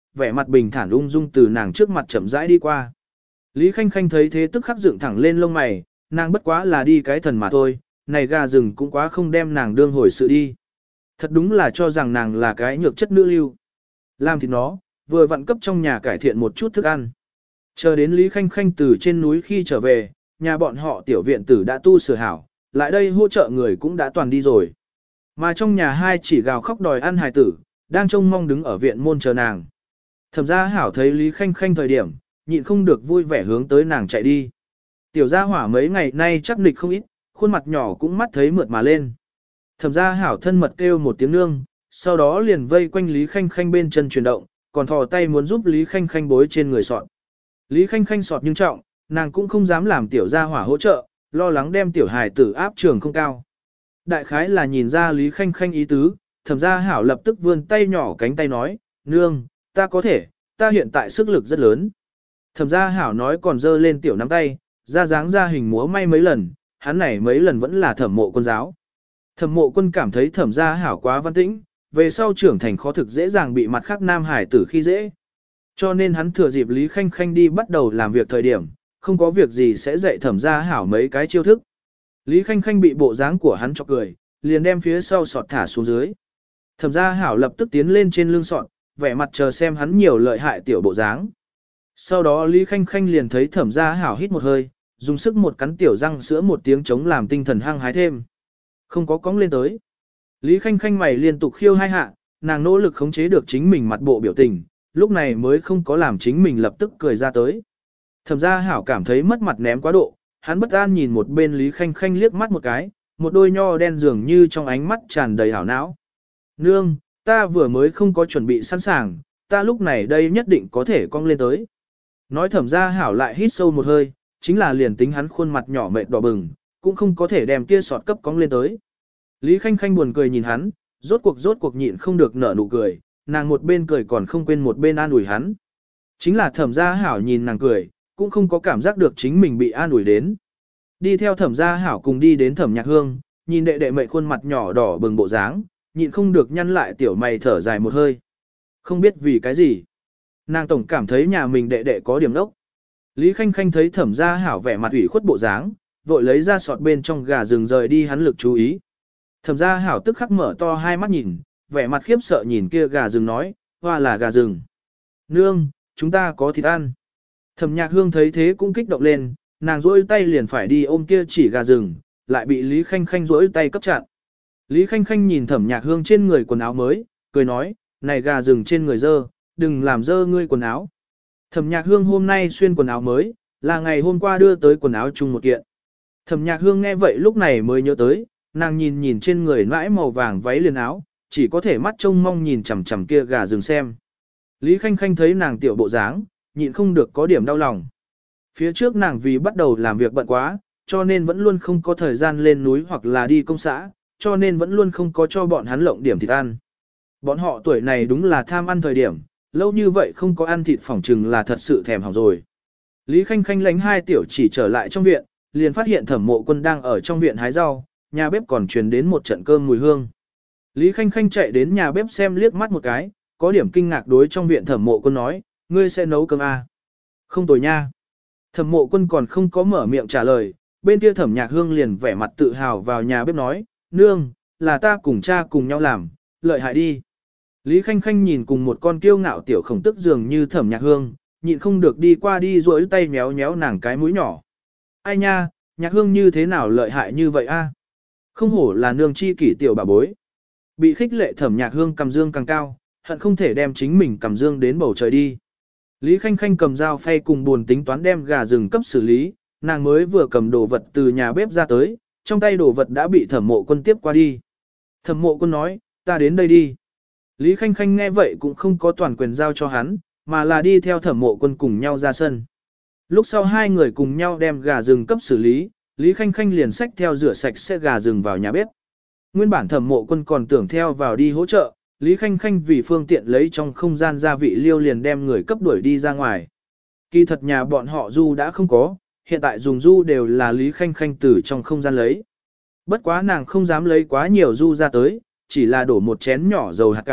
[SPEAKER 1] vẻ mặt bình thản ung dung từ nàng trước mặt chậm rãi đi qua. Lý Khanh Khanh thấy thế tức khắc dựng thẳng lên lông mày, nàng bất quá là đi cái thần mà thôi, này gà rừng cũng quá không đem nàng đương hồi sự đi. Thật đúng là cho rằng nàng là cái nhược chất nữ lưu. Làm thịt nó, vừa vặn cấp trong nhà cải thiện một chút thức ăn. Chờ đến Lý Khanh Khanh từ trên núi khi trở về, nhà bọn họ tiểu viện tử đã tu sửa hảo, lại đây hỗ trợ người cũng đã toàn đi rồi. Mà trong nhà hai chỉ gào khóc đòi ăn hài tử, đang trông mong đứng ở viện môn chờ nàng. Thẩm gia hảo thấy Lý Khanh Khanh thời điểm, nhịn không được vui vẻ hướng tới nàng chạy đi. Tiểu gia hỏa mấy ngày nay chắc nịch không ít, khuôn mặt nhỏ cũng mắt thấy mượt mà lên. Thẩm gia hảo thân mật kêu một tiếng nương, sau đó liền vây quanh Lý Khanh Khanh bên chân chuyển động, còn thò tay muốn giúp Lý Khanh Khanh bối trên người sọt. Lý Khanh Khanh sọt nhưng trọng, nàng cũng không dám làm tiểu gia hỏa hỗ trợ, lo lắng đem tiểu hài tử áp trường không cao. Đại khái là nhìn ra Lý Khanh Khanh ý tứ, Thẩm gia hảo lập tức vươn tay nhỏ cánh tay nói, nương, ta có thể, ta hiện tại sức lực rất lớn. Thẩm gia hảo nói còn giơ lên tiểu nắm tay, ra dáng ra hình múa may mấy lần, hắn này mấy lần vẫn là Thẩm Mộ Quân giáo. Thẩm Mộ Quân cảm thấy Thẩm gia hảo quá văn tĩnh, về sau trưởng thành khó thực dễ dàng bị mặt khác nam hải tử khi dễ. Cho nên hắn thừa dịp Lý Khanh Khanh đi bắt đầu làm việc thời điểm, không có việc gì sẽ dạy Thẩm gia hảo mấy cái chiêu thức. Lý Khanh Khanh bị bộ dáng của hắn chọc cười, liền đem phía sau sọt thả xuống dưới. Thẩm gia hảo lập tức tiến lên trên lưng sọt, vẻ mặt chờ xem hắn nhiều lợi hại tiểu bộ dáng. Sau đó Lý Khanh Khanh liền thấy Thẩm gia hảo hít một hơi, dùng sức một cắn tiểu răng sữa một tiếng chống làm tinh thần hăng hái thêm. Không có cóng lên tới. Lý Khanh Khanh mày liên tục khiêu hai hạ, nàng nỗ lực khống chế được chính mình mặt bộ biểu tình, lúc này mới không có làm chính mình lập tức cười ra tới. Thẩm gia hảo cảm thấy mất mặt ném quá độ, hắn bất an nhìn một bên Lý Khanh Khanh liếc mắt một cái, một đôi nho đen dường như trong ánh mắt tràn đầy hảo não. Nương, ta vừa mới không có chuẩn bị sẵn sàng, ta lúc này đây nhất định có thể cong lên tới. Nói Thẩm gia hảo lại hít sâu một hơi, chính là liền tính hắn khuôn mặt nhỏ mệt đỏ bừng, cũng không có thể đem kia sọt cấp cong lên tới. Lý Khanh Khanh buồn cười nhìn hắn, rốt cuộc nhịn không được nở nụ cười, nàng một bên cười còn không quên một bên an ủi hắn. Chính là Thẩm gia hảo nhìn nàng cười, cũng không có cảm giác được chính mình bị an ủi đến. Đi theo Thẩm gia hảo cùng đi đến Thẩm Nhạc Hương, nhìn đệ đệ mệt khuôn mặt nhỏ đỏ bừng bộ dáng, nhịn không được nhăn lại tiểu mày thở dài một hơi. Không biết vì cái gì. Nàng tổng cảm thấy nhà mình đệ đệ có điểm đốc. Lý Khanh Khanh thấy Thẩm gia hảo vẻ mặt ủy khuất bộ dáng, vội lấy ra sọt bên trong gà rừng rời đi hắn lực chú ý. Thẩm gia hảo tức khắc mở to hai mắt nhìn, vẻ mặt khiếp sợ nhìn kia gà rừng nói, hoa là gà rừng. Nương, chúng ta có thịt ăn. Thẩm Nhạc Hương thấy thế cũng kích động lên, nàng rỗi tay liền phải đi ôm kia chỉ gà rừng, lại bị Lý Khanh Khanh rỗi tay cấp chặn. Lý Khanh Khanh nhìn Thẩm Nhạc Hương trên người quần áo mới, cười nói, này gà rừng trên người dơ, đừng làm dơ ngươi quần áo. Thẩm Nhạc Hương hôm nay xuyên quần áo mới, là ngày hôm qua đưa tới quần áo chung một kiện. Thẩm Nhạc Hương nghe vậy lúc này mới nhớ tới, nàng nhìn nhìn trên người nãi màu vàng váy liền áo, chỉ có thể mắt trông mong nhìn chằm chằm kia gà rừng xem. Lý Khanh Khanh thấy nàng tiểu bộ dáng, nhịn không được có điểm đau lòng. Phía trước nàng vì bắt đầu làm việc bận quá, cho nên vẫn luôn không có thời gian lên núi hoặc là đi công xã, cho nên vẫn luôn không có cho bọn hắn lộng điểm thịt ăn. Bọn họ tuổi này đúng là tham ăn thời điểm, lâu như vậy không có ăn thịt phỏng chừng là thật sự thèm hỏng rồi. Lý Khanh Khanh lánh hai tiểu chỉ trở lại trong viện, liền phát hiện Thẩm Mộ Quân đang ở trong viện hái rau, nhà bếp còn truyền đến một trận cơm mùi hương. Lý Khanh Khanh chạy đến nhà bếp xem liếc mắt một cái, có điểm kinh ngạc đối trong viện Thẩm Mộ Quân nói, ngươi sẽ nấu cơm à? Không tồi nha. Thẩm Mộ Quân còn không có mở miệng trả lời, bên kia Thẩm Nhạc Hương liền vẻ mặt tự hào vào nhà bếp nói, nương, là ta cùng cha cùng nhau làm, lợi hại đi. Lý Khanh Khanh nhìn cùng một con kiêu ngạo tiểu khổng tức dường như Thẩm Nhạc Hương, nhịn không được đi qua đi duỗi tay méo méo nàng cái mũi nhỏ. Ai nha, Nhạc Hương như thế nào lợi hại như vậy a? Không hổ là nương chi kỷ tiểu bà bối. Bị khích lệ Thẩm Nhạc Hương cầm dương càng cao, hận không thể đem chính mình cầm dương đến bầu trời đi. Lý Khanh Khanh cầm dao phay cùng buồn tính toán đem gà rừng cấp xử lý, nàng mới vừa cầm đồ vật từ nhà bếp ra tới, trong tay đồ vật đã bị Thẩm Mộ Quân tiếp qua đi. Thẩm Mộ Quân nói, ta đến đây đi. Lý Khanh Khanh nghe vậy cũng không có toàn quyền giao cho hắn, mà là đi theo Thẩm Mộ Quân cùng nhau ra sân. Lúc sau hai người cùng nhau đem gà rừng cấp xử lý, Lý Khanh Khanh liền xách theo rửa sạch sẽ gà rừng vào nhà bếp. Nguyên bản Thẩm Mộ Quân còn tưởng theo vào đi hỗ trợ, Lý Khanh Khanh vì phương tiện lấy trong không gian gia vị liêu liền đem người cấp đuổi đi ra ngoài. Kỳ thật nhà bọn họ du đã không có, hiện tại dùng du đều là Lý Khanh Khanh từ trong không gian lấy. Bất quá nàng không dám lấy quá nhiều du ra tới, chỉ là đổ một chén nhỏ dầu hạt cải,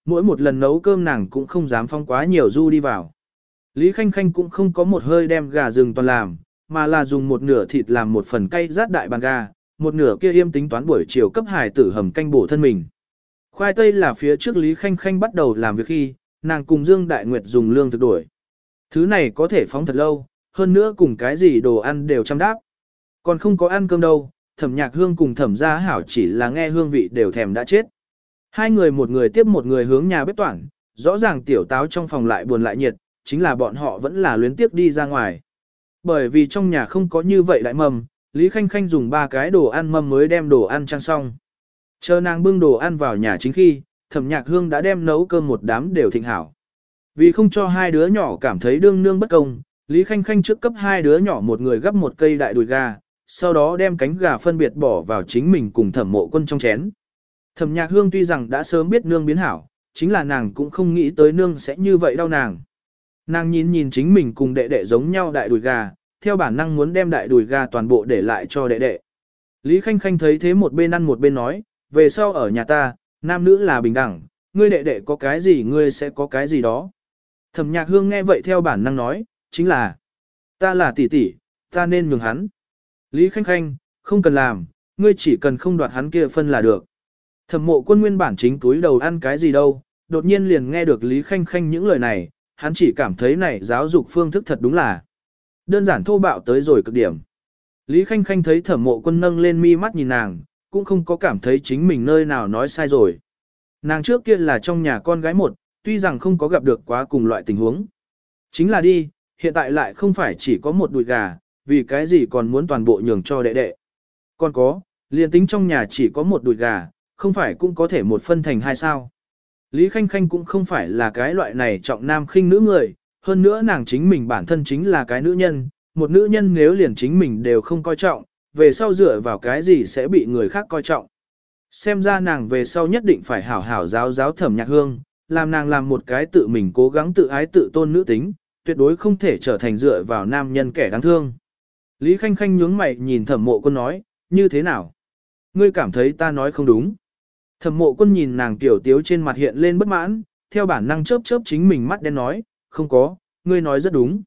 [SPEAKER 1] mỗi một lần nấu cơm nàng cũng không dám phong quá nhiều du đi vào. Lý Khanh Khanh cũng không có một hơi đem gà rừng toàn làm, mà là dùng một nửa thịt làm một phần cay rát đại bàn gà, một nửa kia yêm tính toán buổi chiều cấp hải tử hầm canh bổ thân mình. Khoai tây là phía trước Lý Khanh Khanh bắt đầu làm việc khi, nàng cùng Dương Đại Nguyệt dùng lương thực đổi. Thứ này có thể phóng thật lâu, hơn nữa cùng cái gì đồ ăn đều chăm đáp. Còn không có ăn cơm đâu, Thẩm Nhạc Hương cùng Thẩm Gia Hảo chỉ là nghe hương vị đều thèm đã chết. Hai người một người tiếp một người hướng nhà bếp toản, rõ ràng tiểu táo trong phòng lại buồn lại nhiệt, chính là bọn họ vẫn là luyến tiếc đi ra ngoài. Bởi vì trong nhà không có như vậy đại mầm, Lý Khanh Khanh dùng 3 cái đồ ăn mâm mới đem đồ ăn trang xong. Chờ nàng bưng đồ ăn vào nhà chính khi, Thẩm Nhạc Hương đã đem nấu cơm một đám đều thịnh hảo. Vì không cho hai đứa nhỏ cảm thấy đương nương bất công, Lý Khanh Khanh trước cấp hai đứa nhỏ một người gắp một cây đại đùi gà, sau đó đem cánh gà phân biệt bỏ vào chính mình cùng Thẩm Mộ Quân trong chén. Thẩm Nhạc Hương tuy rằng đã sớm biết nương biến hảo, chính là nàng cũng không nghĩ tới nương sẽ như vậy đau nàng. Nàng nhìn chính mình cùng đệ đệ giống nhau đại đùi gà, theo bản năng muốn đem đại đùi gà toàn bộ để lại cho đệ đệ. Lý Khanh Khanh thấy thế một bên ăn một bên nói, về sau ở nhà ta, nam nữ là bình đẳng, ngươi đệ đệ có cái gì ngươi sẽ có cái gì đó. Thẩm Nhạc Hương nghe vậy theo bản năng nói, chính là, ta là tỷ tỷ, ta nên nhường hắn. Lý Khanh Khanh, không cần làm, ngươi chỉ cần không đoạt hắn kia phân là được. Thẩm Mộ Quân nguyên bản chính túi đầu ăn cái gì đâu, đột nhiên liền nghe được Lý Khanh Khanh những lời này, hắn chỉ cảm thấy này giáo dục phương thức thật đúng là đơn giản thô bạo tới rồi cực điểm. Lý Khanh Khanh thấy Thẩm Mộ Quân nâng lên mi mắt nhìn nàng, cũng không có cảm thấy chính mình nơi nào nói sai rồi. Nàng trước kia là trong nhà con gái một, tuy rằng không có gặp được quá cùng loại tình huống. Chính là đi, hiện tại lại không phải chỉ có một đùi gà, vì cái gì còn muốn toàn bộ nhường cho đệ đệ. Còn có, liền tính trong nhà chỉ có một đùi gà, không phải cũng có thể một phân thành hai sao. Lý Khanh Khanh cũng không phải là cái loại này trọng nam khinh nữ người, hơn nữa nàng chính mình bản thân chính là cái nữ nhân, một nữ nhân nếu liền chính mình đều không coi trọng, về sau dựa vào cái gì sẽ bị người khác coi trọng. Xem ra nàng về sau nhất định phải hảo hảo giáo giáo Thẩm Nhạc Hương, làm nàng làm một cái tự mình cố gắng tự ái tự tôn nữ tính, tuyệt đối không thể trở thành dựa vào nam nhân kẻ đáng thương. Lý Khanh Khanh nhướng mày nhìn Thẩm Mộ Quân nói, như thế nào? Ngươi cảm thấy ta nói không đúng. Thẩm Mộ Quân nhìn nàng tiểu tiếu trên mặt hiện lên bất mãn, theo bản năng chớp chớp chính mình mắt đen nói, không có, ngươi nói rất đúng.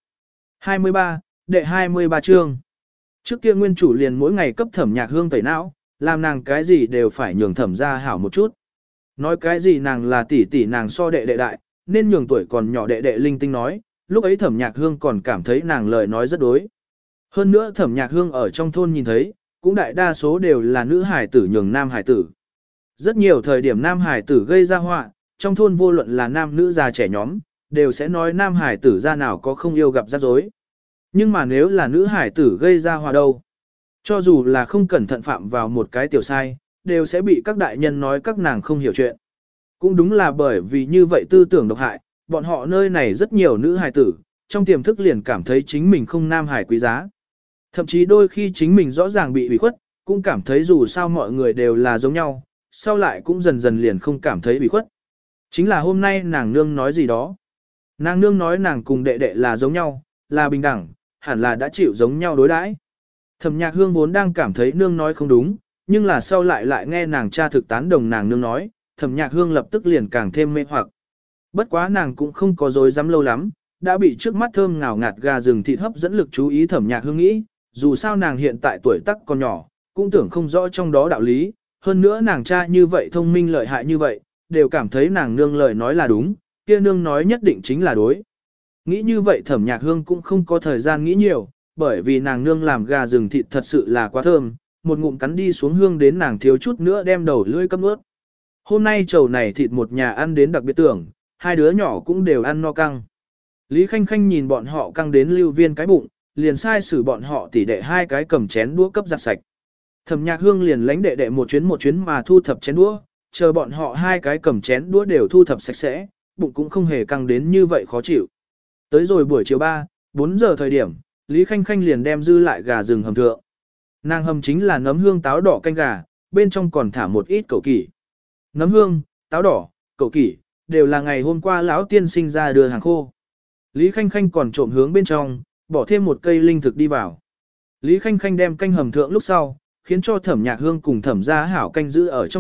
[SPEAKER 1] 23, đệ 23 chương. Trước kia nguyên chủ liền mỗi ngày cấp Thẩm Nhạc Hương tẩy não, làm nàng cái gì đều phải nhường Thẩm gia hảo một chút. Nói cái gì nàng là tỷ tỷ nàng so đệ đệ đại, nên nhường tuổi còn nhỏ đệ đệ linh tinh nói, lúc ấy Thẩm Nhạc Hương còn cảm thấy nàng lời nói rất đối. Hơn nữa Thẩm Nhạc Hương ở trong thôn nhìn thấy, cũng đại đa số đều là nữ hải tử nhường nam hải tử. Rất nhiều thời điểm nam hải tử gây ra họa, trong thôn vô luận là nam nữ già trẻ nhóm, đều sẽ nói nam hải tử ra nào có không yêu gặp rắc rối. Nhưng mà nếu là nữ hải tử gây ra họa đâu, cho dù là không cẩn thận phạm vào một cái tiểu sai, đều sẽ bị các đại nhân nói các nàng không hiểu chuyện. Cũng đúng là bởi vì như vậy tư tưởng độc hại, bọn họ nơi này rất nhiều nữ hài tử, trong tiềm thức liền cảm thấy chính mình không nam hài quý giá. Thậm chí đôi khi chính mình rõ ràng bị ủy khuất, cũng cảm thấy dù sao mọi người đều là giống nhau, sau lại cũng dần dần liền không cảm thấy bị khuất. Chính là hôm nay nàng nương nói gì đó. Nàng nương nói nàng cùng đệ đệ là giống nhau, là bình đẳng, hẳn là đã chịu giống nhau đối đãi. Thẩm Nhạc Hương vốn đang cảm thấy nương nói không đúng, nhưng là sau lại nghe nàng cha thực tán đồng nàng nương nói, Thẩm Nhạc Hương lập tức liền càng thêm mê hoặc. Bất quá nàng cũng không có dối dám lâu lắm, đã bị trước mắt thơm ngào ngạt gà rừng thịt hấp dẫn lực chú ý Thẩm Nhạc Hương nghĩ, dù sao nàng hiện tại tuổi tác còn nhỏ, cũng tưởng không rõ trong đó đạo lý, hơn nữa nàng cha như vậy thông minh lợi hại như vậy, đều cảm thấy nàng nương lời nói là đúng, kia nương nói nhất định chính là đối. Nghĩ như vậy Thẩm Nhạc Hương cũng không có thời gian nghĩ nhiều, bởi vì nàng nương làm gà rừng thịt thật sự là quá thơm, một ngụm cắn đi xuống hương đến nàng thiếu chút nữa đem đầu lưỡi cấp nuốt. Hôm nay chầu này thịt một nhà ăn đến đặc biệt tưởng, hai đứa nhỏ cũng đều ăn no căng. Lý Khanh Khanh nhìn bọn họ căng đến lưu viên cái bụng, liền sai xử bọn họ tỉ đệ hai cái cầm chén đũa cấp giặt sạch. Thẩm Nhạc Hương liền lánh đệ đệ một chuyến mà thu thập chén đũa, chờ bọn họ hai cái cầm chén đũa đều thu thập sạch sẽ, bụng cũng không hề căng đến như vậy khó chịu. Tới rồi buổi chiều 4 giờ thời điểm, Lý Khanh Khanh liền đem dư lại gà rừng hầm thượng. Nàng hầm chính là nấm hương táo đỏ canh gà, bên trong còn thả một ít cẩu kỷ. Nấm hương, táo đỏ, cẩu kỷ, đều là ngày hôm qua lão tiên sinh ra đưa hàng khô. Lý Khanh Khanh còn trộm hướng bên trong, bỏ thêm một cây linh thực đi vào. Lý Khanh Khanh đem canh hầm thượng lúc sau, khiến cho Thẩm Nhạc Hương cùng Thẩm Gia Hảo canh giữ ở trong viện,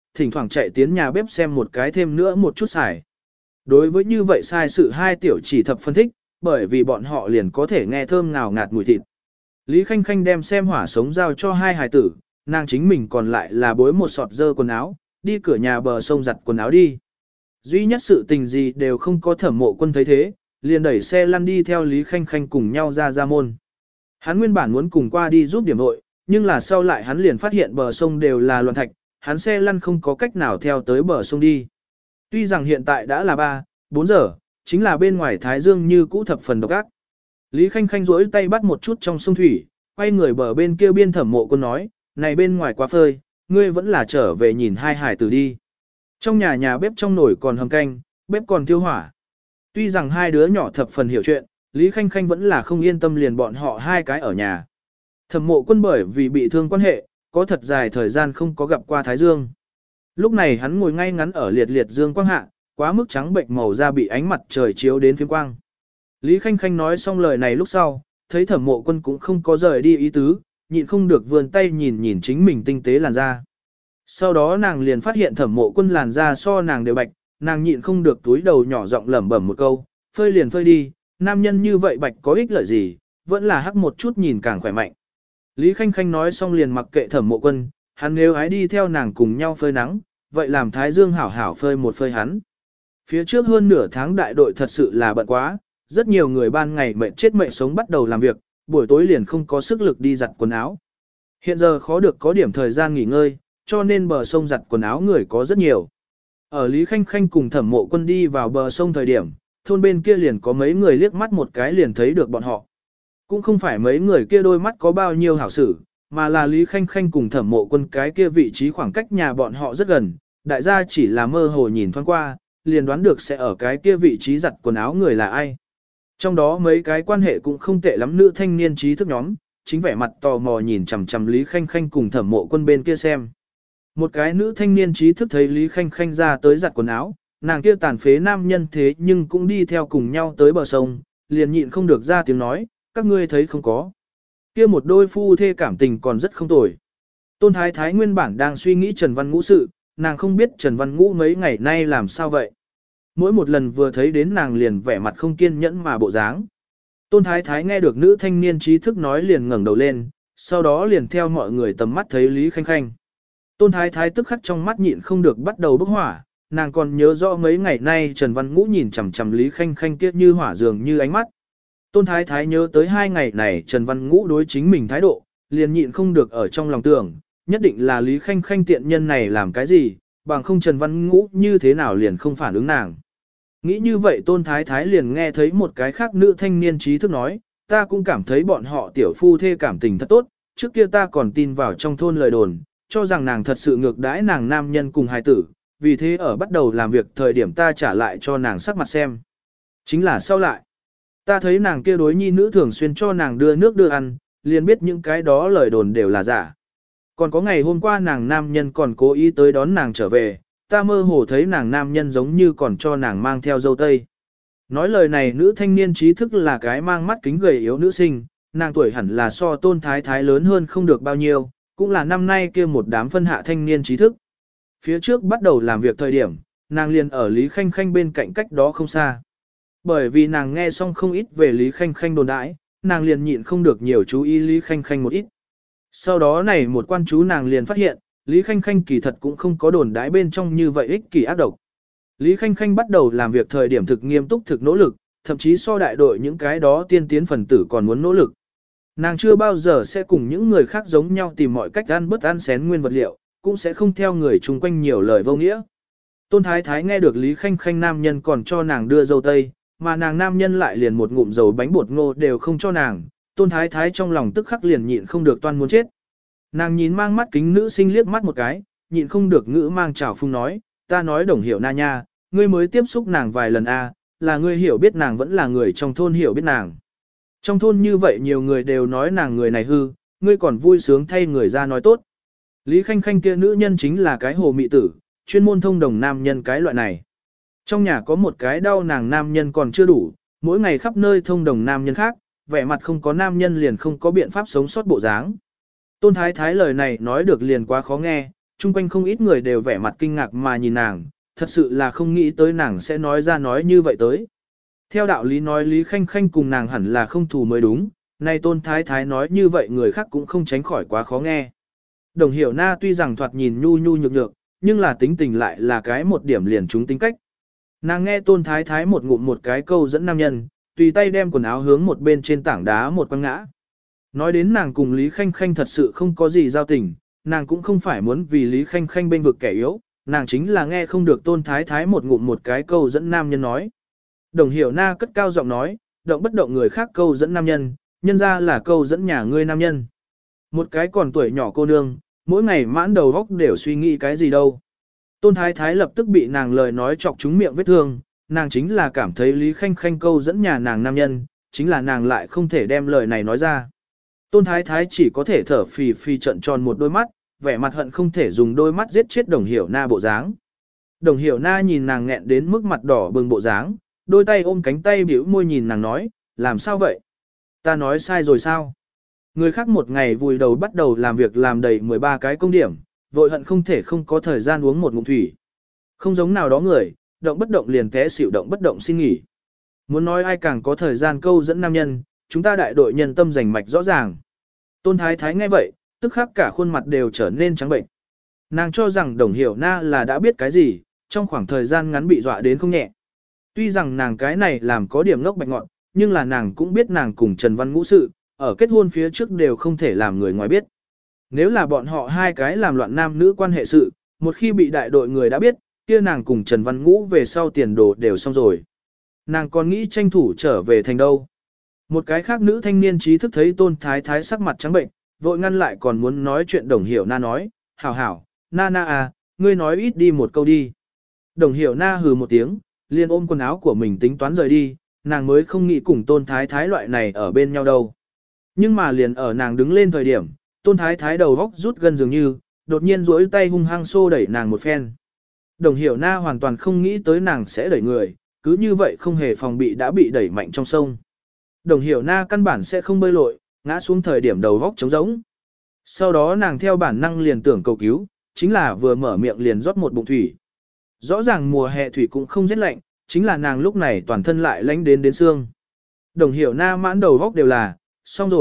[SPEAKER 1] thỉnh thoảng chạy tiến nhà bếp xem một cái thêm nữa một chút xài. Đối với như vậy sai sự hai tiểu chỉ thập phân thích, bởi vì bọn họ liền có thể nghe thơm ngào ngạt mùi thịt. Lý Khanh Khanh đem xem hỏa sống giao cho hai hài tử, nàng chính mình còn lại là bối một sọt dơ quần áo, đi cửa nhà bờ sông giặt quần áo đi. Duy nhất sự tình gì đều không có Thẩm Mộ Quân thấy thế, liền đẩy xe lăn đi theo Lý Khanh Khanh cùng nhau ra môn. Hắn nguyên bản muốn cùng qua đi giúp điểm vội, nhưng là sau lại hắn liền phát hiện bờ sông đều là loạn thạch, hắn xe lăn không có cách nào theo tới bờ sông đi. Tuy rằng hiện tại đã là 3, 4 giờ, chính là bên ngoài Thái Dương như cũ thập phần độc ác. Lý Khanh Khanh duỗi tay bắt một chút trong sông thủy, quay người bờ bên kia biên Thẩm Mộ Quân nói, này bên ngoài quá phơi, ngươi vẫn là trở về nhìn hai hải tử đi. Trong nhà bếp trong nồi còn hầm canh, bếp còn thiêu hỏa. Tuy rằng hai đứa nhỏ thập phần hiểu chuyện, Lý Khanh Khanh vẫn là không yên tâm liền bọn họ hai cái ở nhà. Thẩm Mộ Quân bởi vì bị thương quan hệ, có thật dài thời gian không có gặp qua Thái Dương. Lúc này hắn ngồi ngay ngắn ở liệt liệt dương quang hạ, quá mức trắng bệnh màu da bị ánh mặt trời chiếu đến phiếm quang. Lý Khanh Khanh nói xong lời này lúc sau, thấy Thẩm Mộ Quân cũng không có rời đi ý tứ, nhịn không được vươn tay nhìn chính mình tinh tế làn da. Sau đó nàng liền phát hiện Thẩm Mộ Quân làn da so nàng đều bạch, nàng nhịn không được túi đầu nhỏ giọng lẩm bẩm một câu, phơi liền phơi đi, nam nhân như vậy bạch có ích lợi gì, vẫn là hắc một chút nhìn càng khỏe mạnh. Lý Khanh Khanh nói xong liền mặc kệ Thẩm Mộ Quân, hắn nếu ái đi theo nàng cùng nhau phơi nắng, vậy làm Thái Dương hảo hảo phơi một phơi hắn. Phía trước hơn nửa tháng đại đội thật sự là bận quá, rất nhiều người ban ngày mệt chết mệt sống bắt đầu làm việc, buổi tối liền không có sức lực đi giặt quần áo. Hiện giờ khó được có điểm thời gian nghỉ ngơi, cho nên bờ sông giặt quần áo người có rất nhiều. Ở Lý Khanh Khanh cùng Thẩm Mộ Quân đi vào bờ sông thời điểm, thôn bên kia liền có mấy người liếc mắt một cái liền thấy được bọn họ. Cũng không phải mấy người kia đôi mắt có bao nhiêu hảo xử, mà là Lý Khanh Khanh cùng Thẩm Mộ Quân cái kia vị trí khoảng cách nhà bọn họ rất gần, đại gia chỉ là mơ hồ nhìn thoáng qua, liền đoán được sẽ ở cái kia vị trí giặt quần áo người là ai. Trong đó mấy cái quan hệ cũng không tệ lắm nữ thanh niên trí thức nhóm, chính vẻ mặt tò mò nhìn chằm chằm Lý Khanh Khanh cùng Thẩm Mộ Quân bên kia xem. Một cái nữ thanh niên trí thức thấy Lý Khanh Khanh ra tới giặt quần áo, nàng kia tàn phế nam nhân thế nhưng cũng đi theo cùng nhau tới bờ sông, liền nhịn không được ra tiếng nói, các ngươi thấy không có. Kia một đôi phu thê cảm tình còn rất không tồi. Tôn Thái Thái nguyên bản đang suy nghĩ Trần Văn Ngũ sự, nàng không biết Trần Văn Ngũ mấy ngày nay làm sao vậy. Mỗi một lần vừa thấy đến nàng liền vẻ mặt không kiên nhẫn mà bộ dáng. Tôn Thái Thái nghe được nữ thanh niên trí thức nói liền ngẩng đầu lên, sau đó liền theo mọi người tầm mắt thấy Lý Khanh Khanh. Tôn Thái Thái tức khắc trong mắt nhịn không được bắt đầu bốc hỏa, nàng còn nhớ rõ mấy ngày nay Trần Văn Ngũ nhìn chằm chằm Lý Khanh Khanh kia như hỏa dường như ánh mắt. Tôn Thái Thái nhớ tới 2 ngày này Trần Văn Ngũ đối chính mình thái độ, liền nhịn không được ở trong lòng tưởng, nhất định là Lý Khanh Khanh tiện nhân này làm cái gì, bằng không Trần Văn Ngũ như thế nào liền không phản ứng nàng. Nghĩ như vậy Tôn Thái Thái liền nghe thấy một cái khác nữ thanh niên trí thức nói, ta cũng cảm thấy bọn họ tiểu phu thê cảm tình thật tốt, trước kia ta còn tin vào trong thôn lời đồn, cho rằng nàng thật sự ngược đãi nàng nam nhân cùng hài tử, vì thế ở bắt đầu làm việc thời điểm ta trả lại cho nàng sắc mặt xem. Chính là sau lại, ta thấy nàng kia đối nhi nữ thường xuyên cho nàng đưa nước đưa ăn, liền biết những cái đó lời đồn đều là giả. Còn có ngày hôm qua nàng nam nhân còn cố ý tới đón nàng trở về, ta mơ hồ thấy nàng nam nhân giống như còn cho nàng mang theo dâu tây. Nói lời này nữ thanh niên trí thức là cái mang mắt kính gầy yếu nữ sinh, nàng tuổi hẳn là so Tôn Thái Thái lớn hơn không được bao nhiêu, cũng là năm nay kia một đám phân hạ thanh niên trí thức. Phía trước bắt đầu làm việc thời điểm, nàng liền ở Lý Khanh Khanh bên cạnh cách đó không xa. Bởi vì nàng nghe xong không ít về Lý Khanh Khanh đồn đãi, nàng liền nhịn không được nhiều chú ý Lý Khanh Khanh một ít. Sau đó này một quan chú nàng liền phát hiện, Lý Khanh Khanh kỳ thật cũng không có đồn đãi bên trong như vậy ích kỷ ác độc. Lý Khanh Khanh bắt đầu làm việc thời điểm thực nghiêm túc thực nỗ lực, thậm chí so đại đội những cái đó tiên tiến phần tử còn muốn nỗ lực. Nàng chưa bao giờ sẽ cùng những người khác giống nhau tìm mọi cách ăn bớt ăn xén nguyên vật liệu, cũng sẽ không theo người chung quanh nhiều lời vô nghĩa. Tôn Thái Thái nghe được Lý Khanh Khanh nam nhân còn cho nàng đưa dâu tây, mà nàng nam nhân lại liền một ngụm dầu bánh bột ngô đều không cho nàng, Tôn Thái Thái trong lòng tức khắc liền nhịn không được toan muốn chết. Nàng nhìn mang mắt kính nữ sinh liếc mắt một cái, nhịn không được ngữ mang trào phung nói, ta nói Đồng Hiểu Na nha, ngươi mới tiếp xúc nàng vài lần a, là ngươi hiểu biết nàng vẫn là người trong thôn hiểu biết nàng. Trong thôn như vậy nhiều người đều nói nàng người này hư, ngươi còn vui sướng thay người ra nói tốt. Lý Khanh Khanh kia nữ nhân chính là cái hồ mị tử, chuyên môn thông đồng nam nhân cái loại này. Trong nhà có một cái đau nàng nam nhân còn chưa đủ, mỗi ngày khắp nơi thông đồng nam nhân khác, vẻ mặt không có nam nhân liền không có biện pháp sống sót bộ dáng. Tôn Thái Thái lời này nói được liền quá khó nghe, chung quanh không ít người đều vẻ mặt kinh ngạc mà nhìn nàng, thật sự là không nghĩ tới nàng sẽ nói ra nói như vậy tới. Theo đạo lý nói Lý Khanh Khanh cùng nàng hẳn là không thù mới đúng, nay Tôn Thái Thái nói như vậy người khác cũng không tránh khỏi quá khó nghe. Đồng Hiểu Na tuy rằng thoạt nhìn nhu nhu nhược nhược, nhưng là tính tình lại là cái một điểm liền trúng tính cách. Nàng nghe Tôn Thái Thái một ngụm một cái câu dẫn nam nhân, tùy tay đem quần áo hướng một bên trên tảng đá một quăng ngã. Nói đến nàng cùng Lý Khanh Khanh thật sự không có gì giao tình, nàng cũng không phải muốn vì Lý Khanh Khanh bên vực kẻ yếu, nàng chính là nghe không được Tôn Thái Thái một ngụm một cái câu dẫn nam nhân nói. Đồng Hiểu Na cất cao giọng nói, động bất động người khác câu dẫn nam nhân, nhân ra là câu dẫn nhà ngươi nam nhân. Một cái còn tuổi nhỏ cô nương, mỗi ngày mãn đầu góc đều suy nghĩ cái gì đâu. Tôn Thái Thái lập tức bị nàng lời nói chọc trúng miệng vết thương, nàng chính là cảm thấy Lý Khanh Khanh câu dẫn nhà nàng nam nhân, chính là nàng lại không thể đem lời này nói ra. Tôn Thái Thái chỉ có thể thở phì phì trận tròn một đôi mắt, vẻ mặt hận không thể dùng đôi mắt giết chết Đồng Hiểu Na bộ dáng. Đồng Hiểu Na nhìn nàng nghẹn đến mức mặt đỏ bừng bộ dáng, đôi tay ôm cánh tay bĩu môi nhìn nàng nói, làm sao vậy? Ta nói sai rồi sao? Người khác một ngày vùi đầu bắt đầu làm việc làm đầy 13 cái công điểm, vội hận không thể không có thời gian uống một ngụm thủy. Không giống nào đó người, động bất động liền té xỉu động bất động xin nghỉ. Muốn nói ai càng có thời gian câu dẫn nam nhân, chúng ta đại đội nhân tâm rành mạch rõ ràng. Tôn Thái Thái nghe vậy, tức khắc cả khuôn mặt đều trở nên trắng bệnh. Nàng cho rằng Đồng Hiểu Na là đã biết cái gì, trong khoảng thời gian ngắn bị dọa đến không nhẹ. Tuy rằng nàng cái này làm có điểm ngốc bạch ngọn, nhưng là nàng cũng biết nàng cùng Trần Văn Ngũ sự, ở kết hôn phía trước đều không thể làm người ngoài biết. Nếu là bọn họ hai cái làm loạn nam nữ quan hệ sự, một khi bị đại đội người đã biết, kia nàng cùng Trần Văn Ngũ về sau tiền đồ đều xong rồi. Nàng còn nghĩ tranh thủ trở về thành đâu. Một cái khác nữ thanh niên trí thức thấy Tôn Thái Thái sắc mặt trắng bệnh, vội ngăn lại còn muốn nói chuyện Đồng Hiểu Na nói, hảo hảo, Na Na à, ngươi nói ít đi một câu đi. Đồng Hiểu Na hừ một tiếng, liền ôm quần áo của mình tính toán rời đi, nàng mới không nghĩ cùng Tôn Thái Thái loại này ở bên nhau đâu. Nhưng mà liền ở nàng đứng lên thời điểm, Tôn Thái Thái đầu góc rút gần dường như, đột nhiên duỗi tay hung hăng xô đẩy nàng một phen. Đồng Hiểu Na hoàn toàn không nghĩ tới nàng sẽ đẩy người, cứ như vậy không hề phòng bị đã bị đẩy mạnh trong sông. Đồng Hiểu Na căn bản sẽ không bơi lội, ngã xuống thời điểm đầu góc trống rỗng. Sau đó nàng theo bản năng liền tưởng cầu cứu, chính là vừa mở miệng liền rót một bụng thủy. Rõ ràng mùa hè thủy cũng không rét lạnh, chính là nàng lúc này toàn thân lại lánh đến xương. Đồng Hiểu Na mãn đầu góc đều là, xong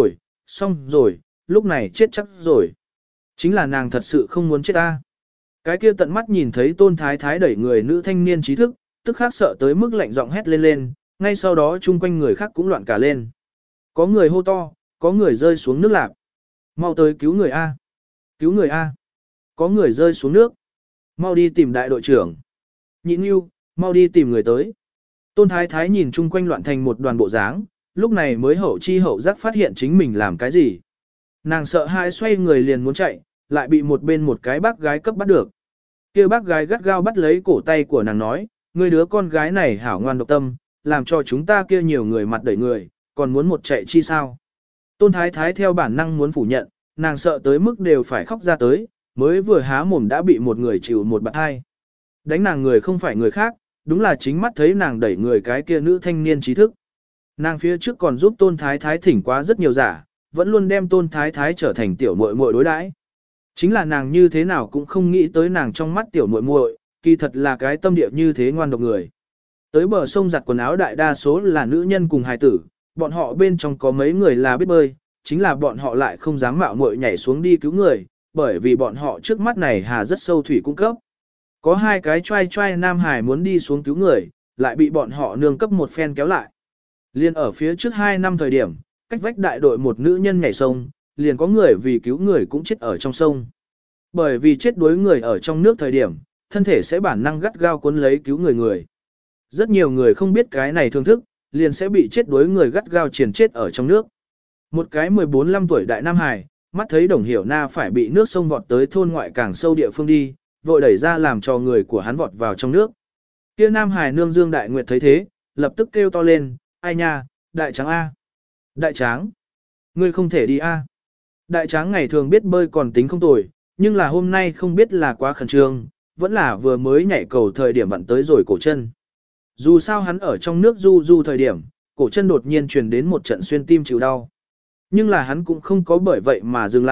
[SPEAKER 1] rồi, lúc này chết chắc rồi. Chính là nàng thật sự không muốn chết ta. Cái kia tận mắt nhìn thấy Tôn Thái Thái đẩy người nữ thanh niên trí thức, tức khắc sợ tới mức lạnh giọng hét lên, ngay sau đó chung quanh người khác cũng loạn cả lên. Có người hô to, có người rơi xuống nước lạp. Mau tới cứu người A. Cứu người A. Có người rơi xuống nước. Mau đi tìm đại đội trưởng. Nhị Nhu, mau đi tìm người tới. Tôn Thái Thái nhìn chung quanh loạn thành một đoàn bộ dáng, lúc này mới hậu chi hậu giác phát hiện chính mình làm cái gì. Nàng sợ hãi xoay người liền muốn chạy, lại bị một bên một cái bác gái cấp bắt được. Kia bác gái gắt gao bắt lấy cổ tay của nàng nói, ngươi đứa con gái này hảo ngoan độc tâm, làm cho chúng ta kia nhiều người mặt đẩy người, còn muốn một chạy chi sao. Tôn Thái Thái theo bản năng muốn phủ nhận, nàng sợ tới mức đều phải khóc ra tới, mới vừa há mồm đã bị một người chịu một bạt hai. Đánh nàng người không phải người khác, đúng là chính mắt thấy nàng đẩy người cái kia nữ thanh niên trí thức. Nàng phía trước còn giúp Tôn Thái Thái thỉnh quá rất nhiều giả, vẫn luôn đem Tôn Thái Thái trở thành tiểu muội muội đối đãi. Chính là nàng như thế nào cũng không nghĩ tới nàng trong mắt tiểu muội muội, kỳ thật là cái tâm địa như thế ngoan độc người. Tới bờ sông giặt quần áo đại đa số là nữ nhân cùng hài tử, bọn họ bên trong có mấy người là biết bơi, chính là bọn họ lại không dám mạo muội nhảy xuống đi cứu người, bởi vì bọn họ trước mắt này hà rất sâu thủy cung cấp. Có hai cái trai trai nam hải muốn đi xuống cứu người, lại bị bọn họ nương cấp một phen kéo lại. Liên ở phía trước 2 năm thời điểm, cách vách đại đội một nữ nhân nhảy sông, liền có người vì cứu người cũng chết ở trong sông. Bởi vì chết đuối người ở trong nước thời điểm, thân thể sẽ bản năng gắt gao cuốn lấy cứu người. Rất nhiều người không biết cái này thương thức, liền sẽ bị chết đuối người gắt gao triền chết ở trong nước. Một cái 14-15 tuổi đại nam hải, mắt thấy Đồng Hiểu Na phải bị nước sông vọt tới thôn ngoại càng sâu địa phương đi, vội đẩy ra làm cho người của hắn vọt vào trong nước. Kia nam hải nương Dương Đại Nguyệt thấy thế, lập tức kêu to lên, ai nha, đại tráng A. Đại tráng, ngươi không thể đi A. Đại tráng ngày thường biết bơi còn tính không tồi, nhưng là hôm nay không biết là quá khẩn trương, vẫn là vừa mới nhảy cầu thời điểm vặn tới rồi cổ chân. Dù sao hắn ở trong nước du thời điểm, cổ chân đột nhiên truyền đến một trận xuyên tim chịu đau. Nhưng là hắn cũng không có bởi vậy mà dừng lại,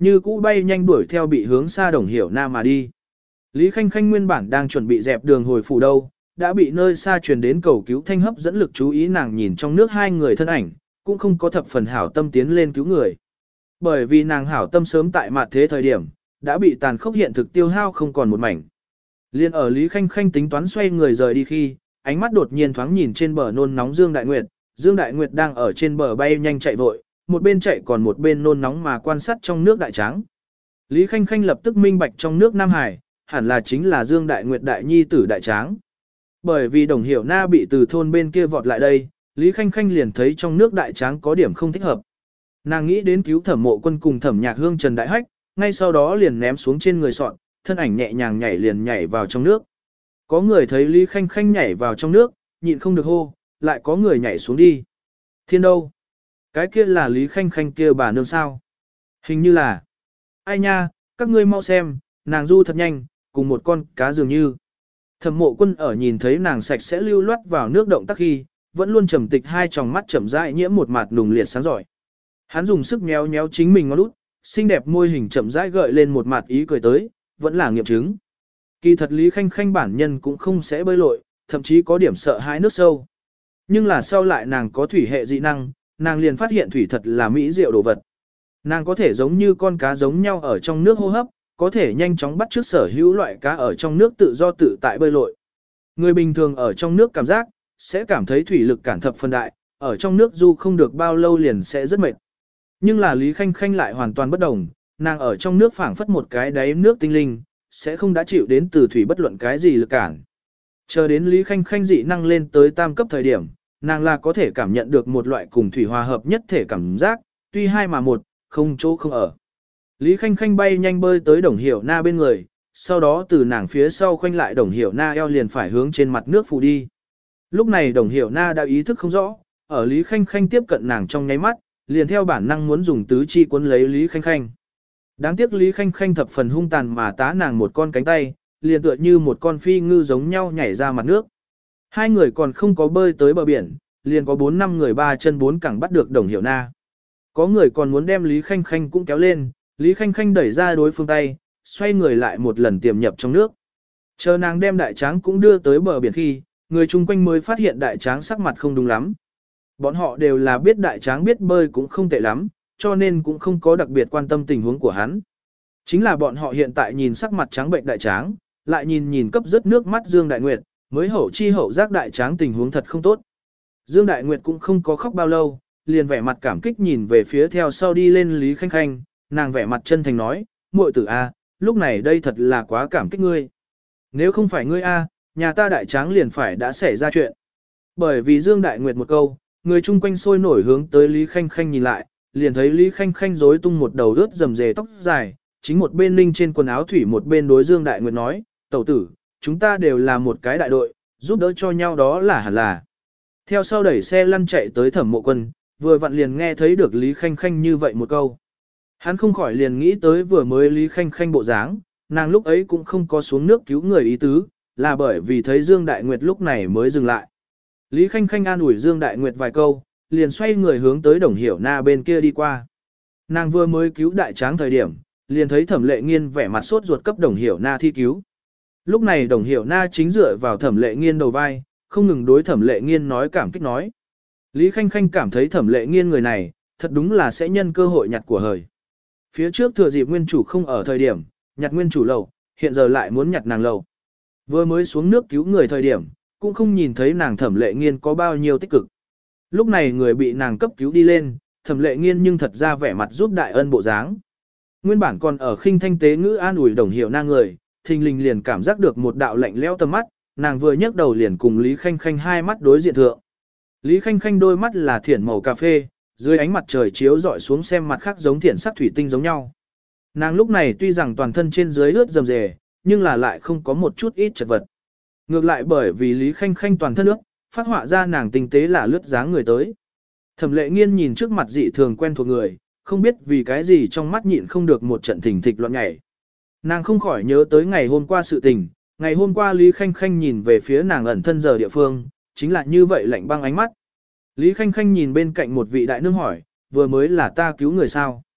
[SPEAKER 1] như cũ bay nhanh đuổi theo bị hướng xa Đồng Hiểu Na mà đi. Lý Khanh Khanh nguyên bản đang chuẩn bị dẹp đường hồi phủ đâu, đã bị nơi xa truyền đến cầu cứu thanh hấp dẫn lực chú ý, nàng nhìn trong nước hai người thân ảnh, cũng không có thập phần hảo tâm tiến lên cứu người. Bởi vì nàng hảo tâm sớm tại mặt thế thời điểm, đã bị tàn khốc hiện thực tiêu hao không còn một mảnh. Liên ở Lý Khanh Khanh tính toán xoay người rời đi khi, ánh mắt đột nhiên thoáng nhìn trên bờ nôn nóng Dương Đại Nguyệt. Dương Đại Nguyệt đang ở trên bờ bay nhanh chạy vội, một bên chạy còn một bên nôn nóng mà quan sát trong nước đại tráng. Lý Khanh Khanh lập tức minh bạch trong nước Nam Hải, hẳn là chính là Dương Đại Nguyệt đại nhi tử đại tráng. Bởi vì Đồng Hiểu Na bị từ thôn bên kia vọt lại đây, Lý Khanh Khanh liền thấy trong nước đại tráng có điểm không thích hợp. Nàng nghĩ đến cứu Thẩm Mộ Quân cùng Thẩm Nhạc Hương Trần Đại Hách, ngay sau đó liền ném xuống trên người sọn, thân ảnh nhẹ nhàng nhảy vào trong nước. Có người thấy Lý Khanh Khanh nhảy vào trong nước, nhịn không được hô, lại có người nhảy xuống đi. Thiên đâu? Cái kia là Lý Khanh Khanh kia bà nương sao? Hình như là. Ai nha, các ngươi mau xem, nàng du thật nhanh, cùng một con cá dường như. Thẩm Mộ Quân ở nhìn thấy nàng sạch sẽ lưu loát vào nước động tác khi, vẫn luôn trầm tịch, hai tròng mắt chậm rãi nhiễm một mặt nùng liệt sáng giỏi. Hắn dùng sức nhéo nhéo chính mình ngón út, xinh đẹp môi hình chậm rãi gợi lên một mặt ý cười tới, vẫn là nghiệm chứng. Kỳ thật Lý Khanh Khanh bản nhân cũng không sẽ bơi lội, thậm chí có điểm sợ hãi nước sâu. Nhưng là sau lại nàng có thủy hệ dị năng, nàng liền phát hiện thủy thật là mỹ diệu đồ vật. Nàng có thể giống như con cá giống nhau ở trong nước hô hấp, có thể nhanh chóng bắt chước sở hữu loại cá ở trong nước tự do tự tại bơi lội. Người bình thường ở trong nước cảm giác, sẽ cảm thấy thủy lực cản thập phân đại, ở trong nước du không được bao lâu liền sẽ rất mệt. Nhưng là Lý Khanh Khanh lại hoàn toàn bất đồng, nàng ở trong nước phảng phất một cái đáy nước tinh linh, sẽ không đã chịu đến từ thủy bất luận cái gì lực cản. Chờ đến Lý Khanh Khanh dị năng lên tới tam cấp thời điểm, nàng là có thể cảm nhận được một loại cùng thủy hòa hợp nhất thể cảm giác, tuy hai mà một, không chỗ không ở. Lý Khanh Khanh bay nhanh bơi tới Đồng Hiểu Na bên người, sau đó từ nàng phía sau khoanh lại Đồng Hiểu Na eo liền phải hướng trên mặt nước phù đi. Lúc này Đồng Hiểu Na đã ý thức không rõ, ở Lý Khanh Khanh tiếp cận nàng trong nháy mắt, liền theo bản năng muốn dùng tứ chi cuốn lấy Lý Khanh Khanh. Đáng tiếc Lý Khanh Khanh thập phần hung tàn mà tá nàng một con cánh tay, liền tựa như một con phi ngư giống nhau nhảy ra mặt nước. Hai người còn không có bơi tới bờ biển, liền có 4-5 người ba chân bốn cẳng bắt được Đồng Hiểu Na. Có người còn muốn đem Lý Khanh Khanh cũng kéo lên, Lý Khanh Khanh đẩy ra đối phương tay, xoay người lại một lần tiềm nhập trong nước. Chờ nàng đem đại tráng cũng đưa tới bờ biển khi, người chung quanh mới phát hiện đại tráng sắc mặt không đúng lắm. Bọn họ đều là biết đại tráng biết bơi cũng không tệ lắm, cho nên cũng không có đặc biệt quan tâm tình huống của hắn. Chính là bọn họ hiện tại nhìn sắc mặt trắng bệnh đại tráng, lại nhìn cấp rất nước mắt Dương Đại Nguyệt, mới hậu chi hậu giác đại tráng tình huống thật không tốt. Dương Đại Nguyệt cũng không có khóc bao lâu, liền vẻ mặt cảm kích nhìn về phía theo sau đi lên Lý Khanh Khanh, nàng vẻ mặt chân thành nói, muội tử a, lúc này đây thật là quá cảm kích ngươi. Nếu không phải ngươi a, nhà ta đại tráng liền phải đã xảy ra chuyện. Bởi vì Dương Đại Nguyệt một câu, người chung quanh sôi nổi hướng tới Lý Khanh Khanh nhìn lại, liền thấy Lý Khanh Khanh rối tung một đầu ướt rầm rề tóc dài, chính một bên ninh trên quần áo thủy một bên đối Dương Đại Nguyệt nói, tẩu tử, chúng ta đều là một cái đại đội, giúp đỡ cho nhau đó là hẳn là. Theo sau đẩy xe lăn chạy tới Thẩm Mộ Quân, vừa vặn liền nghe thấy được Lý Khanh Khanh như vậy một câu. Hắn không khỏi liền nghĩ tới vừa mới Lý Khanh Khanh bộ dáng, nàng lúc ấy cũng không có xuống nước cứu người ý tứ, là bởi vì thấy Dương Đại Nguyệt lúc này mới dừng lại. Lý Khanh Khanh an ủi Dương Đại Nguyệt vài câu, liền xoay người hướng tới Đồng Hiểu Na bên kia đi qua. Nàng vừa mới cứu đại tráng thời điểm, liền thấy Thẩm Lệ Nghiên vẻ mặt sốt ruột cấp Đồng Hiểu Na thi cứu. Lúc này Đồng Hiểu Na chính dựa vào Thẩm Lệ Nghiên đầu vai, không ngừng đối Thẩm Lệ Nghiên nói cảm kích nói. Lý Khanh Khanh cảm thấy Thẩm Lệ Nghiên người này, thật đúng là sẽ nhân cơ hội nhặt của hời. Phía trước thừa dịp nguyên chủ không ở thời điểm, nhặt nguyên chủ lầu, hiện giờ lại muốn nhặt nàng lầu. Vừa mới xuống nước cứu người thời điểm, cũng không nhìn thấy nàng Thẩm Lệ Nghiên có bao nhiêu tích cực. Lúc này người bị nàng cấp cứu đi lên, Thẩm Lệ Nghiên nhưng thật ra vẻ mặt giúp đại ân bộ dáng. Nguyên bản còn ở khinh thanh tế ngữ an ủi Đồng Hiểu Na người, thình lình liền cảm giác được một đạo lạnh lẽo tầm mắt, nàng vừa nhấc đầu liền cùng Lý Khanh Khanh hai mắt đối diện thượng. Lý Khanh Khanh đôi mắt là thiển màu cà phê, dưới ánh mặt trời chiếu rọi xuống xem mặt khác giống thiển sắc thủy tinh giống nhau. Nàng lúc này tuy rằng toàn thân trên dưới ướt rầm rề, nhưng là lại không có một chút ít chật vật. Ngược lại bởi vì Lý Khanh Khanh toàn thân ướt, phát họa ra nàng tinh tế là lướt dáng người tới. Thẩm Lệ Nghiên nhìn trước mặt dị thường quen thuộc người, không biết vì cái gì trong mắt nhịn không được một trận thình thịch loạn nhảy. Nàng không khỏi nhớ tới ngày hôm qua sự tình, ngày hôm qua Lý Khanh Khanh nhìn về phía nàng ẩn thân giờ địa phương, chính là như vậy lạnh băng ánh mắt. Lý Khanh Khanh nhìn bên cạnh một vị đại nương hỏi, vừa mới là ta cứu người sao?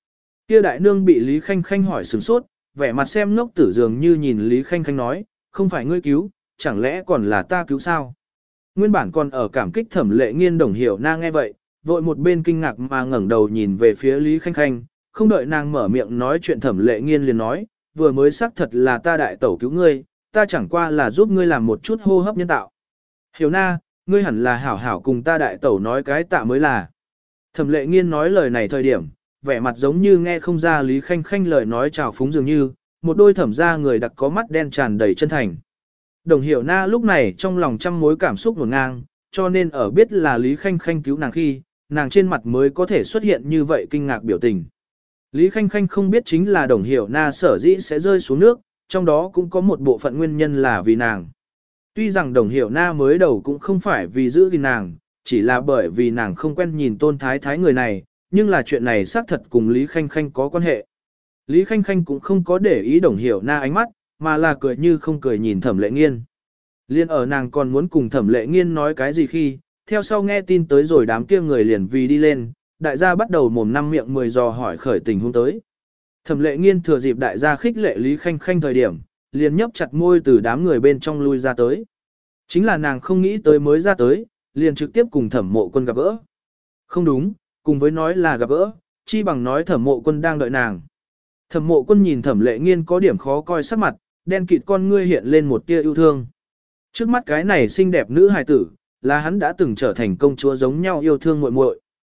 [SPEAKER 1] Kia đại nương bị Lý Khanh Khanh hỏi sửng sốt, vẻ mặt xem ngốc tử dường như nhìn Lý Khanh Khanh nói, không phải ngươi cứu, chẳng lẽ còn là ta cứu sao? Nguyên bản còn ở cảm kích Thẩm Lệ Nghiên Đồng Hiểu Na nghe vậy, vội một bên kinh ngạc mà ngẩng đầu nhìn về phía Lý Khanh Khanh, không đợi nàng mở miệng nói chuyện Thẩm Lệ Nghiên liền nói, vừa mới xác thật là ta đại tẩu cứu ngươi, ta chẳng qua là giúp ngươi làm một chút hô hấp nhân tạo. Hiểu Na, ngươi hẳn là hảo hảo cùng ta đại tẩu nói cái tạ mới là. Thẩm Lệ Nghiên nói lời này thời điểm, vẻ mặt giống như nghe không ra Lý Khanh Khanh lời nói chào phúng dường như, một đôi thẩm ra người đặc có mắt đen tràn đầy chân thành. Đồng Hiểu Na lúc này trong lòng trăm mối cảm xúc ngổn ngang, cho nên ở biết là Lý Khanh Khanh cứu nàng khi, nàng trên mặt mới có thể xuất hiện như vậy kinh ngạc biểu tình. Lý Khanh Khanh không biết chính là Đồng Hiểu Na sở dĩ sẽ rơi xuống nước, trong đó cũng có một bộ phận nguyên nhân là vì nàng. Tuy rằng Đồng Hiểu Na mới đầu cũng không phải vì giữ gìn nàng, chỉ là bởi vì nàng không quen nhìn Tôn Thái Thái người này, nhưng là chuyện này xác thật cùng Lý Khanh Khanh có quan hệ. Lý Khanh Khanh cũng không có để ý Đồng Hiểu Na ánh mắt, mà là cười như không cười nhìn Thẩm Lệ Nghiên. Liên ở nàng còn muốn cùng Thẩm Lệ Nghiên nói cái gì khi, theo sau nghe tin tới rồi đám kia người liền vì đi lên, đại gia bắt đầu mồm năm miệng 10 dò hỏi khởi tình huống tới. Thẩm Lệ Nghiên thừa dịp đại gia khích lệ Lý Khanh Khanh thời điểm, liền nhấp chặt môi từ đám người bên trong lui ra tới. Chính là nàng không nghĩ tới mới ra tới, liền trực tiếp cùng Thẩm Mộ Quân gặp gỡ. Không đúng, cùng với nói là gặp gỡ, chi bằng nói Thẩm Mộ Quân đang đợi nàng. Thẩm Mộ Quân nhìn Thẩm Lệ Nghiên có điểm khó coi sắc mặt, đen kịt con ngươi hiện lên một tia yêu thương. Trước mắt cái này xinh đẹp nữ hài tử, là hắn đã từng trở thành công chúa giống nhau yêu thương muội muội.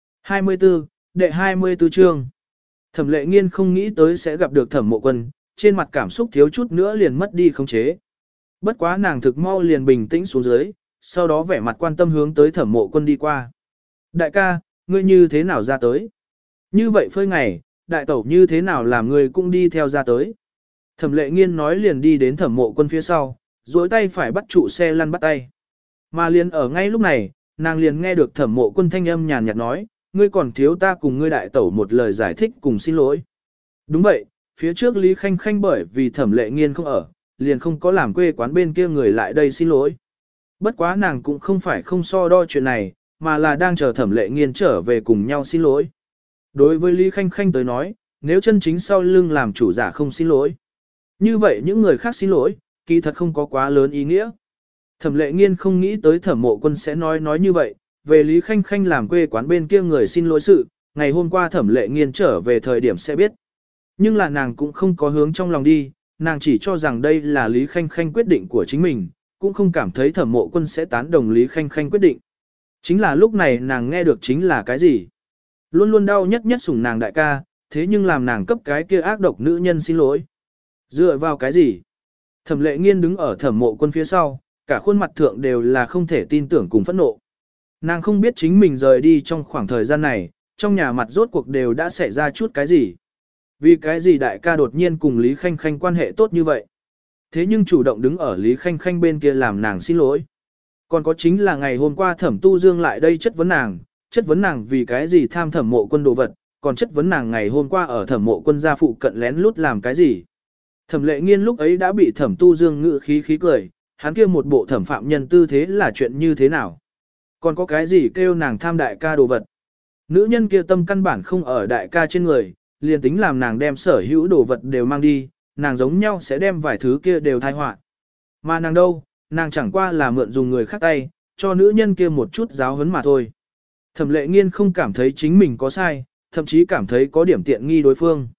[SPEAKER 1] 24, đệ 24 chương. Thẩm Lệ Nghiên không nghĩ tới sẽ gặp được Thẩm Mộ Quân, trên mặt cảm xúc thiếu chút nữa liền mất đi khống chế. Bất quá nàng thực mau liền bình tĩnh xuống dưới, sau đó vẻ mặt quan tâm hướng tới Thẩm Mộ Quân đi qua. Đại ca, ngươi như thế nào ra tới? Như vậy phơi ngày, đại tẩu như thế nào làm ngươi cũng đi theo ra tới? Thẩm Lệ Nghiên nói liền đi đến Thẩm Mộ Quân phía sau, duỗi tay phải bắt trụ xe lăn bắt tay. Mà liền ở ngay lúc này, nàng liền nghe được Thẩm Mộ Quân thanh âm nhàn nhạt nói, ngươi còn thiếu ta cùng ngươi đại tẩu một lời giải thích cùng xin lỗi. Đúng vậy, phía trước Lý Khanh Khanh bởi vì Thẩm Lệ Nghiên không ở, liền không có làm quê quán bên kia người lại đây xin lỗi. Bất quá nàng cũng không phải không so đo chuyện này, mà là đang chờ Thẩm Lệ Nghiên trở về cùng nhau xin lỗi. Đối với Lý Khanh Khanh tới nói, nếu chân chính sau lưng làm chủ giả không xin lỗi, như vậy những người khác xin lỗi, kỳ thật không có quá lớn ý nghĩa. Thẩm Lệ Nghiên không nghĩ tới Thẩm Mộ Quân sẽ nói như vậy, về Lý Khanh Khanh làm quê quán bên kia người xin lỗi sự, ngày hôm qua Thẩm Lệ Nghiên trở về thời điểm sẽ biết. Nhưng là nàng cũng không có hướng trong lòng đi, nàng chỉ cho rằng đây là Lý Khanh Khanh quyết định của chính mình, cũng không cảm thấy Thẩm Mộ Quân sẽ tán đồng Lý Khanh Khanh quyết định. Chính là lúc này nàng nghe được chính là cái gì? Luôn luôn đau nhất nhất sủng nàng đại ca, thế nhưng làm nàng cấp cái kia ác độc nữ nhân xin lỗi. Dựa vào cái gì? Thẩm Lệ Nghiên đứng ở Thẩm Mộ Quân phía sau, cả khuôn mặt thượng đều là không thể tin tưởng cùng phẫn nộ. Nàng không biết chính mình rời đi trong khoảng thời gian này, trong nhà mặt rốt cuộc đều đã xảy ra chút cái gì. Vì cái gì đại ca đột nhiên cùng Lý Khanh Khanh quan hệ tốt như vậy. Thế nhưng chủ động đứng ở Lý Khanh Khanh bên kia làm nàng xin lỗi. Còn có chính là ngày hôm qua Thẩm Tu Dương lại đây chất vấn nàng vì cái gì tham Thẩm Mộ Quân đồ vật, còn chất vấn nàng ngày hôm qua ở Thẩm Mộ Quân gia phụ cận lén lút làm cái gì. Thẩm Lệ Nghiên lúc ấy đã bị Thẩm Tu Dương ngự khí cười, hắn kia một bộ thẩm phạm nhân tư thế là chuyện như thế nào. Còn có cái gì kêu nàng tham đại ca đồ vật. Nữ nhân kia tâm căn bản không ở đại ca trên người, liền tính làm nàng đem sở hữu đồ vật đều mang đi, nàng giống nhau sẽ đem vài thứ kia đều thai họa. Mà nàng đâu, nàng chẳng qua là mượn dùng người khác tay, cho nữ nhân kia một chút giáo huấn mà thôi. Thẩm Lệ Nghiên không cảm thấy chính mình có sai, thậm chí cảm thấy có điểm tiện nghi đối phương.